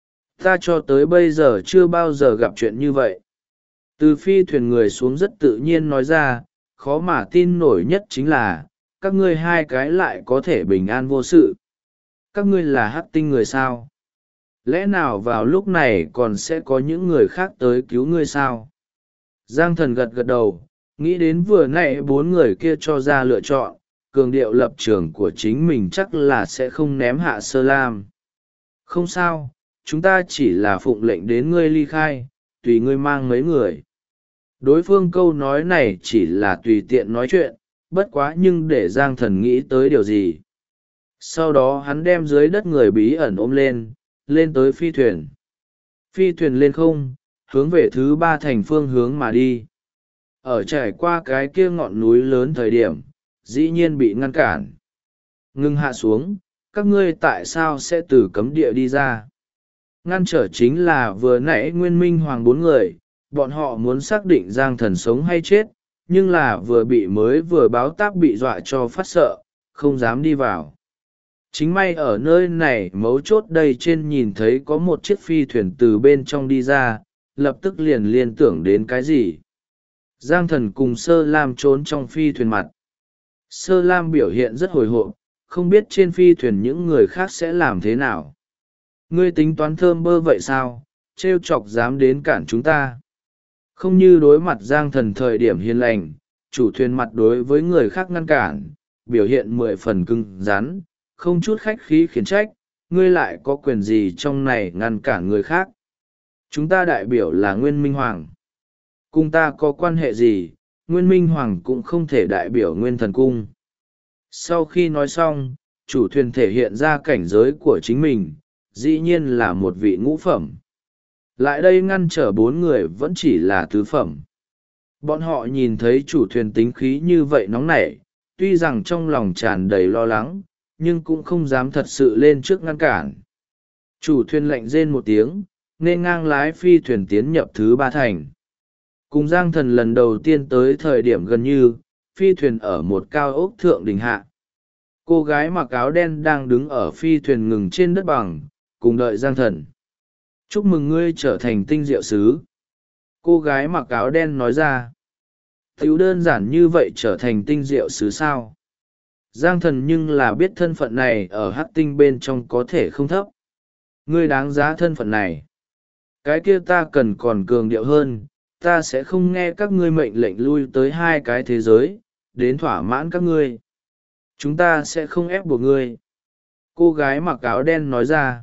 A: Ta cho tới bây giờ chưa bao giờ gặp chuyện như vậy. Từ phi thuyền người xuống rất tự nhiên nói ra, khó mà tin nổi nhất chính là, các ngươi hai cái lại có thể bình an vô sự. Các ngươi là hắc tinh người sao? Lẽ nào vào lúc này còn sẽ có những người khác tới cứu ngươi sao? Giang Thần gật gật đầu, nghĩ đến vừa nãy 4 người kia cho ra lựa chọn, cường điệu lập trường của chính mình chắc là sẽ không ném hạ Sơ Lam. Không sao, chúng ta chỉ là phụng lệnh đến ngươi ly khai, tùy ngươi mang mấy người. Đối phương câu nói này chỉ là tùy tiện nói chuyện, bất quá nhưng để Giang Thần nghĩ tới điều gì. Sau đó hắn đem dưới đất người bí ẩn ôm lên tới phi thuyền. Phi thuyền lên không, hướng về thứ 3 thành phương hướng mà đi. Ở trải qua cái kia ngọn núi lớn thời điểm, dĩ nhiên bị ngăn cản. Ngưng hạ xuống, các ngươi tại sao sẽ từ cấm địa đi ra? Ngăn trở chính là vừa nãy Nguyên Minh Hoàng 4 người, bọn họ muốn xác định Giang Thần sống hay chết, nhưng là vừa bị vừa báo táp bị dọa cho phát sợ, không dám đi vào. Chính may ở nơi này mấu chốt đây trên nhìn thấy có một chiếc phi thuyền từ bên trong đi ra, lập tức liền liên tưởng đến cái gì. Giang Thần cùng Sơ Lam trốn trong phi thuyền mặt. Sơ Lam biểu hiện rất hồi hộp, không biết trên phi thuyền những người khác sẽ làm thế nào. Ngươi tính toán thơm bơ vậy sao, trêu chọc dám đến cản chúng ta. Không như đối mặt Giang Thần thời điểm hiền lành, chủ thuyền mặt đối với người khác ngăn cản, biểu hiện 10 phần cứng rắn, không chút khách khí khiển trách, ngươi lại có quyền gì trong này ngăn cản người khác. Chúng ta đại biểu là Nguyên Minh Hoàng. Cùng ta có quan hệ gì, Nguyên Minh Hoàng cũng không thể đại biểu Nguyên Thần Cung. Sau khi nói xong, chủ thuyền thể hiện ra cảnh giới của chính mình, dĩ nhiên là một vị ngũ phẩm. Lại đây ngăn trở 4 người vẫn chỉ là tứ phẩm. Bọn họ nhìn thấy chủ thuyền tính khí như vậy nóng nảy, tuy rằng trong lòng tràn đầy lo lắng, nhưng cũng không dám thật sự lên trước ngăn cản. Chủ thuyền lạnh rên một tiếng, nên ngang lái phi thuyền tiến nhập thứ 3 thành. Cùng Giang Thần lần đầu tiên tới thời điểm gần như, phi thuyền ở một cao ốc thượng đỉnh hạ. Cô gái mặc áo đen đang đứng ở phi thuyền ngừng trên đất bằng, cùng đợi Giang Thần. Chúc mừng ngươi trở thành tinh diệu sứ. Cô gái mặc áo đen nói ra. Thiếu đơn giản như vậy trở thành tinh diệu sứ sao? Giang Thần nhưng là biết thân phận này ở hắc tinh bên trong có thể không thấp. Ngươi đáng giá thân phận này. Cái kia ta cần còn cường điệu hơn, ta sẽ không nghe các ngươi mệnh lệnh lui tới 2 cái thế giới, đến thỏa mãn các ngươi. Chúng ta sẽ không ép buộc ngươi. Cô gái mặc áo đen nói ra.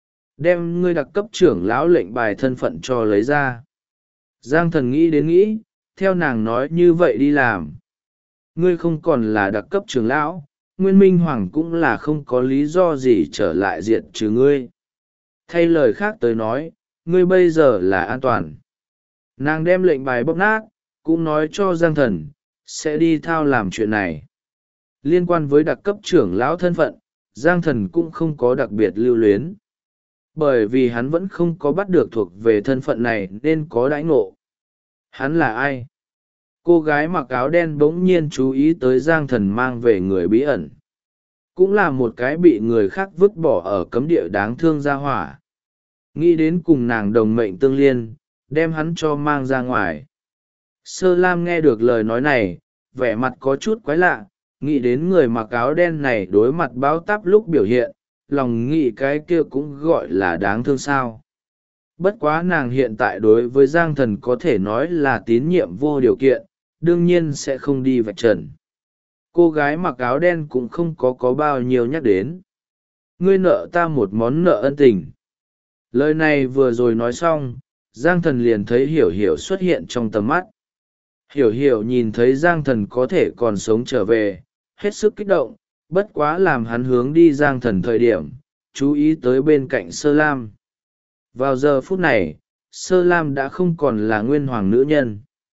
A: Đem ngươi đặc cấp trưởng lão lệnh bài thân phận cho lấy ra. Giang Thần nghĩ đến nghĩ, theo nàng nói như vậy đi làm. Ngươi không còn là đặc cấp trưởng lão, Nguyên Minh Hoàng cũng là không có lý do gì trở lại diện trừ ngươi. Thay lời khác tới nói, ngươi bây giờ là an toàn. Nàng đem lệnh bài bóp nát, cũng nói cho Giang Thần, sẽ đi thao làm chuyện này. Liên quan với đặc cấp trưởng lão thân phận, Giang Thần cũng không có đặc biệt lưu luyến. Bởi vì hắn vẫn không có bắt được thuộc về thân phận này nên có đãi ngộ. Hắn là ai? Cô gái mặc áo đen bỗng nhiên chú ý tới Giang Thần mang về người bí ẩn. Cũng là một cái bị người khác vứt bỏ ở cấm địa đáng thương ra hỏa. Nghĩ đến cùng nàng đồng mệnh tương liên, đem hắn cho mang ra ngoài. Sơ Lam nghe được lời nói này, vẻ mặt có chút quái lạ, nghĩ đến người mặc áo đen này đối mặt báo táp lúc biểu hiện, lòng nghĩ cái kia cũng gọi là đáng thương sao. Bất quá nàng hiện tại đối với Giang Thần có thể nói là tín nhiệm vô điều kiện, đương nhiên sẽ không đi vạch trần. Cô gái mặc áo đen cũng không có bao nhiêu nhắc đến. Ngươi nợ ta một món nợ ân tình. Lời này vừa rồi nói xong, Giang Thần liền thấy Hiểu Hiểu xuất hiện trong tầm mắt. Hiểu Hiểu nhìn thấy Giang Thần có thể còn sống trở về, hết sức kích động, bất quá làm hắn hướng đi Giang Thần thời điểm, chú ý tới bên cạnh Sơ Lam. Vào giờ phút này, Sơ Lam đã không còn là nguyên hoàng nữ nhân.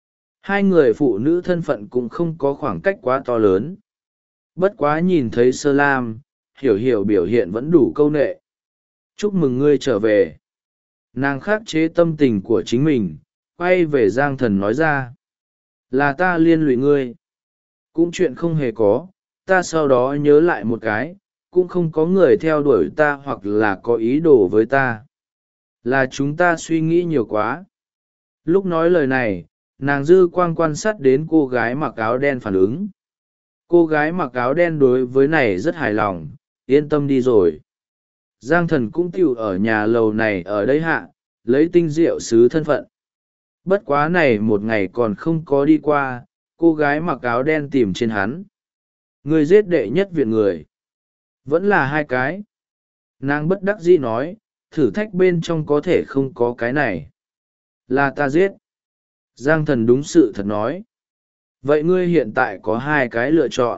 A: 2 người phụ nữ thân phận cũng không có khoảng cách quá to lớn. Bất quá nhìn thấy Sơ Lam, Hiểu Hiểu biểu hiện vẫn đủ câu nệ. Chúc mừng ngươi trở về. Nàng khắc chế tâm tình của chính mình, quay về Giang Thần nói ra. Là ta liên lụy ngươi. Cũng chuyện không hề có, ta sau đó nhớ lại một cái, cũng không có người theo đuổi ta hoặc là có ý đồ với ta. Là chúng ta suy nghĩ nhiều quá. Lúc nói lời này, nàng dư quang quan sát đến cô gái mặc áo đen phản ứng. Cô gái mặc áo đen đối với này rất hài lòng, yên tâm đi rồi. Giang Thần cũng tiểu ở nhà lầu này ở đây hạ, lấy tinh diệu sứ thân phận. Bất quá này một ngày còn không có đi qua, cô gái mặc áo đen tìm trên hắn. Người giết đệ nhất viện người. Vẫn là 2 cái. Nàng bất đắc dĩ nói, thử thách bên trong có thể không có cái này. Là ta giết. Giang Thần đúng sự thật nói. Vậy ngươi hiện tại có 2 cái lựa chọn.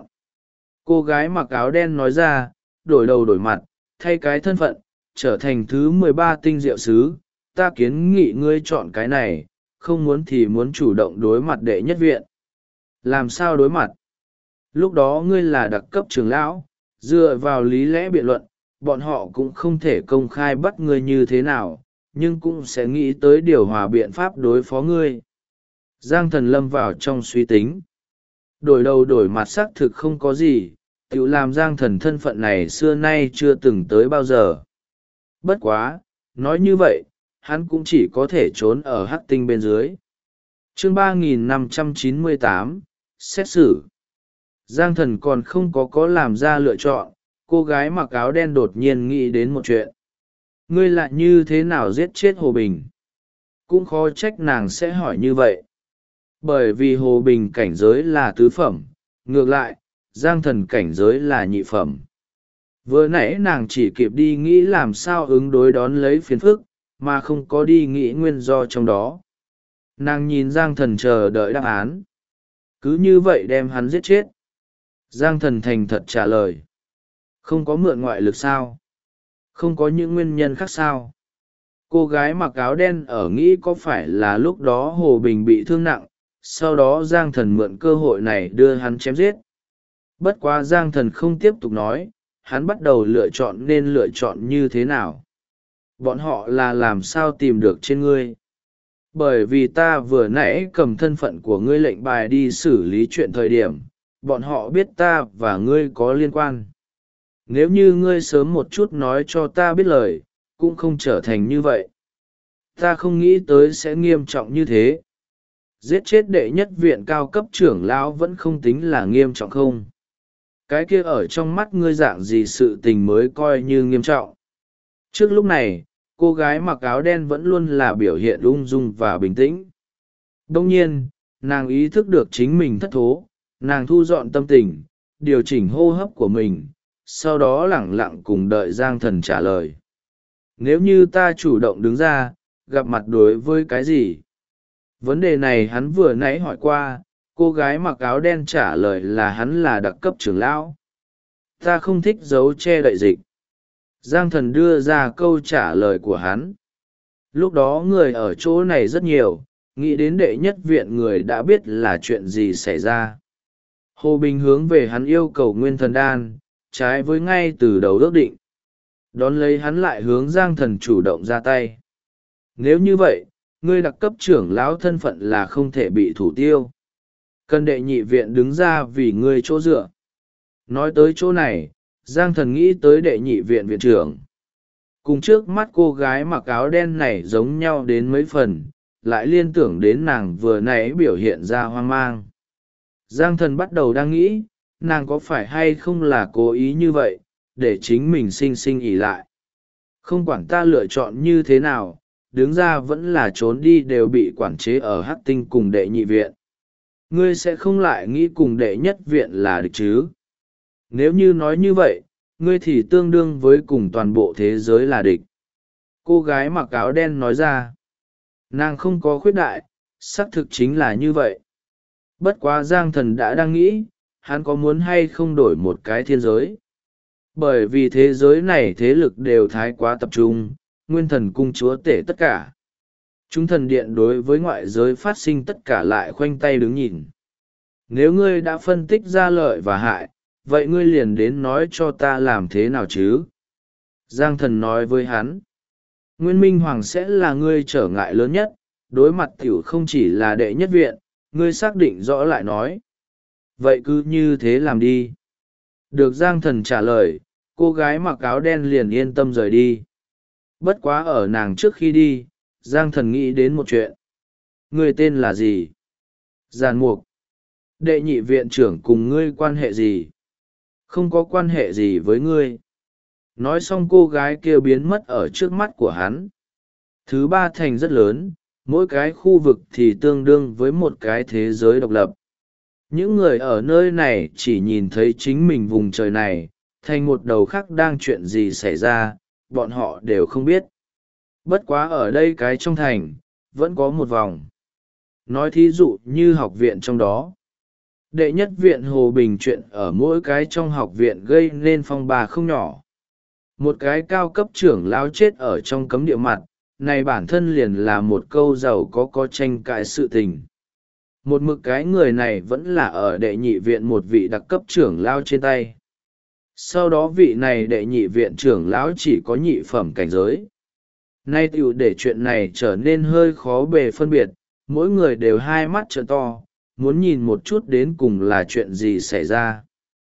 A: Cô gái mặc áo đen nói ra, đổi đầu đổi mặt, thay cái thân phận, trở thành thứ 13 tinh diệu sứ. Ta kiến nghị ngươi chọn cái này, không muốn thì muốn chủ động đối mặt đệ nhất viện. Làm sao đối mặt? Lúc đó ngươi là đặc cấp trưởng lão, dựa vào lý lẽ biện luận, bọn họ cũng không thể công khai bắt ngươi như thế nào, nhưng cũng sẽ nghĩ tới điều hòa biện pháp đối phó ngươi. Giang Thần lâm vào trong suy tính. Đổi đầu đổi mặt xác thực không có gì, tự làm Giang Thần thân phận này xưa nay chưa từng tới bao giờ. Bất quá, nói như vậy, hắn cũng chỉ có thể trốn ở hắc tinh bên dưới. chương 3598, xét xử. Giang thần còn không có làm ra lựa chọn, cô gái mặc áo đen đột nhiên nghĩ đến một chuyện. Ngươi lại như thế nào giết chết Hồ Bình? Cũng khó trách nàng sẽ hỏi như vậy. Bởi vì Hồ Bình cảnh giới là tứ phẩm, ngược lại, Giang thần cảnh giới là nhị phẩm. Vừa nãy nàng chỉ kịp đi nghĩ làm sao ứng đối đón lấy phiền phức, mà không có đi nghĩ nguyên do trong đó. Nàng nhìn Giang thần chờ đợi đáp án. Cứ như vậy đem hắn giết chết. Giang thần thành thật trả lời. Không có mượn ngoại lực sao? Không có những nguyên nhân khác sao? Cô gái mặc áo đen ở nghĩ có phải là lúc đó Hồ Bình bị thương nặng, sau đó Giang thần mượn cơ hội này đưa hắn chém giết. Bất quá Giang thần không tiếp tục nói, hắn bắt đầu lựa chọn nên lựa chọn như thế nào. Bọn họ là làm sao tìm được trên ngươi? Bởi vì ta vừa nãy cầm thân phận của ngươi lệnh bài đi xử lý chuyện thời điểm, bọn họ biết ta và ngươi có liên quan. Nếu như ngươi sớm một chút nói cho ta biết lời, cũng không trở thành như vậy. Ta không nghĩ tới sẽ nghiêm trọng như thế. Giết chết đệ nhất viện cao cấp trưởng lão vẫn không tính là nghiêm trọng không? Cái kia ở trong mắt ngươi dạng gì sự tình mới coi như nghiêm trọng. Trước lúc này, cô gái mặc áo đen vẫn luôn là biểu hiện ung dung và bình tĩnh. Đông nhiên, nàng ý thức được chính mình thất thố, nàng thu dọn tâm tình, điều chỉnh hô hấp của mình, sau đó lẳng lặng cùng đợi Giang thần trả lời. Nếu như ta chủ động đứng ra, gặp mặt đối với cái gì? Vấn đề này hắn vừa nãy hỏi qua, cô gái mặc áo đen trả lời là hắn là đặc cấp trưởng lão. Ta không thích giấu che đậy dịch. Giang thần đưa ra câu trả lời của hắn. Lúc đó người ở chỗ này rất nhiều, nghĩ đến đệ nhất viện người đã biết là chuyện gì xảy ra. Hồ Bình hướng về hắn yêu cầu nguyên thần đan, trái với ngay từ đầu ước định. Đón lấy hắn lại hướng Giang thần chủ động ra tay. Nếu như vậy, ngươi đặc cấp trưởng lão thân phận là không thể bị thủ tiêu. Cần đệ nhị viện đứng ra vì ngươi chỗ dựa. Nói tới chỗ này, Giang thần nghĩ tới đệ nhị viện viện trưởng. Cùng trước mắt cô gái mặc áo đen này giống nhau đến mấy phần, lại liên tưởng đến nàng vừa nãy biểu hiện ra hoang mang. Giang thần bắt đầu đang nghĩ, nàng có phải hay không là cố ý như vậy, để chính mình sinh sinh ỉ lại. Không quản ta lựa chọn như thế nào, đứng ra vẫn là trốn đi đều bị quản chế ở Hắc Tinh cùng đệ nhị viện. Ngươi sẽ không lại nghĩ cùng đệ nhất viện là địch chứ? Nếu như nói như vậy, ngươi thì tương đương với cùng toàn bộ thế giới là địch. Cô gái mặc áo đen nói ra. Nàng không có khuyết đại, xác thực chính là như vậy. Bất quá Giang thần đã đang nghĩ, hắn có muốn hay không đổi một cái thiên giới. Bởi vì thế giới này thế lực đều thái quá tập trung, nguyên thần cung chúa tể tất cả. Chúng thần điện đối với ngoại giới phát sinh tất cả lại khoanh tay đứng nhìn. Nếu ngươi đã phân tích ra lợi và hại, vậy ngươi liền đến nói cho ta làm thế nào chứ? Giang thần nói với hắn. Nguyên Minh Hoàng sẽ là ngươi trở ngại lớn nhất, đối mặt tiểu không chỉ là đệ nhất viện, ngươi xác định rõ lại nói. Vậy cứ như thế làm đi. Được Giang thần trả lời, cô gái mặc áo đen liền yên tâm rời đi. Bất quá ở nàng trước khi đi, Giang thần nghĩ đến một chuyện. Ngươi tên là gì? Giàn Mục. Đệ nhị viện trưởng cùng ngươi quan hệ gì? Không có quan hệ gì với ngươi. Nói xong cô gái kia biến mất ở trước mắt của hắn. Thứ ba thành rất lớn, mỗi cái khu vực thì tương đương với một cái thế giới độc lập. Những người ở nơi này chỉ nhìn thấy chính mình vùng trời này, thành một đầu khác đang chuyện gì xảy ra, bọn họ đều không biết. Bất quá ở đây cái trong thành, vẫn có một vòng. Nói thí dụ như học viện trong đó. Đệ nhất viện Hồ Bình chuyện ở mỗi cái trong học viện gây nên phong ba không nhỏ. Một cái cao cấp trưởng lão chết ở trong cấm địa mặt, này bản thân liền là một câu giàu có tranh cãi sự tình. Một mực cái người này vẫn là ở đệ nhị viện một vị đặc cấp trưởng lão trên tay. Sau đó vị này đệ nhị viện trưởng lão chỉ có nhị phẩm cảnh giới. Nay tiểu để chuyện này trở nên hơi khó bề phân biệt, mỗi người đều hai mắt trợn to, muốn nhìn một chút đến cùng là chuyện gì xảy ra.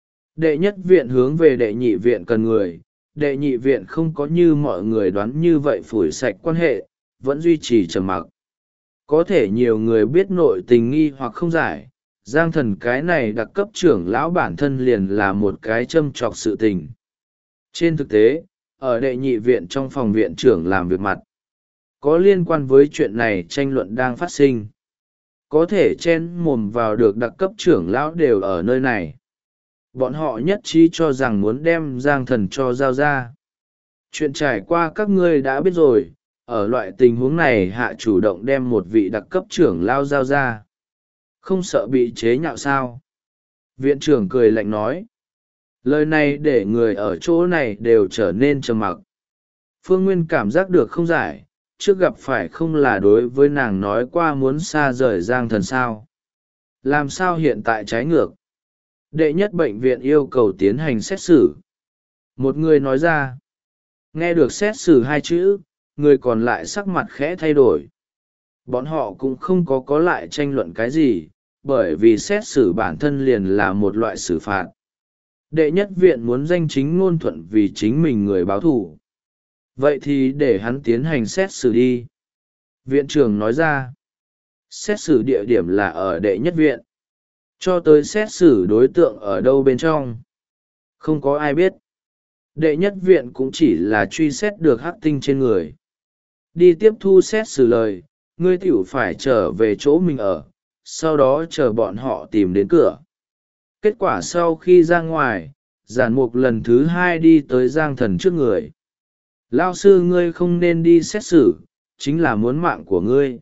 A: Đệ nhất viện hướng về đệ nhị viện cần người, đệ nhị viện không có như mọi người đoán như vậy phủi sạch quan hệ, vẫn duy trì trầm mặc. có thể nhiều người biết nội tình nghi hoặc không giải. Giang Thần cái này đặc cấp trưởng lão bản thân liền là một cái châm chọc sự tình. Trên thực tế, ở đệ nhị viện trong phòng viện trưởng làm việc mặt, có liên quan với chuyện này tranh luận đang phát sinh. Có thể chen mồm vào được đặc cấp trưởng lão đều ở nơi này. Bọn họ nhất trí cho rằng muốn đem Giang Thần cho giao ra. Chuyện trải qua các ngươi đã biết rồi, ở loại tình huống này hạ chủ động đem một vị đặc cấp trưởng lao giao ra. Không sợ bị chế nhạo sao? Viện trưởng cười lạnh nói. Lời này để người ở chỗ này đều trở nên trầm mặc. Phương Nguyên cảm giác được không giải, trước gặp phải không là đối với nàng nói qua muốn xa rời Giang Thần sao. Làm sao hiện tại trái ngược? Đệ nhất bệnh viện yêu cầu tiến hành xét xử. Một người nói ra. Nghe được xét xử hai chữ, người còn lại sắc mặt khẽ thay đổi. Bọn họ cũng không có lại tranh luận cái gì, bởi vì xét xử bản thân liền là một loại xử phạt. Đệ nhất viện muốn danh chính ngôn thuận vì chính mình người báo thù. Vậy thì để hắn tiến hành xét xử đi. Viện trưởng nói ra. Xét xử địa điểm là ở đệ nhất viện. Cho tới xét xử đối tượng ở đâu bên trong. Không có ai biết. Đệ nhất viện cũng chỉ là truy xét được hắc tinh trên người. Đi tiếp thu xét xử lời, ngươi tiểu phải trở về chỗ mình ở, sau đó chờ bọn họ tìm đến cửa. Kết quả sau khi ra ngoài, Giản Mục lần thứ hai đi tới Giang Thần trước người. Lao sư ngươi không nên đi xét xử, chính là muốn mạng của ngươi.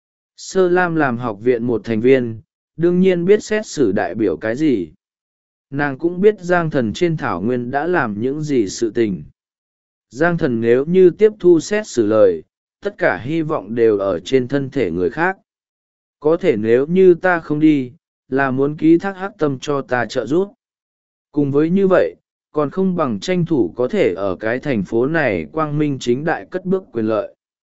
A: Sơ Lam làm học viện một thành viên, đương nhiên biết xét xử đại biểu cái gì. Nàng cũng biết Giang Thần trên thảo nguyên đã làm những gì sự tình. Giang Thần nếu như tiếp thu xét xử lời, tất cả hy vọng đều ở trên thân thể người khác. Có thể nếu như ta không đi, là muốn ký thác hắc tâm cho ta trợ giúp. Cùng với như vậy, còn không bằng tranh thủ có thể ở cái thành phố này quang minh chính đại cất bước quyền lợi.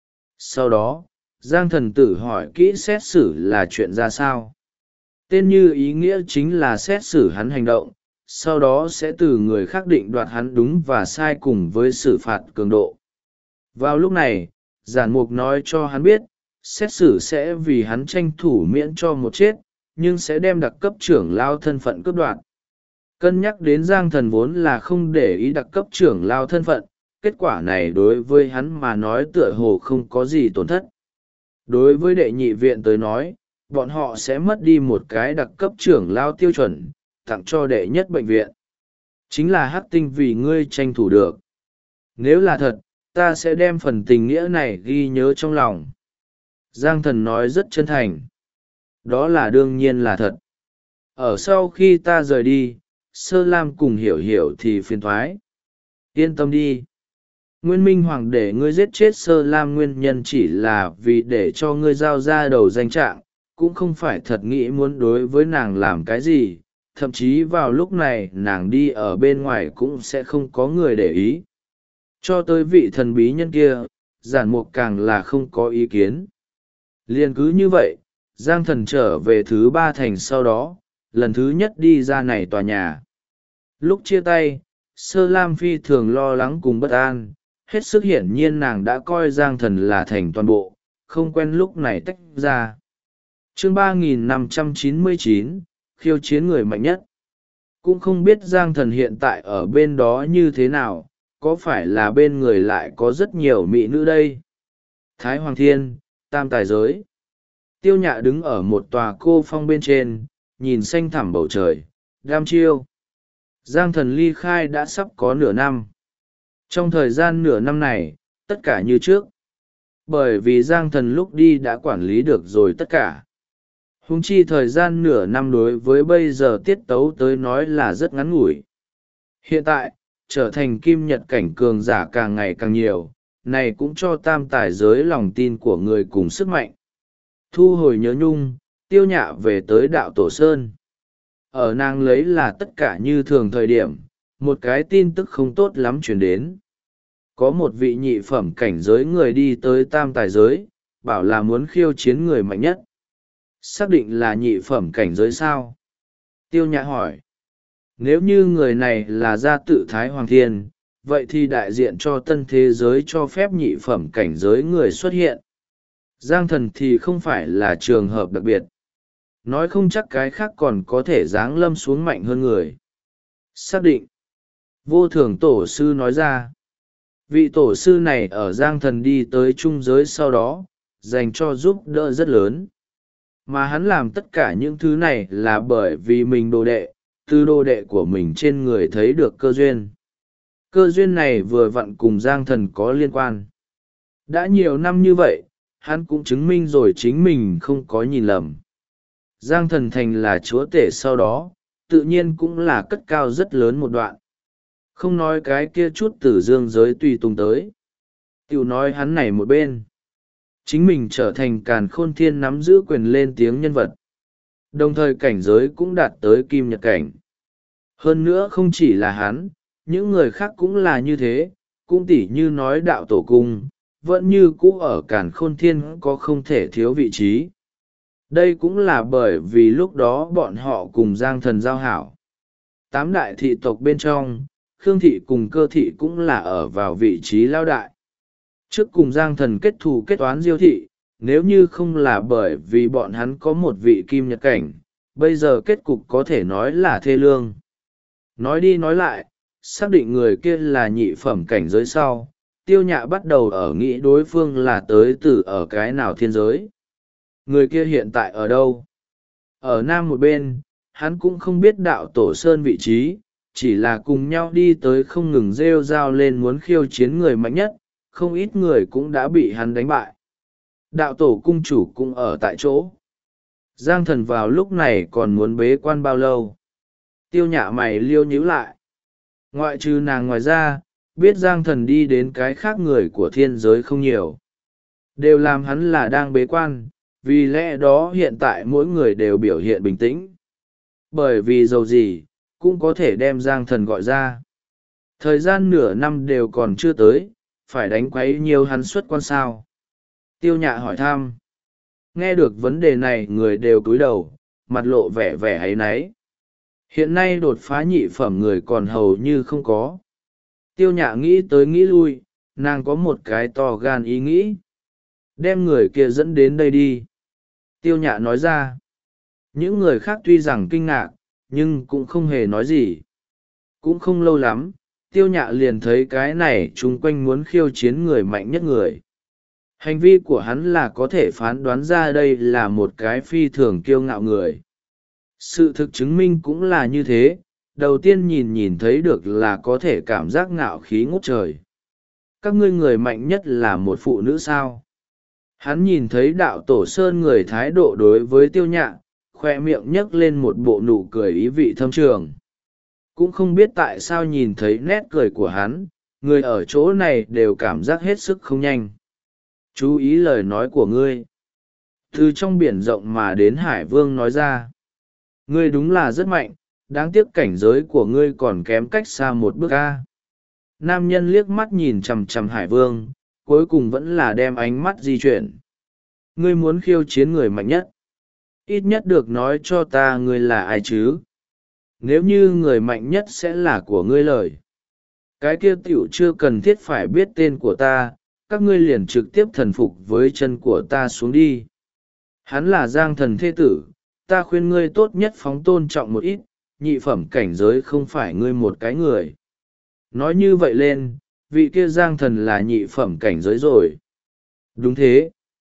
A: Sau đó, Giang Thần tử hỏi kỹ xét xử là chuyện ra sao. Tên như ý nghĩa chính là xét xử hắn hành động, sau đó sẽ từ người khác định đoạt hắn đúng và sai cùng với xử phạt cường độ. Vào lúc này, Giản Mục nói cho hắn biết, xét xử sẽ vì hắn tranh thủ miễn cho một chết, nhưng sẽ đem đặc cấp trưởng lao thân phận cướp đoạt. Cân nhắc đến Giang Thần vốn là không để ý đặc cấp trưởng lao thân phận, kết quả này đối với hắn mà nói tựa hồ không có gì tổn thất. Đối với đệ nhị viện tới nói, bọn họ sẽ mất đi một cái đặc cấp trưởng lao tiêu chuẩn, tặng cho đệ nhất bệnh viện. Chính là hắc tinh vì ngươi tranh thủ được. Nếu là thật, ta sẽ đem phần tình nghĩa này ghi nhớ trong lòng. Giang Thần nói rất chân thành. Đó là đương nhiên là thật. Ở sau khi ta rời đi, Sơ Lam cùng hiểu hiểu thì phiền thoái. Yên tâm đi. Nguyên Minh Hoàng để ngươi giết chết Sơ Lam nguyên nhân chỉ là vì để cho ngươi giao ra đầu danh trạng, cũng không phải thật nghĩ muốn đối với nàng làm cái gì, thậm chí vào lúc này nàng đi ở bên ngoài cũng sẽ không có người để ý. Cho tới vị thần bí nhân kia, Giản Mục càng là không có ý kiến. Liền cứ như vậy, Giang Thần trở về thứ ba thành sau đó, lần thứ nhất đi ra này tòa nhà. Lúc chia tay, Sơ Lam phi thường lo lắng cùng bất an, hết sức hiển nhiên nàng đã coi Giang Thần là thành toàn bộ, không quen lúc này tách ra. Chương 3599, khiêu chiến người mạnh nhất. Cũng không biết Giang Thần hiện tại ở bên đó như thế nào, có phải là bên người lại có rất nhiều mỹ nữ đây? Thái Hoàng Thiên, Tam Tài Giới. Tiêu Nhạ đứng ở một tòa cô phong bên trên, nhìn xanh thẳm bầu trời, đam chiêu. Giang Thần ly khai đã sắp có nửa năm. Trong thời gian nửa năm này, tất cả như trước. Bởi vì Giang Thần lúc đi đã quản lý được rồi tất cả. Huống chi thời gian nửa năm đối với bây giờ tiết tấu tới nói là rất ngắn ngủi. Hiện tại, trở thành kim nhật cảnh cường giả càng ngày càng nhiều, này cũng cho Tam Tài Giới lòng tin của người cùng sức mạnh. Thu hồi nhớ nhung, Tiêu Nhạ về tới đạo Tổ Sơn. Ở nàng lấy là tất cả như thường thời điểm, một cái tin tức không tốt lắm truyền đến. Có một vị nhị phẩm cảnh giới người đi tới Tam Tài Giới, bảo là muốn khiêu chiến người mạnh nhất. Xác định là nhị phẩm cảnh giới sao? Tiêu Nhã hỏi. Nếu như người này là gia tự Thái Hoàng Thiên, vậy thì đại diện cho tân thế giới cho phép nhị phẩm cảnh giới người xuất hiện. Giang thần thì không phải là trường hợp đặc biệt. Nói không chắc cái khác còn có thể giáng lâm xuống mạnh hơn người. Xác định. Vô thường tổ sư nói ra. Vị tổ sư này ở Giang thần đi tới trung giới sau đó, dành cho giúp đỡ rất lớn. Mà hắn làm tất cả những thứ này là bởi vì mình đồ đệ, từ đồ đệ của mình trên người thấy được cơ duyên. Cơ duyên này vừa vặn cùng Giang thần có liên quan. Đã nhiều năm như vậy, hắn cũng chứng minh rồi chính mình không có nhìn lầm. Giang thần thành là chúa tể sau đó, tự nhiên cũng là cất cao rất lớn một đoạn. Không nói cái kia chút tử dương giới tùy tùng tới. Tiểu nói hắn này một bên. Chính mình trở thành càn khôn thiên nắm giữ quyền lên tiếng nhân vật. Đồng thời cảnh giới cũng đạt tới kim nhật cảnh. Hơn nữa không chỉ là hắn, những người khác cũng là như thế, cũng tỉ như nói đạo tổ cung, vẫn như cũ ở càn khôn thiên có không thể thiếu vị trí. Đây cũng là bởi vì lúc đó bọn họ cùng Giang thần giao hảo. 8 đại thị tộc bên trong, Khương thị cùng Cơ thị cũng là ở vào vị trí lao đại. Trước cùng Giang thần kết thù kết toán Diêu thị, nếu như không là bởi vì bọn hắn có một vị kim nhật cảnh, bây giờ kết cục có thể nói là thê lương. Nói đi nói lại, xác định người kia là nhị phẩm cảnh giới sau, Tiêu Nhạ bắt đầu ở nghĩ đối phương là tới từ ở cái nào thiên giới. Người kia hiện tại ở đâu? Ở nam một bên, hắn cũng không biết đạo tổ sơn vị trí, chỉ là cùng nhau đi tới không ngừng rêu rao lên muốn khiêu chiến người mạnh nhất, không ít người cũng đã bị hắn đánh bại. Đạo tổ cung chủ cũng ở tại chỗ. Giang thần vào lúc này còn muốn bế quan bao lâu? Tiêu Nhạ mày liêu nhíu lại. Ngoại trừ nàng ngoài ra, biết Giang thần đi đến cái khác người của thiên giới không nhiều. Đều làm hắn là đang bế quan, vì lẽ đó hiện tại mỗi người đều biểu hiện bình tĩnh. Bởi vì dầu gì, cũng có thể đem Giang thần gọi ra. Thời gian nửa năm đều còn chưa tới, phải đánh quấy nhiều hắn xuất quan sao. Tiêu Nhạ hỏi thăm. Nghe được vấn đề này người đều cúi đầu, mặt lộ vẻ vẻ áy náy. Hiện nay đột phá nhị phẩm người còn hầu như không có. Tiêu Nhạ nghĩ tới nghĩ lui, nàng có một cái to gan ý nghĩ. Đem người kia dẫn đến đây đi. Tiêu Nhạ nói ra. Những người khác tuy rằng kinh ngạc, nhưng cũng không hề nói gì. Cũng không lâu lắm, Tiêu Nhạ liền thấy cái này chung quanh muốn khiêu chiến người mạnh nhất người. Hành vi của hắn là có thể phán đoán ra đây là một cái phi thường kiêu ngạo người. Sự thực chứng minh cũng là như thế, đầu tiên nhìn thấy được là có thể cảm giác ngạo khí ngút trời. Các ngươi người mạnh nhất là một phụ nữ sao? Hắn nhìn thấy đạo tổ sơn người thái độ đối với Tiêu Nhạ, khoe miệng nhấc lên một bộ nụ cười ý vị thâm trường. Cũng không biết tại sao nhìn thấy nét cười của hắn, người ở chỗ này đều cảm giác hết sức không nhanh. Chú ý lời nói của ngươi. Từ trong biển rộng mà đến Hải Vương nói ra. Ngươi đúng là rất mạnh, đáng tiếc cảnh giới của ngươi còn kém cách xa một bước a. Nam nhân liếc mắt nhìn chằm chằm Hải Vương, cuối cùng vẫn là đem ánh mắt di chuyển. Ngươi muốn khiêu chiến người mạnh nhất. Ít nhất được nói cho ta ngươi là ai chứ. Nếu như người mạnh nhất sẽ là của ngươi lời. Cái kia tiểu chưa cần thiết phải biết tên của ta, các ngươi liền trực tiếp thần phục với chân của ta xuống đi. Hắn là Giang thần thế tử, ta khuyên ngươi tốt nhất phóng tôn trọng một ít, nhị phẩm cảnh giới không phải ngươi một cái người. Nói như vậy lên, vị kia Giang thần là nhị phẩm cảnh giới rồi. Đúng thế.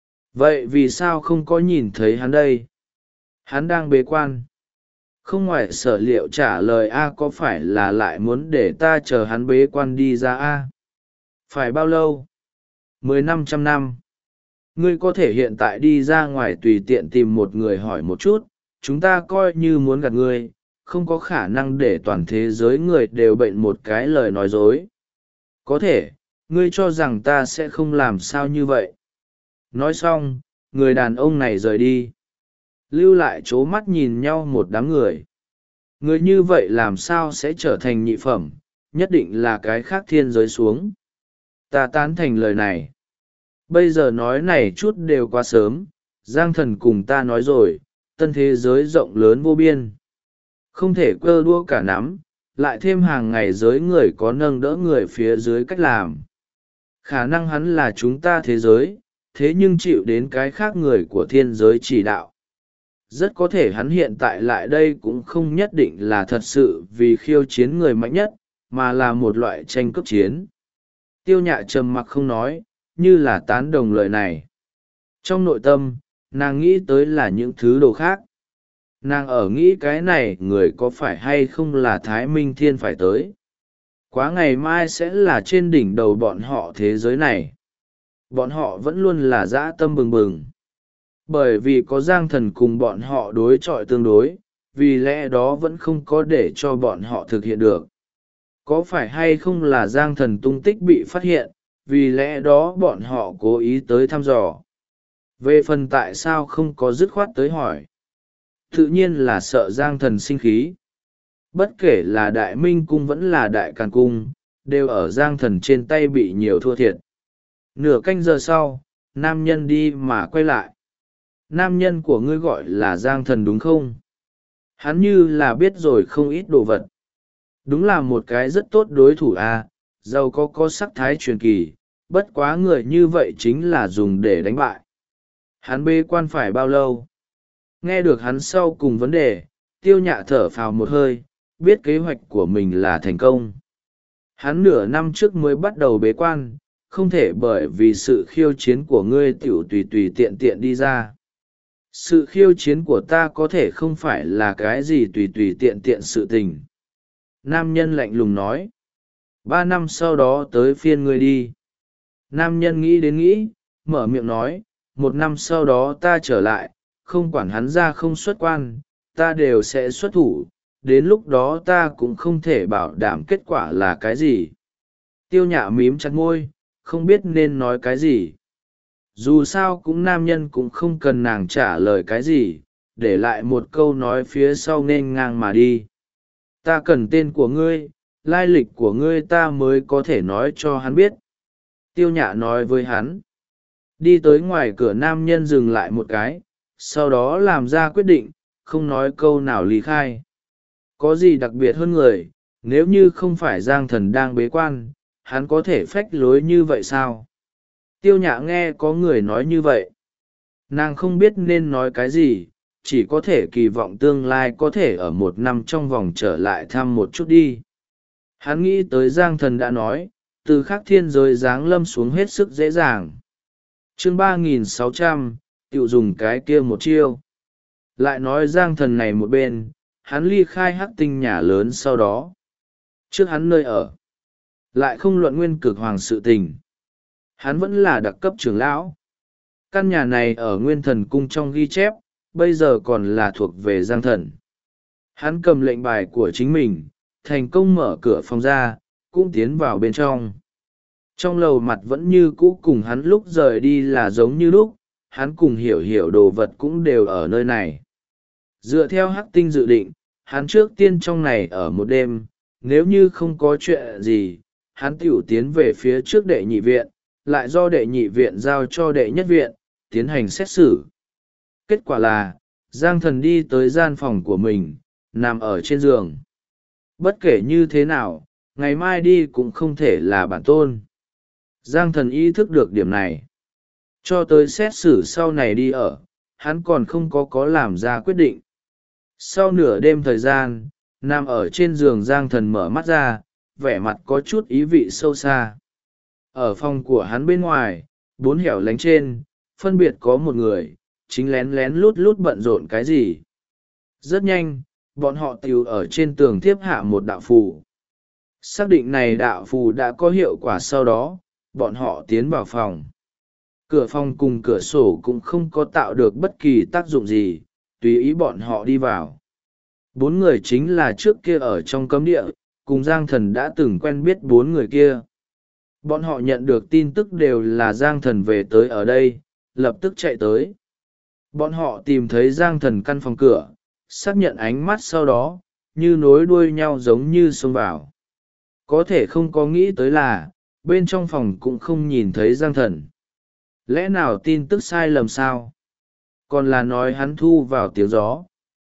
A: Vậy vì sao không có nhìn thấy hắn đây? Hắn đang bế quan. Không ngoài sở liệu trả lời A có phải là lại muốn để ta chờ hắn bế quan đi ra A? Phải bao lâu? 10-500 năm. Ngươi có thể hiện tại đi ra ngoài tùy tiện tìm một người hỏi một chút, chúng ta coi như muốn gạt ngươi, không có khả năng để toàn thế giới người đều bệnh một cái lời nói dối. Có thể, ngươi cho rằng ta sẽ không làm sao như vậy. Nói xong, người đàn ông này rời đi. Lưu lại c mắt nhìn nhau một đám người. Người như vậy làm sao sẽ trở thành nhị phẩm, nhất định là cái khác thiên giới xuống. Ta tán thành lời này. Bây giờ nói này chút đều quá sớm, Giang thần cùng ta nói rồi, tân thế giới rộng lớn vô biên. Không thể cơ đua cả nắm, lại thêm hàng ngày giới người có nâng đỡ người phía dưới cách làm. Khả năng hắn là chúng ta thế giới, thế nhưng chịu đến cái khác người của thiên giới chỉ đạo. Rất có thể hắn hiện tại lại đây cũng không nhất định là thật sự vì khiêu chiến người mạnh nhất, mà là một loại tranh cướp chiến. Tiêu Nhạ trầm mặc không nói, như là tán đồng lời này. Trong nội tâm, nàng nghĩ tới là những thứ đồ khác. Nàng ở nghĩ cái này người có phải hay không là Thái Minh Thiên phải tới. Quá ngày mai sẽ là trên đỉnh đầu bọn họ thế giới này. Bọn họ vẫn luôn là dã tâm bừng bừng. Bởi vì có Giang Thần cùng bọn họ đối chọi tương đối, vì lẽ đó vẫn không có để cho bọn họ thực hiện được. Có phải hay không là Giang Thần tung tích bị phát hiện, vì lẽ đó bọn họ cố ý tới thăm dò. Về phần tại sao không có dứt khoát tới hỏi, tự nhiên là sợ Giang Thần sinh khí. Bất kể là Đại Minh Cung vẫn là Đại Càn Cung, đều ở Giang Thần trên tay bị nhiều thua thiệt. Nửa canh giờ sau, nam nhân đi mà quay lại. Nam nhân của ngươi gọi là Giang Thần đúng không? Hắn như là biết rồi không ít đồ vật. Đúng là một cái rất tốt đối thủ à, giàu có sắc thái truyền kỳ, bất quá người như vậy chính là dùng để đánh bại. Hắn bê quan phải bao lâu? Nghe được hắn sau cùng vấn đề, Tiêu Nhạ thở phào một hơi, biết kế hoạch của mình là thành công. Hắn nửa năm trước mới bắt đầu bế quan, không thể bởi vì sự khiêu chiến của ngươi tiểu tùy tùy tiện tiện đi ra. Sự khiêu chiến của ta có thể không phải là cái gì tùy tùy tiện tiện sự tình. Nam nhân lạnh lùng nói. 3 năm sau đó tới phiên ngươi đi. Nam nhân nghĩ đến nghĩ, mở miệng nói, 1 năm sau đó ta trở lại, không quản hắn ra không xuất quan, ta đều sẽ xuất thủ, đến lúc đó ta cũng không thể bảo đảm kết quả là cái gì. Tiêu Nhạ mím chặt môi, không biết nên nói cái gì. Dù sao cũng nam nhân cũng không cần nàng trả lời cái gì, để lại một câu nói phía sau nên ngang mà đi. Ta cần tên của ngươi, lai lịch của ngươi ta mới có thể nói cho hắn biết. Tiêu Nhạ nói với hắn. Đi tới ngoài cửa, nam nhân dừng lại một cái, sau đó làm ra quyết định, không nói câu nào lý khai. Có gì đặc biệt hơn người, nếu như không phải Giang Thần đang bế quan, hắn có thể phách lối như vậy sao? Tiêu Nhạ nghe có người nói như vậy. Nàng không biết nên nói cái gì, chỉ có thể kỳ vọng tương lai có thể ở 1 năm trong vòng trở lại thăm một chút đi. Hắn nghĩ tới Giang Thần đã nói, từ khắc thiên giới giáng lâm xuống hết sức dễ dàng. Chương 3600, tiểu dùng cái kia một chiêu. Lại nói Giang Thần này một bên, hắn ly khai hắc tinh nhà lớn sau đó. Trước hắn nơi ở, lại không luận nguyên cực hoàng sự tình. Hắn vẫn là đặc cấp trưởng lão. Căn nhà này ở Nguyên Thần Cung trong ghi chép, bây giờ còn là thuộc về Giang Thần. Hắn cầm lệnh bài của chính mình, thành công mở cửa phòng ra, cũng tiến vào bên trong. Trong lầu mặt vẫn như cũ cùng hắn lúc rời đi là giống như lúc, hắn cùng hiểu đồ vật cũng đều ở nơi này. Dựa theo hắc tinh dự định, hắn trước tiên trong này ở một đêm, nếu như không có chuyện gì, hắn tiểu tiến về phía trước đệ nhị viện, lại do đệ nhị viện giao cho đệ nhất viện, tiến hành xét xử. Kết quả là, Giang Thần đi tới gian phòng của mình, nằm ở trên giường. Bất kể như thế nào, ngày mai đi cũng không thể là bản tôn. Giang Thần ý thức được điểm này. Cho tới xét xử sau này đi ở, hắn còn không có làm ra quyết định. Sau nửa đêm thời gian, nằm ở trên giường Giang Thần mở mắt ra, vẻ mặt có chút ý vị sâu xa. Ở phòng của hắn bên ngoài, 4 hẻo lánh trên, phân biệt có một người, chính lén lén lút lút bận rộn cái gì. Rất nhanh, bọn họ tiểu ở trên tường tiếp hạ một đạo phù. Xác định này đạo phù đã có hiệu quả sau đó, bọn họ tiến vào phòng. Cửa phòng cùng cửa sổ cũng không có tạo được bất kỳ tác dụng gì, tùy ý bọn họ đi vào. 4 người chính là trước kia ở trong cấm địa, cùng Giang Thần đã từng quen biết 4 người kia. Bọn họ nhận được tin tức đều là Giang Thần về tới ở đây, lập tức chạy tới. Bọn họ tìm thấy Giang Thần căn phòng cửa, xác nhận ánh mắt sau đó, như nối đuôi nhau giống như xông vào. Có thể không có nghĩ tới là, bên trong phòng cũng không nhìn thấy Giang Thần. Lẽ nào tin tức sai lầm sao? Còn là nói hắn thu vào tiếng gió.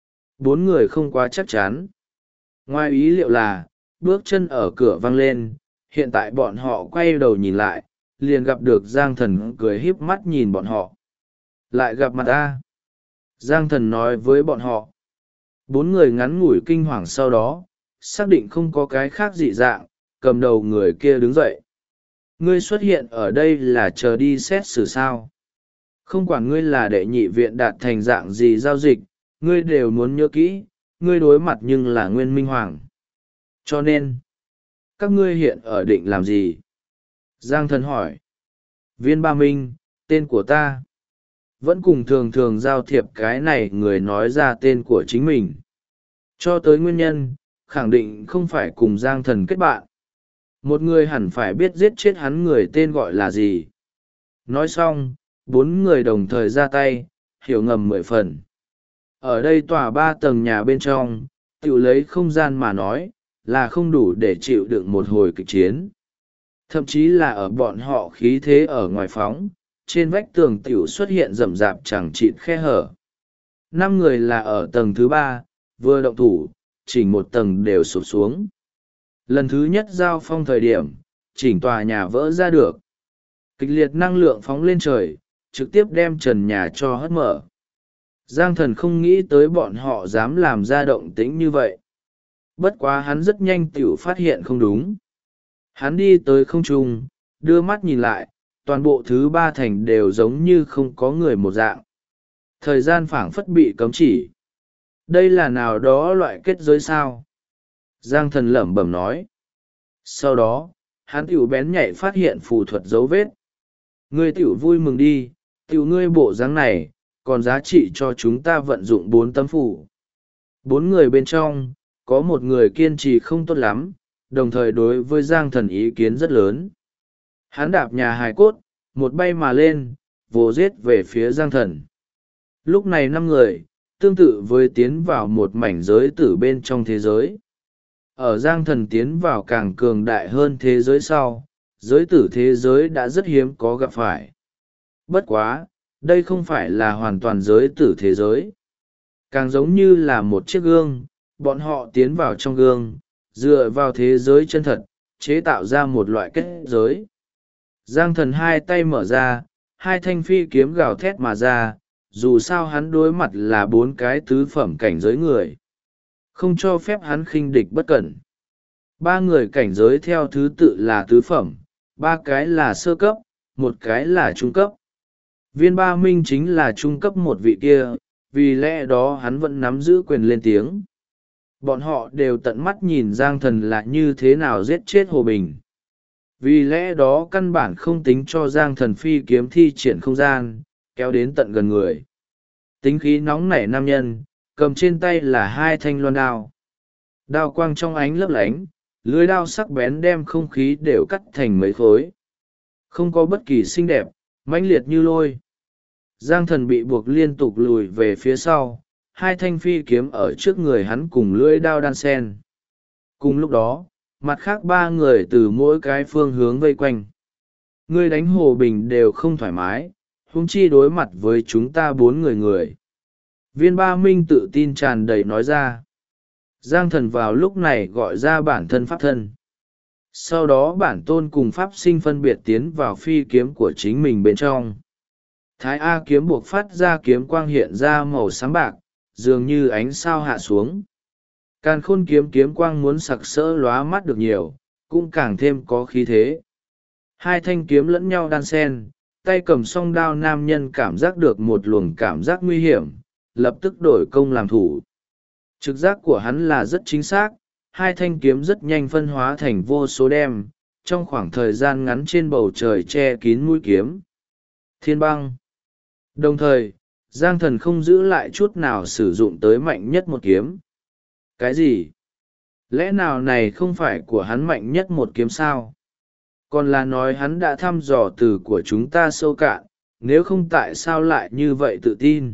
A: 4 người không quá chắc chắn. Ngoài ý liệu là, bước chân ở cửa vang lên, hiện tại bọn họ quay đầu nhìn lại, liền gặp được Giang Thần cười híp mắt nhìn bọn họ. Lại gặp mặt ta. Giang Thần nói với bọn họ. Bốn người ngắn ngủi kinh hoàng sau đó, xác định không có cái khác dị dạng, cầm đầu người kia đứng dậy. Ngươi xuất hiện ở đây là chờ đi xét xử sao? Không quản ngươi là đệ nhị viện đạt thành dạng gì giao dịch, ngươi đều muốn nhớ kỹ, ngươi đối mặt nhưng là Nguyên Minh Hoàng. Cho nên, các ngươi hiện ở định làm gì? Giang Thần hỏi. Viên Ba Minh, tên của ta. Vẫn cùng thường thường giao thiệp cái này người nói ra tên của chính mình. Cho tới nguyên nhân, khẳng định không phải cùng Giang Thần kết bạn. Một người hẳn phải biết giết chết hắn người tên gọi là gì. Nói xong, bốn người đồng thời ra tay, hiểu ngầm 10 phần. Ở đây tòa 3 tầng nhà bên trong, tự lấy không gian mà nói, là không đủ để chịu đựng một hồi kịch chiến. Thậm chí là ở bọn họ khí thế ở ngoài phóng, trên vách tường tiểu xuất hiện rậm rạp chẳng chịt khe hở. 5 người là ở tầng thứ 3, vừa động thủ, chỉnh một tầng đều sụp xuống. Lần thứ nhất giao phong thời điểm, chỉnh tòa nhà vỡ ra được. Kịch liệt năng lượng phóng lên trời, trực tiếp đem trần nhà cho hất mở. Giang Thần không nghĩ tới bọn họ dám làm ra động tĩnh như vậy. Bất quá hắn rất nhanh tiểu phát hiện không đúng. Hắn đi tới không trung, đưa mắt nhìn lại, toàn bộ thứ 3 thành đều giống như không có người một dạng. Thời gian phảng phất bị cấm chỉ. Đây là nào đó loại kết giới sao? Giang Thần lẩm bẩm nói. Sau đó, hắn tiểu bén nhạy phát hiện phù thuật dấu vết. Ngươi tiểu vui mừng đi, tiểu ngươi bộ dáng này, còn giá trị cho chúng ta vận dụng 4 tấm phù. 4 người bên trong, có một người kiên trì không tốt lắm, đồng thời đối với Giang Thần ý kiến rất lớn. Hắn đạp nhà hài cốt, một bay mà lên, vồ giết về phía Giang Thần. Lúc này 5 người, tương tự với tiến vào một mảnh giới tử bên trong thế giới. Ở Giang Thần tiến vào càng cường đại hơn thế giới sau, giới tử thế giới đã rất hiếm có gặp phải. Bất quá, đây không phải là hoàn toàn giới tử thế giới. Càng giống như là một chiếc gương, bọn họ tiến vào trong gương, dựa vào thế giới chân thật, chế tạo ra một loại kết giới. Giang Thần hai tay mở ra, 2 thanh phi kiếm gào thét mà ra, dù sao hắn đối mặt là 4 cái tứ phẩm cảnh giới người. Không cho phép hắn khinh địch bất cẩn. 3 người cảnh giới theo thứ tự là tứ phẩm, 3 cái là sơ cấp, 1 cái là trung cấp. Viên Ba Minh chính là trung cấp một vị kia, vì lẽ đó hắn vẫn nắm giữ quyền lên tiếng. Bọn họ đều tận mắt nhìn Giang Thần là như thế nào giết chết Hồ Bình. Vì lẽ đó căn bản không tính cho Giang Thần phi kiếm thi triển không gian, kéo đến tận gần người. Tính khí nóng nảy nam nhân, cầm trên tay là 2 thanh loan đao. Đao quang trong ánh lấp lánh, lưới đao sắc bén đem không khí đều cắt thành mấy khối. Không có bất kỳ xinh đẹp, mãnh liệt như lôi. Giang Thần bị buộc liên tục lùi về phía sau, 2 thanh phi kiếm ở trước người hắn cùng lưỡi đao đan sen. Cùng lúc đó, mặt khác 3 người từ mỗi cái phương hướng vây quanh. Ngươi đánh Hồ Bình đều không thoải mái, huống chi đối mặt với chúng ta 4 người. Viên Ba Minh tự tin tràn đầy nói ra. Giang Thần vào lúc này gọi ra bản thân pháp thân. Sau đó bản tôn cùng pháp sinh phân biệt tiến vào phi kiếm của chính mình bên trong. Thái A kiếm buộc phát ra kiếm quang hiện ra màu sáng bạc, dường như ánh sao hạ xuống. Càn Khôn kiếm kiếm quang muốn sặc sỡ lóa mắt được nhiều, cũng càng thêm có khí thế. 2 thanh kiếm lẫn nhau đan sen, tay cầm song đao nam nhân cảm giác được một luồng cảm giác nguy hiểm, lập tức đổi công làm thủ. Trực giác của hắn là rất chính xác, 2 thanh kiếm rất nhanh phân hóa thành vô số đem, trong khoảng thời gian ngắn trên bầu trời che kín mũi kiếm. Thiên băng. Đồng thời, Giang Thần không giữ lại chút nào sử dụng tới mạnh nhất một kiếm. Cái gì? Lẽ nào này không phải của hắn mạnh nhất một kiếm sao? Còn là nói hắn đã thăm dò từ của chúng ta sâu cạn, nếu không tại sao lại như vậy tự tin?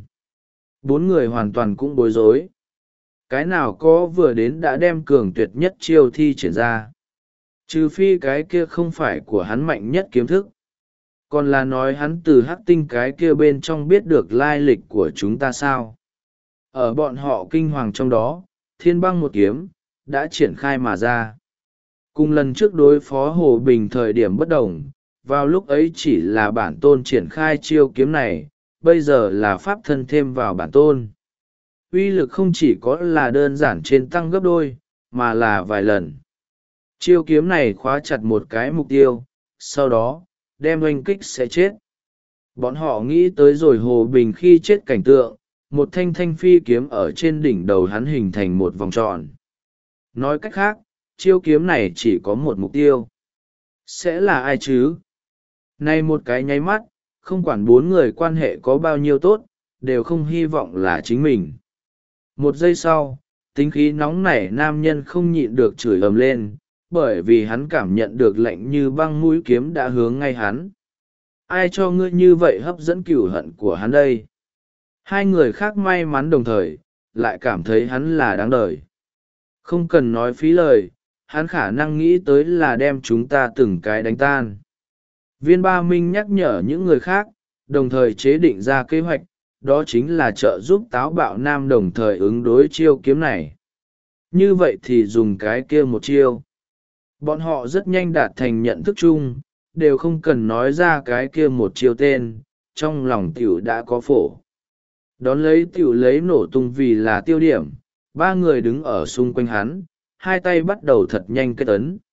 A: 4 người hoàn toàn cũng bối rối. Cái nào có vừa đến đã đem cường tuyệt nhất chiêu thi triển ra? Trừ phi cái kia không phải của hắn mạnh nhất kiếm thức. Còn là nói hắn từ hắc tinh cái kia bên trong biết được lai lịch của chúng ta sao? Ở bọn họ kinh hoàng trong đó, thiên băng một kiếm, đã triển khai mà ra. Cùng lần trước đối phó Hồ Bình thời điểm bất đồng, vào lúc ấy chỉ là bản tôn triển khai chiêu kiếm này, bây giờ là pháp thân thêm vào bản tôn. Uy lực không chỉ có là đơn giản trên tăng gấp đôi, mà là vài lần. Chiêu kiếm này khóa chặt một cái mục tiêu, sau đó, đem oanh kích sẽ chết. Bọn họ nghĩ tới rồi Hồ Bình khi chết cảnh tượng, một thanh thanh phi kiếm ở trên đỉnh đầu hắn hình thành một vòng tròn. Nói cách khác, chiêu kiếm này chỉ có một mục tiêu. Sẽ là ai chứ? Nay một cái nháy mắt, không quản bốn người quan hệ có bao nhiêu tốt, đều không hy vọng là chính mình. Một giây sau, tính khí nóng nảy nam nhân không nhịn được chửi ầm lên, bởi vì hắn cảm nhận được lạnh như băng mũi kiếm đã hướng ngay hắn. Ai cho ngươi như vậy hấp dẫn cửu hận của hắn đây? Hai người khác may mắn đồng thời, lại cảm thấy hắn là đáng đời. Không cần nói phí lời, hắn khả năng nghĩ tới là đem chúng ta từng cái đánh tan. Viên Ba Minh nhắc nhở những người khác, đồng thời chế định ra kế hoạch, đó chính là trợ giúp táo bạo nam đồng thời ứng đối chiêu kiếm này. Như vậy thì dùng cái kia một chiêu. Bọn họ rất nhanh đạt thành nhận thức chung, đều không cần nói ra cái kia một chiêu tên, trong lòng tiểu đã có phổ. Đón lấy tiểu lấy nổ tung vì là tiêu điểm, ba người đứng ở xung quanh hắn, hai tay bắt đầu thật nhanh kết ấn.